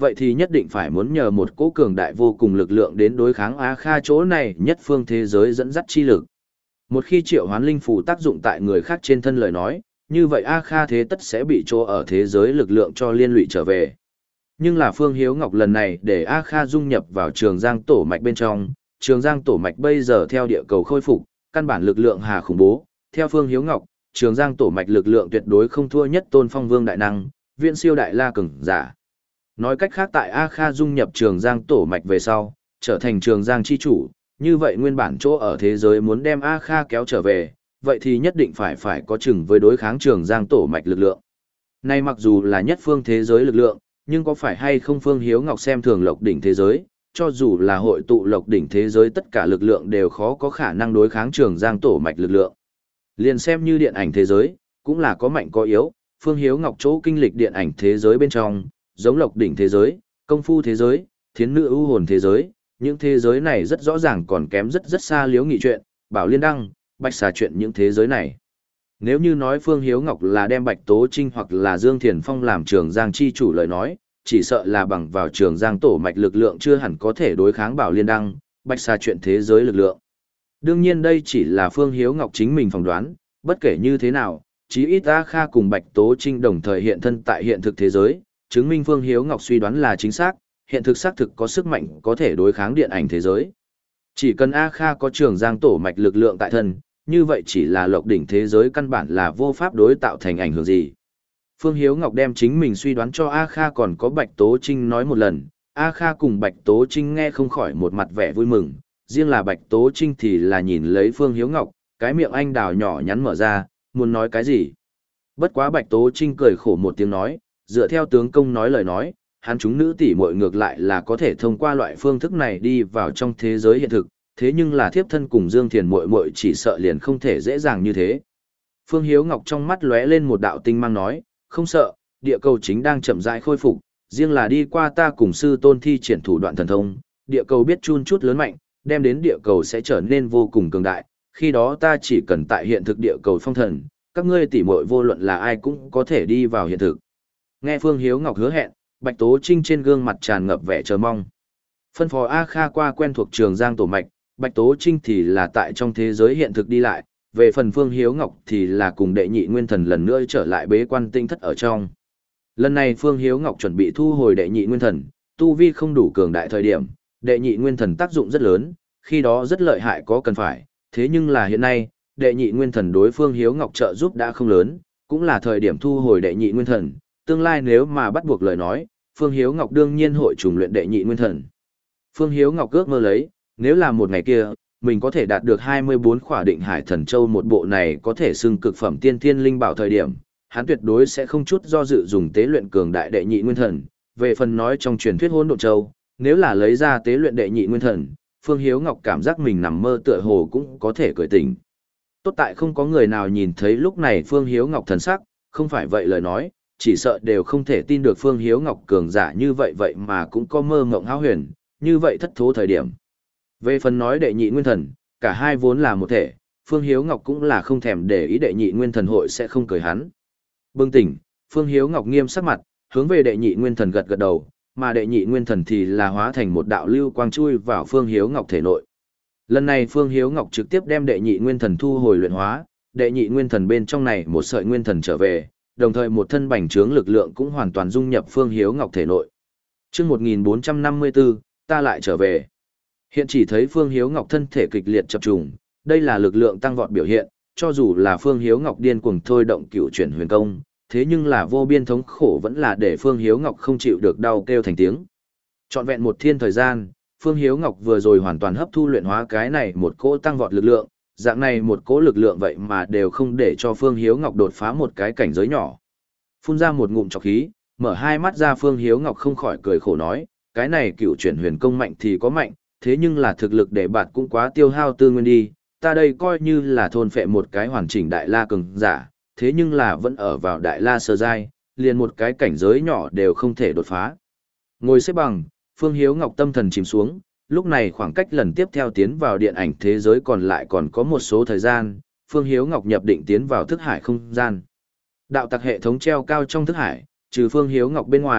A: vậy thì nhất định phải muốn nhờ một cỗ cường đại vô cùng lực lượng đến đối kháng A Kha chỗ này nhất phương thế giới dẫn dắt chi lực. Một khi triệu hoán linh phù tác dụng tại người khác trên thân lời nói, như vậy A Kha thế tất sẽ bị chỗ ở thế giới lực lượng cho liên lụy trở về. Nhưng là Phương Hiếu Ngọc lần này để A Kha dung nhập vào Trường Giang tổ mạch bên trong, Trường Giang tổ mạch bây giờ theo địa cầu khôi phục, căn bản lực lượng hà khủng bố, theo Phương Hiếu Ngọc, Trường Giang tổ mạch lực lượng tuyệt đối không thua nhất Tôn Phong Vương đại năng, Viễn siêu đại la cường giả. Nói cách khác tại A Kha dung nhập Trường Giang tổ mạch về sau, trở thành Trường Giang chi chủ, như vậy nguyên bản chỗ ở thế giới muốn đem A Kha kéo trở về, vậy thì nhất định phải phải có chừng với đối kháng Trường Giang tổ mạch lực lượng. Nay mặc dù là nhất phương thế giới lực lượng, nhưng có phải hay không Phương Hiếu Ngọc xem thường Lộc đỉnh thế giới, cho dù là hội tụ Lộc đỉnh thế giới tất cả lực lượng đều khó có khả năng đối kháng Trường Giang tổ mạch lực lượng. Liền xem như điện ảnh thế giới, cũng là có mạnh có yếu, Phương Hiếu Ngọc chỗ kinh lịch điện ảnh thế giới bên trong, giống Lộc đỉnh thế giới, công phu thế giới, thiến nữ ưu hồn thế giới, những thế giới này rất rõ ràng còn kém rất rất xa Liễu Nghị chuyện, Bảo Liên Đăng, Bạch Xà chuyện những thế giới này. Nếu như nói Phương Hiếu Ngọc là đem Bạch Tố Trinh hoặc là Dương Thiền Phong làm Trường Giang chi chủ lời nói, chỉ sợ là bằng vào Trường Giang tổ mạch lực lượng chưa hẳn có thể đối kháng Bảo Liên Đăng, Bạch Xà chuyện thế giới lực lượng. Đương nhiên đây chỉ là Phương Hiếu Ngọc chính mình phỏng đoán, bất kể như thế nào, chí ít A Kha cùng Bạch Tố Trinh đồng thời hiện thân tại hiện thực thế giới, chứng minh Phương Hiếu Ngọc suy đoán là chính xác, hiện thực xác thực có sức mạnh có thể đối kháng điện ảnh thế giới. Chỉ cần A Kha có Trường Giang tổ mạch lực lượng tại thân, như vậy chỉ là Lộc đỉnh thế giới căn bản là vô pháp đối tạo thành ảnh hưởng gì. Phương Hiếu Ngọc đem chính mình suy đoán cho A Kha còn có Bạch Tố Trinh nói một lần, A Kha cùng Bạch Tố Trinh nghe không khỏi một mặt vẻ vui mừng, riêng là Bạch Tố Trinh thì là nhìn lấy Phương Hiếu Ngọc, cái miệng anh đào nhỏ nhắn mở ra, muốn nói cái gì. Bất quá Bạch Tố Trinh cười khổ một tiếng nói, dựa theo tướng công nói lời nói, hắn chúng nữ tỷ muội ngược lại là có thể thông qua loại phương thức này đi vào trong thế giới hiện thực, thế nhưng là thiếp thân cùng Dương Thiền muội muội chỉ sợ liền không thể dễ dàng như thế. Phương Hiếu Ngọc trong mắt lóe lên một đạo tinh mang nói, không sợ, địa cầu chính đang chậm rãi khôi phục, riêng là đi qua ta cùng sư tôn thi triển thủ đoạn thần thông, địa cầu biết chun chút lớn mạnh, đem đến địa cầu sẽ trở nên vô cùng cường đại, khi đó ta chỉ cần tại hiện thực địa cầu phong thần, các ngươi tỷ muội vô luận là ai cũng có thể đi vào hiện thực. Nghe Phương Hiếu Ngọc hứa hẹn, Bạch Tố Trinh trên gương mặt tràn ngập vẻ chờ mong. Phân phó A Kha qua quen thuộc Trường Giang tổ mạch, Bạch Tố Trinh thì là tại trong thế giới hiện thực đi lại, về phần Phương Hiếu Ngọc thì là cùng đệ nhị nguyên thần lần nữa trở lại bế quan tinh thất ở trong. Lần này Phương Hiếu Ngọc chuẩn bị thu hồi đệ nhị nguyên thần, tu vi không đủ cường đại thời điểm, đệ nhị nguyên thần tác dụng rất lớn, khi đó rất lợi hại có cần phải, thế nhưng là hiện nay, đệ nhị nguyên thần đối Phương Hiếu Ngọc trợ giúp đã không lớn, cũng là thời điểm thu hồi đệ nhị nguyên thần, tương lai nếu mà bắt buộc lời nói, Phương Hiếu Ngọc đương nhiên hội trùng luyện đệ nhị nguyên thần. Phương Hiếu Ngọc ước mơ lấy, nếu là một ngày kia, mình có thể đạt được hai mươi bốn khỏa định hải thần châu một bộ này có thể xưng cực phẩm tiên thiên linh bảo thời điểm, hắn tuyệt đối sẽ không chút do dự dùng tế luyện cường đại đệ nhị nguyên thần. Về phần nói trong truyền thuyết hỗn độn châu, nếu là lấy ra tế luyện đệ nhị nguyên thần, Phương Hiếu Ngọc cảm giác mình nằm mơ tựa hồ cũng có thể cười tỉnh. Tốt tại không có người nào nhìn thấy lúc này Phương Hiếu Ngọc thần sắc, không phải vậy lời nói, chỉ sợ đều không thể tin được Phương Hiếu Ngọc cường giả như vậy vậy mà cũng có mơ mộng hão huyền, như vậy thất thố thời điểm. Về phần nói đệ nhị nguyên thần, cả hai vốn là một thể, Phương Hiếu Ngọc cũng là không thèm để ý đệ nhị nguyên thần hội sẽ không cười hắn. Bừng tỉnh, Phương Hiếu Ngọc nghiêm sắc mặt, hướng về đệ nhị nguyên thần gật gật đầu, mà đệ nhị nguyên thần thì là hóa thành một đạo lưu quang chui vào Phương Hiếu Ngọc thể nội. Lần này Phương Hiếu Ngọc trực tiếp đem đệ nhị nguyên thần thu hồi luyện hóa, đệ nhị nguyên thần bên trong này một sợi nguyên thần trở về, đồng thời một thân bành trướng lực lượng cũng hoàn toàn dung nhập Phương Hiếu Ngọc thể nội. Chương một nghìn bốn trăm năm mươi tư, ta lại trở về. Hiện chỉ thấy Phương Hiếu Ngọc thân thể kịch liệt chập trùng, đây là lực lượng tăng vọt biểu hiện, cho dù là Phương Hiếu Ngọc điên cuồng thôi động cựu chuyển huyền công, thế nhưng là vô biên thống khổ vẫn là để Phương Hiếu Ngọc không chịu được đau kêu thành tiếng. Trọn vẹn một thiên thời gian, Phương Hiếu Ngọc vừa rồi hoàn toàn hấp thu luyện hóa cái này một cỗ tăng vọt lực lượng, dạng này một cỗ lực lượng vậy mà đều không để cho Phương Hiếu Ngọc đột phá một cái cảnh giới nhỏ. Phun ra một ngụm trọc khí, mở hai mắt ra Phương Hiếu Ngọc không khỏi cười khổ nói, cái này cựu chuyển huyền công mạnh thì có mạnh, thế nhưng là thực lực để bạt cũng quá tiêu hao tư nguyên đi, ta đây coi như là thôn phệ một cái hoàn chỉnh đại la cường giả, thế nhưng là vẫn ở vào đại la sơ giai, liền một cái cảnh giới nhỏ đều không thể đột phá. Ngồi xếp bằng, Phương Hiếu Ngọc tâm thần chìm xuống, lúc này khoảng cách lần tiếp theo tiến vào điện ảnh thế giới còn lại còn có một số thời gian, Phương Hiếu Ngọc nhập định tiến vào thức hải không gian. Đạo tặc hệ thống treo cao trong thức hải, trừ Phương Hiếu Ngọc bên ngoài,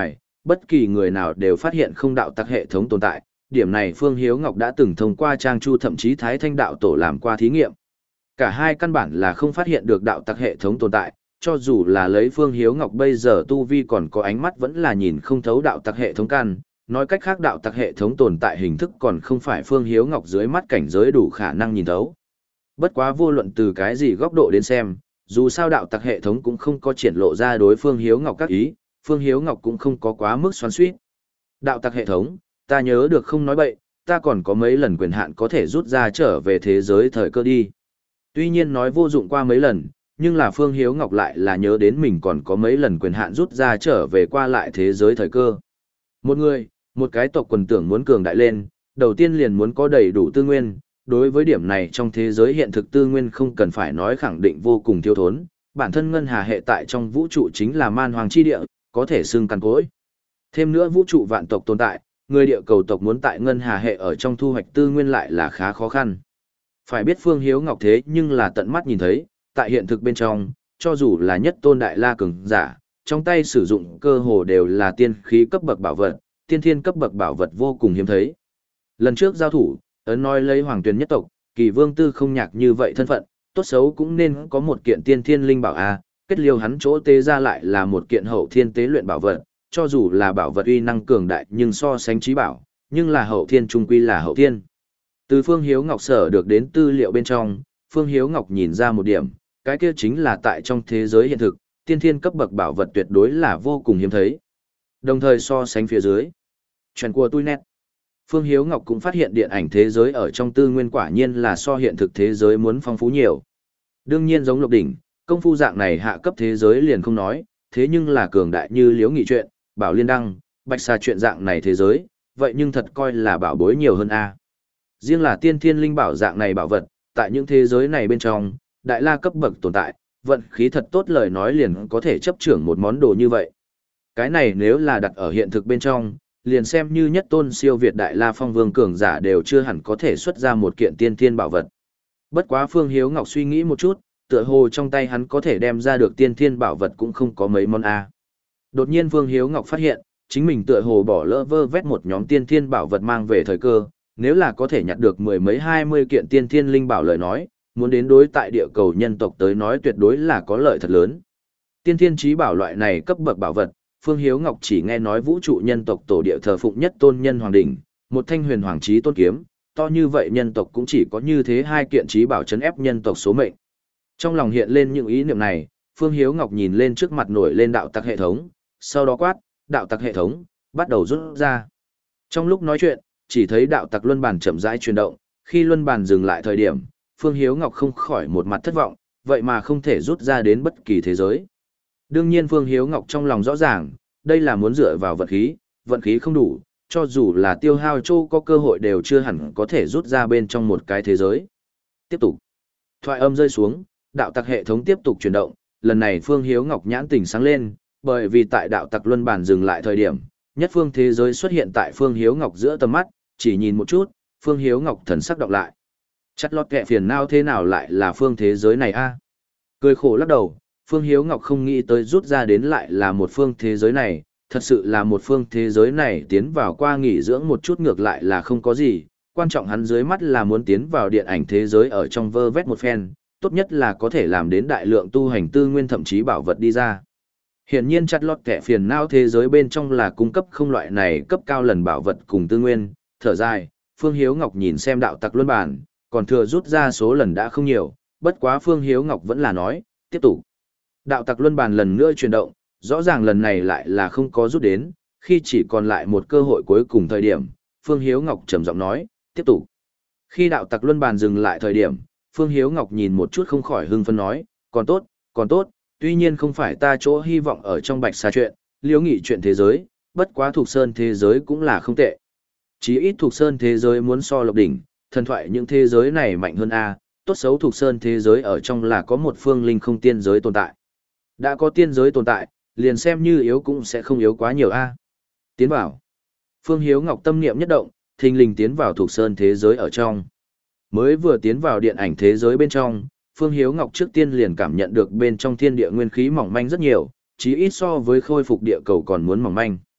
A: bất kỳ người nào đều phát hiện không đạo tặc hệ thống tồn tại, điểm này Phương Hiếu Ngọc đã từng thông qua Trang Chu thậm chí Thái Thanh đạo tổ làm qua thí nghiệm. Cả hai căn bản là không phát hiện được đạo tặc hệ thống tồn tại, cho dù là lấy Phương Hiếu Ngọc bây giờ tu vi còn có ánh mắt vẫn là nhìn không thấu đạo tặc hệ thống căn, nói cách khác đạo tặc hệ thống tồn tại hình thức còn không phải Phương Hiếu Ngọc dưới mắt cảnh giới đủ khả năng nhìn thấu. Bất quá vô luận từ cái gì góc độ đến xem, dù sao đạo tặc hệ thống cũng không có triển lộ ra đối Phương Hiếu Ngọc các ý, Phương Hiếu Ngọc cũng không có quá mức xoắn xuýt. Đạo tặc hệ thống, ta nhớ được không nói bậy, ta còn có mấy lần quyền hạn có thể rút ra trở về thế giới thời cơ đi. Tuy nhiên nói vô dụng qua mấy lần, nhưng là Phương Hiếu Ngọc lại là nhớ đến mình còn có mấy lần quyền hạn rút ra trở về qua lại thế giới thời cơ. Một người, một cái tộc quần tưởng muốn cường đại lên, đầu tiên liền muốn có đầy đủ tư nguyên. Đối với điểm này trong thế giới hiện thực tư nguyên không cần phải nói khẳng định vô cùng thiếu thốn, bản thân ngân hà hệ tại trong vũ trụ chính là man hoàng chi địa, có thể xưng cằn cỗi. Thêm nữa vũ trụ vạn tộc tồn tại, người địa cầu tộc muốn tại ngân hà hệ ở trong thu hoạch tư nguyên lại là khá khó khăn. Phải biết Phương Hiếu Ngọc thế nhưng là tận mắt nhìn thấy, tại hiện thực bên trong, cho dù là nhất tôn đại la cường giả, trong tay sử dụng cơ hồ đều là tiên khí cấp bậc bảo vật, tiên thiên cấp bậc bảo vật vô cùng hiếm thấy. Lần trước giao thủ, ấn nói lấy hoàng tuyền nhất tộc, kỳ vương tư không nhạc như vậy thân phận, tốt xấu cũng nên có một kiện tiên thiên linh bảo a, kết liêu hắn chỗ tế ra lại là một kiện hậu thiên tế luyện bảo vật, cho dù là bảo vật uy năng cường đại nhưng so sánh trí bảo, nhưng là hậu thiên trung quy là hậu thiên. Từ Phương Hiếu Ngọc sở được đến tư liệu bên trong, Phương Hiếu Ngọc nhìn ra một điểm, cái kia chính là tại trong thế giới hiện thực, tiên thiên cấp bậc bảo vật tuyệt đối là vô cùng hiếm thấy. Đồng thời so sánh phía dưới, chuyện của tôi nét. Phương Hiếu Ngọc cũng phát hiện điện ảnh thế giới ở trong tư nguyên quả nhiên là so hiện thực thế giới muốn phong phú nhiều. Đương nhiên giống Lục Đỉnh, công phu dạng này hạ cấp thế giới liền không nói, thế nhưng là cường đại như Liễu Nghị chuyện, Bảo Liên Đăng, Bạch Xà chuyện dạng này thế giới, vậy nhưng thật coi là bảo bối nhiều hơn a. Riêng là tiên thiên linh bảo dạng này bảo vật, tại những thế giới này bên trong, đại la cấp bậc tồn tại, vận khí thật tốt lời nói liền có thể chấp trưởng một món đồ như vậy. Cái này nếu là đặt ở hiện thực bên trong, liền xem như nhất tôn siêu việt đại la phong vương cường giả đều chưa hẳn có thể xuất ra một kiện tiên thiên bảo vật. Bất quá Phương Hiếu Ngọc suy nghĩ một chút, tựa hồ trong tay hắn có thể đem ra được tiên thiên bảo vật cũng không có mấy món A. Đột nhiên Phương Hiếu Ngọc phát hiện, chính mình tựa hồ bỏ lỡ vơ vét một nhóm tiên thiên bảo vật mang về thời cơ, nếu là có thể nhặt được mười mấy hai mươi kiện tiên thiên linh bảo lời nói, muốn đến đối tại địa cầu nhân tộc tới nói tuyệt đối là có lợi thật lớn. Tiên thiên chí bảo loại này cấp bậc bảo vật, Phương Hiếu Ngọc chỉ nghe nói vũ trụ nhân tộc tổ địa thờ phụng nhất tôn nhân hoàng đỉnh, một thanh huyền hoàng chí tôn kiếm, to như vậy nhân tộc cũng chỉ có như thế hai kiện chí bảo chấn ép nhân tộc số mệnh. Trong lòng hiện lên những ý niệm này, Phương Hiếu Ngọc nhìn lên trước mặt nổi lên đạo tặc hệ thống, sau đó quát, đạo tặc hệ thống, bắt đầu rút ra. Trong lúc nói chuyện, chỉ thấy đạo tặc luân bàn chậm rãi chuyển động, khi luân bàn dừng lại thời điểm, Phương Hiếu Ngọc không khỏi một mặt thất vọng, vậy mà không thể rút ra đến bất kỳ thế giới. Đương nhiên Phương Hiếu Ngọc trong lòng rõ ràng, đây là muốn dựa vào vận khí, vận khí không đủ, cho dù là tiêu hao châu có cơ hội đều chưa hẳn có thể rút ra bên trong một cái thế giới. Tiếp tục. Thoại âm rơi xuống, đạo tặc hệ thống tiếp tục chuyển động, lần này Phương Hiếu Ngọc nhãn tỉnh sáng lên, bởi vì tại đạo tặc luân bản dừng lại thời điểm, nhất phương thế giới xuất hiện tại Phương Hiếu Ngọc giữa tầm mắt, chỉ nhìn một chút, Phương Hiếu Ngọc thần sắc đọc lại. Chặt lọt kẹ phiền não thế nào lại là phương thế giới này a? Cười khổ lắc đầu, Phương Hiếu Ngọc không nghĩ tới rút ra đến lại là một phương thế giới này, thật sự là một phương thế giới này tiến vào qua nghỉ dưỡng một chút ngược lại là không có gì, quan trọng hắn dưới mắt là muốn tiến vào điện ảnh thế giới ở trong vơ vét một phen, tốt nhất là có thể làm đến đại lượng tu hành tư nguyên thậm chí bảo vật đi ra. Hiển nhiên chặt lọt kẻ phiền não thế giới bên trong là cung cấp không loại này cấp cao lần bảo vật cùng tư nguyên, thở dài, Phương Hiếu Ngọc nhìn xem đạo tặc luân bản, còn thừa rút ra số lần đã không nhiều, bất quá Phương Hiếu Ngọc vẫn là nói, tiếp tục. Đạo tặc luân bàn lần nữa chuyển động, rõ ràng lần này lại là không có rút đến, khi chỉ còn lại một cơ hội cuối cùng thời điểm, Phương Hiếu Ngọc trầm giọng nói, tiếp tục. Khi đạo tặc luân bàn dừng lại thời điểm, Phương Hiếu Ngọc nhìn một chút không khỏi hưng phấn nói, còn tốt, còn tốt, tuy nhiên không phải ta chỗ hy vọng ở trong Bạch Xà chuyện, Liễu Nghị chuyện thế giới, bất quá thuộc sơn thế giới cũng là không tệ. Chí ít thuộc sơn thế giới muốn so Lộc Đỉnh, thần thoại những thế giới này mạnh hơn a, tốt xấu thuộc sơn thế giới ở trong là có một phương linh không tiên giới tồn tại. Đã có tiên giới tồn tại, liền xem như yếu cũng sẽ không yếu quá nhiều a. Tiến vào. Phương Hiếu Ngọc tâm niệm nhất động, thình lình tiến vào thuộc sơn thế giới ở trong. Mới vừa tiến vào điện ảnh thế giới bên trong, Phương Hiếu Ngọc trước tiên liền cảm nhận được bên trong thiên địa nguyên khí mỏng manh rất nhiều, chí ít so với khôi phục địa cầu còn muốn mỏng manh.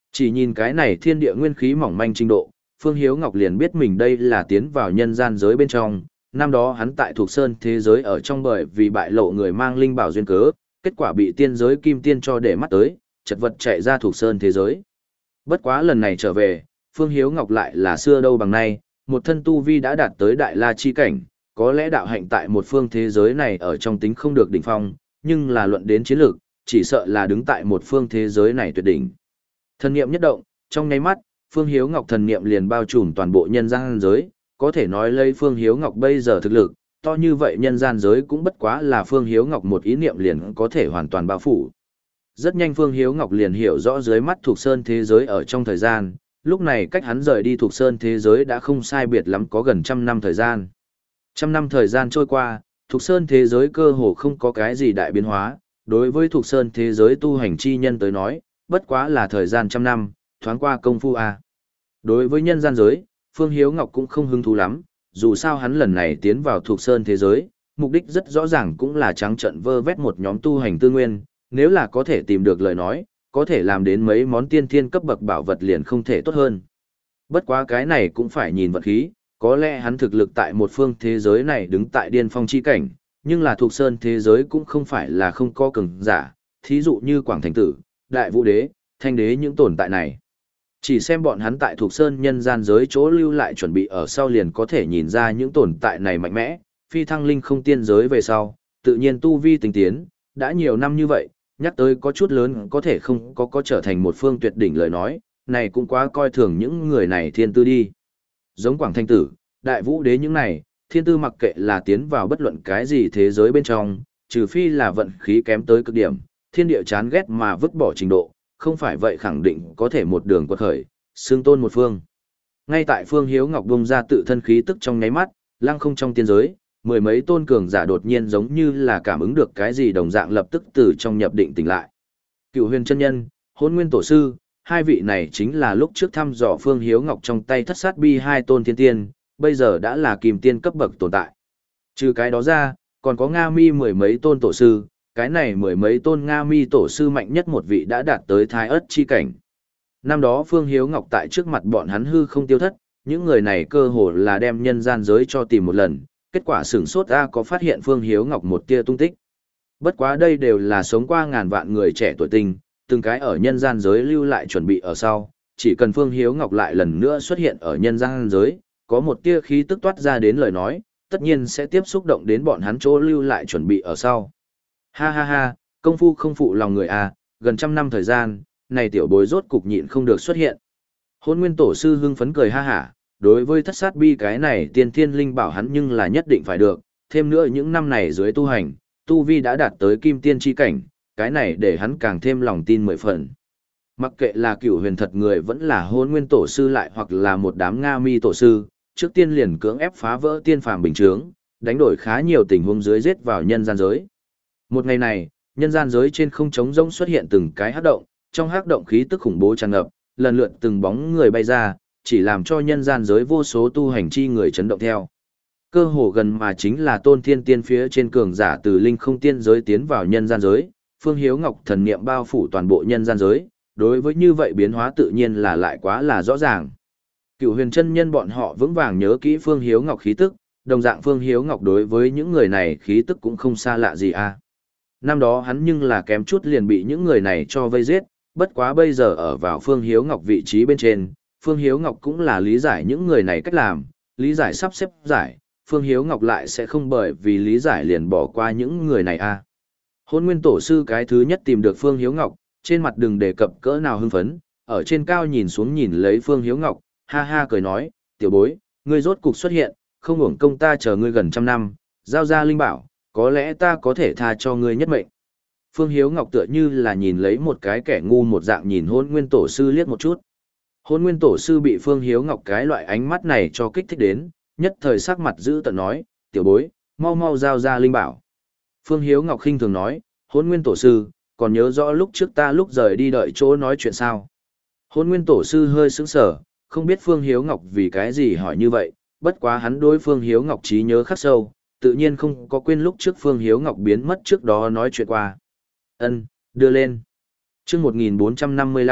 A: Chỉ nhìn cái này thiên địa nguyên khí mỏng manh trình độ, Phương Hiếu Ngọc liền biết mình đây là tiến vào nhân gian giới bên trong. Năm đó hắn tại thuộc sơn thế giới ở trong bởi vì bại lộ người mang linh bảo duyên cớ, kết quả bị tiên giới kim tiên cho để mắt tới, chật vật chạy ra thuộc sơn thế giới. Bất quá lần này trở về, Phương Hiếu Ngọc lại là xưa đâu bằng nay, một thân tu vi đã đạt tới đại la chi cảnh, có lẽ đạo hạnh tại một phương thế giới này ở trong tính không được đỉnh phong, nhưng là luận đến chiến lược, chỉ sợ là đứng tại một phương thế giới này tuyệt đỉnh. Thần niệm nhất động, trong nháy mắt, Phương Hiếu Ngọc thần niệm liền bao trùm toàn bộ nhân gian giới, có thể nói lấy Phương Hiếu Ngọc bây giờ thực lực, to như vậy nhân gian giới cũng bất quá là Phương Hiếu Ngọc một ý niệm liền có thể hoàn toàn bao phủ. Rất nhanh Phương Hiếu Ngọc liền hiểu rõ dưới mắt thuộc sơn thế giới ở trong thời gian, lúc này cách hắn rời đi thuộc sơn thế giới đã không sai biệt lắm có gần trăm năm thời gian. Trăm năm thời gian trôi qua, thuộc sơn thế giới cơ hồ không có cái gì đại biến hóa, đối với thuộc sơn thế giới tu hành chi nhân tới nói, bất quá là thời gian trăm năm, thoáng qua công phu a. Đối với nhân gian giới, Phương Hiếu Ngọc cũng không hứng thú lắm, dù sao hắn lần này tiến vào thuộc sơn thế giới, mục đích rất rõ ràng cũng là trắng trận vơ vét một nhóm tu hành tư nguyên, nếu là có thể tìm được lời nói, có thể làm đến mấy món tiên thiên cấp bậc bảo vật liền không thể tốt hơn. Bất quá cái này cũng phải nhìn vận khí, có lẽ hắn thực lực tại một phương thế giới này đứng tại điên phong chi cảnh, nhưng là thuộc sơn thế giới cũng không phải là không có cường giả, thí dụ như Quảng Thành Tử, Đại Vũ Đế, Thanh Đế những tồn tại này. Chỉ xem bọn hắn tại thuộc sơn nhân gian giới chỗ lưu lại chuẩn bị ở sau liền có thể nhìn ra những tồn tại này mạnh mẽ, phi thăng linh không tiên giới về sau, tự nhiên tu vi tinh tiến, đã nhiều năm như vậy, nhắc tới có chút lớn có thể không có có trở thành một phương tuyệt đỉnh lời nói, này cũng quá coi thường những người này thiên tư đi. Giống Quảng Thanh Tử, Đại Vũ Đế những này, thiên tư mặc kệ là tiến vào bất luận cái gì thế giới bên trong, trừ phi là vận khí kém tới cực điểm, thiên địa chán ghét mà vứt bỏ trình độ, không phải vậy khẳng định có thể một đường quật khởi, xương tôn một phương. Ngay tại Phương Hiếu Ngọc bung ra tự thân khí tức trong nháy mắt, lăng không trong tiên giới, mười mấy tôn cường giả đột nhiên giống như là cảm ứng được cái gì đồng dạng lập tức từ trong nhập định tỉnh lại. Cựu Huyền chân nhân, Hỗn Nguyên tổ sư, hai vị này chính là lúc trước thăm dò Phương Hiếu Ngọc trong tay thất sát bi hai tôn thiên tiên, bây giờ đã là kim tiên cấp bậc tồn tại. Trừ cái đó ra, còn có Nga Mi mười mấy tôn tổ sư, cái này mười mấy tôn Nga Mi tổ sư mạnh nhất một vị đã đạt tới thái ớt chi cảnh. Năm đó Phương Hiếu Ngọc tại trước mặt bọn hắn hư không tiêu thất, những người này cơ hồ là đem nhân gian giới cho tìm một lần, kết quả sửng sốt ra có phát hiện Phương Hiếu Ngọc một tia tung tích. Bất quá đây đều là sống qua ngàn vạn người trẻ tuổi tình, từng cái ở nhân gian giới lưu lại chuẩn bị ở sau, chỉ cần Phương Hiếu Ngọc lại lần nữa xuất hiện ở nhân gian giới, có một tia khí tức toát ra đến lời nói, tất nhiên sẽ tiếp xúc động đến bọn hắn chỗ lưu lại chuẩn bị ở sau. Ha ha ha, công phu không phụ lòng người à, gần trăm năm thời gian, này tiểu bối rốt cục nhịn không được xuất hiện. Hôn Nguyên tổ sư hưng phấn cười ha hả, đối với thất sát bi cái này tiên thiên linh bảo hắn nhưng là nhất định phải được, thêm nữa những năm này dưới tu hành, tu vi đã đạt tới kim tiên chi cảnh, cái này để hắn càng thêm lòng tin mười phần. Mặc kệ là cửu huyền thật người vẫn là Hôn Nguyên tổ sư lại hoặc là một đám Nga Mi tổ sư, trước tiên liền cưỡng ép phá vỡ tiên phàm bình chướng, đánh đổi khá nhiều tình huống dưới giết vào nhân gian giới. Một ngày này, nhân gian giới trên không trống rỗng xuất hiện từng cái hắc động, trong hắc động khí tức khủng bố tràn ngập, lần lượt từng bóng người bay ra, chỉ làm cho nhân gian giới vô số tu hành chi người chấn động theo. Cơ hồ gần mà chính là Tôn Thiên Tiên phía trên cường giả từ linh không tiên giới tiến vào nhân gian giới, Phương Hiếu Ngọc thần niệm bao phủ toàn bộ nhân gian giới, đối với như vậy biến hóa tự nhiên là lại quá là rõ ràng. Cửu Huyền chân nhân bọn họ vững vàng nhớ kỹ Phương Hiếu Ngọc khí tức, đồng dạng Phương Hiếu Ngọc đối với những người này khí tức cũng không xa lạ gì à. Năm đó hắn nhưng là kém chút liền bị những người này cho vây giết, bất quá bây giờ ở vào Phương Hiếu Ngọc vị trí bên trên, Phương Hiếu Ngọc cũng là lý giải những người này cách làm, lý giải sắp xếp giải, Phương Hiếu Ngọc lại sẽ không bởi vì lý giải liền bỏ qua những người này à. Hôn Nguyên tổ sư cái thứ nhất tìm được Phương Hiếu Ngọc, trên mặt đừng đề cập cỡ nào hưng phấn, ở trên cao nhìn xuống nhìn lấy Phương Hiếu Ngọc, ha ha cười nói, tiểu bối, ngươi rốt cục xuất hiện, không uổng công ta chờ ngươi gần trăm năm, giao ra linh bảo, có lẽ ta có thể tha cho ngươi nhất mệnh. Phương Hiếu Ngọc tựa như là nhìn lấy một cái kẻ ngu một dạng nhìn Hôn Nguyên tổ sư liếc một chút. Hôn Nguyên tổ sư bị Phương Hiếu Ngọc cái loại ánh mắt này cho kích thích đến, nhất thời sắc mặt giữ tận nói, tiểu bối, mau mau giao ra linh bảo. Phương Hiếu Ngọc khinh thường nói, Hôn Nguyên tổ sư, còn nhớ rõ lúc trước ta lúc rời đi đợi chỗ nói chuyện sao. Hôn Nguyên tổ sư hơi sững sờ, không biết Phương Hiếu Ngọc vì cái gì hỏi như vậy, bất quá hắn đối Phương Hiếu Ngọc trí nhớ khắc sâu, tự nhiên không có quên lúc trước Phương Hiếu Ngọc biến mất trước đó nói chuyện qua. Ân, đưa lên. Chương một nghìn bốn trăm năm mươi lăm,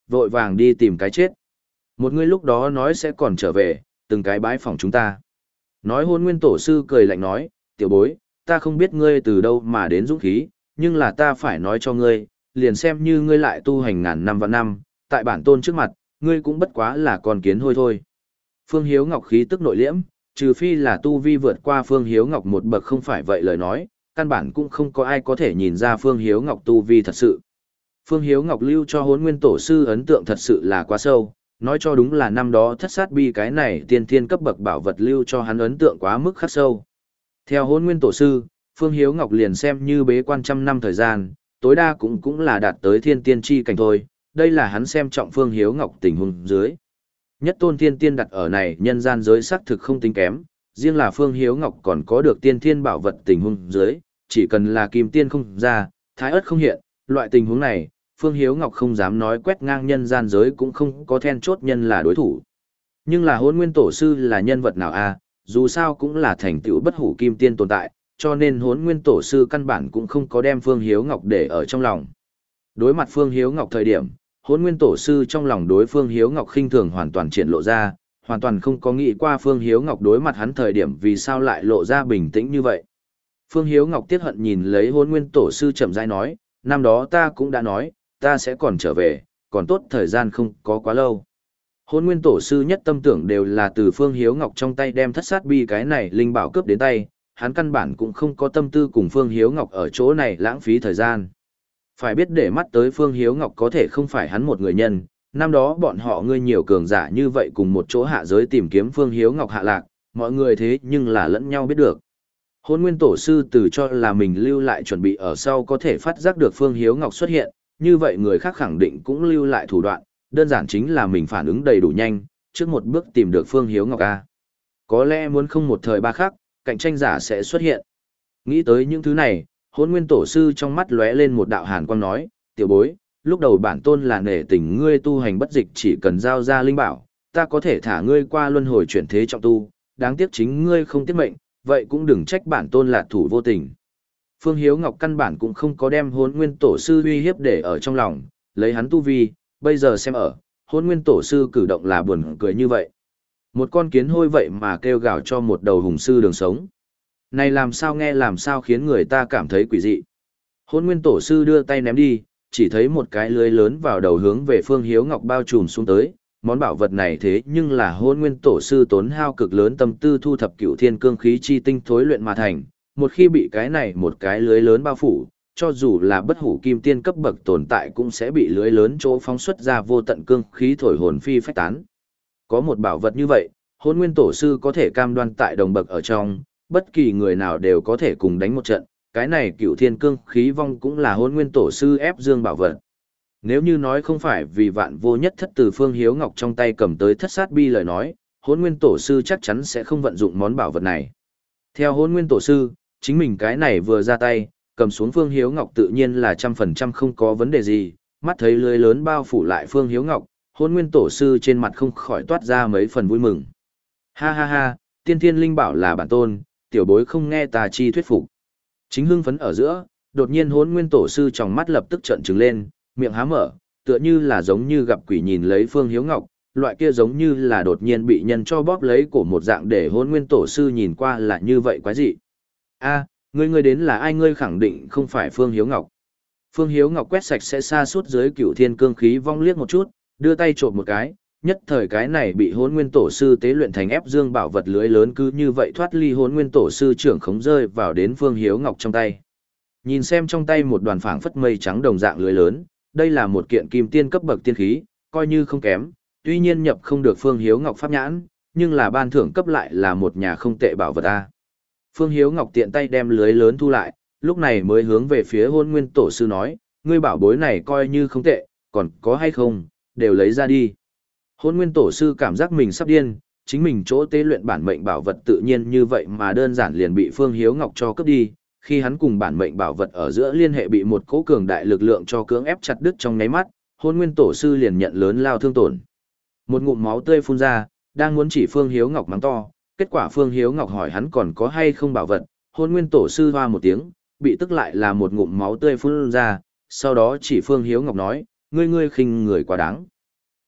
A: vội vàng đi tìm cái chết. Một người lúc đó nói sẽ còn trở về, từng cái bái phỏng chúng ta. Nói Hôn Nguyên Tổ sư cười lạnh nói, tiểu bối, ta không biết ngươi từ đâu mà đến dũng khí, nhưng là ta phải nói cho ngươi, liền xem như ngươi lại tu hành ngàn năm vạn năm, tại bản tôn trước mặt, ngươi cũng bất quá là con kiến hôi thôi. Phương Hiếu Ngọc khí tức nội liễm, trừ phi là tu vi vượt qua Phương Hiếu Ngọc một bậc không phải vậy lời nói, căn bản cũng không có ai có thể nhìn ra Phương Hiếu Ngọc tu vi thật sự. Phương Hiếu Ngọc lưu cho Hỗn Nguyên Tổ sư ấn tượng thật sự là quá sâu, nói cho đúng là năm đó thất sát bi cái này tiên thiên cấp bậc bảo vật lưu cho hắn ấn tượng quá mức khắc sâu. Theo Hỗn Nguyên Tổ sư, Phương Hiếu Ngọc liền xem như bế quan trăm năm thời gian, tối đa cũng cũng là đạt tới thiên tiên chi cảnh thôi, đây là hắn xem trọng Phương Hiếu Ngọc tình huống dưới. Nhất tôn thiên tiên đặt ở này nhân gian giới sắc thực không tính kém, riêng là Phương Hiếu Ngọc còn có được tiên thiên bảo vật tình huống dưới, chỉ cần là kim tiên không ra, thái ớt không hiện, loại tình huống này, Phương Hiếu Ngọc không dám nói quét ngang nhân gian giới cũng không có then chốt nhân là đối thủ. Nhưng là Hỗn Nguyên Tổ sư là nhân vật nào a? Dù sao cũng là thành tựu bất hủ kim tiên tồn tại, cho nên Hỗn Nguyên Tổ sư căn bản cũng không có đem Phương Hiếu Ngọc để ở trong lòng. Đối mặt Phương Hiếu Ngọc thời điểm, Hỗn Nguyên Tổ sư trong lòng đối Phương Hiếu Ngọc khinh thường hoàn toàn triển lộ ra, hoàn toàn không có nghĩ qua Phương Hiếu Ngọc đối mặt hắn thời điểm vì sao lại lộ ra bình tĩnh như vậy. Phương Hiếu Ngọc tiếc hận nhìn lấy Hỗn Nguyên Tổ sư chậm rãi nói, năm đó ta cũng đã nói, ta sẽ còn trở về, còn tốt thời gian không có quá lâu. Hỗn Nguyên Tổ sư nhất tâm tưởng đều là từ Phương Hiếu Ngọc trong tay đem thất sát bi cái này linh bảo cướp đến tay, hắn căn bản cũng không có tâm tư cùng Phương Hiếu Ngọc ở chỗ này lãng phí thời gian. Phải biết để mắt tới Phương Hiếu Ngọc có thể không phải hắn một người nhân, năm đó bọn họ ngươi nhiều cường giả như vậy cùng một chỗ hạ giới tìm kiếm Phương Hiếu Ngọc hạ lạc, mọi người thế nhưng là lẫn nhau biết được. Hỗn Nguyên Tổ sư từ cho là mình lưu lại chuẩn bị ở sau có thể phát giác được Phương Hiếu Ngọc xuất hiện, như vậy người khác khẳng định cũng lưu lại thủ đoạn, đơn giản chính là mình phản ứng đầy đủ nhanh, trước một bước tìm được Phương Hiếu Ngọc A. Có lẽ muốn không một thời ba khắc, cạnh tranh giả sẽ xuất hiện. Nghĩ tới những thứ này, Hỗn Nguyên Tổ sư trong mắt lóe lên một đạo hàn quang nói, tiểu bối, lúc đầu bản tôn là nể tình ngươi tu hành bất dịch chỉ cần giao ra linh bảo, ta có thể thả ngươi qua luân hồi chuyển thế trọng tu, đáng tiếc chính ngươi không tiết mệnh, vậy cũng đừng trách bản tôn là thủ vô tình. Phương Hiếu Ngọc căn bản cũng không có đem Hỗn Nguyên Tổ sư uy hiếp để ở trong lòng, lấy hắn tu vi, bây giờ xem ở, Hỗn Nguyên Tổ sư cử động là buồn cười như vậy. Một con kiến hôi vậy mà kêu gào cho một đầu hùng sư đường sống. Này làm sao nghe làm sao khiến người ta cảm thấy quỷ dị. Hỗn Nguyên Tổ sư đưa tay ném đi, chỉ thấy một cái lưới lớn vào đầu hướng về Phương Hiếu Ngọc bao trùm xuống tới. Món bảo vật này thế nhưng là Hỗn Nguyên Tổ sư tốn hao cực lớn tâm tư thu thập cựu thiên cương khí chi tinh thối luyện mà thành. Một khi bị cái này một cái lưới lớn bao phủ, cho dù là bất hủ kim tiên cấp bậc tồn tại cũng sẽ bị lưới lớn chỗ phóng xuất ra vô tận cương khí thổi hồn phi phách tán. Có một bảo vật như vậy, Hỗn Nguyên Tổ sư có thể cam đoan tại đồng bậc ở trong, bất kỳ người nào đều có thể cùng đánh một trận, cái này cựu thiên cương khí vong cũng là Hỗn Nguyên Tổ sư ép dương bảo vật. Nếu như nói không phải vì vạn vô nhất thất từ Phương Hiếu Ngọc trong tay cầm tới thất sát bi lời nói, Hỗn Nguyên Tổ sư chắc chắn sẽ không vận dụng món bảo vật này. Theo Hỗn Nguyên Tổ sư, chính mình cái này vừa ra tay, cầm xuống Phương Hiếu Ngọc tự nhiên là trăm phần trăm không có vấn đề gì, mắt thấy lưới lớn bao phủ lại Phương Hiếu Ngọc, Hỗn Nguyên Tổ sư trên mặt không khỏi toát ra mấy phần vui mừng. Ha ha ha, tiên thiên linh bảo là bản tôn, tiểu bối không nghe tà chi thuyết phục. Chính hưng phấn ở giữa, đột nhiên Hỗn Nguyên Tổ sư trong mắt lập tức trợn trừng lên, miệng há mở, tựa như là giống như gặp quỷ nhìn lấy Phương Hiếu Ngọc, loại kia giống như là đột nhiên bị nhân cho bóp lấy cổ một dạng để Hỗn Nguyên Tổ sư nhìn qua là như vậy quái dị. A, ngươi ngươi đến là ai? Ngươi khẳng định không phải Phương Hiếu Ngọc. Phương Hiếu Ngọc quét sạch sẽ xa suốt dưới cựu thiên cương khí vong liếc một chút, đưa tay trộm một cái, nhất thời cái này bị Hỗn Nguyên Tổ sư tế luyện thành ép dương bảo vật lưới lớn cứ như vậy thoát ly Hỗn Nguyên Tổ sư trưởng khống rơi vào đến Phương Hiếu Ngọc trong tay. Nhìn xem trong tay một đoàn phảng phất mây trắng đồng dạng lưới lớn, đây là một kiện kim tiên cấp bậc tiên khí, coi như không kém, tuy nhiên nhập không được Phương Hiếu Ngọc pháp nhãn, nhưng là ban thưởng cấp lại là một nhà không tệ bảo vật a. Phương Hiếu Ngọc tiện tay đem lưới lớn thu lại, lúc này mới hướng về phía Hỗn Nguyên Tổ sư nói, ngươi bảo bối này coi như không tệ, còn có hay không, đều lấy ra đi. Hỗn Nguyên Tổ sư cảm giác mình sắp điên, chính mình chỗ tế luyện bản mệnh bảo vật tự nhiên như vậy mà đơn giản liền bị Phương Hiếu Ngọc cho cướp đi, khi hắn cùng bản mệnh bảo vật ở giữa liên hệ bị một cỗ cường đại lực lượng cho cưỡng ép chặt đứt trong nháy mắt, Hỗn Nguyên Tổ sư liền nhận lớn lao thương tổn. Một ngụm máu tươi phun ra, đang muốn chỉ Phương Hiếu Ngọc mắng to, kết quả Phương Hiếu Ngọc hỏi hắn còn có hay không bảo vật, Hỗn Nguyên Tổ sư hoa một tiếng, bị tức lại là một ngụm máu tươi phun ra, sau đó chỉ Phương Hiếu Ngọc nói, ngươi ngươi khinh người quá đáng.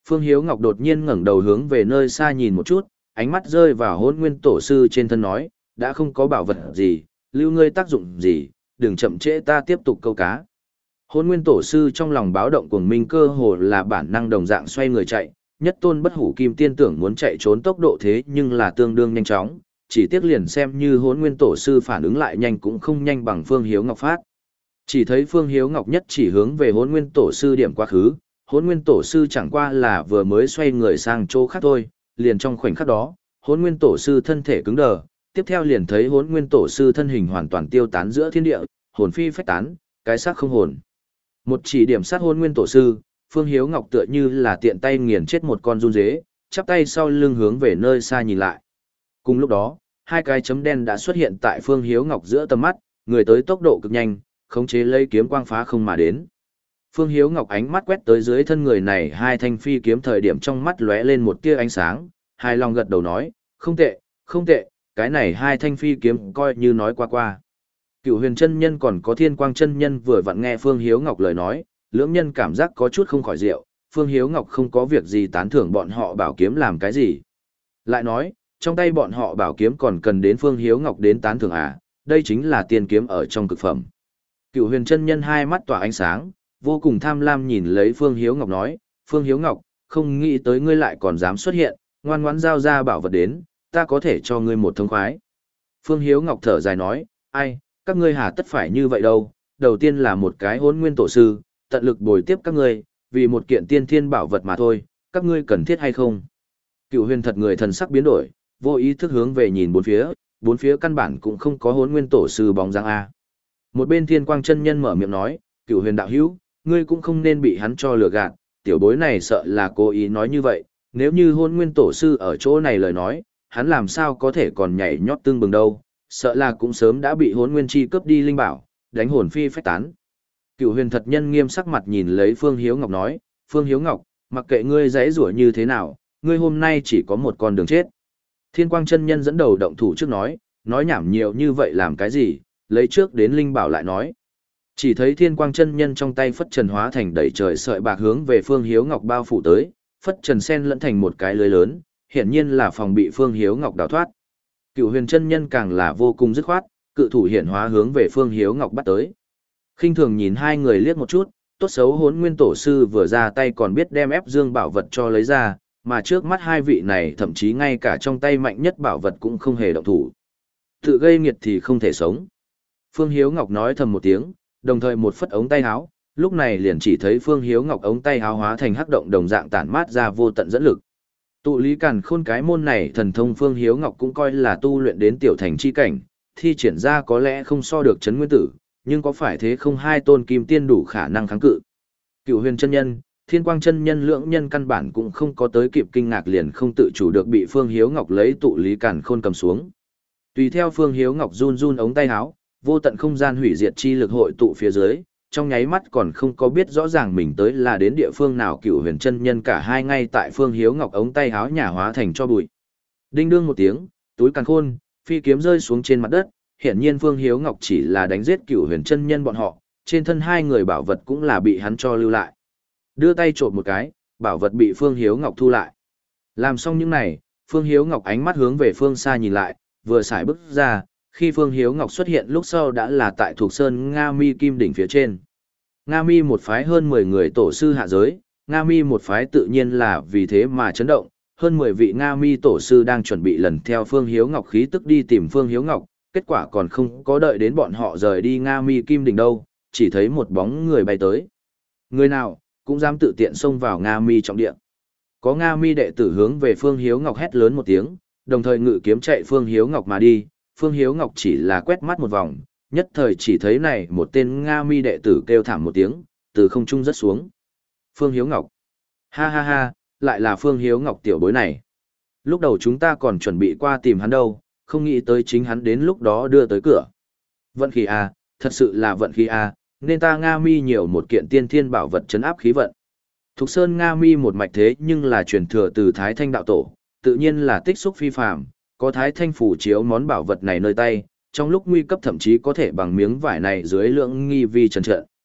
A: Phương Hiếu Ngọc đột nhiên ngẩng đầu hướng về nơi xa nhìn một chút, ánh mắt rơi vào Hỗn Nguyên Tổ sư trên thân nói, đã không có bảo vật gì, lưu ngươi tác dụng gì, đừng chậm trễ ta tiếp tục câu cá. Hỗn Nguyên Tổ sư trong lòng báo động cuồng minh cơ hồ là bản năng đồng dạng xoay người chạy, nhất tôn bất hủ kim tiên tưởng muốn chạy trốn tốc độ thế nhưng là tương đương nhanh chóng, chỉ tiếc liền xem như Hỗn Nguyên Tổ sư phản ứng lại nhanh cũng không nhanh bằng Phương Hiếu Ngọc phát. Chỉ thấy Phương Hiếu Ngọc nhất chỉ hướng về Hỗn Nguyên Tổ sư điểm quá khứ, Hỗn Nguyên Tổ sư chẳng qua là vừa mới xoay người sang chỗ khác thôi, liền trong khoảnh khắc đó, Hỗn Nguyên Tổ sư thân thể cứng đờ, tiếp theo liền thấy Hỗn Nguyên Tổ sư thân hình hoàn toàn tiêu tán giữa thiên địa, hồn phi phách tán, cái xác không hồn. Một chỉ điểm sát Hỗn Nguyên Tổ sư, Phương Hiếu Ngọc tựa như là tiện tay nghiền chết một con run dế, chắp tay sau lưng hướng về nơi xa nhìn lại. Cùng lúc đó, hai cái chấm đen đã xuất hiện tại Phương Hiếu Ngọc giữa tầm mắt, người tới tốc độ cực nhanh, khống chế lấy kiếm quang phá không mà đến. Phương Hiếu Ngọc ánh mắt quét tới dưới thân người này hai thanh phi kiếm thời điểm trong mắt lóe lên một tia ánh sáng, hài lòng gật đầu nói, không tệ, không tệ, cái này hai thanh phi kiếm coi như nói qua qua. Cựu Huyền chân nhân còn có Thiên Quang chân nhân vừa vặn nghe Phương Hiếu Ngọc lời nói, lưỡng nhân cảm giác có chút không khỏi rượu, Phương Hiếu Ngọc không có việc gì tán thưởng bọn họ bảo kiếm làm cái gì. Lại nói, trong tay bọn họ bảo kiếm còn cần đến Phương Hiếu Ngọc đến tán thưởng à, đây chính là tiên kiếm ở trong cực phẩm. Cựu Huyền chân nhân hai mắt tỏa ánh sáng, vô cùng tham lam nhìn lấy Phương Hiếu Ngọc nói, Phương Hiếu Ngọc, không nghĩ tới ngươi lại còn dám xuất hiện, ngoan ngoãn giao ra bảo vật đến, ta có thể cho ngươi một thông khoái. Phương Hiếu Ngọc thở dài nói, ai, các ngươi hà tất phải như vậy đâu, đầu tiên là một cái Hỗn Nguyên Tổ sư, tận lực bồi tiếp các ngươi, vì một kiện tiên thiên bảo vật mà thôi, các ngươi cần thiết hay không? Cựu Huyền thật người thần sắc biến đổi, vô ý thức hướng về nhìn bốn phía, bốn phía căn bản cũng không có Hỗn Nguyên Tổ sư bóng dáng a. Một bên Thiên Quang chân nhân mở miệng nói, Cựu Huyền đạo hữu, ngươi cũng không nên bị hắn cho lừa gạt, tiểu bối này sợ là cố ý nói như vậy, nếu như Hỗn Nguyên Tổ sư ở chỗ này lời nói, hắn làm sao có thể còn nhảy nhót tương bừng đâu, sợ là cũng sớm đã bị Hỗn Nguyên chi cướp đi linh bảo, đánh hồn phi phách tán. Cựu Huyền thật nhân nghiêm sắc mặt nhìn lấy Phương Hiếu Ngọc nói, Phương Hiếu Ngọc, mặc kệ ngươi giãy giụa như thế nào, ngươi hôm nay chỉ có một con đường chết. Thiên Quang chân nhân dẫn đầu động thủ trước nói, nói nhảm nhiều như vậy làm cái gì, lấy trước đến linh bảo lại nói. Chỉ thấy Thiên Quang chân nhân trong tay phất trần hóa thành đầy trời sợi bạc hướng về Phương Hiếu Ngọc bao phủ tới, phất trần sen lẫn thành một cái lưới lớn, hiển nhiên là phòng bị Phương Hiếu Ngọc đào thoát. Cựu Huyền chân nhân càng là vô cùng dứt khoát, cự thủ hiển hóa hướng về Phương Hiếu Ngọc bắt tới. Khinh thường nhìn hai người liếc một chút, tốt xấu Hỗn Nguyên Tổ sư vừa ra tay còn biết đem ép dương bảo vật cho lấy ra, mà trước mắt hai vị này thậm chí ngay cả trong tay mạnh nhất bảo vật cũng không hề động thủ. Tự gây nghiệt thì không thể sống. Phương Hiếu Ngọc nói thầm một tiếng, đồng thời một phất ống tay áo, lúc này liền chỉ thấy Phương Hiếu Ngọc ống tay áo hóa thành hắc động đồng dạng tản mát ra vô tận dẫn lực. Tụ lý càn khôn cái môn này thần thông Phương Hiếu Ngọc cũng coi là tu luyện đến tiểu thành chi cảnh, thi triển ra có lẽ không so được Trấn Nguyên Tử, nhưng có phải thế không hai tôn kim tiên đủ khả năng kháng cự. Cựu Huyền chân nhân, Thiên Quang chân nhân lưỡng nhân căn bản cũng không có tới kịp kinh ngạc liền không tự chủ được bị Phương Hiếu Ngọc lấy tụ lý càn khôn cầm xuống. Tùy theo Phương Hiếu Ngọc run run ống tay áo, vô tận không gian hủy diệt chi lực hội tụ phía dưới, trong nháy mắt còn không có biết rõ ràng mình tới là đến địa phương nào. Cựu Huyền chân nhân cả hai ngay tại Phương Hiếu Ngọc ống tay áo nhà hóa thành cho bụi. Đinh đương một tiếng, túi càn khôn, phi kiếm rơi xuống trên mặt đất, hiển nhiên Phương Hiếu Ngọc chỉ là đánh giết Cựu Huyền chân nhân bọn họ, trên thân hai người bảo vật cũng là bị hắn cho lưu lại. Đưa tay trộm một cái, bảo vật bị Phương Hiếu Ngọc thu lại. Làm xong những này, Phương Hiếu Ngọc ánh mắt hướng về phương xa nhìn lại, vừa xài bước ra, khi Phương Hiếu Ngọc xuất hiện lúc sau đã là tại thuộc sơn Nga Mi Kim đỉnh phía trên. Nga Mi một phái hơn mười người tổ sư hạ giới, Nga Mi một phái tự nhiên là vì thế mà chấn động, hơn mười vị Nga Mi tổ sư đang chuẩn bị lần theo Phương Hiếu Ngọc khí tức đi tìm Phương Hiếu Ngọc, kết quả còn không có đợi đến bọn họ rời đi Nga Mi Kim đỉnh đâu, chỉ thấy một bóng người bay tới. Người nào cũng dám tự tiện xông vào Nga Mi trọng địa. Có Nga Mi đệ tử hướng về Phương Hiếu Ngọc hét lớn một tiếng, đồng thời ngự kiếm chạy Phương Hiếu Ngọc mà đi. Phương Hiếu Ngọc chỉ là quét mắt một vòng, nhất thời chỉ thấy này một tên Nga Mi đệ tử kêu thảm một tiếng, từ không trung rớt xuống. Phương Hiếu Ngọc. Ha ha ha, lại là Phương Hiếu Ngọc tiểu bối này. Lúc đầu chúng ta còn chuẩn bị qua tìm hắn đâu, không nghĩ tới chính hắn đến lúc đó đưa tới cửa. Vận khí a, thật sự là vận khí a, nên ta Nga Mi nhiều một kiện tiên thiên bảo vật trấn áp khí vận. Thục Sơn Nga Mi một mạch thế nhưng là truyền thừa từ Thái Thanh đạo tổ, tự nhiên là tích xúc phi phàm, có Thái Thanh phủ chiếu món bảo vật này nơi tay, trong lúc nguy cấp thậm chí có thể bằng miếng vải này dưới lượng nghi vi trần trận.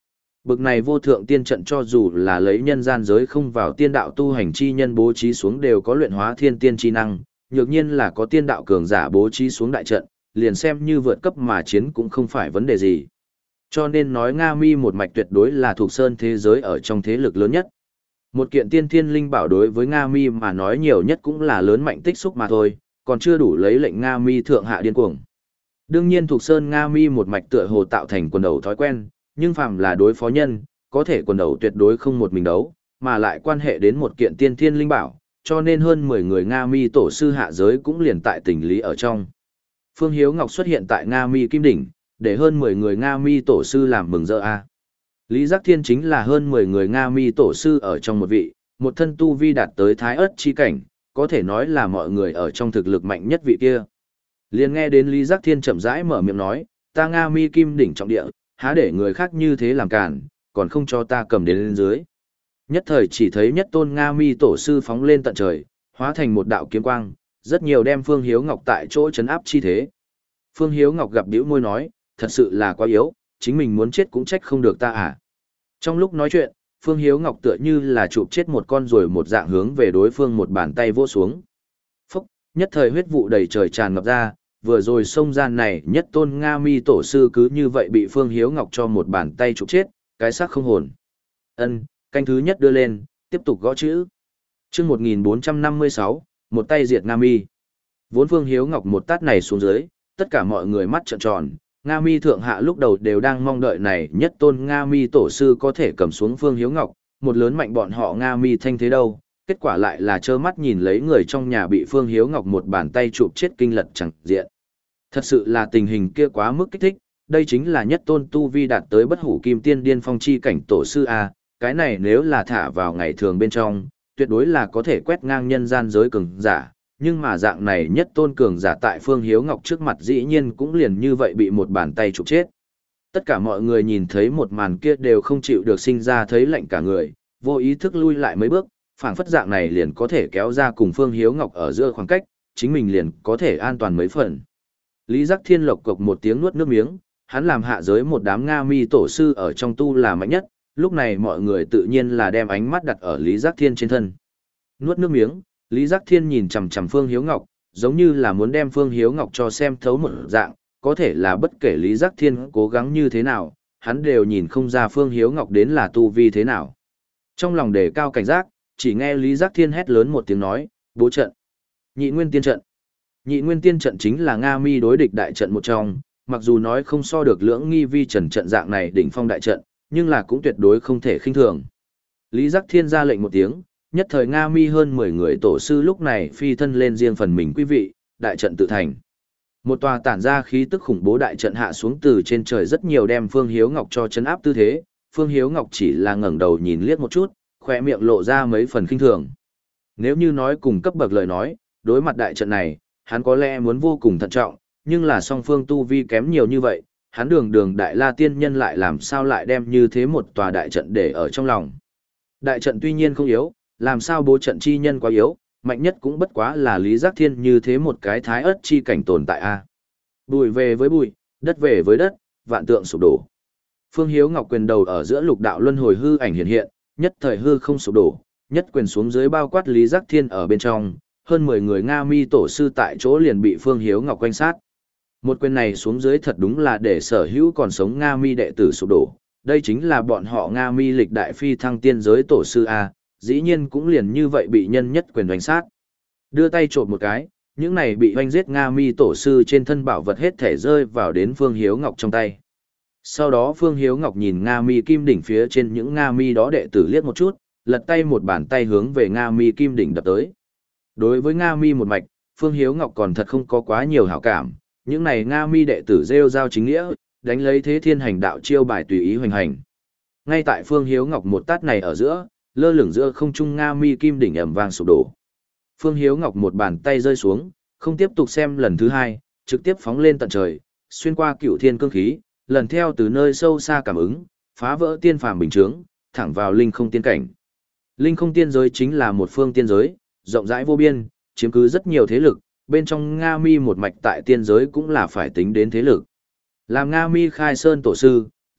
A: Bực này vô thượng tiên trận cho dù là lấy nhân gian giới không vào tiên đạo tu hành chi nhân bố trí xuống đều có luyện hóa thiên tiên chi năng, nhược nhiên là có tiên đạo cường giả bố trí xuống đại trận, liền xem như vượt cấp mà chiến cũng không phải vấn đề gì. Cho nên nói Nga Mi một mạch tuyệt đối là thuộc sơn thế giới ở trong thế lực lớn nhất. Một kiện tiên thiên linh bảo đối với Nga Mi mà nói nhiều nhất cũng là lớn mạnh tích xúc mà thôi, còn chưa đủ lấy lệnh Nga Mi thượng hạ điên cuồng. Đương nhiên thuộc sơn Nga Mi một mạch tựa hồ tạo thành quần đầu thói quen, nhưng phàm là đối phó nhân, có thể quần đầu tuyệt đối không một mình đấu, mà lại quan hệ đến một kiện tiên thiên linh bảo, cho nên hơn mười người Nga Mi tổ sư hạ giới cũng liền tại tình lý ở trong. Phương Hiếu Ngọc xuất hiện tại Nga Mi Kim Đỉnh, để hơn mười người Nga Mi tổ sư làm mừng rỡ a. Lý Giác Thiên chính là hơn mười người Nga Mi tổ sư ở trong một vị, một thân tu vi đạt tới thái ớt chi cảnh, có thể nói là mọi người ở trong thực lực mạnh nhất vị kia. Liền nghe đến Lý Giác Thiên chậm rãi mở miệng nói, ta Nga Mi Kim Đỉnh trọng địa, há để người khác như thế làm cản, còn không cho ta cầm đến lên dưới. Nhất thời chỉ thấy nhất tôn Nga Mi tổ sư phóng lên tận trời, hóa thành một đạo kiếm quang, rất nhiều đem Phương Hiếu Ngọc tại chỗ chấn áp chi thế. Phương Hiếu Ngọc gặp bĩu môi nói, thật sự là quá yếu, chính mình muốn chết cũng trách không được ta à. Trong lúc nói chuyện, Phương Hiếu Ngọc tựa như là chụp chết một con rồi một dạng hướng về đối phương một bàn tay vỗ xuống. Phúc, nhất thời huyết vụ đầy trời tràn ngập ra, vừa rồi sông gian này nhất tôn Nga Mi tổ sư cứ như vậy bị Phương Hiếu Ngọc cho một bàn tay chụp chết, cái xác không hồn. Ân, canh thứ nhất đưa lên, tiếp tục gõ chữ. Chương một nghìn bốn trăm năm mươi sáu, một tay diệt Nga Mi. Vốn Phương Hiếu Ngọc một tát này xuống dưới, tất cả mọi người mắt trợn tròn, Nga Mi thượng hạ lúc đầu đều đang mong đợi này nhất tôn Nga Mi tổ sư có thể cầm xuống Phương Hiếu Ngọc, một lớn mạnh bọn họ Nga Mi thanh thế đâu, kết quả lại là trơ mắt nhìn lấy người trong nhà bị Phương Hiếu Ngọc một bàn tay chụp chết kinh lật chẳng diện. Thật sự là tình hình kia quá mức kích thích, đây chính là nhất tôn tu vi đạt tới bất hủ kim tiên điên phong chi cảnh tổ sư A, cái này nếu là thả vào ngày thường bên trong, tuyệt đối là có thể quét ngang nhân gian giới cường giả, nhưng mà dạng này nhất tôn cường giả tại Phương Hiếu Ngọc trước mặt dĩ nhiên cũng liền như vậy bị một bàn tay chụp chết. Tất cả mọi người nhìn thấy một màn kia đều không chịu được sinh ra thấy lạnh cả người, vô ý thức lui lại mấy bước, phảng phất dạng này liền có thể kéo ra cùng Phương Hiếu Ngọc ở giữa khoảng cách, chính mình liền có thể an toàn mấy phần. Lý Giác Thiên lộc cộc một tiếng nuốt nước miếng, hắn làm hạ giới một đám Nga Mi tổ sư ở trong tu là mạnh nhất, lúc này mọi người tự nhiên là đem ánh mắt đặt ở Lý Giác Thiên trên thân. Nuốt nước miếng, Lý Giác Thiên nhìn chằm chằm Phương Hiếu Ngọc, giống như là muốn đem Phương Hiếu Ngọc cho xem thấu một dạng, có thể là bất kể Lý Giác Thiên cố gắng như thế nào, hắn đều nhìn không ra Phương Hiếu Ngọc đến là tu vi thế nào. Trong lòng đề cao cảnh giác, chỉ nghe Lý Giác Thiên hét lớn một tiếng nói, bố trận. Nhị Nguyên Tiên trận. Nhị Nguyên Tiên trận chính là Nga Mi đối địch đại trận một trong, mặc dù nói không so được lưỡng nghi vi trần trận dạng này đỉnh phong đại trận, nhưng là cũng tuyệt đối không thể khinh thường. Lý Giác Thiên ra lệnh một tiếng, nhất thời Nga Mi hơn mười người tổ sư lúc này phi thân lên riêng phần mình quý vị, đại trận tự thành. Một tòa tản ra khí tức khủng bố đại trận hạ xuống từ trên trời rất nhiều đem Phương Hiếu Ngọc cho chấn áp tư thế, Phương Hiếu Ngọc chỉ là ngẩng đầu nhìn liếc một chút, khỏe miệng lộ ra mấy phần khinh thường. Nếu như nói cùng cấp bậc lời nói, đối mặt đại trận này, hắn có lẽ muốn vô cùng thận trọng, nhưng là song phương tu vi kém nhiều như vậy, hắn đường đường đại la tiên nhân lại làm sao lại đem như thế một tòa đại trận để ở trong lòng. Đại trận tuy nhiên không yếu, làm sao bố trận chi nhân quá yếu, mạnh nhất cũng bất quá là Lý Giác Thiên như thế một cái thái ớt chi cảnh tồn tại a. Bụi về với bụi, đất về với đất, vạn tượng sụp đổ. Phương Hiếu Ngọc quyền đầu ở giữa lục đạo luân hồi hư ảnh hiện hiện, nhất thời hư không sụp đổ, nhất quyền xuống dưới bao quát Lý Giác Thiên ở bên trong, hơn mười người Nga Mi tổ sư tại chỗ liền bị Phương Hiếu Ngọc quanh sát. Một quyền này xuống dưới thật đúng là để sở hữu còn sống Nga Mi đệ tử sụp đổ, đây chính là bọn họ Nga Mi lịch đại phi thăng tiên giới tổ sư a, dĩ nhiên cũng liền như vậy bị nhân nhất quyền đánh sát. Đưa tay trộm một cái, những này bị hoanh giết Nga Mi tổ sư trên thân bảo vật hết thể rơi vào đến Phương Hiếu Ngọc trong tay. Sau đó Phương Hiếu Ngọc nhìn Nga Mi kim đỉnh phía trên những Nga Mi đó đệ tử liếc một chút, lật tay một bàn tay hướng về Nga Mi kim đỉnh đập tới. Đối với Nga Mi một mạch, Phương Hiếu Ngọc còn thật không có quá nhiều hảo cảm, những này Nga Mi đệ tử rêu rao chính nghĩa, đánh lấy thế thiên hành đạo chiêu bài tùy ý hoành hành. Ngay tại Phương Hiếu Ngọc một tát này ở giữa, lơ lửng giữa không trung Nga Mi kim đỉnh ầm vang sụp đổ. Phương Hiếu Ngọc một bàn tay rơi xuống, không tiếp tục xem lần thứ hai, trực tiếp phóng lên tận trời, xuyên qua cửu thiên cương khí, lần theo từ nơi sâu xa cảm ứng, phá vỡ tiên phàm bình chướng, thẳng vào linh không tiên cảnh. Linh không tiên giới chính là một phương tiên giới, rộng rãi vô biên, chiếm cứ rất nhiều thế lực, bên trong Nga Mi một mạch tại tiên giới cũng là phải tính đến thế lực. Làm Nga Mi khai sơn tổ sư,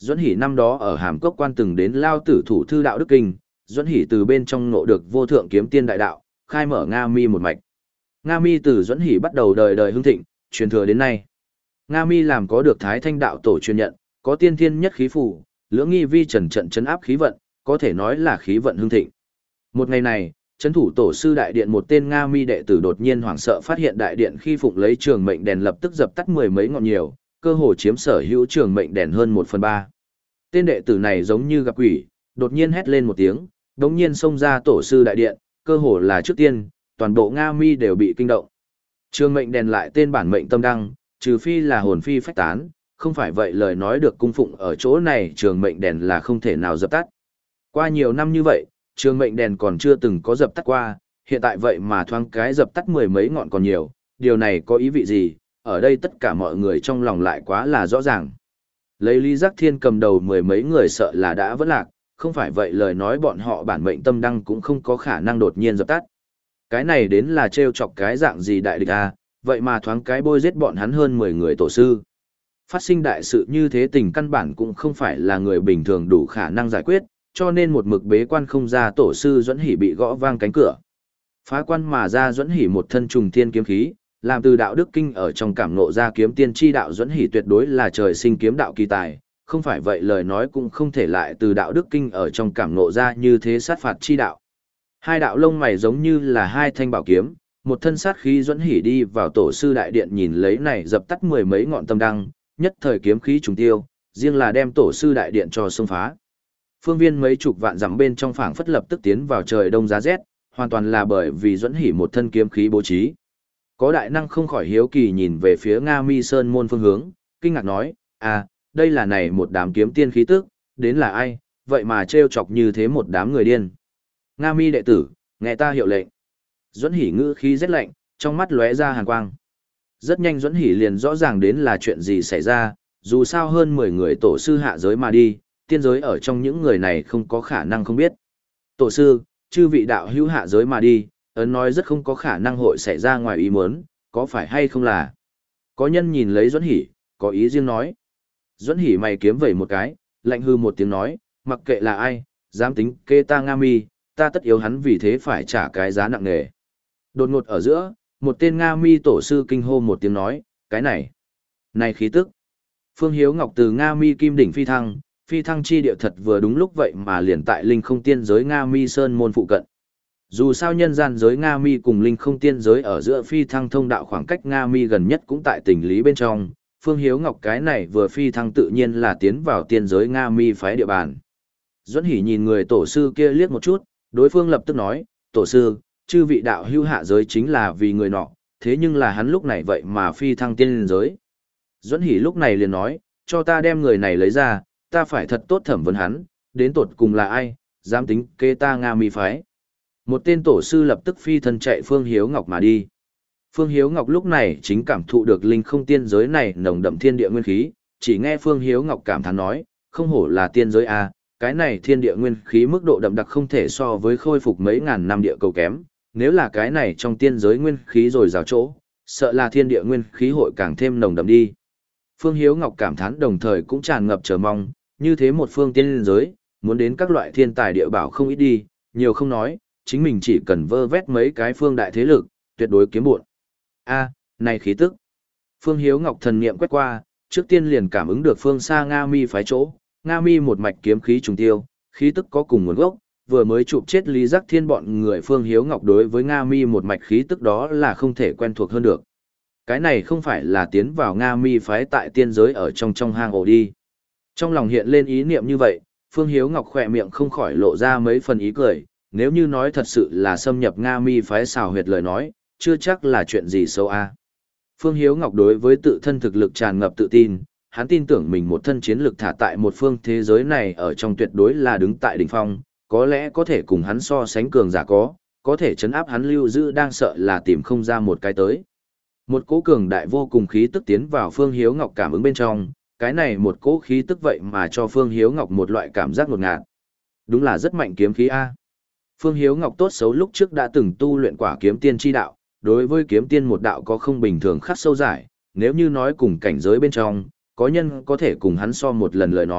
A: Duẫn Hỷ năm đó ở Hàm Cốc Quan từng đến lao tử thủ thư đạo đức kinh, Duẫn Hỷ từ bên trong ngộ được vô thượng kiếm tiên đại đạo, khai mở Nga Mi một mạch. Nga Mi từ Duẫn Hỷ bắt đầu đời đời hưng thịnh, truyền thừa đến nay. Nga Mi làm có được Thái Thanh đạo tổ truyền nhận, có tiên thiên nhất khí phủ, lưỡng nghi vi trần trận chấn áp khí vận, có thể nói là khí vận hưng thịnh. Một ngày này, trấn thủ tổ sư đại điện một tên Nga Mi đệ tử đột nhiên hoảng sợ phát hiện đại điện khi phụng lấy trường mệnh đèn lập tức dập tắt mười mấy ngọn nhiều, cơ hồ chiếm sở hữu trường mệnh đèn hơn một phần ba. Tên đệ tử này giống như gặp quỷ, đột nhiên hét lên một tiếng, đống nhiên xông ra tổ sư đại điện, cơ hồ là trước tiên, toàn bộ Nga Mi đều bị kinh động. Trường mệnh đèn lại tên bản mệnh tâm đăng, trừ phi là hồn phi phách tán, không phải vậy lời nói được cung phụng ở chỗ này trường mệnh đèn là không thể nào dập tắt. Qua nhiều năm như vậy, trường mệnh đèn còn chưa từng có dập tắt qua, hiện tại vậy mà thoáng cái dập tắt mười mấy ngọn còn nhiều, điều này có ý vị gì, ở đây tất cả mọi người trong lòng lại quá là rõ ràng. Lấy Lý Giác Thiên cầm đầu mười mấy người sợ là đã vỡ lạc, không phải vậy lời nói bọn họ bản mệnh tâm đăng cũng không có khả năng đột nhiên dập tắt. Cái này đến là trêu chọc cái dạng gì đại địch à, vậy mà thoáng cái bôi giết bọn hắn hơn mười người tổ sư. Phát sinh đại sự như thế tình căn bản cũng không phải là người bình thường đủ khả năng giải quyết, cho nên một mực bế quan không ra tổ sư Duẫn Hỷ bị gõ vang cánh cửa. Phá quan mà ra Duẫn Hỷ một thân trùng thiên kiếm khí, làm từ đạo đức kinh ở trong cảm ngộ ra kiếm tiên chi đạo Duẫn Hỷ tuyệt đối là trời sinh kiếm đạo kỳ tài, không phải vậy lời nói cũng không thể lại từ đạo đức kinh ở trong cảm ngộ ra như thế sát phạt chi đạo. Hai đạo lông mày giống như là hai thanh bảo kiếm, một thân sát khí Duẫn Hỷ đi vào tổ sư đại điện nhìn lấy này dập tắt mười mấy ngọn tâm đăng, nhất thời kiếm khí trùng tiêu, riêng là đem tổ sư đại điện cho xông phá. Phương viên mấy chục vạn dặm bên trong phảng phất lập tức tiến vào trời đông giá rét, hoàn toàn là bởi vì Duẫn Hỷ một thân kiếm khí bố trí. Có đại năng không khỏi hiếu kỳ nhìn về phía Nga Mi Sơn môn phương hướng, kinh ngạc nói, à, đây là này một đám kiếm tiên khí tức, đến là ai, vậy mà trêu chọc như thế một đám người điên. Nga Mi đệ tử, nghe ta hiệu lệnh. Duẫn Hỷ ngữ khí rét lạnh, trong mắt lóe ra hàn quang. Rất nhanh Duẫn Hỷ liền rõ ràng đến là chuyện gì xảy ra, dù sao hơn mười người tổ sư hạ giới mà đi, tiên giới ở trong những người này không có khả năng không biết. Tổ sư, chư vị đạo hữu hạ giới mà đi, ấn nói rất không có khả năng hội xảy ra ngoài ý muốn, có phải hay không là. Có nhân nhìn lấy Duẫn Hỷ, có ý riêng nói. Duẫn Hỷ mày kiếm vẩy một cái, lạnh hư một tiếng nói, mặc kệ là ai, dám tính kê ta Nga Mi, ta tất yếu hắn vì thế phải trả cái giá nặng nề. Đột ngột ở giữa, một tên Nga Mi tổ sư kinh hô một tiếng nói, cái này, này khí tức. Phương Hiếu Ngọc từ Nga Mi kim đỉnh phi thăng, phi thăng chi địa thật vừa đúng lúc vậy mà liền tại linh không tiên giới Nga Mi Sơn môn phụ cận. Dù sao nhân gian giới Nga Mi cùng linh không tiên giới ở giữa phi thăng thông đạo khoảng cách Nga Mi gần nhất cũng tại tỉnh lý bên trong, Phương Hiếu Ngọc cái này vừa phi thăng tự nhiên là tiến vào tiên giới Nga Mi phái địa bàn. Duẫn Hỷ nhìn người tổ sư kia liếc một chút, đối phương lập tức nói, tổ sư, chư vị đạo hưu hạ giới chính là vì người nọ, thế nhưng là hắn lúc này vậy mà phi thăng tiên giới. Duẫn Hỷ lúc này liền nói, cho ta đem người này lấy ra, ta phải thật tốt thẩm vấn hắn, đến tột cùng là ai, dám tính kê ta Nga Mi phái. Một tên tổ sư lập tức phi thân chạy Phương Hiếu Ngọc mà đi. Phương Hiếu Ngọc lúc này chính cảm thụ được linh không tiên giới này nồng đậm thiên địa nguyên khí, chỉ nghe Phương Hiếu Ngọc cảm thán nói, không hổ là tiên giới a, cái này thiên địa nguyên khí mức độ đậm đặc không thể so với khôi phục mấy ngàn năm địa cầu kém, nếu là cái này trong tiên giới nguyên khí rồi rào chỗ, sợ là thiên địa nguyên khí hội càng thêm nồng đậm đi. Phương Hiếu Ngọc cảm thán đồng thời cũng tràn ngập chờ mong, như thế một phương tiên giới, muốn đến các loại thiên tài địa bảo không ít đi, nhiều không nói, chính mình chỉ cần vơ vét mấy cái phương đại thế lực, tuyệt đối kiếm bộn. A, này khí tức. Phương Hiếu Ngọc thần niệm quét qua, trước tiên liền cảm ứng được phương xa Nga Mi phái chỗ, Nga Mi một mạch kiếm khí trùng tiêu, khí tức có cùng nguồn gốc, vừa mới chụp chết Lý Giác Thiên bọn người Phương Hiếu Ngọc đối với Nga Mi một mạch khí tức đó là không thể quen thuộc hơn được. Cái này không phải là tiến vào Nga Mi phái tại tiên giới ở trong trong hang ổ đi. Trong lòng hiện lên ý niệm như vậy, Phương Hiếu Ngọc khỏe miệng không khỏi lộ ra mấy phần ý cười, nếu như nói thật sự là xâm nhập Nga Mi phái xào huyệt lời nói, chưa chắc là chuyện gì xấu a. Phương Hiếu Ngọc đối với tự thân thực lực tràn ngập tự tin, hắn tin tưởng mình một thân chiến lực thả tại một phương thế giới này ở trong tuyệt đối là đứng tại đỉnh phong, có lẽ có thể cùng hắn so sánh cường giả có, có thể chấn áp hắn lưu giữ đang sợ là tìm không ra một cái tới. Một cỗ cường đại vô cùng khí tức tiến vào Phương Hiếu Ngọc cảm ứng bên trong, cái này một cỗ khí tức vậy mà cho Phương Hiếu Ngọc một loại cảm giác ngột ngạt. Đúng là rất mạnh kiếm khí a. Phương Hiếu Ngọc tốt xấu lúc trước đã từng tu luyện quả kiếm tiên chi đạo, đối với kiếm tiên một đạo có không bình thường khắc sâu giải, nếu như nói cùng cảnh giới bên trong, có nhân có thể cùng hắn so một lần lời nói,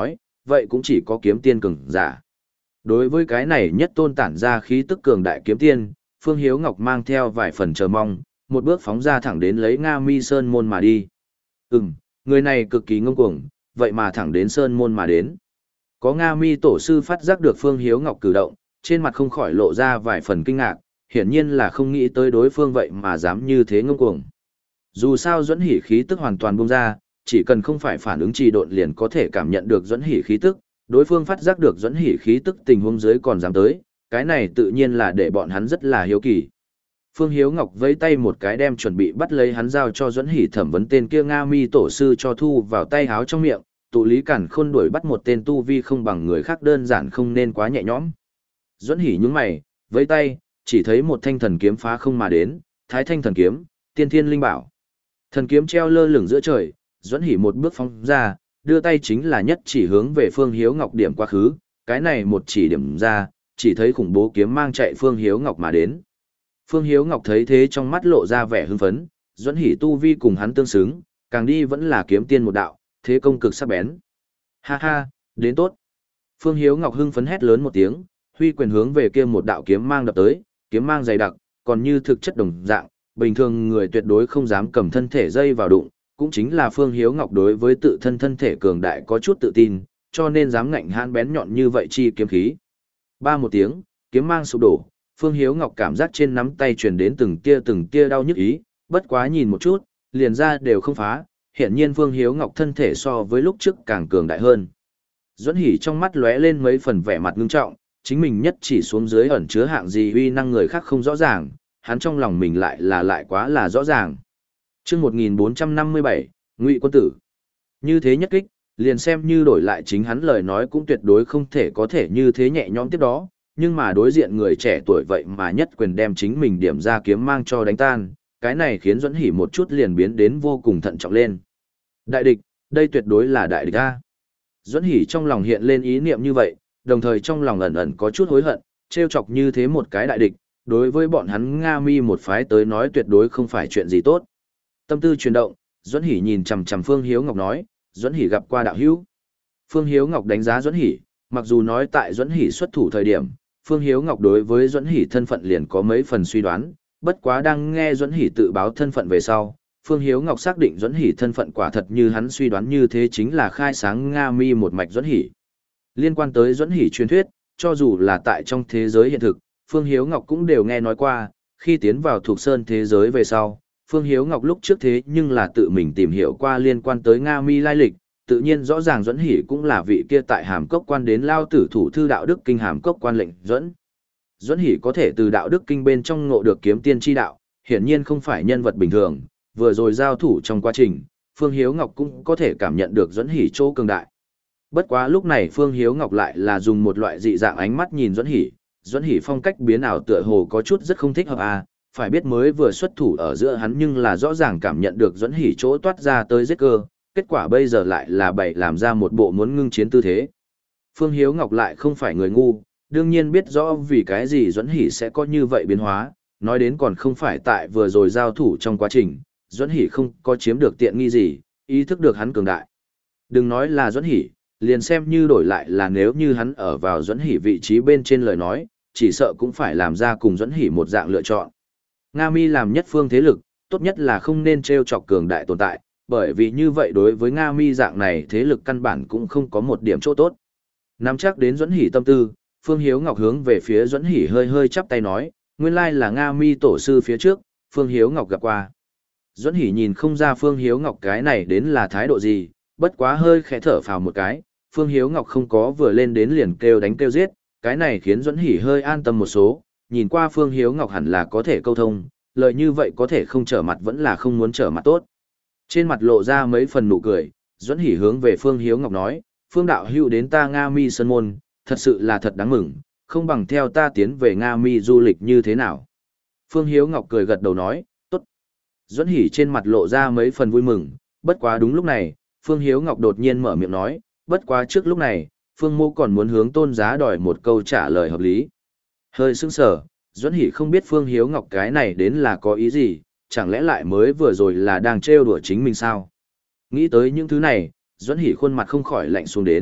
A: vậy cũng chỉ có kiếm tiên cường giả. Đối với cái này nhất tôn tản ra khí tức cường đại kiếm tiên, Phương Hiếu Ngọc mang theo vài phần chờ mong, một bước phóng ra thẳng đến lấy Nga Mi Sơn môn mà đi. Ừm, người này cực kỳ ngông cuồng, vậy mà thẳng đến Sơn môn mà đến. Có Nga Mi tổ sư phát giác được Phương Hiếu Ngọc cử động, trên mặt không khỏi lộ ra vài phần kinh ngạc, hiển nhiên là không nghĩ tới đối phương vậy mà dám như thế ngông cuồng. Dù sao Duẫn Hỉ khí tức hoàn toàn bung ra, chỉ cần không phải phản ứng trì độn liền có thể cảm nhận được Duẫn Hỉ khí tức, đối phương phát giác được Duẫn Hỉ khí tức tình huống dưới còn dám tới, cái này tự nhiên là để bọn hắn rất là hiếu kỳ. Phương Hiếu Ngọc vẫy tay một cái đem chuẩn bị bắt lấy hắn giao cho Duẫn Hỉ thẩm vấn tên kia Nga Mi tổ sư cho thu vào tay háo trong miệng, tụ lý cản khôn đuổi bắt một tên tu vi không bằng người khác đơn giản không nên quá nhẹ nhõm. Duẫn Hỉ nhướng mày, vẫy tay, chỉ thấy một thanh thần kiếm phá không mà đến, Thái Thanh thần kiếm, tiên thiên linh bảo. Thần kiếm treo lơ lửng giữa trời, Duẫn Hỉ một bước phóng ra, đưa tay chính là nhất chỉ hướng về Phương Hiếu Ngọc điểm quá khứ, cái này một chỉ điểm ra, chỉ thấy khủng bố kiếm mang chạy Phương Hiếu Ngọc mà đến. Phương Hiếu Ngọc thấy thế trong mắt lộ ra vẻ hưng phấn, Duẫn Hỉ tu vi cùng hắn tương xứng, càng đi vẫn là kiếm tiên một đạo, thế công cực sắc bén. Ha ha, đến tốt. Phương Hiếu Ngọc hưng phấn hét lớn một tiếng, huy quyền hướng về kia một đạo kiếm mang đập tới, kiếm mang dày đặc, còn như thực chất đồng dạng, bình thường người tuyệt đối không dám cầm thân thể dây vào đụng, cũng chính là Phương Hiếu Ngọc đối với tự thân thân thể cường đại có chút tự tin, cho nên dám ngạnh hãn bén nhọn như vậy chi kiếm khí. Ba một tiếng, kiếm mang sụp đổ, Phương Hiếu Ngọc cảm giác trên nắm tay truyền đến từng tia từng tia đau nhức ý, bất quá nhìn một chút, liền ra đều không phá, hiển nhiên Phương Hiếu Ngọc thân thể so với lúc trước càng cường đại hơn. Duẫn Hỉ trong mắt lóe lên mấy phần vẻ mặt ngưng trọng, chính mình nhất chỉ xuống dưới ẩn chứa hạng gì uy năng người khác không rõ ràng, hắn trong lòng mình lại là lại quá là rõ ràng. Chương một nghìn bốn trăm năm mươi bảy, Ngụy quân tử. Như thế nhất kích, liền xem như đổi lại chính hắn lời nói cũng tuyệt đối không thể có thể như thế nhẹ nhõm tiếp đó, nhưng mà đối diện người trẻ tuổi vậy mà nhất quyền đem chính mình điểm ra kiếm mang cho đánh tan, cái này khiến Duẫn Hỉ một chút liền biến đến vô cùng thận trọng lên. Đại địch, đây tuyệt đối là đại địch a. Duẫn Hỉ trong lòng hiện lên ý niệm như vậy, đồng thời trong lòng ẩn ẩn có chút hối hận, trêu chọc như thế một cái đại địch, đối với bọn hắn Nga Mi một phái tới nói tuyệt đối không phải chuyện gì tốt. Tâm tư chuyển động, Duẫn Hỉ nhìn chằm chằm Phương Hiếu Ngọc nói, Duẫn Hỉ gặp qua đạo hữu. Phương Hiếu Ngọc đánh giá Duẫn Hỉ, mặc dù nói tại Duẫn Hỉ xuất thủ thời điểm, Phương Hiếu Ngọc đối với Duẫn Hỉ thân phận liền có mấy phần suy đoán, bất quá đang nghe Duẫn Hỉ tự báo thân phận về sau, Phương Hiếu Ngọc xác định Duẫn Hỉ thân phận quả thật như hắn suy đoán như thế chính là khai sáng Nga Mi một mạch Duẫn Hỉ. Liên quan tới Duẫn Hỉ truyền thuyết, cho dù là tại trong thế giới hiện thực, Phương Hiếu Ngọc cũng đều nghe nói qua, khi tiến vào thuộc sơn thế giới về sau, Phương Hiếu Ngọc lúc trước thế nhưng là tự mình tìm hiểu qua liên quan tới Nga Mi lai lịch, tự nhiên rõ ràng Duẫn Hỉ cũng là vị kia tại Hàm Cốc quan đến lao tử thủ thư đạo đức kinh Hàm Cốc quan lệnh Duẫn. Duẫn Hỉ có thể từ đạo đức kinh bên trong ngộ được kiếm tiên chi đạo, hiển nhiên không phải nhân vật bình thường, vừa rồi giao thủ trong quá trình, Phương Hiếu Ngọc cũng có thể cảm nhận được Duẫn Hỉ chỗ cường đại. Bất quá lúc này Phương Hiếu Ngọc lại là dùng một loại dị dạng ánh mắt nhìn Duẫn Hỉ, Duẫn Hỉ phong cách biến ảo tựa hồ có chút rất không thích hợp à, phải biết mới vừa xuất thủ ở giữa hắn nhưng là rõ ràng cảm nhận được Duẫn Hỉ chỗ toát ra tới giết cơ, kết quả bây giờ lại là bày làm ra một bộ muốn ngưng chiến tư thế. Phương Hiếu Ngọc lại không phải người ngu, đương nhiên biết rõ vì cái gì Duẫn Hỉ sẽ có như vậy biến hóa, nói đến còn không phải tại vừa rồi giao thủ trong quá trình, Duẫn Hỉ không có chiếm được tiện nghi gì, ý thức được hắn cường đại. Đừng nói là Duẫn Hỉ, liền xem như đổi lại là nếu như hắn ở vào Duẫn Hỉ vị trí bên trên lời nói, chỉ sợ cũng phải làm ra cùng Duẫn Hỉ một dạng lựa chọn. Nga Mi làm nhất phương thế lực, tốt nhất là không nên trêu chọc cường đại tồn tại, bởi vì như vậy đối với Nga Mi dạng này thế lực căn bản cũng không có một điểm chỗ tốt. Nắm chắc đến Duẫn Hỉ tâm tư, Phương Hiếu Ngọc hướng về phía Duẫn Hỉ hơi hơi chắp tay nói, nguyên lai là Nga Mi tổ sư phía trước, Phương Hiếu Ngọc gặp qua. Duẫn Hỉ nhìn không ra Phương Hiếu Ngọc cái này đến là thái độ gì, bất quá hơi khẽ thở phào một cái, Phương Hiếu Ngọc không có vừa lên đến liền kêu đánh kêu giết, cái này khiến Duẫn Hỉ hơi an tâm một số, nhìn qua Phương Hiếu Ngọc hẳn là có thể câu thông, lợi như vậy có thể không trở mặt vẫn là không muốn trở mặt tốt. Trên mặt lộ ra mấy phần nụ cười, Duẫn Hỉ hướng về Phương Hiếu Ngọc nói, Phương đạo hữu đến ta Nga Mi Sơn Môn, thật sự là thật đáng mừng, không bằng theo ta tiến về Nga Mi du lịch như thế nào. Phương Hiếu Ngọc cười gật đầu nói, tốt. Duẫn Hỉ trên mặt lộ ra mấy phần vui mừng, bất quá đúng lúc này, Phương Hiếu Ngọc đột nhiên mở miệng nói, bất quá trước lúc này, Phương Mô còn muốn hướng Tôn Giá đòi một câu trả lời hợp lý. Hơi sững sờ, Duẫn Hỉ không biết Phương Hiếu Ngọc cái này đến là có ý gì, chẳng lẽ lại mới vừa rồi là đang trêu đùa chính mình sao? Nghĩ tới những thứ này, Duẫn Hỉ khuôn mặt không khỏi lạnh xuống đến,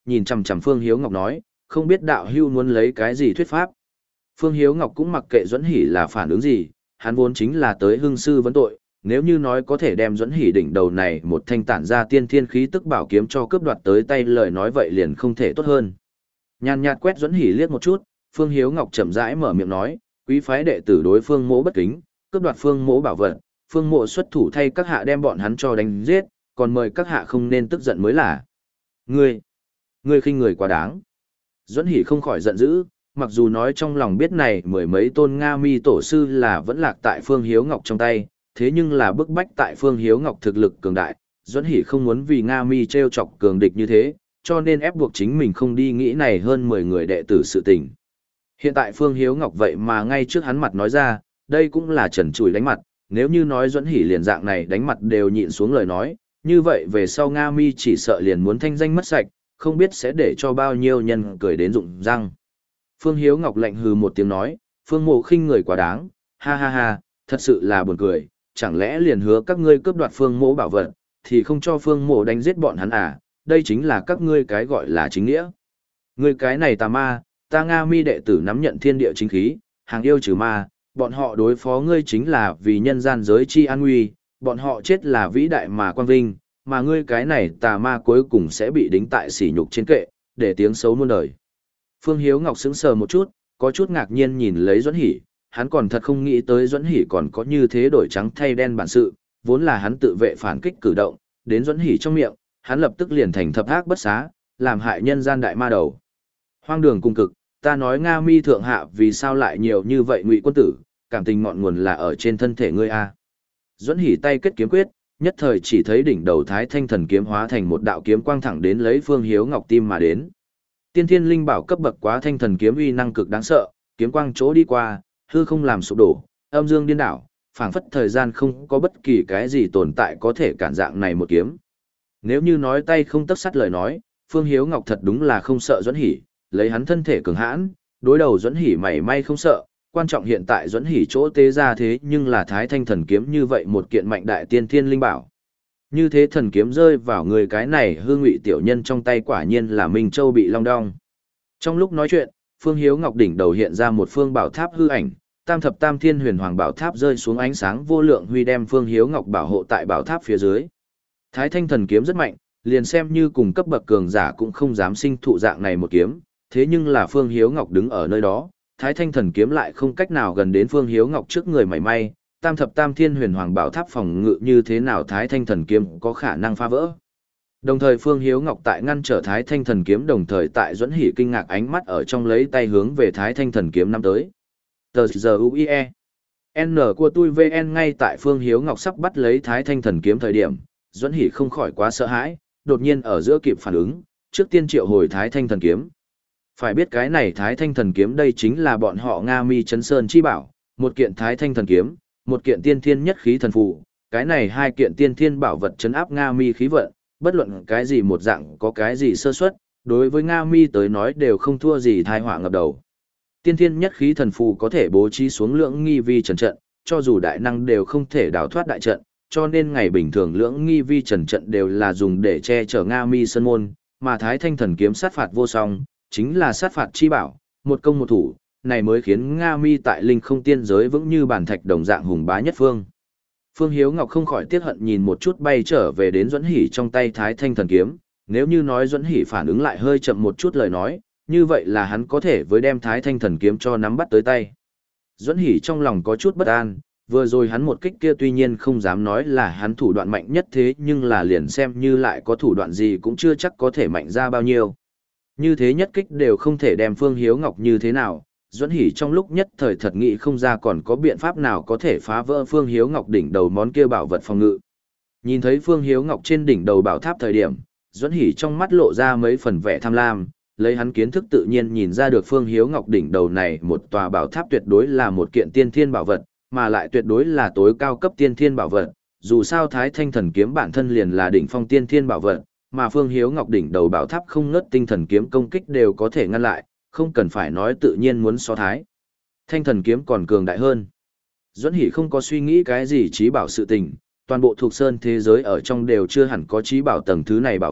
A: nhìn chằm chằm Phương Hiếu Ngọc nói, không biết đạo hưu muốn lấy cái gì thuyết pháp. Phương Hiếu Ngọc cũng mặc kệ Duẫn Hỷ là phản ứng gì, hắn vốn chính là tới hưng sư vấn tội, nếu như nói có thể đem Duẫn Hỷ đỉnh đầu này một thanh tản ra tiên thiên khí tức bảo kiếm cho cướp đoạt tới tay, lời nói vậy liền không thể tốt hơn. Nhàn nhạt quét Duẫn Hỷ liếc một chút, Phương Hiếu Ngọc chậm rãi mở miệng nói, quý phái đệ tử đối Phương Mỗ bất kính, cướp đoạt Phương Mỗ bảo vật, Phương Mộ xuất thủ thay các hạ đem bọn hắn cho đánh giết, còn mời các hạ không nên tức giận mới là. Ngươi, ngươi khinh người quá đáng. Duẫn Hỷ không khỏi giận dữ, mặc dù nói trong lòng biết này mười mấy tôn Nga Mi tổ sư là vẫn lạc tại Phương Hiếu Ngọc trong tay, thế nhưng là bức bách tại Phương Hiếu Ngọc thực lực cường đại, Duẫn Hỷ không muốn vì Nga Mi treo chọc cường địch như thế, cho nên ép buộc chính mình không đi nghĩ này hơn mười người đệ tử sự tình. Hiện tại Phương Hiếu Ngọc vậy mà ngay trước hắn mặt nói ra, đây cũng là trần trụi đánh mặt, nếu như nói Duẫn Hỷ liền dạng này đánh mặt đều nhịn xuống lời nói, như vậy về sau Nga Mi chỉ sợ liền muốn thanh danh mất sạch, không biết sẽ để cho bao nhiêu nhân cười đến rụng răng. Phương Hiếu Ngọc lạnh hừ một tiếng nói, Phương Mộ khinh người quá đáng, ha ha ha, thật sự là buồn cười, chẳng lẽ liền hứa các ngươi cướp đoạt Phương Mộ bảo vật, thì không cho Phương Mộ đánh giết bọn hắn à, đây chính là các ngươi cái gọi là chính nghĩa. Ngươi cái này tà ma, ta Nga Mi đệ tử nắm nhận thiên địa chính khí, hàng yêu trừ ma, bọn họ đối phó ngươi chính là vì nhân gian giới chi an nguy, bọn họ chết là vĩ đại mà quang vinh, mà ngươi cái này tà ma cuối cùng sẽ bị đính tại sỉ nhục trên kệ, để tiếng xấu muôn đời. Phương Hiếu Ngọc sững sờ một chút, có chút ngạc nhiên nhìn lấy Duẫn Hỷ, hắn còn thật không nghĩ tới Duẫn Hỷ còn có như thế đổi trắng thay đen bản sự, vốn là hắn tự vệ phản kích cử động, đến Duẫn Hỷ trong miệng, hắn lập tức liền thành thập ác bất xá, làm hại nhân gian đại ma đầu. Hoang đường cùng cực, ta nói Nga Mi thượng hạ vì sao lại nhiều như vậy ngụy quân tử, cảm tình ngọn nguồn là ở trên thân thể ngươi a. Duẫn Hỷ tay kết kiếm quyết, nhất thời chỉ thấy đỉnh đầu Thái Thanh Thần kiếm hóa thành một đạo kiếm quang thẳng đến lấy Phương Hiếu Ngọc tim mà đến. Tiên Thiên Linh Bảo cấp bậc quá Thanh Thần kiếm uy năng cực đáng sợ, kiếm quang chỗ đi qua, hư không làm sụp đổ, âm dương điên đảo, phảng phất thời gian không có bất kỳ cái gì tồn tại có thể cản dạng này một kiếm. Nếu như nói tay không tấc sắt lời nói, Phương Hiếu Ngọc thật đúng là không sợ Duẫn Hỷ, lấy hắn thân thể cường hãn, đối đầu Duẫn Hỷ mảy may không sợ, quan trọng hiện tại Duẫn Hỷ chỗ tế ra thế nhưng là Thái Thanh Thần kiếm như vậy một kiện mạnh đại tiên thiên linh bảo. Như thế thần kiếm rơi vào người cái này hư ngụy tiểu nhân trong tay quả nhiên là Minh Châu bị long đong. Trong lúc nói chuyện, Phương Hiếu Ngọc đỉnh đầu hiện ra một phương bảo tháp hư ảnh, tam thập tam thiên huyền hoàng bảo tháp rơi xuống ánh sáng vô lượng huy đem Phương Hiếu Ngọc bảo hộ tại bảo tháp phía dưới. Thái Thanh Thần kiếm rất mạnh, liền xem như cùng cấp bậc cường giả cũng không dám sinh thụ dạng này một kiếm, thế nhưng là Phương Hiếu Ngọc đứng ở nơi đó, Thái Thanh Thần kiếm lại không cách nào gần đến Phương Hiếu Ngọc trước người mảy may, tam thập tam thiên huyền hoàng bảo tháp phòng ngự như thế nào Thái Thanh Thần kiếm có khả năng phá vỡ. Đồng thời Phương Hiếu Ngọc tại ngăn trở Thái Thanh Thần kiếm, đồng thời tại Duẫn Hỷ kinh ngạc ánh mắt ở trong lấy tay hướng về Thái Thanh Thần kiếm năm tới. Tờ giờ u i e N của tôi vê en ngay tại Phương Hiếu Ngọc sắp bắt lấy Thái Thanh Thần kiếm thời điểm, Duẫn Hỷ không khỏi quá sợ hãi, đột nhiên ở giữa kịp phản ứng, trước tiên triệu hồi Thái Thanh Thần kiếm. Phải biết cái này Thái Thanh Thần kiếm đây chính là bọn họ Nga Mi Chấn Sơn chi bảo, một kiện Thái Thanh Thần kiếm, một kiện tiên thiên nhất khí thần phù, cái này hai kiện tiên thiên bảo vật trấn áp Nga Mi khí vận, bất luận cái gì một dạng có cái gì sơ suất, đối với Nga Mi tới nói đều không thua gì tai họa ngập đầu. Tiên thiên nhất khí thần phù có thể bố trí xuống lưỡng nghi vi trần trận, cho dù đại năng đều không thể đào thoát đại trận, cho nên ngày bình thường lưỡng nghi vi trần trận đều là dùng để che chở Nga Mi sơn môn, mà Thái Thanh Thần kiếm sát phạt vô song, chính là sát phạt chi bảo, một công một thủ, này mới khiến Nga Mi tại linh không tiên giới vững như bàn thạch đồng dạng hùng bá nhất phương. Phương Hiếu Ngọc không khỏi tiếc hận nhìn một chút bay trở về đến Duẫn Hỷ trong tay Thái Thanh Thần kiếm, nếu như nói Duẫn Hỷ phản ứng lại hơi chậm một chút lời nói, như vậy là hắn có thể với đem Thái Thanh Thần kiếm cho nắm bắt tới tay. Duẫn Hỷ trong lòng có chút bất an, vừa rồi hắn một kích kia tuy nhiên không dám nói là hắn thủ đoạn mạnh nhất thế nhưng là liền xem như lại có thủ đoạn gì cũng chưa chắc có thể mạnh ra bao nhiêu. Như thế nhất kích đều không thể đem Phương Hiếu Ngọc như thế nào, Duẫn Hỷ trong lúc nhất thời thật nghĩ không ra còn có biện pháp nào có thể phá vỡ Phương Hiếu Ngọc đỉnh đầu món kia bảo vật phòng ngự. Nhìn thấy Phương Hiếu Ngọc trên đỉnh đầu bảo tháp thời điểm, Duẫn Hỷ trong mắt lộ ra mấy phần vẻ tham lam, lấy hắn kiến thức tự nhiên nhìn ra được Phương Hiếu Ngọc đỉnh đầu này một tòa bảo tháp tuyệt đối là một kiện tiên thiên bảo vật, mà lại tuyệt đối là tối cao cấp tiên thiên bảo vật, dù sao Thái Thanh Thần kiếm bản thân liền là đỉnh phong tiên thiên bảo vật, mà Phương Hiếu Ngọc đỉnh đầu bảo tháp không ngớt tinh thần kiếm công kích đều có thể ngăn lại, không cần phải nói tự nhiên muốn so Thái Thanh Thần kiếm còn cường đại hơn. Duẫn Hỷ không có suy nghĩ cái gì trí bảo sự tình, toàn bộ thuộc sơn thế giới ở trong đều chưa hẳn có trí bảo tầng thứ này bảo vật,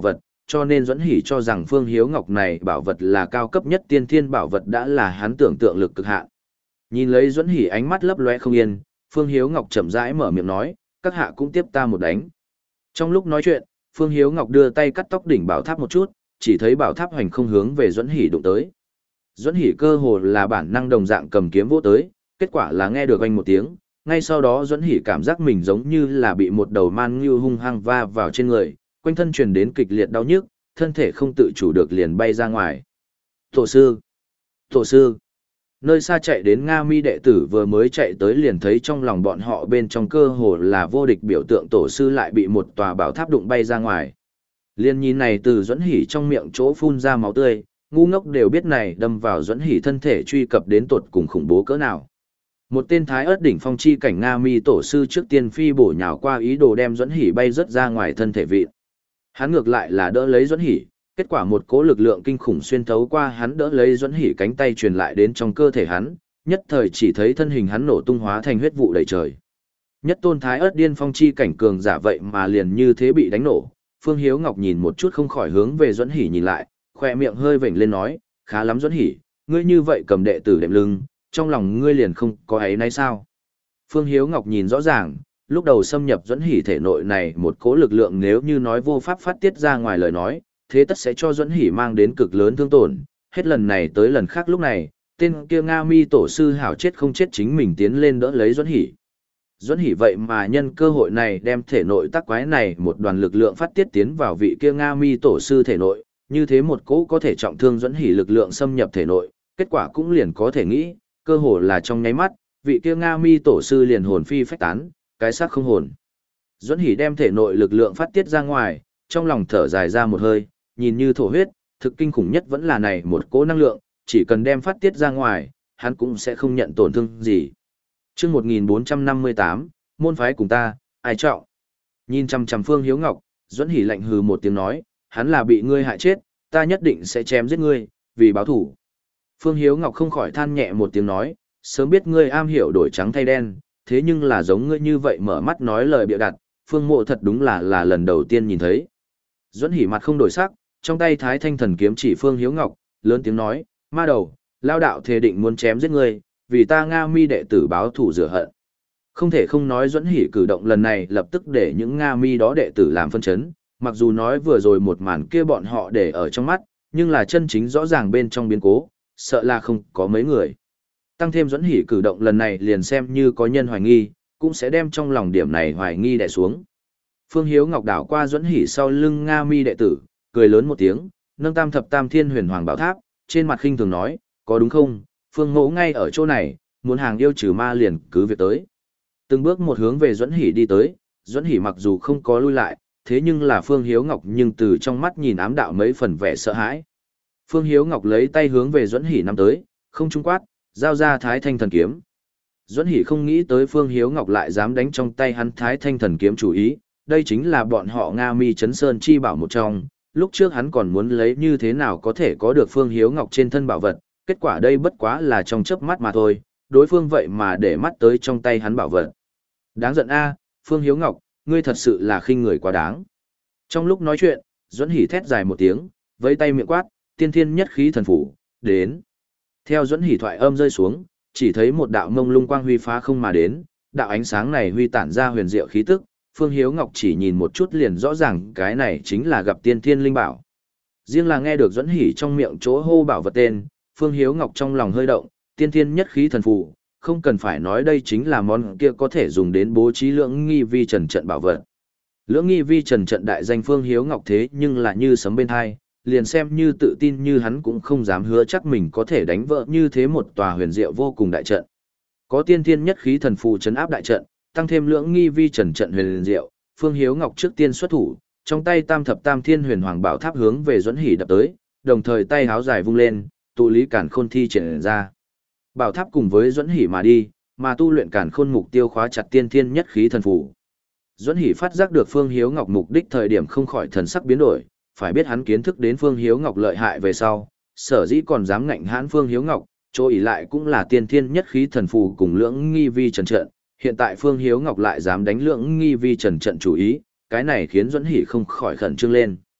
A: cho nên Duẫn Hỷ cho rằng Phương Hiếu Ngọc này bảo vật là cao cấp nhất tiên thiên bảo vật đã là hắn tưởng tượng lực cực hạn. Nhìn lấy Duẫn Hỷ ánh mắt lấp loe không yên, Phương Hiếu Ngọc chậm rãi mở miệng nói, các hạ cũng tiếp ta một đánh. Trong lúc nói chuyện, Phương Hiếu Ngọc đưa tay cắt tóc đỉnh bảo tháp một chút, chỉ thấy bảo tháp hoành không hướng về Duẫn Hỷ đụng tới. Duẫn Hỷ cơ hồ là bản năng đồng dạng cầm kiếm vỗ tới, kết quả là nghe được oanh một tiếng, ngay sau đó Duẫn Hỷ cảm giác mình giống như là bị một đầu man ngưu hung hăng va vào trên người, quanh thân truyền đến kịch liệt đau nhức, thân thể không tự chủ được liền bay ra ngoài. Tổ sư! Tổ sư! Nơi xa chạy đến Nga Mi đệ tử vừa mới chạy tới liền thấy trong lòng bọn họ bên trong cơ hồ là vô địch biểu tượng tổ sư lại bị một tòa bảo tháp đụng bay ra ngoài. Liên nhìn này từ Duẫn Hỷ trong miệng chỗ phun ra máu tươi, ngu ngốc đều biết này đâm vào Duẫn Hỷ thân thể truy cập đến tột cùng khủng bố cỡ nào. Một tên thái ớt đỉnh phong chi cảnh Nga Mi tổ sư trước tiên phi bổ nhào qua ý đồ đem Duẫn Hỷ bay rất ra ngoài thân thể vịn. Hắn ngược lại là đỡ lấy Duẫn Hỷ, kết quả một cỗ lực lượng kinh khủng xuyên thấu qua hắn đỡ lấy Duẫn Hỷ cánh tay truyền lại đến trong cơ thể hắn, nhất thời chỉ thấy thân hình hắn nổ tung hóa thành huyết vụ đầy trời. Nhất tôn thái ớt điên phong chi cảnh cường giả vậy mà liền như thế bị đánh nổ. Phương Hiếu Ngọc nhìn một chút không khỏi hướng về Duẫn Hỷ nhìn lại, khoe miệng hơi vểnh lên nói, khá lắm Duẫn Hỷ, ngươi như vậy cầm đệ tử đệm lưng, trong lòng ngươi liền không có ấy nay sao? Phương Hiếu Ngọc nhìn rõ ràng, lúc đầu xâm nhập Duẫn Hỷ thể nội này một cỗ lực lượng nếu như nói vô pháp phát tiết ra ngoài lời nói, thế tất sẽ cho Duẫn Hỷ mang đến cực lớn thương tổn, hết lần này tới lần khác lúc này, tên kia Nga Mi tổ sư hảo chết không chết chính mình tiến lên đỡ lấy Duẫn Hỷ. Duẫn Hỷ vậy mà nhân cơ hội này đem thể nội tắc quái này một đoàn lực lượng phát tiết tiến vào vị kia Nga Mi tổ sư thể nội, như thế một cỗ có thể trọng thương Duẫn Hỷ lực lượng xâm nhập thể nội, kết quả cũng liền có thể nghĩ, cơ hồ là trong nháy mắt, vị kia Nga Mi tổ sư liền hồn phi phách tán, cái xác không hồn. Duẫn Hỷ đem thể nội lực lượng phát tiết ra ngoài, trong lòng thở dài ra một hơi, nhìn như thổ huyết, thực kinh khủng nhất vẫn là này một cỗ năng lượng, chỉ cần đem phát tiết ra ngoài, hắn cũng sẽ không nhận tổn thương gì. Chương một nghìn bốn trăm năm mươi tám, môn phái cùng ta, ai trọng. Nhìn chằm chằm Phương Hiếu Ngọc, Duẫn Hỷ lạnh hừ một tiếng nói, hắn là bị ngươi hại chết, ta nhất định sẽ chém giết ngươi, vì báo thủ. Phương Hiếu Ngọc không khỏi than nhẹ một tiếng nói, sớm biết ngươi am hiểu đổi trắng thay đen, thế nhưng là giống ngươi như vậy mở mắt nói lời bịa đặt, Phương Mộ thật đúng là là lần đầu tiên nhìn thấy. Duẫn Hỷ mặt không đổi sắc, trong tay Thái Thanh Thần kiếm chỉ Phương Hiếu Ngọc, lớn tiếng nói, ma đầu, lao đạo thề định muốn chém giết ngươi, vì ta Nga Mi đệ tử báo thù rửa hận. Không thể không nói Duẫn Hỷ cử động lần này lập tức để những Nga Mi đó đệ tử làm phân chấn, mặc dù nói vừa rồi một màn kia bọn họ để ở trong mắt, nhưng là chân chính rõ ràng bên trong biến cố, sợ là không có mấy người. Tăng thêm Duẫn Hỷ cử động lần này liền xem như có nhân hoài nghi, cũng sẽ đem trong lòng điểm này hoài nghi đè xuống. Phương Hiếu Ngọc đảo qua Duẫn Hỷ sau lưng Nga Mi đệ tử, cười lớn một tiếng, nâng tam thập tam thiên huyền hoàng bảo tháp, trên mặt khinh thường nói, có đúng không, Phương Mẫu ngay ở chỗ này, muốn hàng yêu trừ ma liền cứ việc tới. Từng bước một hướng về Duẫn Hỷ đi tới, Duẫn Hỷ mặc dù không có lui lại, thế nhưng là Phương Hiếu Ngọc nhưng từ trong mắt nhìn ám đạo mấy phần vẻ sợ hãi. Phương Hiếu Ngọc lấy tay hướng về Duẫn Hỷ nắm tới, không trung quát, giao ra Thái Thanh Thần kiếm. Duẫn Hỷ không nghĩ tới Phương Hiếu Ngọc lại dám đánh trong tay hắn Thái Thanh Thần kiếm chủ ý, đây chính là bọn họ Nga Mi Chấn Sơn chi bảo một trong, lúc trước hắn còn muốn lấy như thế nào có thể có được Phương Hiếu Ngọc trên thân bảo vật, kết quả đây bất quá là trong chớp mắt mà thôi, đối phương vậy mà để mắt tới trong tay hắn bảo vật. Đáng giận a, Phương Hiếu Ngọc, ngươi thật sự là khinh người quá đáng. Trong lúc nói chuyện, Duẫn Hỷ thét dài một tiếng, vẫy tay miệng quát, tiên thiên nhất khí thần phủ, đến. Theo Duẫn Hỷ thoại âm rơi xuống, chỉ thấy một đạo mông lung quang huy phá không mà đến, đạo ánh sáng này huy tản ra huyền diệu khí tức, Phương Hiếu Ngọc chỉ nhìn một chút liền rõ ràng cái này chính là gặp tiên thiên linh bảo. Riêng là nghe được Duẫn Hỷ trong miệng chỗ hô bảo vật tên, Phương Hiếu Ngọc trong lòng hơi động, tiên thiên nhất khí thần phù, không cần phải nói đây chính là món kia có thể dùng đến bố trí lưỡng nghi vi trần trận bảo vật. Lưỡng nghi vi trần trận đại danh Phương Hiếu Ngọc thế nhưng là như sấm bên hai, liền xem như tự tin như hắn cũng không dám hứa chắc mình có thể đánh vỡ như thế một tòa huyền diệu vô cùng đại trận. Có tiên thiên nhất khí thần phù trấn áp đại trận, tăng thêm lưỡng nghi vi trần trận huyền diệu, Phương Hiếu Ngọc trước tiên xuất thủ, trong tay tam thập tam thiên huyền hoàng bảo tháp hướng về Duẫn Hỷ đập tới, đồng thời tay háo dài vung lên, tụ lý cản khôn thi triển ra. Bảo tháp cùng với Duẫn Hỷ mà đi, mà tu luyện cản khôn mục tiêu khóa chặt tiên thiên nhất khí thần phù. Duẫn Hỷ phát giác được Phương Hiếu Ngọc mục đích thời điểm không khỏi thần sắc biến đổi, phải biết hắn kiến thức đến Phương Hiếu Ngọc lợi hại về sau, sở dĩ còn dám ngạnh hãn Phương Hiếu Ngọc, chỗ ỷ lại cũng là tiên thiên nhất khí thần phù cùng lưỡng nghi vi trần trận, hiện tại Phương Hiếu Ngọc lại dám đánh lưỡng nghi vi trần trận chủ ý, cái này khiến Duẫn Hỷ không khỏi khẩn trương lên.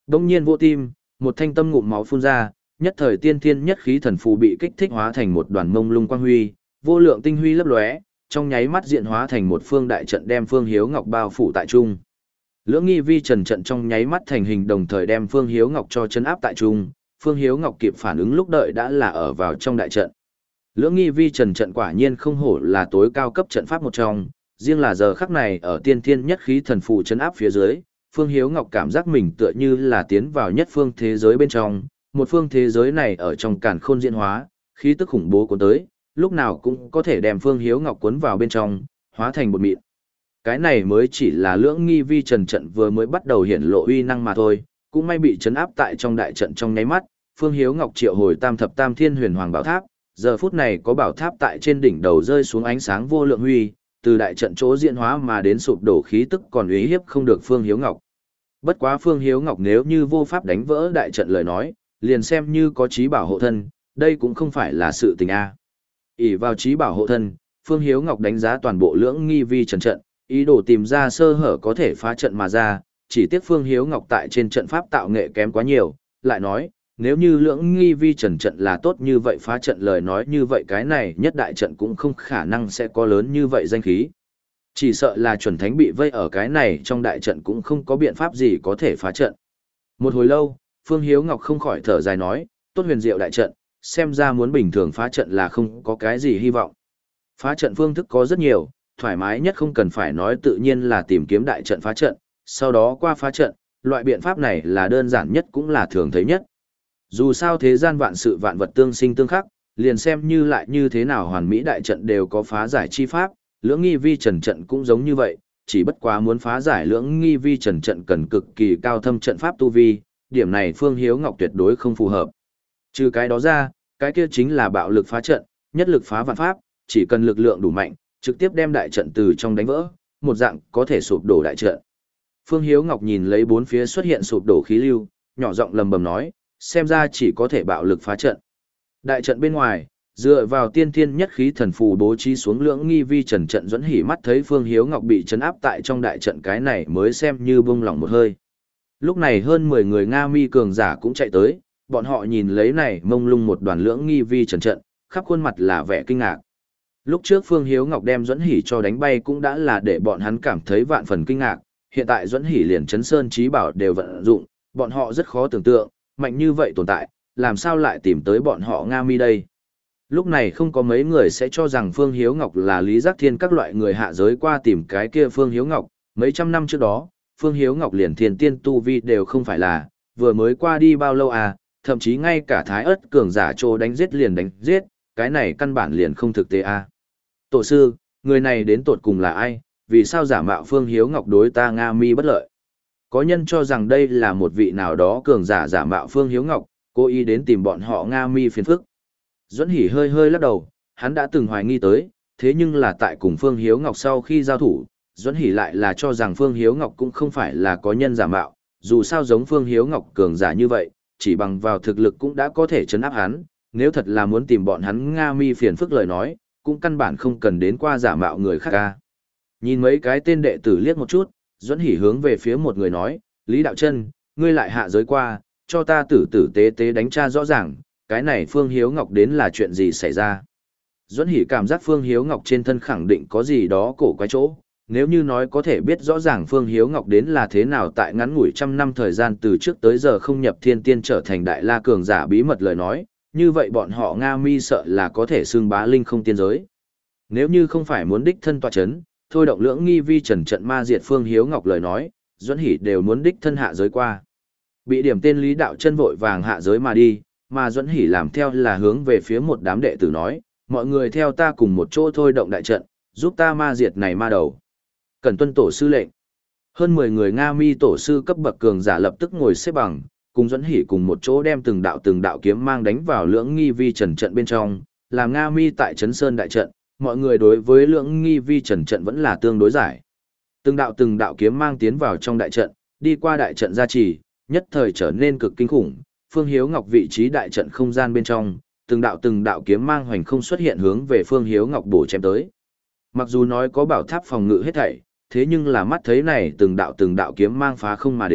A: Đông nhiên vô tim, một thanh tâm ngụm máu phun ra, nhất thời tiên thiên nhất khí thần phù bị kích thích hóa thành một đoàn mông lung quang huy, vô lượng tinh huy lấp lóe, trong nháy mắt diện hóa thành một phương đại trận đem Phương Hiếu Ngọc bao phủ tại trung. Lưỡng nghi vi trần trận trong nháy mắt thành hình đồng thời đem Phương Hiếu Ngọc cho chấn áp tại trung, Phương Hiếu Ngọc kịp phản ứng lúc đợi đã là ở vào trong đại trận. Lưỡng nghi vi trần trận quả nhiên không hổ là tối cao cấp trận pháp một trong, riêng là giờ khắc này ở tiên thiên nhất khí thần phù chấn áp phía dưới, Phương Hiếu Ngọc cảm giác mình tựa như là tiến vào nhất phương thế giới bên trong, một phương thế giới này ở trong càn khôn diễn hóa, khí tức khủng bố cuốn tới, lúc nào cũng có thể đem Phương Hiếu Ngọc cuốn vào bên trong, hóa thành bột mịn. Cái này mới chỉ là lưỡng nghi vi trần trận vừa mới bắt đầu hiển lộ uy năng mà thôi, cũng may bị chấn áp tại trong đại trận trong nháy mắt, Phương Hiếu Ngọc triệu hồi tam thập tam thiên huyền hoàng bảo tháp, giờ phút này có bảo tháp tại trên đỉnh đầu rơi xuống ánh sáng vô lượng huy, từ đại trận chỗ diễn hóa mà đến sụp đổ khí tức còn uy hiếp không được Phương Hiếu Ngọc. Bất quá Phương Hiếu Ngọc nếu như vô pháp đánh vỡ đại trận lời nói, liền xem như có trí bảo hộ thân, đây cũng không phải là sự tình a. ỷ vào trí bảo hộ thân, Phương Hiếu Ngọc đánh giá toàn bộ lưỡng nghi vi trần trận, ý đồ tìm ra sơ hở có thể phá trận mà ra, chỉ tiếc Phương Hiếu Ngọc tại trên trận pháp tạo nghệ kém quá nhiều, lại nói, nếu như lưỡng nghi vi trần trận là tốt như vậy phá trận lời nói như vậy cái này nhất đại trận cũng không khả năng sẽ có lớn như vậy danh khí. Chỉ sợ là chuẩn thánh bị vây ở cái này trong đại trận cũng không có biện pháp gì có thể phá trận. Một hồi lâu, Phương Hiếu Ngọc không khỏi thở dài nói, tốt huyền diệu đại trận, xem ra muốn bình thường phá trận là không có cái gì hy vọng. Phá trận phương thức có rất nhiều, thoải mái nhất không cần phải nói tự nhiên là tìm kiếm đại trận phá trận, sau đó qua phá trận, loại biện pháp này là đơn giản nhất cũng là thường thấy nhất. Dù sao thế gian vạn sự vạn vật tương sinh tương khắc, liền xem như lại như thế nào hoàn mỹ đại trận đều có phá giải chi pháp, lưỡng nghi vi trần trận cũng giống như vậy, chỉ bất quá muốn phá giải lưỡng nghi vi trần trận cần cực kỳ cao thâm trận pháp tu vi, điểm này Phương Hiếu Ngọc tuyệt đối không phù hợp. Trừ cái đó ra, cái kia chính là bạo lực phá trận, nhất lực phá vạn pháp, chỉ cần lực lượng đủ mạnh, trực tiếp đem đại trận từ trong đánh vỡ, một dạng có thể sụp đổ đại trận. Phương Hiếu Ngọc nhìn lấy bốn phía xuất hiện sụp đổ khí lưu, nhỏ giọng lầm bầm nói, xem ra chỉ có thể bạo lực phá trận. Đại trận bên ngoài, dựa vào tiên thiên nhất khí thần phù bố trí xuống lưỡng nghi vi trần trận dẫn hỉ mắt thấy Phương Hiếu Ngọc bị trấn áp tại trong đại trận cái này mới xem như bông lòng một hơi. Lúc này hơn mười người Nga Mi cường giả cũng chạy tới, bọn họ nhìn lấy này mông lung một đoàn lưỡng nghi vi trần trận, khắp khuôn mặt là vẻ kinh ngạc. Lúc trước Phương Hiếu Ngọc đem Duẫn Hỉ cho đánh bay cũng đã là để bọn hắn cảm thấy vạn phần kinh ngạc, hiện tại Duẫn Hỉ liền Chấn Sơn Chí Bảo đều vận dụng, bọn họ rất khó tưởng tượng, mạnh như vậy tồn tại, làm sao lại tìm tới bọn họ Nga Mi đây. Lúc này không có mấy người sẽ cho rằng Phương Hiếu Ngọc là Lý Giác Thiên các loại người hạ giới qua tìm cái kia Phương Hiếu Ngọc, mấy trăm năm trước đó, Phương Hiếu Ngọc liền thiên tiên tu vi đều không phải là, vừa mới qua đi bao lâu à, thậm chí ngay cả Thái Ất cường giả trô đánh giết liền đánh giết, cái này căn bản liền không thực tế à. Tổ sư, người này đến tột cùng là ai, vì sao giả mạo Phương Hiếu Ngọc đối ta Nga Mi bất lợi? Có nhân cho rằng đây là một vị nào đó cường giả giả mạo Phương Hiếu Ngọc, cố ý đến tìm bọn họ Nga Mi phiền phức. Duẫn Hỉ hơi hơi lắc đầu, hắn đã từng hoài nghi tới, thế nhưng là tại cùng Phương Hiếu Ngọc sau khi giao thủ, Duẫn Hỉ lại là cho rằng Phương Hiếu Ngọc cũng không phải là có nhân giả mạo, dù sao giống Phương Hiếu Ngọc cường giả như vậy, chỉ bằng vào thực lực cũng đã có thể chấn áp hắn, nếu thật là muốn tìm bọn hắn Nga Mi phiền phức lời nói, cũng căn bản không cần đến qua giả mạo người khác ca. Nhìn mấy cái tên đệ tử liếc một chút, Duẫn Hỉ hướng về phía một người nói, Lý Đạo Chân, ngươi lại hạ giới qua, cho ta tử tử tế tế đánh tra rõ ràng, cái này Phương Hiếu Ngọc đến là chuyện gì xảy ra. Duẫn Hỉ cảm giác Phương Hiếu Ngọc trên thân khẳng định có gì đó cổ quái chỗ, nếu như nói có thể biết rõ ràng Phương Hiếu Ngọc đến là thế nào tại ngắn ngủi trăm năm thời gian từ trước tới giờ không nhập thiên tiên trở thành đại la cường giả bí mật lời nói, như vậy bọn họ Nga Mi sợ là có thể xưng bá linh không tiên giới. Nếu như không phải muốn đích thân tọa chấn, thôi động lưỡng nghi vi trần trận ma diệt Phương Hiếu Ngọc lời nói, Duẫn Hỉ đều muốn đích thân hạ giới qua. Bị điểm tên Lý Đạo Chân vội vàng hạ giới mà đi, mà Duẫn Hỉ làm theo là hướng về phía một đám đệ tử nói, mọi người theo ta cùng một chỗ thôi động đại trận, giúp ta ma diệt này ma đầu. Cần tuân tổ sư lệnh. Hơn mười người Nga Mi tổ sư cấp bậc cường giả lập tức ngồi xếp bằng, cùng Duẫn Hỉ cùng một chỗ đem từng đạo từng đạo kiếm mang đánh vào lưỡng nghi vi trần trận bên trong, làm Nga Mi tại Trấn Sơn đại trận, mọi người đối với lưỡng nghi vi trần trận vẫn là tương đối giải. Từng đạo từng đạo kiếm mang tiến vào trong đại trận, đi qua đại trận gia trì, nhất thời trở nên cực kinh khủng, Phương Hiếu Ngọc vị trí đại trận không gian bên trong, từng đạo từng đạo kiếm mang hoành không xuất hiện hướng về Phương Hiếu Ngọc bổ chém tới. Mặc dù nói có bảo tháp phòng ngự hết thảy, thế nhưng là mắt thấy này từng đạo từng đạo kiếm mang phá không mà đến,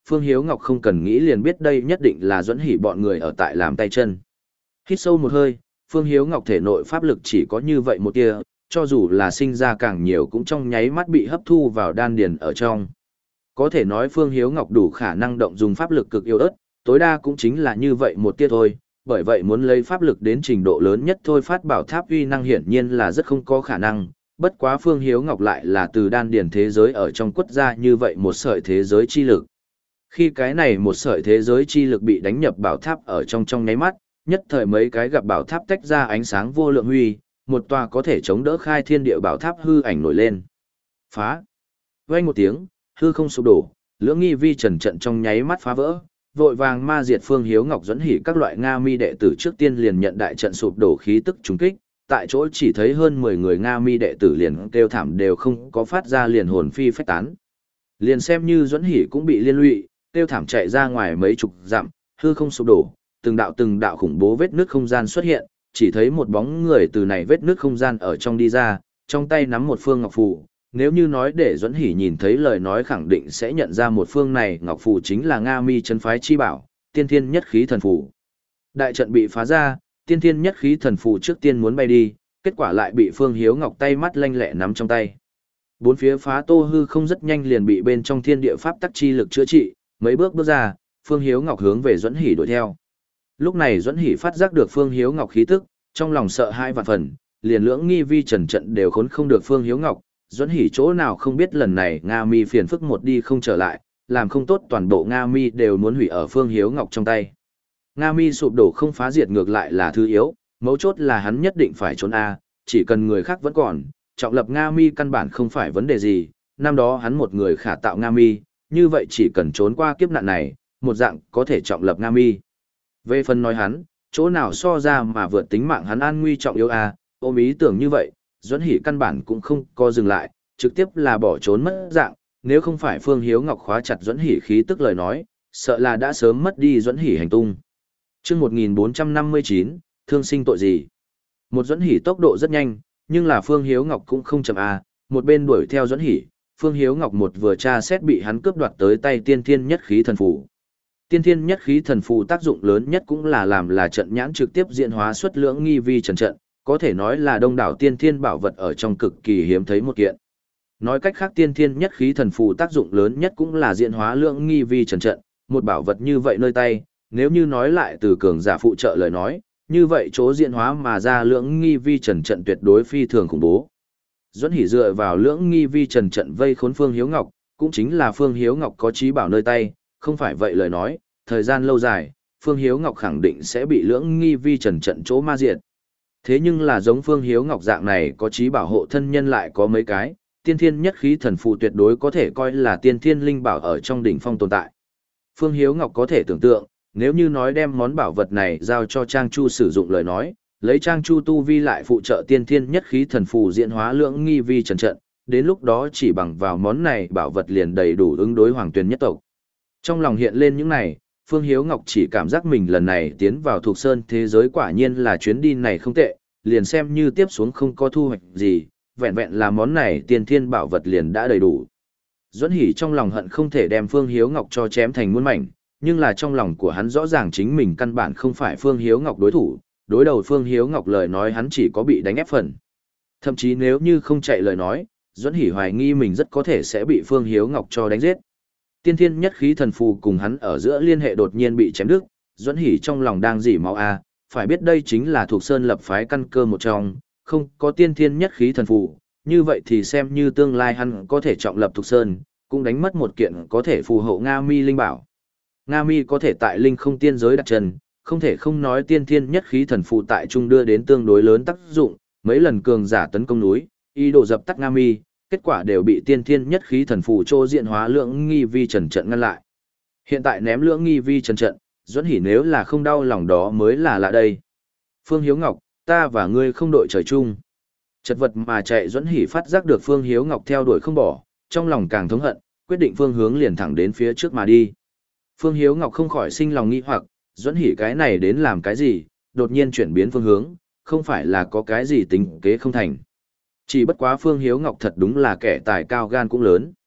A: Phương Hiếu Ngọc không cần nghĩ liền biết đây nhất định là Duẫn Hỉ bọn người ở tại làm tay chân. Hít sâu một hơi, Phương Hiếu Ngọc thể nội pháp lực chỉ có như vậy một tia, cho dù là sinh ra càng nhiều cũng trong nháy mắt bị hấp thu vào đan điền ở trong. Có thể nói Phương Hiếu Ngọc đủ khả năng động dùng pháp lực cực yếu ớt, tối đa cũng chính là như vậy một tia thôi, bởi vậy muốn lấy pháp lực đến trình độ lớn nhất thôi phát bảo tháp uy năng hiển nhiên là rất không có khả năng, bất quá Phương Hiếu Ngọc lại là từ đan điền thế giới ở trong quất ra như vậy một sợi thế giới chi lực. Khi cái này một sợi thế giới chi lực bị đánh nhập bảo tháp ở trong trong nháy mắt, nhất thời mấy cái gặp bảo tháp tách ra ánh sáng vô lượng huy, một tòa có thể chống đỡ khai thiên địa bảo tháp hư ảnh nổi lên. Phá! Vang một tiếng, hư không sụp đổ, lưỡng nghi vi trần trận trong nháy mắt phá vỡ, vội vàng ma diệt Phương Hiếu Ngọc Duẫn Hỉ các loại Nga Mi đệ tử trước tiên liền nhận đại trận sụp đổ khí tức trùng kích, tại chỗ chỉ thấy hơn mười người Nga Mi đệ tử liền kêu thảm đều không có phát ra liền hồn phi phách tán. Liền xem như Duẫn Hỉ cũng bị liên lụy, kêu thảm chạy ra ngoài mấy chục dặm, hư không sụp đổ, từng đạo từng đạo khủng bố vết nứt không gian xuất hiện, chỉ thấy một bóng người từ này vết nứt không gian ở trong đi ra, trong tay nắm một phương ngọc phù. Nếu như nói để Duẫn Hỉ nhìn thấy lời nói khẳng định sẽ nhận ra một phương này ngọc phù chính là Nga Mi chân phái chi bảo, Tiên Thiên Nhất Khí Thần Phù. Đại trận bị phá ra, Tiên Thiên Nhất Khí Thần Phù trước tiên muốn bay đi, kết quả lại bị Phương Hiếu Ngọc tay mắt lanh lẹ nắm trong tay. Bốn phía phá tô hư không rất nhanh liền bị bên trong thiên địa pháp tắc chi lực chữa trị, mấy bước bước ra, Phương Hiếu Ngọc hướng về Duẫn Hỉ đuổi theo. Lúc này Duẫn Hỉ phát giác được Phương Hiếu Ngọc khí tức, trong lòng sợ hãi vạn phần, liền lưỡng nghi vi trần trận đều khốn không được Phương Hiếu Ngọc. Duẫn Hỉ chỗ nào không biết lần này Nga Mi phiền phức một đi không trở lại, làm không tốt toàn bộ Nga Mi đều muốn hủy ở Phương Hiếu Ngọc trong tay. Nga Mi sụp đổ không phá diệt ngược lại là thứ yếu, mấu chốt là hắn nhất định phải trốn a, chỉ cần người khác vẫn còn, trọng lập Nga Mi căn bản không phải vấn đề gì, năm đó hắn một người khả tạo Nga Mi, như vậy chỉ cần trốn qua kiếp nạn này, một dạng có thể trọng lập Nga Mi. Về phần nói hắn, chỗ nào so ra mà vượt tính mạng hắn an nguy trọng yếu a, ôm ý tưởng như vậy, Duẫn Hỉ căn bản cũng không có dừng lại, trực tiếp là bỏ trốn mất dạng, nếu không phải Phương Hiếu Ngọc khóa chặt Duẫn Hỉ khí tức lời nói, sợ là đã sớm mất đi Duẫn Hỉ hành tung. Chương một nghìn bốn trăm năm mươi chín, thương sinh tội gì? Một Duẫn Hỉ tốc độ rất nhanh, nhưng là Phương Hiếu Ngọc cũng không chậm a, một bên đuổi theo Duẫn Hỉ, Phương Hiếu Ngọc một vừa tra xét bị hắn cướp đoạt tới tay Tiên Thiên Nhất Khí Thần Phù. Tiên Thiên Nhất Khí Thần Phù tác dụng lớn nhất cũng là làm là trận nhãn trực tiếp diễn hóa xuất lưỡng nghi vi trần trận, có thể nói là đông đảo tiên thiên bảo vật ở trong cực kỳ hiếm thấy một kiện. Nói cách khác Tiên Thiên Nhất Khí Thần Phù tác dụng lớn nhất cũng là diễn hóa lưỡng nghi vi trần trận, một bảo vật như vậy nơi tay, nếu như nói lại từ cường giả phụ trợ lời nói, như vậy chỗ diễn hóa mà ra lưỡng nghi vi trần trận tuyệt đối phi thường khủng bố. Duẫn Hỉ dựa vào lưỡng nghi vi trần trận vây khốn Phương Hiếu Ngọc, cũng chính là Phương Hiếu Ngọc có trí bảo nơi tay, không phải vậy lời nói, thời gian lâu dài, Phương Hiếu Ngọc khẳng định sẽ bị lưỡng nghi vi trần trận chỗ ma diệt. Thế nhưng là giống Phương Hiếu Ngọc dạng này có trí bảo hộ thân nhân lại có mấy cái, Tiên Thiên Nhất Khí Thần Phù tuyệt đối có thể coi là tiên thiên linh bảo ở trong đỉnh phong tồn tại. Phương Hiếu Ngọc có thể tưởng tượng, nếu như nói đem món bảo vật này giao cho Trang Chu sử dụng lời nói, lấy Trang Chu tu vi lại phụ trợ Tiên Thiên Nhất Khí Thần Phù diễn hóa lưỡng nghi vi trần trận, đến lúc đó chỉ bằng vào món này bảo vật liền đầy đủ ứng đối Hoàng Tuyền nhất tộc. Trong lòng hiện lên những này, Phương Hiếu Ngọc chỉ cảm giác mình lần này tiến vào Thục Sơn thế giới quả nhiên là chuyến đi này không tệ, liền xem như tiếp xuống không có thu hoạch gì, vẹn vẹn là món này tiên thiên bảo vật liền đã đầy đủ. Duẫn Hỉ trong lòng hận không thể đem Phương Hiếu Ngọc cho chém thành muôn mảnh, nhưng là trong lòng của hắn rõ ràng chính mình căn bản không phải Phương Hiếu Ngọc đối thủ, đối đầu Phương Hiếu Ngọc lời nói hắn chỉ có bị đánh ép phần. Thậm chí nếu như không chạy lời nói, Duẫn Hỉ hoài nghi mình rất có thể sẽ bị Phương Hiếu Ngọc cho đánh giết. Tiên Thiên Nhất Khí Thần Phù cùng hắn ở giữa liên hệ đột nhiên bị chém đứt, Duẫn Hỉ trong lòng đang rỉ máu a, phải biết đây chính là thuộc sơn lập phái căn cơ một trong, không có Tiên Thiên Nhất Khí Thần Phù, như vậy thì xem như tương lai hắn có thể trọng lập thuộc sơn, cũng đánh mất một kiện có thể phù hộ Nga Mi linh bảo. Nga Mi có thể tại linh không tiên giới đặt chân, không thể không nói Tiên Thiên Nhất Khí Thần Phù tại trung đưa đến tương đối lớn tác dụng, mấy lần cường giả tấn công núi, ý đồ dập tắt Nga Mi, kết quả đều bị Tiên Thiên Nhất Khí Thần Phù trô diện hóa lưỡng nghi vi trần trận ngăn lại. Hiện tại ném lưỡng nghi vi trần trận, Duẫn Hỉ nếu là không đau lòng đó mới là lạ đây. Phương Hiếu Ngọc, ta và ngươi không đội trời chung. Chật vật mà chạy Duẫn Hỉ phát giác được Phương Hiếu Ngọc theo đuổi không bỏ, trong lòng càng thống hận, quyết định phương hướng liền thẳng đến phía trước mà đi. Phương Hiếu Ngọc không khỏi sinh lòng nghi hoặc, Duẫn Hỉ cái này đến làm cái gì, đột nhiên chuyển biến phương hướng, không phải là có cái gì tính kế không thành. Chỉ bất quá Phương Hiếu Ngọc thật đúng là kẻ tài cao gan cũng lớn.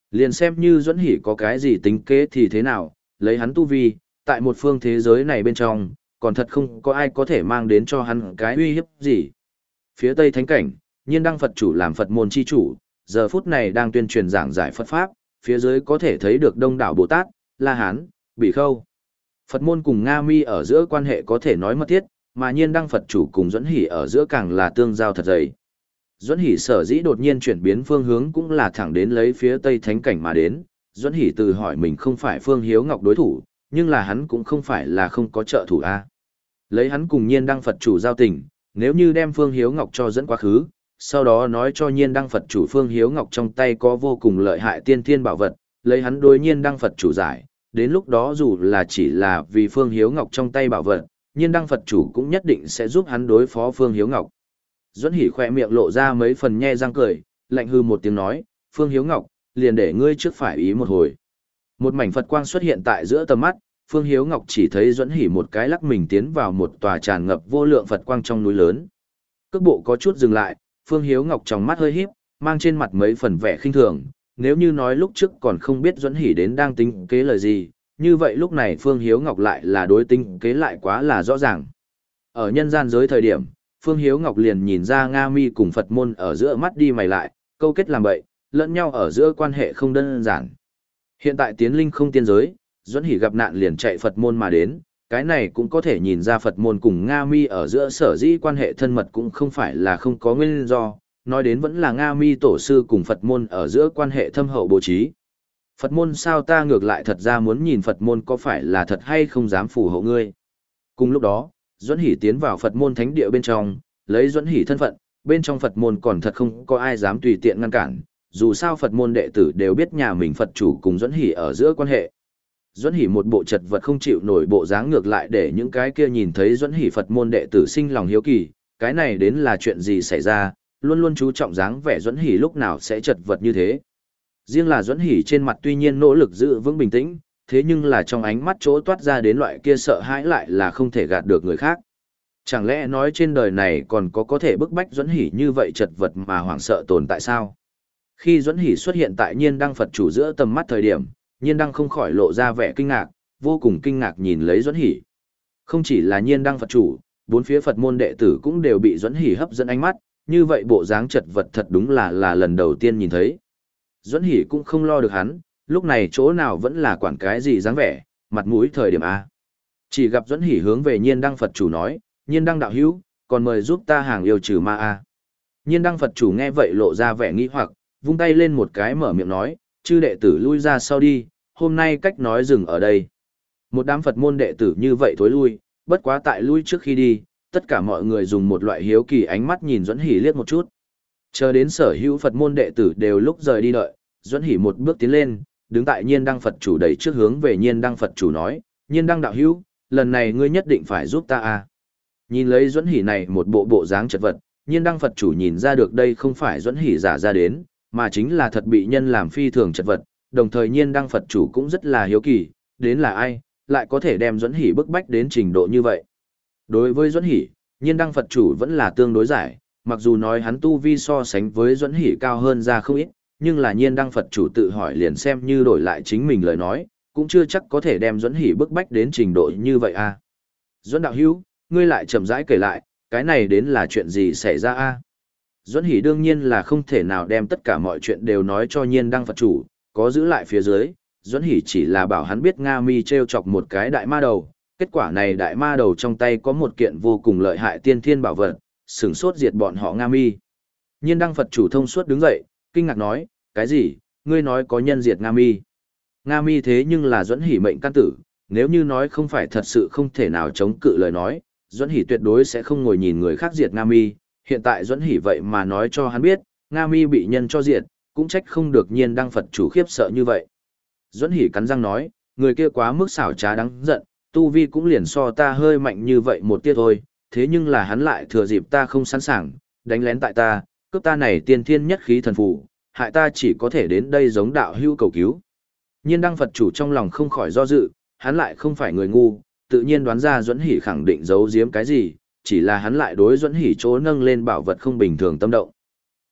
A: Liền xem như Duẫn Hỷ có cái gì tính kế thì thế nào, lấy hắn tu vi, tại một phương thế giới này bên trong, còn thật không có ai có thể mang đến cho hắn cái uy hiếp gì. Phía Tây Thánh Cảnh, Nhiên Đăng Phật chủ làm Phật môn chi chủ, giờ phút này đang tuyên truyền giảng giải Phật Pháp, phía dưới có thể thấy được đông đảo Bồ Tát, La Hán, Bỉ Khâu. Phật môn cùng Nga Mi ở giữa quan hệ có thể nói mật thiết, mà Nhiên Đăng Phật chủ cùng Duẫn Hỷ ở giữa càng là tương giao thật dày. Duẫn Hỷ sở dĩ đột nhiên chuyển biến phương hướng cũng là thẳng đến lấy phía Tây Thánh Cảnh mà đến. Duẫn Hỷ từ hỏi mình không phải Phương Hiếu Ngọc đối thủ, nhưng là hắn cũng không phải là không có trợ thủ a. Lấy hắn cùng Nhiên Đăng Phật chủ giao tình, nếu như đem Phương Hiếu Ngọc cho dẫn quá khứ, sau đó nói cho Nhiên Đăng Phật chủ Phương Hiếu Ngọc trong tay có vô cùng lợi hại tiên thiên bảo vật, lấy hắn đối Nhiên Đăng Phật chủ giải, đến lúc đó dù là chỉ là vì Phương Hiếu Ngọc trong tay bảo vật, Nhiên Đăng Phật chủ cũng nhất định sẽ giúp hắn đối phó Phương Hiếu Ngọc. Duẫn Hỷ khỏe miệng lộ ra mấy phần nhe răng cười, lạnh hư một tiếng nói, Phương Hiếu Ngọc, liền để ngươi trước phải ý một hồi. Một mảnh Phật quang xuất hiện tại giữa tầm mắt, Phương Hiếu Ngọc chỉ thấy Duẫn Hỷ một cái lắc mình tiến vào một tòa tràn ngập vô lượng Phật quang trong núi lớn. Cước bộ có chút dừng lại, Phương Hiếu Ngọc trong mắt hơi híp, mang trên mặt mấy phần vẻ khinh thường, nếu như nói lúc trước còn không biết Duẫn Hỷ đến đang tính kế lời gì, như vậy lúc này Phương Hiếu Ngọc lại là đối tính kế lại quá là rõ ràng. Ở nhân gian giới thời điểm, Phương Hiếu Ngọc liền nhìn ra Nga Mi cùng Phật môn ở giữa mắt đi mày lại, câu kết làm bậy, lẫn nhau ở giữa quan hệ không đơn giản. Hiện tại tiến linh không tiên giới, Duẫn Hỷ gặp nạn liền chạy Phật môn mà đến, cái này cũng có thể nhìn ra Phật môn cùng Nga Mi ở giữa sở dĩ quan hệ thân mật cũng không phải là không có nguyên do, nói đến vẫn là Nga Mi tổ sư cùng Phật môn ở giữa quan hệ thâm hậu bố trí. Phật môn sao ta ngược lại thật ra muốn nhìn Phật môn có phải là thật hay không dám phù hộ ngươi. Cùng lúc đó, Duẫn Hỷ tiến vào Phật môn thánh địa bên trong, lấy Duẫn Hỷ thân phận, bên trong Phật môn còn thật không có ai dám tùy tiện ngăn cản, dù sao Phật môn đệ tử đều biết nhà mình Phật chủ cùng Duẫn Hỷ ở giữa quan hệ. Duẫn Hỷ một bộ chật vật không chịu nổi bộ dáng ngược lại để những cái kia nhìn thấy Duẫn Hỷ Phật môn đệ tử sinh lòng hiếu kỳ, cái này đến là chuyện gì xảy ra, luôn luôn chú trọng dáng vẻ Duẫn Hỷ lúc nào sẽ chật vật như thế. Riêng là Duẫn Hỷ trên mặt tuy nhiên nỗ lực giữ vững bình tĩnh, thế nhưng là trong ánh mắt chỗ toát ra đến loại kia sợ hãi lại là không thể gạt được người khác. Chẳng lẽ nói trên đời này còn có có thể bức bách Duẫn Hỷ như vậy chật vật mà hoảng sợ tồn tại sao? Khi Duẫn Hỷ xuất hiện tại Nhiên Đăng Phật chủ giữa tầm mắt thời điểm, Nhiên Đăng không khỏi lộ ra vẻ kinh ngạc, vô cùng kinh ngạc nhìn lấy Duẫn Hỷ. Không chỉ là Nhiên Đăng Phật chủ, bốn phía Phật môn đệ tử cũng đều bị Duẫn Hỷ hấp dẫn ánh mắt, như vậy bộ dáng chật vật thật đúng là là lần đầu tiên nhìn thấy. Duẫn Hỷ cũng không lo được hắn, lúc này chỗ nào vẫn là quản cái gì dáng vẻ, mặt mũi thời điểm A. Chỉ gặp Duẫn Hỷ hướng về Nhiên Đăng Phật chủ nói, Nhiên Đăng đạo hữu, còn mời giúp ta hàng yêu trừ ma A. Nhiên Đăng Phật chủ nghe vậy lộ ra vẻ nghi hoặc, vung tay lên một cái mở miệng nói, chư đệ tử lui ra sau đi, hôm nay cách nói dừng ở đây. Một đám Phật môn đệ tử như vậy thối lui, bất quá tại lui trước khi đi, tất cả mọi người dùng một loại hiếu kỳ ánh mắt nhìn Duẫn Hỷ liếc một chút. Chờ đến sở hữu Phật môn đệ tử đều lúc rời đi đợi, Duẫn Hỷ một bước tiến lên, đứng tại Nhiên Đăng Phật chủ đẩy trước hướng về Nhiên Đăng Phật chủ nói, Nhiên Đăng đạo hữu, lần này ngươi nhất định phải giúp ta a. Nhìn lấy Duẫn Hỷ này một bộ bộ dáng chật vật, Nhiên Đăng Phật chủ nhìn ra được đây không phải Duẫn Hỷ giả ra đến, mà chính là thật bị nhân làm phi thường chật vật, đồng thời Nhiên Đăng Phật chủ cũng rất là hiếu kỳ, đến là ai, lại có thể đem Duẫn Hỷ bức bách đến trình độ như vậy. Đối với Duẫn Hỷ, Nhiên Đăng Phật chủ vẫn là tương đối giải, mặc dù nói hắn tu vi so sánh với Duẫn Hỷ cao hơn ra không ít, nhưng là Nhiên Đăng Phật chủ tự hỏi liền xem như đổi lại chính mình lời nói, cũng chưa chắc có thể đem Duẫn Hỷ bức bách đến trình độ như vậy a. Duẫn đạo hữu, ngươi lại chậm rãi kể lại, cái này đến là chuyện gì xảy ra a? Duẫn Hỷ đương nhiên là không thể nào đem tất cả mọi chuyện đều nói cho Nhiên Đăng Phật chủ, có giữ lại phía dưới, Duẫn Hỷ chỉ là bảo hắn biết Nga Mi treo chọc một cái đại ma đầu, kết quả này đại ma đầu trong tay có một kiện vô cùng lợi hại tiên thiên bảo vật, sửng sốt diệt bọn họ Nga Mi. Nhiên Đăng Phật chủ thông suốt đứng dậy, kinh ngạc nói, cái gì, ngươi nói có nhân diệt Nga Mi? Nga Mi thế nhưng là Duẫn Hỷ mệnh căn tử, nếu như nói không phải thật sự không thể nào chống cự lời nói, Duẫn Hỷ tuyệt đối sẽ không ngồi nhìn người khác diệt Nga Mi. Hiện tại Duẫn Hỷ vậy mà nói cho hắn biết, Nga Mi bị nhân cho diệt, cũng trách không được Nhiên Đăng Phật chủ khiếp sợ như vậy. Duẫn Hỷ cắn răng nói, người kia quá mức xảo trá đáng giận, tu vi cũng liền so ta hơi mạnh như vậy một tia thôi, thế nhưng là hắn lại thừa dịp ta không sẵn sàng, đánh lén tại ta, cướp ta này tiên thiên nhất khí thần phù, hại ta chỉ có thể đến đây giống đạo hữu cầu cứu. Nhiên Đăng Phật chủ trong lòng không khỏi do dự, hắn lại không phải người ngu, tự nhiên đoán ra Duẫn Hỷ khẳng định giấu giếm cái gì, chỉ là hắn lại đối Duẫn Hỷ chỗ nâng lên bảo vật không bình thường tâm động.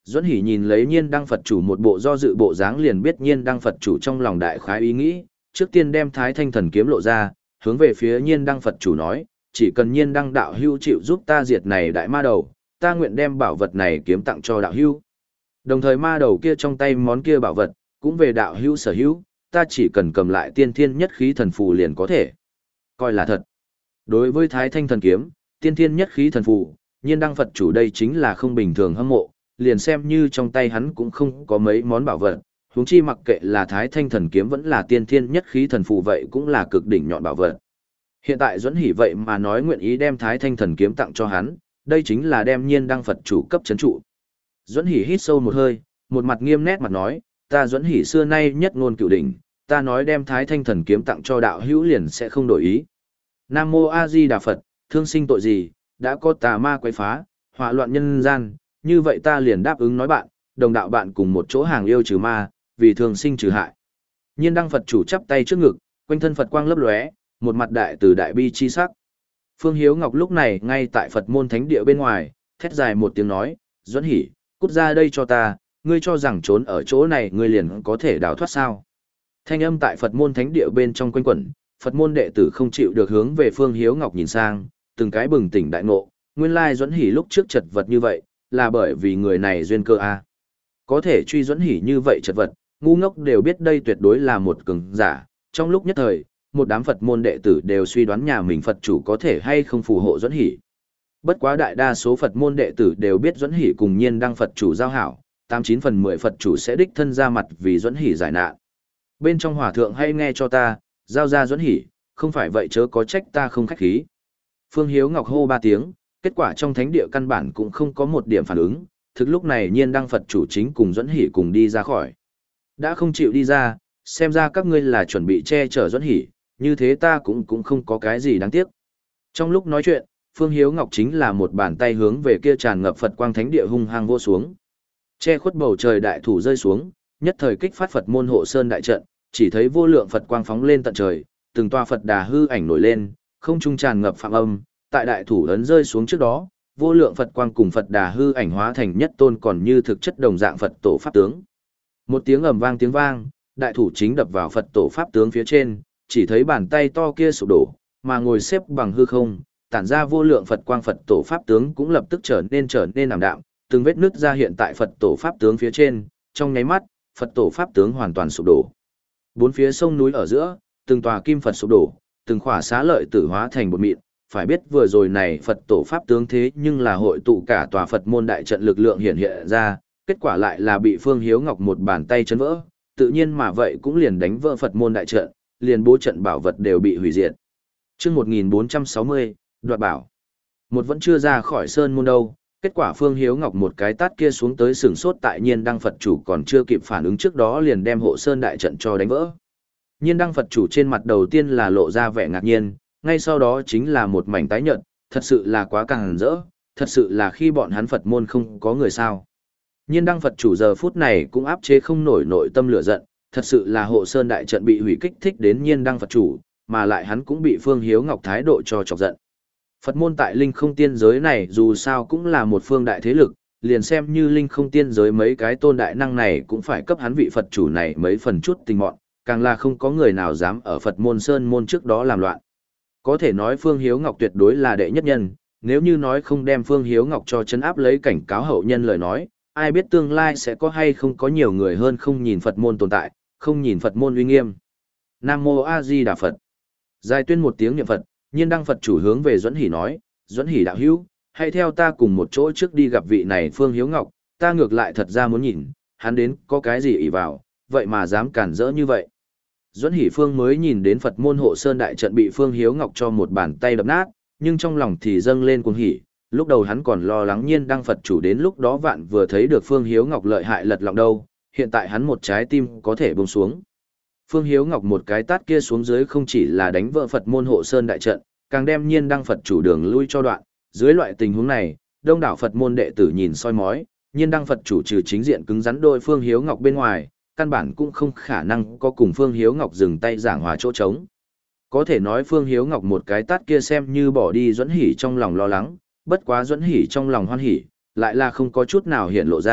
A: Duẫn Hỷ nhìn lấy Nhiên Đăng Phật chủ một bộ do dự bộ dáng liền biết Nhiên Đăng Phật chủ trong lòng đại khái ý nghĩ, trước tiên đem Thái Thanh Thần kiếm lộ ra, hướng về phía Nhiên Đăng Phật chủ nói, chỉ cần Nhiên Đăng đạo hữu chịu giúp ta diệt này đại ma đầu, ta nguyện đem bảo vật này kiếm tặng cho đạo hữu. Đồng thời ma đầu kia trong tay món kia bảo vật, cũng về đạo hữu sở hữu, ta chỉ cần cầm lại tiên thiên nhất khí thần phù liền có thể. Coi là thật. Đối với Thái Thanh Thần kiếm, tiên thiên nhất khí thần phù, Nhiên Đăng Phật chủ đây chính là không bình thường hâm mộ, liền xem như trong tay hắn cũng không có mấy món bảo vật, huống chi mặc kệ là Thái Thanh Thần kiếm vẫn là tiên thiên nhất khí thần phù vậy cũng là cực đỉnh nhọn bảo vật. Hiện tại Duẫn Hỷ vậy mà nói nguyện ý đem Thái Thanh Thần kiếm tặng cho hắn, đây chính là đem Nhiên Đăng Phật chủ cấp chấn trụ. Duẫn Hỷ hít sâu một hơi, một mặt nghiêm nét mặt nói, ta Duẫn Hỷ xưa nay nhất ngôn cửu đỉnh, ta nói đem Thái Thanh Thần kiếm tặng cho đạo hữu liền sẽ không đổi ý. Nam Mô A Di Đà Phật, thương sinh tội gì, đã có tà ma quấy phá, họa loạn nhân gian, như vậy ta liền đáp ứng nói bạn, đồng đạo bạn cùng một chỗ hàng yêu trừ ma, vì thường sinh trừ hại. Nhiên Đăng Phật chủ chắp tay trước ngực, quanh thân Phật quang lấp lóe, một mặt đại từ đại bi chi sắc. Phương Hiếu Ngọc lúc này ngay tại Phật môn thánh địa bên ngoài, thét dài một tiếng nói, Duẫn Hỷ, cút ra đây cho ta, ngươi cho rằng trốn ở chỗ này ngươi liền có thể đào thoát sao. Thanh âm tại Phật môn thánh địa bên trong quanh quẩn, Phật môn đệ tử không chịu được hướng về Phương Hiếu Ngọc nhìn sang, từng cái bừng tỉnh đại ngộ, nguyên lai Duẫn Hỷ lúc trước chật vật như vậy, là bởi vì người này duyên cơ a. Có thể truy Duẫn Hỷ như vậy chật vật, ngu ngốc đều biết đây tuyệt đối là một cường giả, trong lúc nhất thời, một đám Phật môn đệ tử đều suy đoán nhà mình Phật chủ có thể hay không phù hộ Duẫn Hỷ. Bất quá đại đa số Phật môn đệ tử đều biết Duẫn Hỷ cùng Nhiên Đăng Phật chủ giao hảo, tám chín phần mười Phật chủ sẽ đích thân ra mặt vì Duẫn Hỷ giải nạn. Bên trong hòa thượng hay nghe cho ta, giao ra Duẫn Hỷ, không phải vậy chớ có trách ta không khách khí. Phương Hiếu Ngọc hô ba tiếng, kết quả trong thánh địa căn bản cũng không có một điểm phản ứng, thực lúc này Nhiên Đăng Phật chủ chính cùng Duẫn Hỷ cùng đi ra khỏi. Đã không chịu đi ra, xem ra các ngươi là chuẩn bị che chở Duẫn Hỷ, như thế ta cũng cũng không có cái gì đáng tiếc. Trong lúc nói chuyện, Phương Hiếu Ngọc chính là một bàn tay hướng về kia tràn ngập Phật quang thánh địa hung hăng vô xuống. Che khuất bầu trời đại thủ rơi xuống, nhất thời kích phát Phật môn hộ sơn đại trận, chỉ thấy vô lượng Phật quang phóng lên tận trời, từng tòa Phật đà hư ảnh nổi lên, không trung tràn ngập phạm âm, tại đại thủ ấn rơi xuống trước đó, vô lượng Phật quang cùng Phật đà hư ảnh hóa thành nhất tôn còn như thực chất đồng dạng Phật tổ pháp tướng. Một tiếng ầm vang tiếng vang, đại thủ chính đập vào Phật tổ pháp tướng phía trên, chỉ thấy bàn tay to kia sụp đổ, mà ngồi xếp bằng hư không, tản ra vô lượng Phật quang Phật tổ pháp tướng cũng lập tức trở nên trở nên ảm đạm, từng vết nứt ra hiện tại Phật tổ pháp tướng phía trên, trong nháy mắt, Phật tổ pháp tướng hoàn toàn sụp đổ. Bốn phía sông núi ở giữa, từng tòa kim Phật sụp đổ, từng khỏa xá lợi tử hóa thành bột mịn, phải biết vừa rồi này Phật tổ pháp tướng thế nhưng là hội tụ cả tòa Phật môn đại trận lực lượng hiện hiện ra, kết quả lại là bị Phương Hiếu Ngọc một bàn tay chấn vỡ, tự nhiên mà vậy cũng liền đánh vỡ Phật môn đại trận, liền bố trận bảo vật đều bị hủy diệt. Chương một nghìn bốn trăm sáu mươi, đoạt bảo. Một vẫn chưa ra khỏi sơn môn đâu, kết quả Phương Hiếu Ngọc một cái tát kia xuống tới sừng sốt tại Nhiên Đăng Phật chủ còn chưa kịp phản ứng trước đó liền đem hộ sơn đại trận cho đánh vỡ. Nhiên Đăng Phật chủ trên mặt đầu tiên là lộ ra vẻ ngạc nhiên, ngay sau đó chính là một mảnh tái nhợt, thật sự là quá càng rỡ, thật sự là khi bọn hắn Phật môn không có người sao. Nhiên Đăng Phật chủ giờ phút này cũng áp chế không nổi nội tâm lửa giận, thật sự là hộ sơn đại trận bị hủy kích thích đến Nhiên Đăng Phật chủ, mà lại hắn cũng bị Phương Hiếu Ngọc thái độ cho chọc giận. Phật môn tại linh không tiên giới này dù sao cũng là một phương đại thế lực, liền xem như linh không tiên giới mấy cái tôn đại năng này cũng phải cấp hắn vị Phật chủ này mấy phần chút tình mọn, càng là không có người nào dám ở Phật môn sơn môn trước đó làm loạn. Có thể nói Phương Hiếu Ngọc tuyệt đối là đệ nhất nhân, nếu như nói không đem Phương Hiếu Ngọc cho chấn áp lấy cảnh cáo hậu nhân lời nói, ai biết tương lai sẽ có hay không có nhiều người hơn không nhìn Phật môn tồn tại, không nhìn Phật môn uy nghiêm. Nam Mô A Di Đà Phật. Giải tuyên một tiếng niệm Phật, Nhiên Đăng Phật chủ hướng về Duẫn Hỷ nói, Duẫn Hỷ đạo hữu, hãy theo ta cùng một chỗ trước đi gặp vị này Phương Hiếu Ngọc, ta ngược lại thật ra muốn nhìn, hắn đến có cái gì ỷ vào, vậy mà dám cản rỡ như vậy. Duẫn Hỷ Phương mới nhìn đến Phật môn hộ sơn đại trận bị Phương Hiếu Ngọc cho một bàn tay đập nát, nhưng trong lòng thì dâng lên cuồng hỉ, lúc đầu hắn còn lo lắng Nhiên Đăng Phật chủ đến lúc đó vạn vừa thấy được Phương Hiếu Ngọc lợi hại lật lọng đâu, hiện tại hắn một trái tim có thể buông xuống. Phương Hiếu Ngọc một cái tát kia xuống dưới không chỉ là đánh vỡ Phật môn hộ sơn đại trận, càng đem Nhiên Đăng Phật chủ đường lui cho đoạn, dưới loại tình huống này, đông đảo Phật môn đệ tử nhìn soi mói, Nhiên Đăng Phật chủ trừ chính diện cứng rắn đôi Phương Hiếu Ngọc bên ngoài, căn bản cũng không khả năng có cùng Phương Hiếu Ngọc dừng tay giảng hòa chỗ trống. Có thể nói Phương Hiếu Ngọc một cái tát kia xem như bỏ đi Duẫn Hỷ trong lòng lo lắng, bất quá Duẫn Hỷ trong lòng hoan hỉ, lại là không có chút nào hiện lộ ra,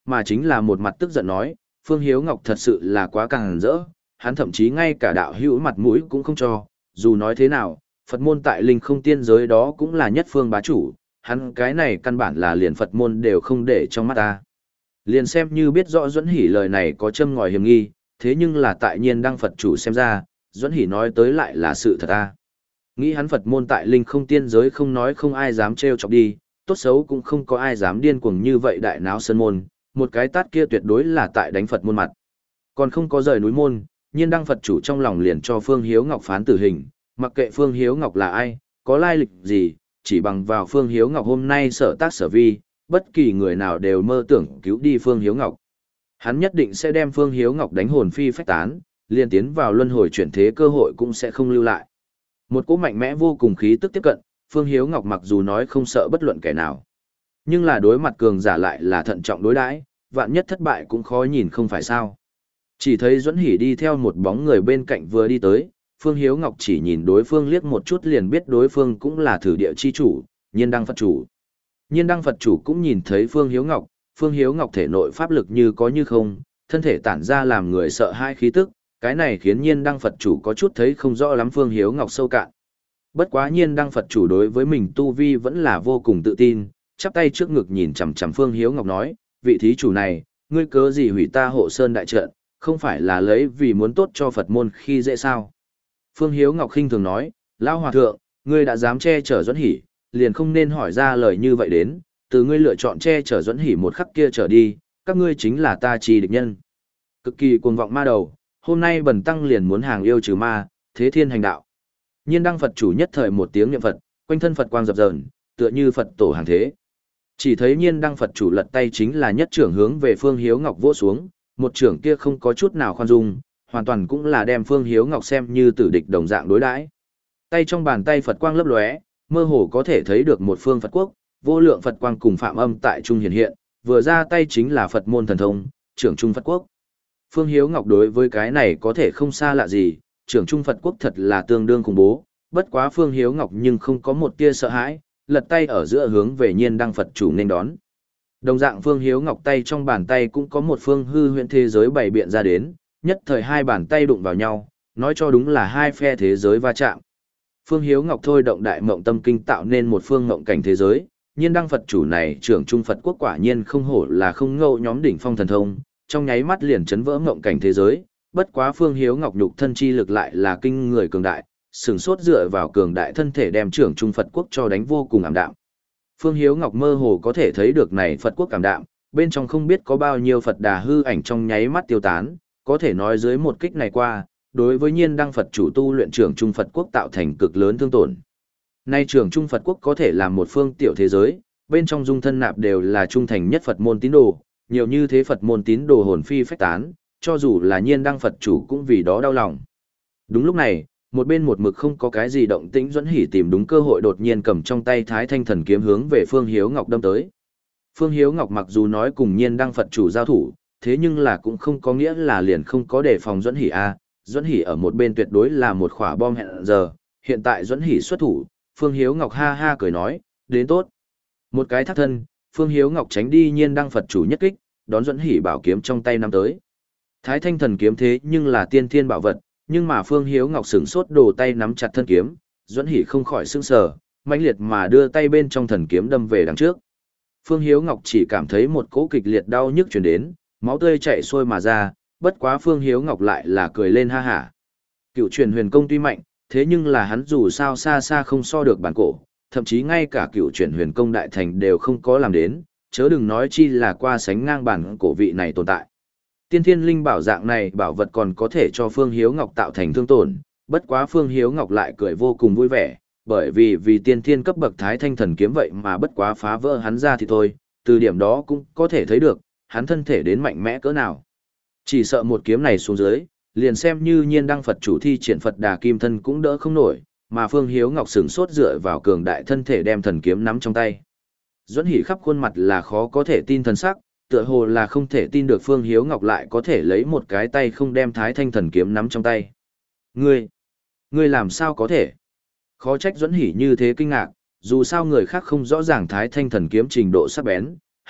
A: mà chính là một mặt tức giận nói, Phương Hiếu Ngọc thật sự là quá càng rỡ, hắn thậm chí ngay cả đạo hữu mặt mũi cũng không cho, dù nói thế nào, Phật môn tại linh không tiên giới đó cũng là nhất phương bá chủ, hắn cái này căn bản là liền Phật môn đều không để trong mắt ta. Liền xem như biết rõ Duẫn Hỷ lời này có châm ngòi hiểm nghi, thế nhưng là tại nhiên đăng Phật chủ xem ra, Duẫn Hỷ nói tới lại là sự thật ta. Nghĩ hắn Phật môn tại linh không tiên giới không nói không ai dám trêu chọc đi, tốt xấu cũng không có ai dám điên cuồng như vậy đại náo sân môn, một cái tát kia tuyệt đối là tại đánh Phật môn mặt. Còn không có rời núi môn, nhiên đăng Phật chủ trong lòng liền cho Phương Hiếu Ngọc phán tử hình, mặc kệ Phương Hiếu Ngọc là ai, có lai lịch gì, chỉ bằng vào Phương Hiếu Ngọc hôm nay sở tác sở vi, bất kỳ người nào đều mơ tưởng cứu đi Phương Hiếu Ngọc. Hắn nhất định sẽ đem Phương Hiếu Ngọc đánh hồn phi phách tán, liên tiến vào luân hồi chuyển thế cơ hội cũng sẽ không lưu lại. Một cỗ mạnh mẽ vô cùng khí tức tiếp cận, Phương Hiếu Ngọc mặc dù nói không sợ bất luận kẻ nào, nhưng là đối mặt cường giả lại là thận trọng đối đãi, vạn nhất thất bại cũng khó nhìn không phải sao. Chỉ thấy Duẫn Hỷ đi theo một bóng người bên cạnh vừa đi tới, Phương Hiếu Ngọc chỉ nhìn đối phương liếc một chút liền biết đối phương cũng là thử địa chi chủ, nhiên đăng Phật chủ. Nhiên đăng Phật chủ cũng nhìn thấy Phương Hiếu Ngọc, Phương Hiếu Ngọc thể nội pháp lực như có như không, thân thể tản ra làm người sợ hai khí tức, cái này khiến nhiên đăng Phật chủ có chút thấy không rõ lắm Phương Hiếu Ngọc sâu cạn. Bất quá nhiên đăng Phật chủ đối với mình tu vi vẫn là vô cùng tự tin, chắp tay trước ngực nhìn chằm chằm Phương Hiếu Ngọc nói, vị thí chủ này, ngươi cớ gì hủy ta hộ sơn đại trận, không phải là lấy vì muốn tốt cho Phật môn khi dễ sao. Phương Hiếu Ngọc khinh thường nói, Lão Hòa Thượng, ngươi đã dám che chở Duẫn Hỷ, liền không nên hỏi ra lời như vậy đến, từ ngươi lựa chọn che chở Duẫn Hỷ một khắc kia trở đi, các ngươi chính là ta trì địch nhân. Cực kỳ cuồng vọng ma đầu, hôm nay bần tăng liền muốn hàng yêu trừ ma, thế thiên hành đạo. Nhiên đăng Phật chủ nhất thời một tiếng niệm Phật, quanh thân Phật quang dập dờn, tựa như Phật tổ hàng thế. Chỉ thấy nhiên đăng Phật chủ lật tay chính là nhất trưởng hướng về Phương Hiếu Ngọc vỗ xuống, một trưởng kia không có chút nào khoan dung, hoàn toàn cũng là đem Phương Hiếu Ngọc xem như tử địch đồng dạng đối đãi. Tay trong bàn tay Phật quang lấp lóe, mơ hồ có thể thấy được một phương Phật quốc, vô lượng Phật quang cùng phạm âm tại trung hiện hiện, vừa ra tay chính là Phật môn thần thông, trưởng trung Phật quốc. Phương Hiếu Ngọc đối với cái này có thể không xa lạ gì, trưởng trung Phật quốc thật là tương đương khủng bố, bất quá Phương Hiếu Ngọc nhưng không có một tia sợ hãi, lật tay ở giữa hướng về nhiên đăng Phật chủ nên đón. Đồng dạng Phương Hiếu Ngọc tay trong bàn tay cũng có một phương hư huyễn thế giới bày biện ra đến, nhất thời hai bàn tay đụng vào nhau, nói cho đúng là hai phe thế giới va chạm. Phương Hiếu Ngọc thôi động đại mộng tâm kinh tạo nên một phương mộng cảnh thế giới, nhiên đăng Phật chủ này trưởng trung Phật quốc quả nhiên không hổ là không ngâu nhóm đỉnh phong thần thông, trong nháy mắt liền chấn vỡ mộng cảnh thế giới, bất quá Phương Hiếu Ngọc nhục thân chi lực lại là kinh người cường đại, sừng sốt dựa vào cường đại thân thể đem trưởng trung Phật quốc cho đánh vô cùng ảm đạm. Phương Hiếu Ngọc mơ hồ có thể thấy được này Phật quốc ảm đạm, bên trong không biết có bao nhiêu Phật đà hư ảnh trong nháy mắt tiêu tán, có thể nói dưới một kích này qua, đối với nhiên đăng Phật chủ tu luyện trưởng trung Phật quốc tạo thành cực lớn thương tổn. Nay trưởng trung Phật quốc có thể làm một phương tiểu thế giới, bên trong dung thân nạp đều là trung thành nhất Phật môn tín đồ, nhiều như thế Phật môn tín đồ hồn phi phách tán, cho dù là nhiên đăng Phật chủ cũng vì đó đau lòng. Đúng lúc này, một bên một mực không có cái gì động tĩnh Duẫn Hỷ tìm đúng cơ hội đột nhiên cầm trong tay Thái Thanh Thần kiếm hướng về Phương Hiếu Ngọc đâm tới. Phương Hiếu Ngọc mặc dù nói cùng nhiên đăng Phật chủ giao thủ, thế nhưng là cũng không có nghĩa là liền không có đề phòng Duẫn Hỷ a. Duẫn Hỷ ở một bên tuyệt đối là một quả bom hẹn giờ, hiện tại Duẫn Hỷ xuất thủ, Phương Hiếu Ngọc ha ha cười nói, đến tốt. Một cái thác thân, Phương Hiếu Ngọc tránh đi nhiên đăng Phật chủ nhất kích, đón Duẫn Hỷ bảo kiếm trong tay năm tới. Thái Thanh Thần kiếm thế nhưng là tiên thiên bảo vật, nhưng mà Phương Hiếu Ngọc sửng sốt đồ tay nắm chặt thân kiếm, Duẫn Hỷ không khỏi sững sờ, mãnh liệt mà đưa tay bên trong thần kiếm đâm về đằng trước. Phương Hiếu Ngọc chỉ cảm thấy một cỗ kịch liệt đau nhức truyền đến, máu tươi chảy xuôi mà ra, bất quá Phương Hiếu Ngọc lại là cười lên ha hả. Cựu truyền huyền công tuy mạnh, thế nhưng là hắn dù sao xa xa không so được bản cổ, thậm chí ngay cả cựu truyền huyền công đại thành đều không có làm đến, chớ đừng nói chi là qua sánh ngang bản cổ vị này tồn tại. Tiên thiên linh bảo dạng này bảo vật còn có thể cho Phương Hiếu Ngọc tạo thành thương tổn, bất quá Phương Hiếu Ngọc lại cười vô cùng vui vẻ, bởi vì vì tiên thiên cấp bậc Thái Thanh Thần kiếm vậy mà bất quá phá vỡ hắn ra thì thôi, từ điểm đó cũng có thể thấy được, hắn thân thể đến mạnh mẽ cỡ nào. Chỉ sợ một kiếm này xuống dưới, liền xem như nhiên đăng Phật chủ thi triển Phật Đà Kim Thân cũng đỡ không nổi, mà Phương Hiếu Ngọc sửng sốt dựa vào cường đại thân thể đem thần kiếm nắm trong tay. Duẫn Hỷ khắp khuôn mặt là khó có thể tin thần sắc, tựa hồ là không thể tin được Phương Hiếu Ngọc lại có thể lấy một cái tay không đem Thái Thanh Thần kiếm nắm trong tay. Ngươi, ngươi làm sao có thể? Khó trách Duẫn Hỷ như thế kinh ngạc, dù sao người khác không rõ ràng Thái Thanh Thần kiếm trình độ sắc bén,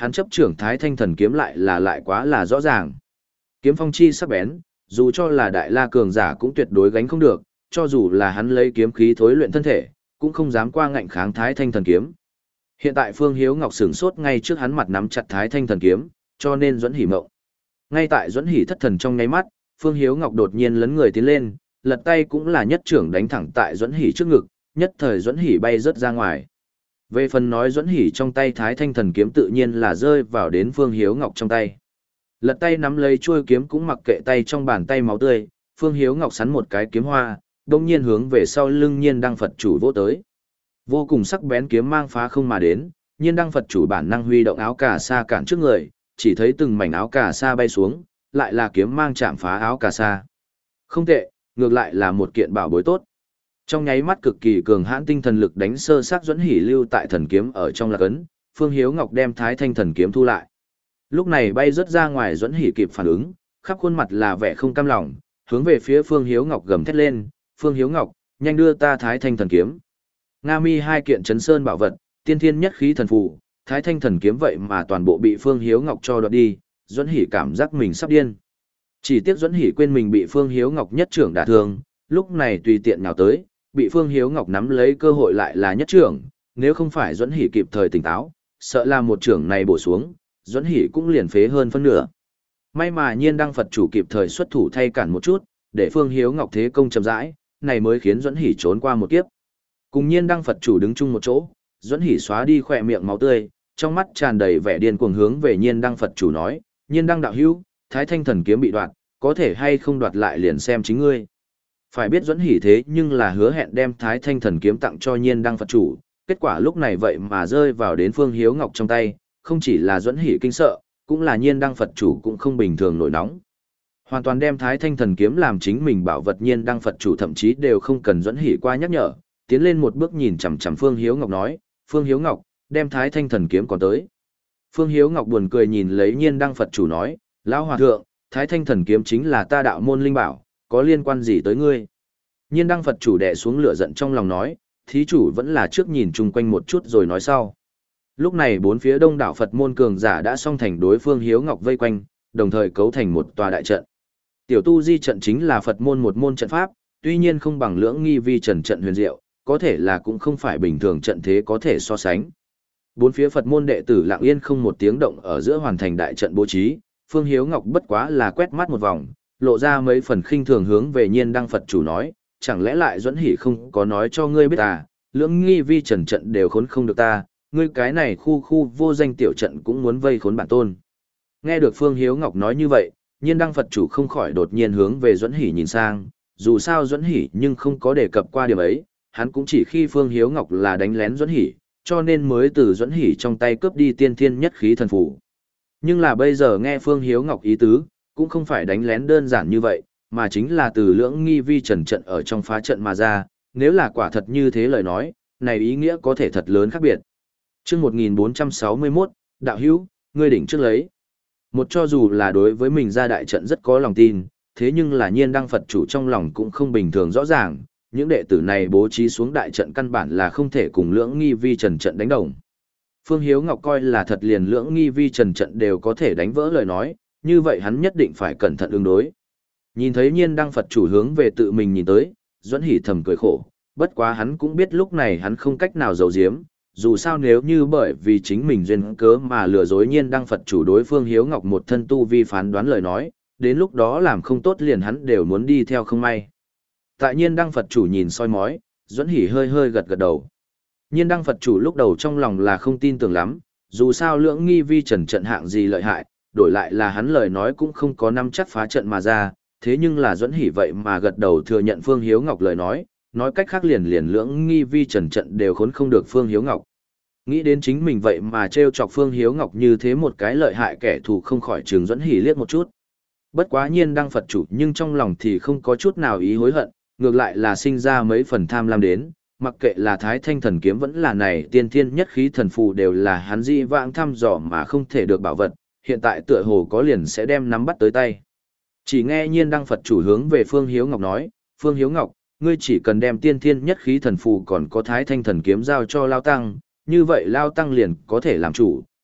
A: hắn chấp trưởng Thái Thanh Thần kiếm lại là lại quá là rõ ràng. Kiếm phong chi sắc bén, dù cho là đại la cường giả cũng tuyệt đối gánh không được, cho dù là hắn lấy kiếm khí thối luyện thân thể, cũng không dám qua ngạnh kháng Thái Thanh Thần kiếm. Hiện tại Phương Hiếu Ngọc sửng sốt ngay trước hắn mặt nắm chặt Thái Thanh Thần kiếm, cho nên Duẫn Hỉ mộng. Ngay tại Duẫn Hỉ thất thần trong nháy mắt, Phương Hiếu Ngọc đột nhiên lấn người tiến lên, lật tay cũng là nhất trưởng đánh thẳng tại Duẫn Hỉ trước ngực, nhất thời Duẫn Hỉ bay rớt ra ngoài. Về phần nói Duẫn Hỉ trong tay Thái Thanh Thần kiếm tự nhiên là rơi vào đến Phương Hiếu Ngọc trong tay. Lật tay nắm lấy chuôi kiếm cũng mặc kệ tay trong bàn tay máu tươi, Phương Hiếu Ngọc sắn một cái kiếm hoa, đồng nhiên hướng về sau lưng Nhiên Đăng Phật chủ vỗ tới. Vô cùng sắc bén kiếm mang phá không mà đến, Nhiên Đăng Phật chủ bản năng huy động áo cà sa cản trước người, chỉ thấy từng mảnh áo cà sa bay xuống, lại là kiếm mang chạm phá áo cà sa. Không tệ, ngược lại là một kiện bảo bối tốt. Trong nháy mắt cực kỳ cường hãn tinh thần lực đánh sơ xác Duẫn Hỉ lưu tại thần kiếm ở trong lạc ấn, Phương Hiếu Ngọc đem Thái Thanh Thần kiếm thu lại. Lúc này bay rớt ra ngoài Duẫn Hỉ kịp phản ứng, khắp khuôn mặt là vẻ không cam lòng, hướng về phía Phương Hiếu Ngọc gầm thét lên, "Phương Hiếu Ngọc, nhanh đưa ta Thái Thanh Thần kiếm." Nga Mi hai kiện chấn sơn bảo vật, tiên thiên nhất khí thần phù, Thái Thanh Thần kiếm vậy mà toàn bộ bị Phương Hiếu Ngọc cho đoạt đi, Duẫn Hỉ cảm giác mình sắp điên. Chỉ tiếc Duẫn Hỉ quên mình bị Phương Hiếu Ngọc nhất trưởng đả thương, lúc này tùy tiện nhào tới, bị Phương Hiếu Ngọc nắm lấy cơ hội lại là nhất trưởng, nếu không phải Duẫn Hỉ kịp thời tỉnh táo, sợ là một trưởng này bổ xuống, Duẫn Hỉ cũng liền phế hơn phân nửa. May mà Nhiên Đăng Phật chủ kịp thời xuất thủ thay cản một chút, để Phương Hiếu Ngọc thế công chậm rãi, này mới khiến Duẫn Hỉ trốn qua một kiếp. Cùng Nhiên Đăng Phật chủ đứng chung một chỗ, Duẫn Hỉ xóa đi khỏe miệng máu tươi, trong mắt tràn đầy vẻ điên cuồng hướng về Nhiên Đăng Phật chủ nói, "Nhiên Đăng đạo hữu, Thái Thanh Thần kiếm bị đoạt, có thể hay không đoạt lại liền xem chính ngươi." Phải biết Duẫn Hỉ thế nhưng là hứa hẹn đem Thái Thanh Thần kiếm tặng cho Nhiên Đăng Phật chủ, kết quả lúc này vậy mà rơi vào đến Phương Hiếu Ngọc trong tay, không chỉ là Duẫn Hỉ kinh sợ, cũng là Nhiên Đăng Phật chủ cũng không bình thường nổi nóng. Hoàn toàn đem Thái Thanh Thần kiếm làm chính mình bảo vật, Nhiên Đăng Phật chủ thậm chí đều không cần Duẫn Hỉ qua nhắc nhở, tiến lên một bước nhìn chằm chằm Phương Hiếu Ngọc nói, "Phương Hiếu Ngọc, đem Thái Thanh Thần kiếm còn tới." Phương Hiếu Ngọc buồn cười nhìn lấy Nhiên Đăng Phật chủ nói, "Lão hòa thượng, Thái Thanh Thần kiếm chính là ta đạo môn linh bảo, có liên quan gì tới ngươi?" Nhiên Đăng Phật chủ đè xuống lửa giận trong lòng nói, "Thí chủ vẫn là trước nhìn chung quanh một chút rồi nói sau." Lúc này bốn phía đông đảo Phật môn cường giả đã song thành đối Phương Hiếu Ngọc vây quanh, đồng thời cấu thành một tòa đại trận. Tiểu tu di trận chính là Phật môn một môn trận pháp, tuy nhiên không bằng lưỡng nghi vi trần trận huyền diệu, có thể là cũng không phải bình thường trận thế có thể so sánh. Bốn phía Phật môn đệ tử lặng yên không một tiếng động ở giữa hoàn thành đại trận bố trí, Phương Hiếu Ngọc bất quá là quét mắt một vòng, lộ ra mấy phần khinh thường hướng về Nhiên Đăng Phật chủ nói, "Chẳng lẽ lại Duẫn Hỉ không có nói cho ngươi biết à, lưỡng nghi vi trần trận đều khốn không được ta, ngươi cái này khu khu vô danh tiểu trận cũng muốn vây khốn bản tôn." Nghe được Phương Hiếu Ngọc nói như vậy, Nhiên Đăng Phật chủ không khỏi đột nhiên hướng về Duẫn Hỉ nhìn sang, dù sao Duẫn Hỉ nhưng không có đề cập qua điểm ấy, hắn cũng chỉ khi Phương Hiếu Ngọc là đánh lén Duẫn Hỉ, cho nên mới từ Duẫn Hỉ trong tay cướp đi tiên thiên nhất khí thần phù. Nhưng là bây giờ nghe Phương Hiếu Ngọc ý tứ, cũng không phải đánh lén đơn giản như vậy, mà chính là từ lưỡng nghi vi trần trận ở trong phá trận mà ra, nếu là quả thật như thế lời nói, này ý nghĩa có thể thật lớn khác biệt. Chương một nghìn bốn trăm sáu mươi mốt, đạo hữu, ngươi đỉnh trước lấy. Một cho dù là đối với mình ra đại trận rất có lòng tin, thế nhưng là Nhiên Đăng Phật chủ trong lòng cũng không bình thường rõ ràng, những đệ tử này bố trí xuống đại trận căn bản là không thể cùng lưỡng nghi vi trần trận đánh đồng. Phương Hiếu Ngọc coi là thật liền lưỡng nghi vi trần trận đều có thể đánh vỡ lời nói, như vậy hắn nhất định phải cẩn thận ứng đối. Nhìn thấy Nhiên Đăng Phật chủ hướng về tự mình nhìn tới, Duẫn Hỉ thầm cười khổ, bất quá hắn cũng biết lúc này hắn không cách nào giấu giếm, dù sao nếu như bởi vì chính mình duyên cớ mà lừa dối Nhiên Đăng Phật chủ đối Phương Hiếu Ngọc một thân tu vi phán đoán lời nói, đến lúc đó làm không tốt liền hắn đều muốn đi theo không may. Tại Nhiên Đăng Phật chủ nhìn soi mói, Duẫn Hỉ hơi hơi gật gật đầu. Nhiên Đăng Phật chủ lúc đầu trong lòng là không tin tưởng lắm, dù sao lưỡng nghi vi trần trận hạng gì lợi hại, đổi lại là hắn lời nói cũng không có năm chắc phá trận mà ra, thế nhưng là Duẫn Hỉ vậy mà gật đầu thừa nhận Phương Hiếu Ngọc lời nói, nói cách khác liền liền lưỡng nghi vi trần trận đều khốn không được Phương Hiếu Ngọc. Nghĩ đến chính mình vậy mà trêu chọc Phương Hiếu Ngọc như thế một cái lợi hại kẻ thù, không khỏi trừng Duẫn Hỉ liếc một chút. Bất quá Nhiên Đăng Phật chủ nhưng trong lòng thì không có chút nào ý hối hận, ngược lại là sinh ra mấy phần tham lam đến, mặc kệ là Thái Thanh Thần kiếm vẫn là này tiên thiên nhất khí thần phù đều là hắn di vãng thăm dò mà không thể được bảo vật, hiện tại tựa hồ có liền sẽ đem nắm bắt tới tay. Chỉ nghe Nhiên Đăng Phật chủ hướng về Phương Hiếu Ngọc nói, "Phương Hiếu Ngọc, ngươi chỉ cần đem tiên thiên nhất khí thần phù còn có Thái Thanh Thần kiếm giao cho Lao Tăng, như vậy Lao Tăng liền có thể làm chủ,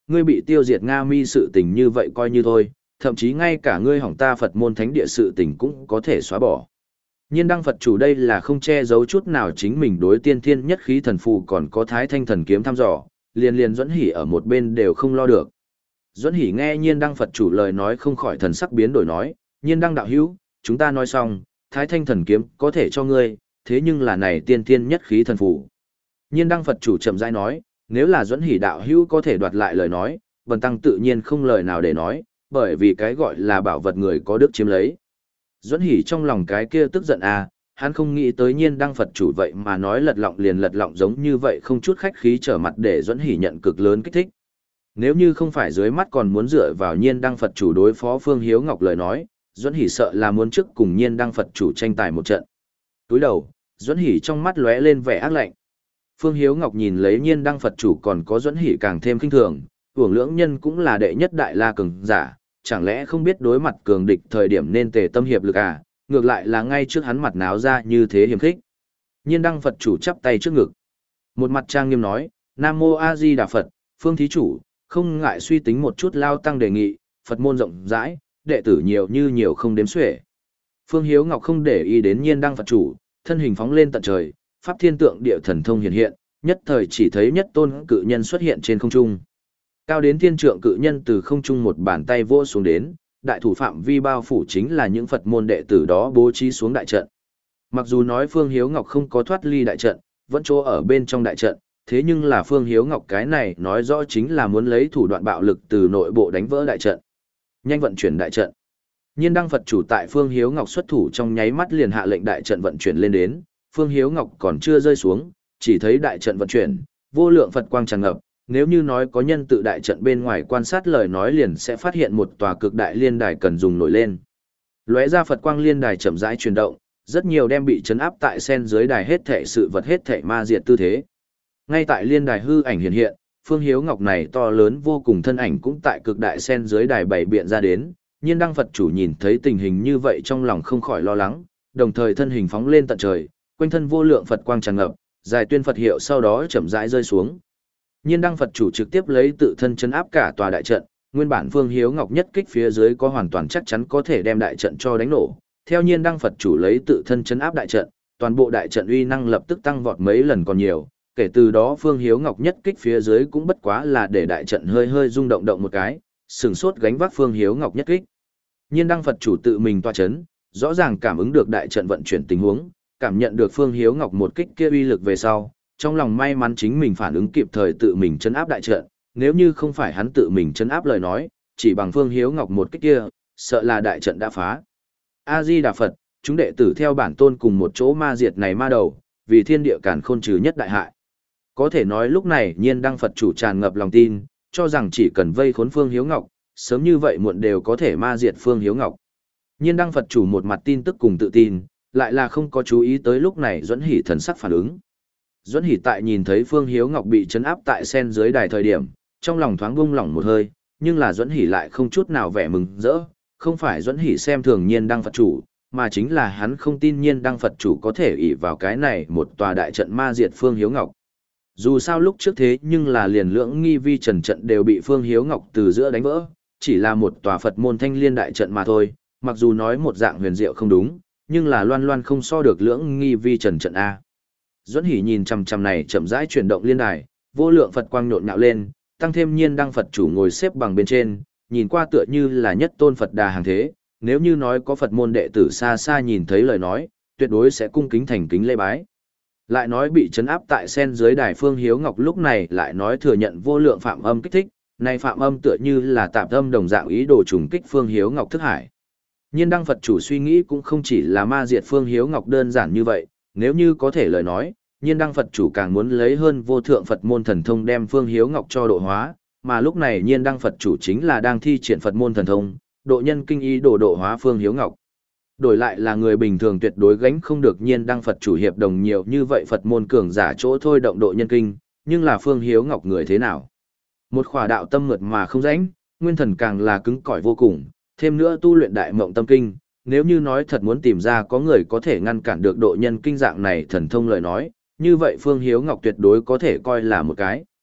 A: ngươi bị tiêu diệt Nga Mi sự tình như vậy coi như thôi, thậm chí ngay cả ngươi hỏng ta Phật môn thánh địa sự tình cũng có thể xóa bỏ. Nhiên đăng Phật chủ đây là không che giấu chút nào chính mình đối tiên thiên nhất khí thần phù còn có thái thanh thần kiếm thăm dò, liền liền Duẫn Hỉ ở một bên đều không lo được. Duẫn Hỉ nghe Nhiên đăng Phật chủ lời nói không khỏi thần sắc biến đổi nói, Nhiên đăng đạo hữu, chúng ta nói xong, thái thanh thần kiếm có thể cho ngươi, thế nhưng là này tiên thiên nhất khí thần phù. Nhiên đăng Phật chủ chậm rãi nói, nếu là Duẫn Hỉ đạo hữu có thể đoạt lại lời nói, bần tăng tự nhiên không lời nào để nói, bởi vì cái gọi là bảo vật người có đức chiếm lấy. Duẫn Hỉ trong lòng cái kia tức giận à, hắn không nghĩ tới Nhiên đăng Phật chủ vậy mà nói lật lọng liền lật lọng giống như vậy không chút khách khí trở mặt để Duẫn Hỉ nhận cực lớn kích thích. Nếu như không phải dưới mắt còn muốn dựa vào Nhiên đăng Phật chủ đối phó Phương Hiếu Ngọc lời nói, Duẫn Hỉ sợ là muốn trước cùng Nhiên đăng Phật chủ tranh tài một trận. Túi đầu, Duẫn Hỉ trong mắt lóe lên vẻ ác lạnh. Phương Hiếu Ngọc nhìn lấy Nhiên đăng Phật chủ còn có Duẫn Hỉ càng thêm kinh thường, uổng lưỡng nhân cũng là đệ nhất đại la cường giả, chẳng lẽ không biết đối mặt cường địch thời điểm nên tề tâm hiệp lực à, ngược lại là ngay trước hắn mặt náo ra như thế hiểm khích. Nhiên đăng Phật chủ chắp tay trước ngực. Một mặt trang nghiêm nói, Nam Mô A Di Đà Phật, Phương Thí Chủ, không ngại suy tính một chút lao tăng đề nghị, Phật môn rộng rãi, đệ tử nhiều như nhiều không đếm xuể. Phương Hiếu Ngọc không để ý đến Nhiên đăng Phật chủ, thân hình phóng lên tận trời, pháp thiên tượng địa thần thông hiện hiện, nhất thời chỉ thấy nhất tôn cự nhân xuất hiện trên không trung. Cao đến thiên trượng cự nhân từ không trung một bàn tay vỗ xuống đến, đại thủ phạm vi bao phủ chính là những Phật môn đệ tử đó bố trí xuống đại trận. Mặc dù nói Phương Hiếu Ngọc không có thoát ly đại trận, vẫn chỗ ở bên trong đại trận, thế nhưng là Phương Hiếu Ngọc cái này nói rõ chính là muốn lấy thủ đoạn bạo lực từ nội bộ đánh vỡ đại trận. Nhanh vận chuyển đại trận. Nhiên đăng Phật chủ tại Phương Hiếu Ngọc xuất thủ trong nháy mắt liền hạ lệnh đại trận vận chuyển lên đến, Phương Hiếu Ngọc còn chưa rơi xuống, chỉ thấy đại trận vận chuyển, vô lượng Phật quang tràn ngập, nếu như nói có nhân tự đại trận bên ngoài quan sát lời nói liền sẽ phát hiện một tòa cực đại liên đài cần dùng nổi lên. Lóe ra Phật quang liên đài chậm rãi chuyển động, rất nhiều đem bị chấn áp tại sen dưới đài hết thảy sự vật hết thảy ma diệt tư thế. Ngay tại liên đài hư ảnh hiện hiện, Phương Hiếu Ngọc này to lớn vô cùng thân ảnh cũng tại cực đại sen dưới đài bảy biện ra đến, Nhiên đăng Phật chủ nhìn thấy tình hình như vậy trong lòng không khỏi lo lắng, đồng thời thân hình phóng lên tận trời, quanh thân vô lượng Phật quang tràn ngập, dài tuyên Phật hiệu sau đó chậm rãi rơi xuống. Nhiên đăng Phật chủ trực tiếp lấy tự thân chấn áp cả tòa đại trận, nguyên bản Phương Hiếu Ngọc nhất kích phía dưới có hoàn toàn chắc chắn có thể đem đại trận cho đánh nổ. Theo Nhiên đăng Phật chủ lấy tự thân chấn áp đại trận, toàn bộ đại trận uy năng lập tức tăng vọt mấy lần còn nhiều, kể từ đó Phương Hiếu Ngọc nhất kích phía dưới cũng bất quá là để đại trận hơi hơi rung động động một cái, sừng sốt gánh vác Phương Hiếu Ngọc nhất kích. Nhiên đăng Phật chủ tự mình tọa chấn, rõ ràng cảm ứng được đại trận vận chuyển tình huống, cảm nhận được Phương Hiếu Ngọc một kích kia uy lực về sau, trong lòng may mắn chính mình phản ứng kịp thời tự mình chấn áp đại trận, nếu như không phải hắn tự mình chấn áp lời nói, chỉ bằng Phương Hiếu Ngọc một kích kia, sợ là đại trận đã phá. A Di Đà Phật, chúng đệ tử theo bản tôn cùng một chỗ ma diệt này ma đầu, vì thiên địa càn khôn trừ nhất đại hại. Có thể nói lúc này Nhiên đăng Phật chủ tràn ngập lòng tin, cho rằng chỉ cần vây khốn Phương Hiếu Ngọc, sớm như vậy muộn đều có thể ma diệt Phương Hiếu Ngọc. Nhiên đăng Phật chủ một mặt tin tức cùng tự tin, lại là không có chú ý tới lúc này Duẫn Hỉ thần sắc phản ứng. Duẫn Hỉ tại nhìn thấy Phương Hiếu Ngọc bị trấn áp tại sen dưới đài thời điểm, trong lòng thoáng buông lỏng một hơi, nhưng là Duẫn Hỉ lại không chút nào vẻ mừng rỡ, không phải Duẫn Hỉ xem thường Nhiên đăng Phật chủ, mà chính là hắn không tin Nhiên đăng Phật chủ có thể ỷ vào cái này một tòa đại trận ma diệt Phương Hiếu Ngọc. Dù sao lúc trước thế nhưng là liền lưỡng nghi vi trần trận đều bị Phương Hiếu Ngọc từ giữa đánh vỡ, chỉ là một tòa Phật môn thanh liên đại trận mà thôi, mặc dù nói một dạng huyền diệu không đúng, nhưng là loan loan không so được lưỡng nghi vi trần trận A. Duẫn Hỉ nhìn chằm chằm này chậm rãi chuyển động liên đài, vô lượng Phật quang nhộn nhạo lên, tăng thêm Nhiên đăng Phật chủ ngồi xếp bằng bên trên, nhìn qua tựa như là nhất tôn Phật đà hàng thế, nếu như nói có Phật môn đệ tử xa xa nhìn thấy lời nói, tuyệt đối sẽ cung kính thành kính lễ bái. Lại nói bị trấn áp tại sen dưới đài Phương Hiếu Ngọc lúc này lại nói thừa nhận vô lượng phạm âm kích thích, này phạm âm tựa như là tạp âm đồng dạng ý đồ trùng kích Phương Hiếu Ngọc thức hải. Nhiên đăng Phật chủ suy nghĩ cũng không chỉ là ma diệt Phương Hiếu Ngọc đơn giản như vậy, nếu như có thể lời nói, Nhiên đăng Phật chủ càng muốn lấy hơn vô thượng Phật môn thần thông đem Phương Hiếu Ngọc cho độ hóa, mà lúc này Nhiên đăng Phật chủ chính là đang thi triển Phật môn thần thông, độ nhân kinh ý đồ độ hóa Phương Hiếu Ngọc. Đổi lại là người bình thường tuyệt đối gánh không được Nhiên đăng Phật chủ hiệp đồng nhiều như vậy Phật môn cường giả chỗ thôi động độ nhân kinh, nhưng là Phương Hiếu Ngọc người thế nào? Một khỏa đạo tâm mượt mà không rãnh, nguyên thần càng là cứng cỏi vô cùng, thêm nữa tu luyện đại mộng tâm kinh, nếu như nói thật muốn tìm ra có người có thể ngăn cản được độ nhân kinh dạng này thần thông lời nói, như vậy Phương Hiếu Ngọc tuyệt đối có thể coi là một cái.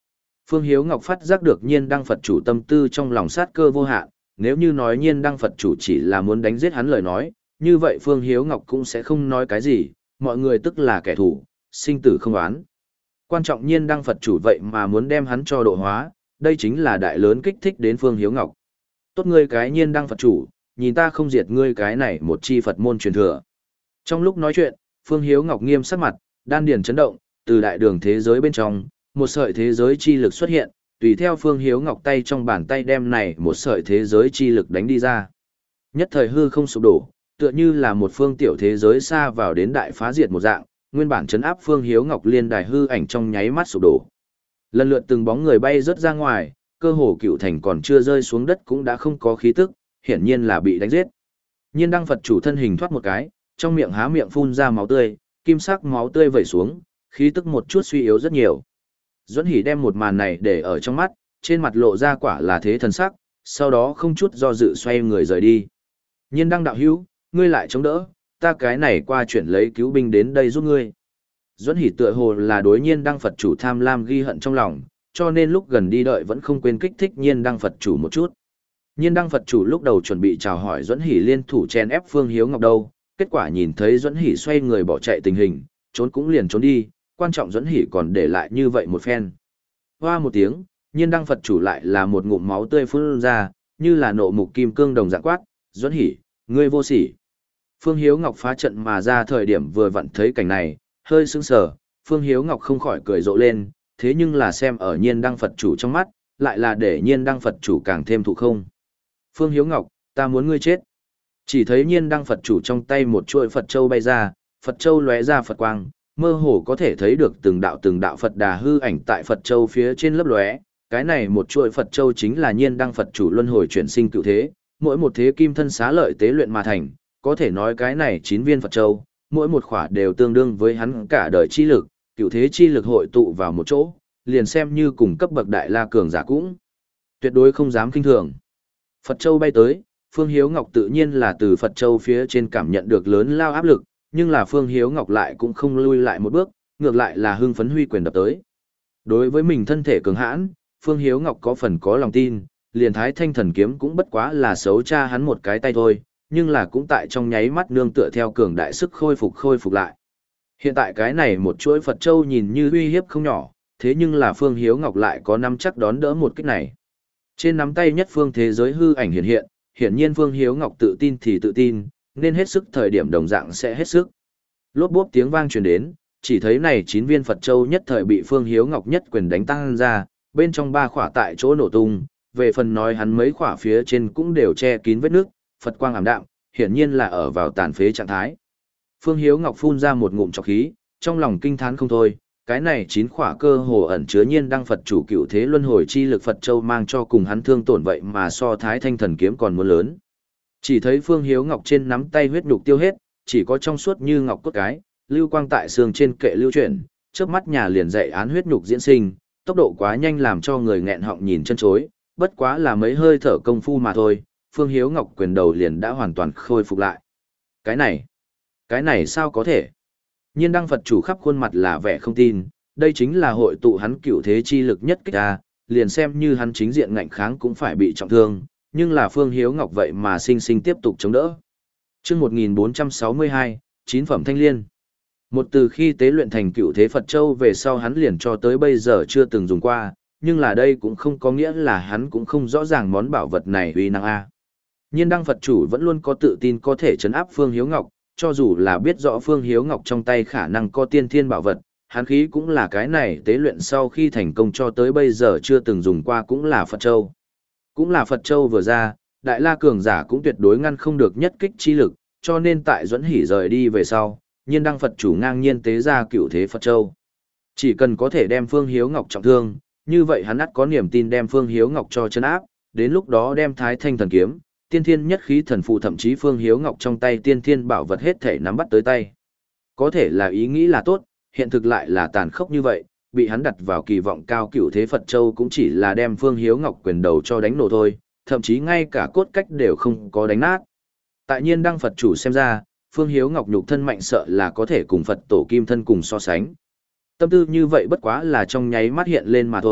A: Phương Hiếu Ngọc phát giác được Nhiên Đăng Phật chủ tâm tư trong lòng sát cơ vô hạn, nếu như nói Nhiên Đăng Phật chủ chỉ là muốn đánh giết hắn lời nói, như vậy Phương Hiếu Ngọc cũng sẽ không nói cái gì, mọi người tức là kẻ thù, sinh tử không oán. Quan trọng Nhiên Đăng Phật chủ vậy mà muốn đem hắn cho độ hóa, đây chính là đại lớn kích thích đến Phương Hiếu Ngọc. Tốt ngươi cái Nhiên Đăng Phật chủ, nhìn ta không diệt ngươi cái này một chi Phật môn truyền thừa. Trong lúc nói chuyện, Phương Hiếu Ngọc nghiêm sắc mặt, đan điền chấn động, từ đại đường thế giới bên trong, một sợi thế giới chi lực xuất hiện, tùy theo Phương Hiếu Ngọc tay trong bàn tay đem này một sợi thế giới chi lực đánh đi ra. Nhất thời hư không sụp đổ, tựa như là một phương tiểu thế giới xa vào đến đại phá diệt một dạng, nguyên bản chấn áp Phương Hiếu Ngọc liên đài hư ảnh trong nháy mắt sụp đổ. Lần lượt từng bóng người bay rớt ra ngoài, cơ hồ cựu thành còn chưa rơi xuống đất cũng đã không có khí tức, hiển nhiên là bị đánh giết. Nhiên Đăng Phật chủ thân hình thoát một cái, trong miệng há miệng phun ra máu tươi, kim sắc máu tươi vẩy xuống, khí tức một chút suy yếu rất nhiều. Duẫn Hỉ đem một màn này để ở trong mắt, trên mặt lộ ra quả là thế thần sắc, sau đó không chút do dự xoay người rời đi. Nhiên Đăng đạo hữu, ngươi lại chống đỡ, ta cái này qua chuyển lấy cứu binh đến đây giúp ngươi. Duẫn Hỉ tựa hồ là đối Nhiên Đăng Phật chủ tham lam ghi hận trong lòng, cho nên lúc gần đi đợi vẫn không quên kích thích Nhiên Đăng Phật chủ một chút. Nhiên Đăng Phật chủ lúc đầu chuẩn bị chào hỏi Duẫn Hỉ liên thủ chen ép Phương Hiếu Ngọc đâu, kết quả nhìn thấy Duẫn Hỉ xoay người bỏ chạy tình hình, trốn cũng liền trốn đi, quan trọng Duẫn Hỉ còn để lại như vậy một phen. Hoa một tiếng, Nhiên Đăng Phật chủ lại là một ngụm máu tươi phun ra, như là nộ mục kim cương đồng dạng quát, Duẫn Hỉ, ngươi vô sỉ. Phương Hiếu Ngọc phá trận mà ra thời điểm vừa vặn thấy cảnh này, hơi sững sờ, Phương Hiếu Ngọc không khỏi cười rộ lên, thế nhưng là xem ở Nhiên Đăng Phật chủ trong mắt, lại là để Nhiên Đăng Phật chủ càng thêm thụ không. Phương Hiếu Ngọc, ta muốn ngươi chết. Chỉ thấy Nhiên Đăng Phật chủ trong tay một chuỗi Phật châu bay ra, Phật châu lóe ra Phật quang, mơ hồ có thể thấy được từng đạo từng đạo Phật đà hư ảnh tại Phật châu phía trên lấp lóe. Cái này một chuỗi Phật châu chính là Nhiên Đăng Phật chủ luân hồi chuyển sinh cựu thế, mỗi một thế kim thân xá lợi tế luyện mà thành, có thể nói cái này chín viên Phật châu, mỗi một khỏa đều tương đương với hắn cả đời chi lực, cựu thế chi lực hội tụ vào một chỗ, liền xem như cùng cấp bậc đại la cường giả cũng tuyệt đối không dám kinh thường. Phật châu bay tới, Phương Hiếu Ngọc tự nhiên là từ Phật châu phía trên cảm nhận được lớn lao áp lực, nhưng là Phương Hiếu Ngọc lại cũng không lui lại một bước, ngược lại là hưng phấn huy quyền đập tới. Đối với mình thân thể cường hãn, Phương Hiếu Ngọc có phần có lòng tin, liền Thái Thanh Thần kiếm cũng bất quá là xấu cha hắn một cái tay thôi, nhưng là cũng tại trong nháy mắt nương tựa theo cường đại sức khôi phục khôi phục lại. Hiện tại cái này một chuỗi Phật châu nhìn như uy hiếp không nhỏ, thế nhưng là Phương Hiếu Ngọc lại có nắm chắc đón đỡ một kích này. Trên nắm tay nhất phương thế giới hư ảnh hiện hiện, hiển nhiên Phương Hiếu Ngọc tự tin thì tự tin, nên hết sức thời điểm đồng dạng sẽ hết sức. Lốp bốp tiếng vang truyền đến, chỉ thấy này chín viên Phật châu nhất thời bị Phương Hiếu Ngọc nhất quyền đánh tăng ra, bên trong ba khỏa tại chỗ nổ tung, về phần nói hắn mấy khỏa phía trên cũng đều che kín vết nước, Phật quang ảm đạm, hiển nhiên là ở vào tàn phế trạng thái. Phương Hiếu Ngọc phun ra một ngụm trọc khí, trong lòng kinh thán không thôi, cái này chín khỏa cơ hồ ẩn chứa Nhiên Đăng Phật chủ cựu thế luân hồi chi lực Phật châu mang cho cùng hắn thương tổn vậy mà so Thái Thanh Thần kiếm còn muốn lớn. Chỉ thấy Phương Hiếu Ngọc trên nắm tay huyết nhục tiêu hết, chỉ có trong suốt như ngọc cốt cái, lưu quang tại xương trên kệ lưu chuyển, chớp mắt nhà liền dạy án huyết nhục diễn sinh, tốc độ quá nhanh làm cho người nghẹn họng nhìn chân chối, bất quá là mấy hơi thở công phu mà thôi, Phương Hiếu Ngọc quyền đầu liền đã hoàn toàn khôi phục lại. Cái này, cái này sao có thể? Nhiên Đăng Phật chủ khắp khuôn mặt là vẻ không tin, đây chính là hội tụ hắn cựu thế chi lực nhất kích ra, liền xem như hắn chính diện ngạnh kháng cũng phải bị trọng thương, nhưng là Phương Hiếu Ngọc vậy mà sinh sinh tiếp tục chống đỡ. Chương một nghìn bốn trăm sáu mươi hai, chín phẩm thanh liên. Một từ khi tế luyện thành cựu thế Phật Châu về sau hắn liền cho tới bây giờ chưa từng dùng qua, nhưng là đây cũng không có nghĩa là hắn cũng không rõ ràng món bảo vật này uy năng a. Nhiên Đăng Phật chủ vẫn luôn có tự tin có thể trấn áp Phương Hiếu Ngọc, cho dù là biết rõ Phương Hiếu Ngọc trong tay khả năng có tiên thiên bảo vật, hắn khí cũng là cái này tế luyện sau khi thành công cho tới bây giờ chưa từng dùng qua cũng là Phật Châu. Cũng là Phật Châu vừa ra, Đại La cường giả cũng tuyệt đối ngăn không được nhất kích chi lực, cho nên tại Duẫn Hỉ rời đi về sau, Nhiên Đăng Phật chủ ngang nhiên tế ra cựu thế Phật Châu. Chỉ cần có thể đem Phương Hiếu Ngọc trọng thương, như vậy hắn ắt có niềm tin đem Phương Hiếu Ngọc cho chân áp, đến lúc đó đem Thái Thanh Thần kiếm, tiên thiên nhất khí thần phù thậm chí Phương Hiếu Ngọc trong tay tiên thiên bảo vật hết thể nắm bắt tới tay. Có thể là ý nghĩ là tốt, hiện thực lại là tàn khốc như vậy, bị hắn đặt vào kỳ vọng cao cựu thế Phật Châu cũng chỉ là đem Phương Hiếu Ngọc quyền đầu cho đánh nổ thôi, thậm chí ngay cả cốt cách đều không có đánh nát. Tại Nhiên Đăng Phật chủ xem ra, Phương Hiếu Ngọc nhục thân mạnh sợ là có thể cùng Phật tổ kim thân cùng so sánh. Tâm tư như vậy bất quá là trong nháy mắt hiện lên mà thôi,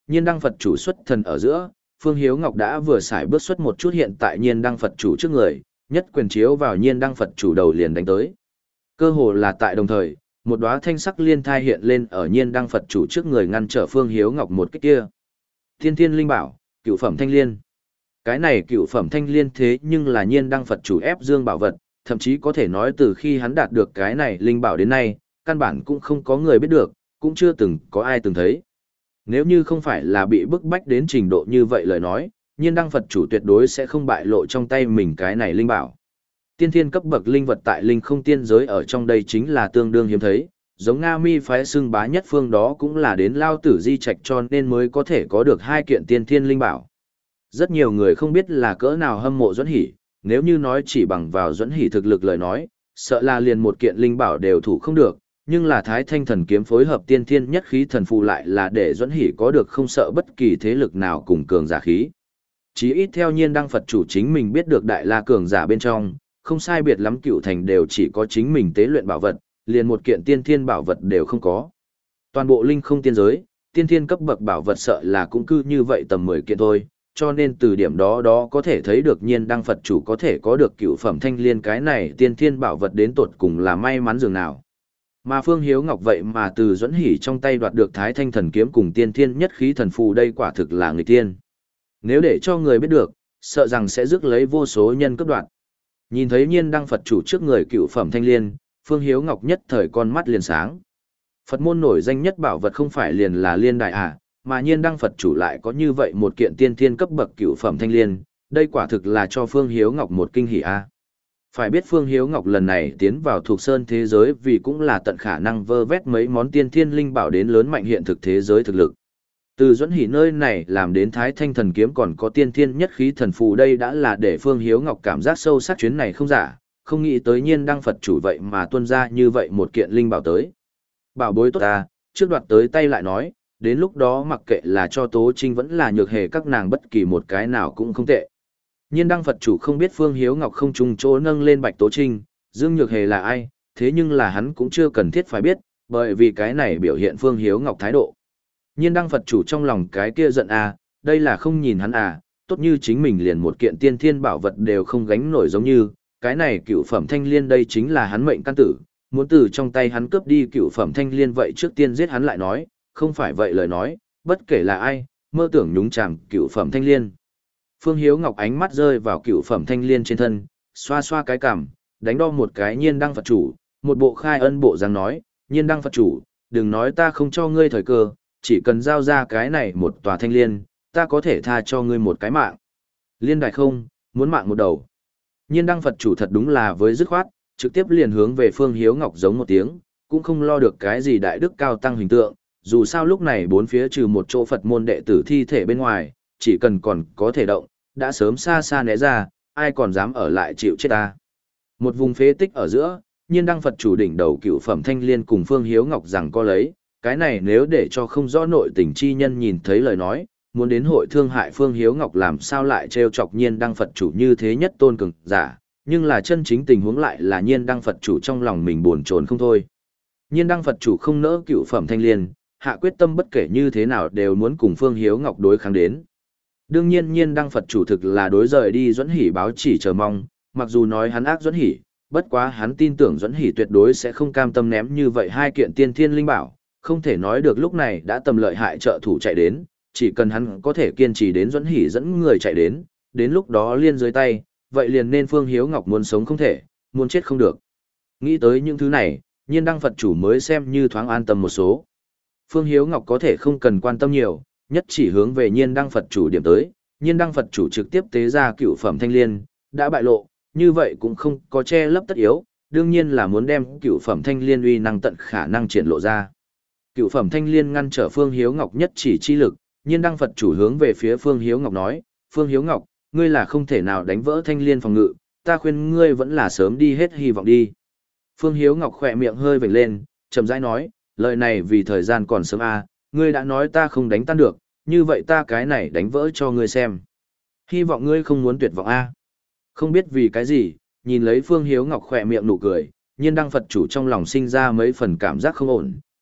A: Nhiên Đăng Phật chủ xuất thần ở giữa, Phương Hiếu Ngọc đã vừa xài bước xuất một chút hiện tại Nhiên Đăng Phật chủ trước người, nhất quyền chiếu vào Nhiên Đăng Phật chủ đầu liền đánh tới. Cơ hồ là tại đồng thời, một đóa thanh sắc liên thai hiện lên ở Nhiên Đăng Phật chủ trước người ngăn trở Phương Hiếu Ngọc một kích kia. Thiên Thiên Linh Bảo, Cửu phẩm thanh liên. Cái này Cửu phẩm thanh liên thế nhưng là Nhiên Đăng Phật chủ ép dương bảo vật, thậm chí có thể nói từ khi hắn đạt được cái này linh bảo đến nay, căn bản cũng không có người biết được, cũng chưa từng có ai từng thấy. Nếu như không phải là bị bức bách đến trình độ như vậy lời nói, Nhiên Đăng Phật chủ tuyệt đối sẽ không bại lộ trong tay mình cái này linh bảo. Tiên thiên cấp bậc linh vật tại linh không tiên giới ở trong đây chính là tương đương hiếm thấy, giống Nga Mi phái xưng bá nhất phương đó cũng là đến lao tử di trạch cho nên mới có thể có được hai kiện tiên thiên linh bảo. Rất nhiều người không biết là cỡ nào hâm mộ Duẫn Hỷ, nếu như nói chỉ bằng vào Duẫn Hỷ thực lực lời nói, sợ là liền một kiện linh bảo đều thủ không được, nhưng là Thái Thanh thần kiếm phối hợp tiên thiên nhất khí thần phù lại là để Duẫn Hỷ có được không sợ bất kỳ thế lực nào cùng cường giả khí. Chí ít theo Nhiên Đăng Phật chủ chính mình biết được đại la cường giả bên trong, không sai biệt lắm cựu thành đều chỉ có chính mình tế luyện bảo vật, liền một kiện tiên thiên bảo vật đều không có. Toàn bộ linh không tiên giới, tiên thiên cấp bậc bảo vật sợ là cũng cứ như vậy tầm mười kiện thôi, cho nên từ điểm đó đó có thể thấy được Nhiên Đăng Phật chủ có thể có được cựu phẩm thanh liên cái này tiên thiên bảo vật đến tột cùng là may mắn dường nào. Mà Phương Hiếu Ngọc vậy mà từ Duẫn Hỷ trong tay đoạt được Thái Thanh thần kiếm cùng tiên thiên nhất khí thần phù đây quả thực là người tiên. Nếu để cho người biết được, sợ rằng sẽ rước lấy vô số nhân cấp đoạn. Nhìn thấy Nhiên Đăng Phật chủ trước người cựu phẩm thanh liên, Phương Hiếu Ngọc nhất thời con mắt liền sáng. Phật môn nổi danh nhất bảo vật không phải liền là liên đài à, mà Nhiên Đăng Phật chủ lại có như vậy một kiện tiên thiên cấp bậc cựu phẩm thanh liên, đây quả thực là cho Phương Hiếu Ngọc một kinh hỉ a. Phải biết Phương Hiếu Ngọc lần này tiến vào thuộc sơn thế giới vì cũng là tận khả năng vơ vét mấy món tiên thiên linh bảo đến lớn mạnh hiện thực thế giới thực lực. Từ Duẫn Hỷ nơi này làm đến Thái Thanh thần kiếm còn có tiên thiên nhất khí thần phù đây đã là để Phương Hiếu Ngọc cảm giác sâu sắc chuyến này không giả, không nghĩ tới Nhiên Đăng Phật chủ vậy mà tuân ra như vậy một kiện linh bảo tới. Bảo bối tốt ta, trước đoạt tới tay lại nói, đến lúc đó mặc kệ là cho Tố Trinh vẫn là Nhược Hề các nàng bất kỳ một cái nào cũng không tệ. Nhiên Đăng Phật chủ không biết Phương Hiếu Ngọc không trùng chỗ nâng lên Bạch Tố Trinh, Dương Nhược Hề là ai, thế nhưng là hắn cũng chưa cần thiết phải biết, bởi vì cái này biểu hiện Phương Hiếu Ngọc thái độ. Nhiên Đăng Phật chủ trong lòng cái kia giận à, đây là không nhìn hắn à, tốt như chính mình liền một kiện tiên thiên bảo vật đều không gánh nổi giống như, cái này cựu phẩm thanh liên đây chính là hắn mệnh căn tử, muốn từ trong tay hắn cướp đi cựu phẩm thanh liên vậy trước tiên giết hắn lại nói, không phải vậy lời nói, bất kể là ai, mơ tưởng nhúng chàm cựu phẩm thanh liên. Phương Hiếu Ngọc ánh mắt rơi vào cựu phẩm thanh liên trên thân, xoa xoa cái cằm, đánh đo một cái Nhiên Đăng Phật chủ, một bộ khai ân bộ dáng nói, Nhiên Đăng Phật chủ, đừng nói ta không cho ngươi thời cơ, chỉ cần giao ra cái này một tòa thanh liên, ta có thể tha cho ngươi một cái mạng. Liên đại không, muốn mạng một đầu. Nhiên Đăng Phật chủ thật đúng là với dứt khoát, trực tiếp liền hướng về Phương Hiếu Ngọc giống một tiếng, cũng không lo được cái gì đại đức cao tăng hình tượng, dù sao lúc này bốn phía trừ một chỗ Phật môn đệ tử thi thể bên ngoài, chỉ cần còn có thể động, đã sớm xa xa né ra, ai còn dám ở lại chịu chết ta. Một vùng phế tích ở giữa, Nhiên Đăng Phật chủ đỉnh đầu cựu phẩm thanh liên cùng Phương Hiếu Ngọc rằng co lấy, cái này nếu để cho không rõ nội tình chi nhân nhìn thấy lời nói, muốn đến hội thương hại Phương Hiếu Ngọc làm sao lại trêu chọc Nhiên Đăng Phật chủ như thế nhất tôn cường giả, nhưng là chân chính tình huống lại là Nhiên Đăng Phật chủ trong lòng mình buồn chồn không thôi. Nhiên Đăng Phật chủ không nỡ cựu phẩm thanh liên, hạ quyết tâm bất kể như thế nào đều muốn cùng Phương Hiếu Ngọc đối kháng đến. Đương nhiên Nhiên Đăng Phật chủ thực là đối rời đi Duẫn Hỷ báo chỉ chờ mong, mặc dù nói hắn ác Duẫn Hỷ, bất quá hắn tin tưởng Duẫn Hỷ tuyệt đối sẽ không cam tâm ném như vậy hai kiện tiên thiên linh bảo, không thể nói được lúc này đã tầm lợi hại trợ thủ chạy đến, chỉ cần hắn có thể kiên trì đến Duẫn Hỷ dẫn người chạy đến, đến lúc đó liên dưới tay, vậy liền nên Phương Hiếu Ngọc muốn sống không thể, muốn chết không được. Nghĩ tới những thứ này, Nhiên Đăng Phật chủ mới xem như thoáng an tâm một số. Phương Hiếu Ngọc có thể không cần quan tâm nhiều, nhất chỉ hướng về Nhiên Đăng Phật chủ điểm tới, Nhiên Đăng Phật chủ trực tiếp tế ra cựu phẩm thanh liên, đã bại lộ, như vậy cũng không có che lấp tất yếu, đương nhiên là muốn đem cựu phẩm thanh liên uy năng tận khả năng triển lộ ra. Cựu phẩm thanh liên ngăn trở Phương Hiếu Ngọc nhất chỉ chi lực, Nhiên Đăng Phật chủ hướng về phía Phương Hiếu Ngọc nói, Phương Hiếu Ngọc, ngươi là không thể nào đánh vỡ thanh liên phòng ngự, ta khuyên ngươi vẫn là sớm đi hết hy vọng đi. Phương Hiếu Ngọc khỏe miệng hơi vểnh lên, chậm rãi nói, lời này vì thời gian còn sớm à, ngươi đã nói ta không đánh tan được, như vậy ta cái này đánh vỡ cho ngươi xem. Hy vọng ngươi không muốn tuyệt vọng a. Không biết vì cái gì, nhìn lấy Phương Hiếu Ngọc khỏe miệng nụ cười, Nhiên Đăng Phật chủ trong lòng sinh ra mấy phần cảm giác không ổn,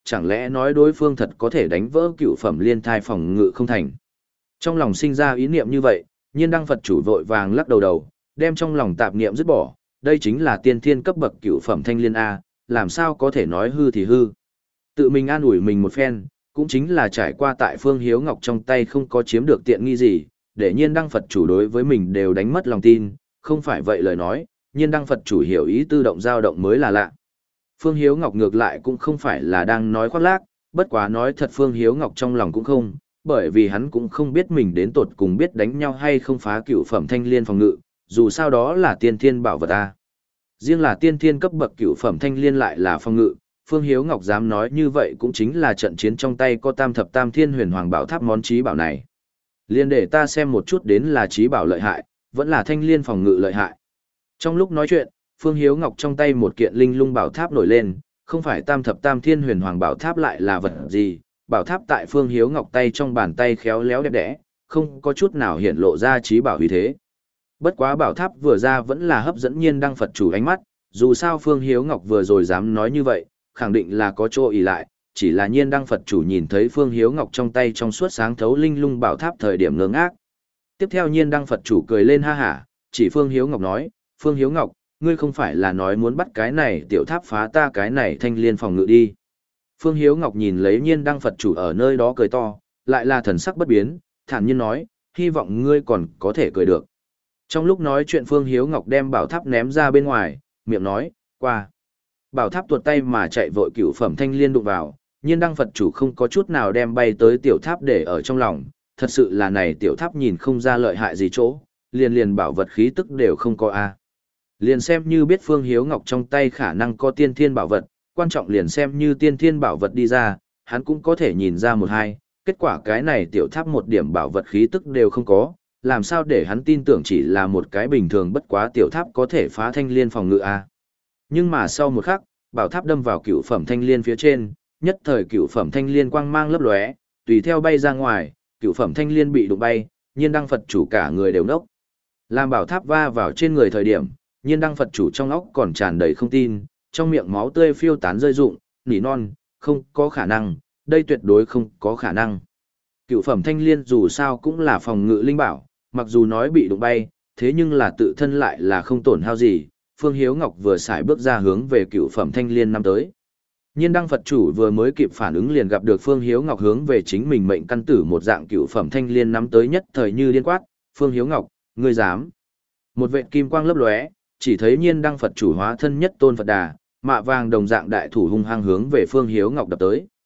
A: chẳng lẽ nói đối phương thật có thể đánh vỡ cựu phẩm liên thai phòng ngự không thành. Trong lòng sinh ra ý niệm như vậy, Nhiên Đăng Phật chủ vội vàng lắc đầu đầu, đem trong lòng tạp niệm dứt bỏ, đây chính là tiên thiên cấp bậc cựu phẩm thanh liên A, làm sao có thể nói hư thì hư. Tự mình an ủi mình một phen, cũng chính là trải qua tại Phương Hiếu Ngọc trong tay không có chiếm được tiện nghi gì, để Nhiên Đăng Phật chủ đối với mình đều đánh mất lòng tin, không phải vậy lời nói, Nhiên Đăng Phật chủ hiểu ý tự động dao động mới là lạ. Phương Hiếu Ngọc ngược lại cũng không phải là đang nói khoác lác, bất quá nói thật Phương Hiếu Ngọc trong lòng cũng không, bởi vì hắn cũng không biết mình đến tột cùng biết đánh nhau hay không phá cựu phẩm thanh liên phòng ngự, dù sao đó là tiên thiên bảo vật ta. Riêng là tiên thiên cấp bậc cựu phẩm thanh liên lại là phòng ngự, Phương Hiếu Ngọc dám nói như vậy cũng chính là trận chiến trong tay có tam thập tam thiên huyền hoàng bảo tháp món trí bảo này. Liên để ta xem một chút đến là trí bảo lợi hại, vẫn là thanh liên phòng ngự lợi hại. Trong lúc nói chuyện, Phương Hiếu Ngọc trong tay một kiện linh lung bảo tháp nổi lên, không phải tam thập tam thiên huyền hoàng bảo tháp lại là vật gì, bảo tháp tại Phương Hiếu Ngọc tay trong bàn tay khéo léo đẹp đẽ, không có chút nào hiện lộ ra trí bảo uy thế. Bất quá bảo tháp vừa ra vẫn là hấp dẫn Nhiên Đăng Phật chủ ánh mắt, dù sao Phương Hiếu Ngọc vừa rồi dám nói như vậy, khẳng định là có chỗ ỷ lại, chỉ là Nhiên Đăng Phật chủ nhìn thấy Phương Hiếu Ngọc trong tay trong suốt sáng thấu linh lung bảo tháp thời điểm ngơ ngác. Tiếp theo Nhiên Đăng Phật chủ cười lên ha hả, chỉ Phương Hiếu Ngọc nói, Phương Hiếu Ngọc, ngươi không phải là nói muốn bắt cái này tiểu tháp phá ta cái này thanh liên phòng ngự đi. Phương Hiếu Ngọc nhìn lấy Nhiên Đăng Phật chủ ở nơi đó cười to, lại là thần sắc bất biến, thản nhiên nói, hy vọng ngươi còn có thể cười được. Trong lúc nói chuyện Phương Hiếu Ngọc đem bảo tháp ném ra bên ngoài, miệng nói, qua. Bảo tháp tuột tay mà chạy vội cửu phẩm thanh liên đụng vào, Nhiên Đăng Phật chủ không có chút nào đem bay tới tiểu tháp để ở trong lòng, thật sự là này tiểu tháp nhìn không ra lợi hại gì chỗ, liền liền bảo vật khí tức đều không có a. Liền xem như biết Phương Hiếu Ngọc trong tay khả năng có tiên thiên bảo vật, quan trọng liền xem như tiên thiên bảo vật đi ra, hắn cũng có thể nhìn ra một hai, kết quả cái này tiểu tháp một điểm bảo vật khí tức đều không có, làm sao để hắn tin tưởng chỉ là một cái bình thường bất quá tiểu tháp có thể phá thanh liên phòng ngự a. Nhưng mà sau một khắc, bảo tháp đâm vào cựu phẩm thanh liên phía trên, nhất thời cựu phẩm thanh liên quang mang lấp lóe, tùy theo bay ra ngoài, cựu phẩm thanh liên bị đụng bay, Nhiên Đăng Phật chủ cả người đều nốc. Làm bảo tháp va vào trên người thời điểm, Nhiên Đăng Phật chủ trong óc còn tràn đầy không tin, trong miệng máu tươi phiêu tán rơi rụng, nỉ non, không có khả năng, đây tuyệt đối không có khả năng. Cựu phẩm thanh liên dù sao cũng là phòng ngự linh bảo, mặc dù nói bị đụng bay, thế nhưng là tự thân lại là không tổn hao gì. Phương Hiếu Ngọc vừa xài bước ra hướng về cựu phẩm thanh liên năm tới. Nhiên Đăng Phật chủ vừa mới kịp phản ứng liền gặp được Phương Hiếu Ngọc hướng về chính mình mệnh căn tử một dạng cựu phẩm thanh liên nắm tới nhất thời như điên quát, Phương Hiếu Ngọc, ngươi dám. Một vệt kim quang lấp lóe, chỉ thấy Nhiên Đăng Phật chủ hóa thân nhất tôn Phật Đà, mạ vàng đồng dạng đại thủ hung hăng hướng về Phương Hiếu Ngọc đập tới.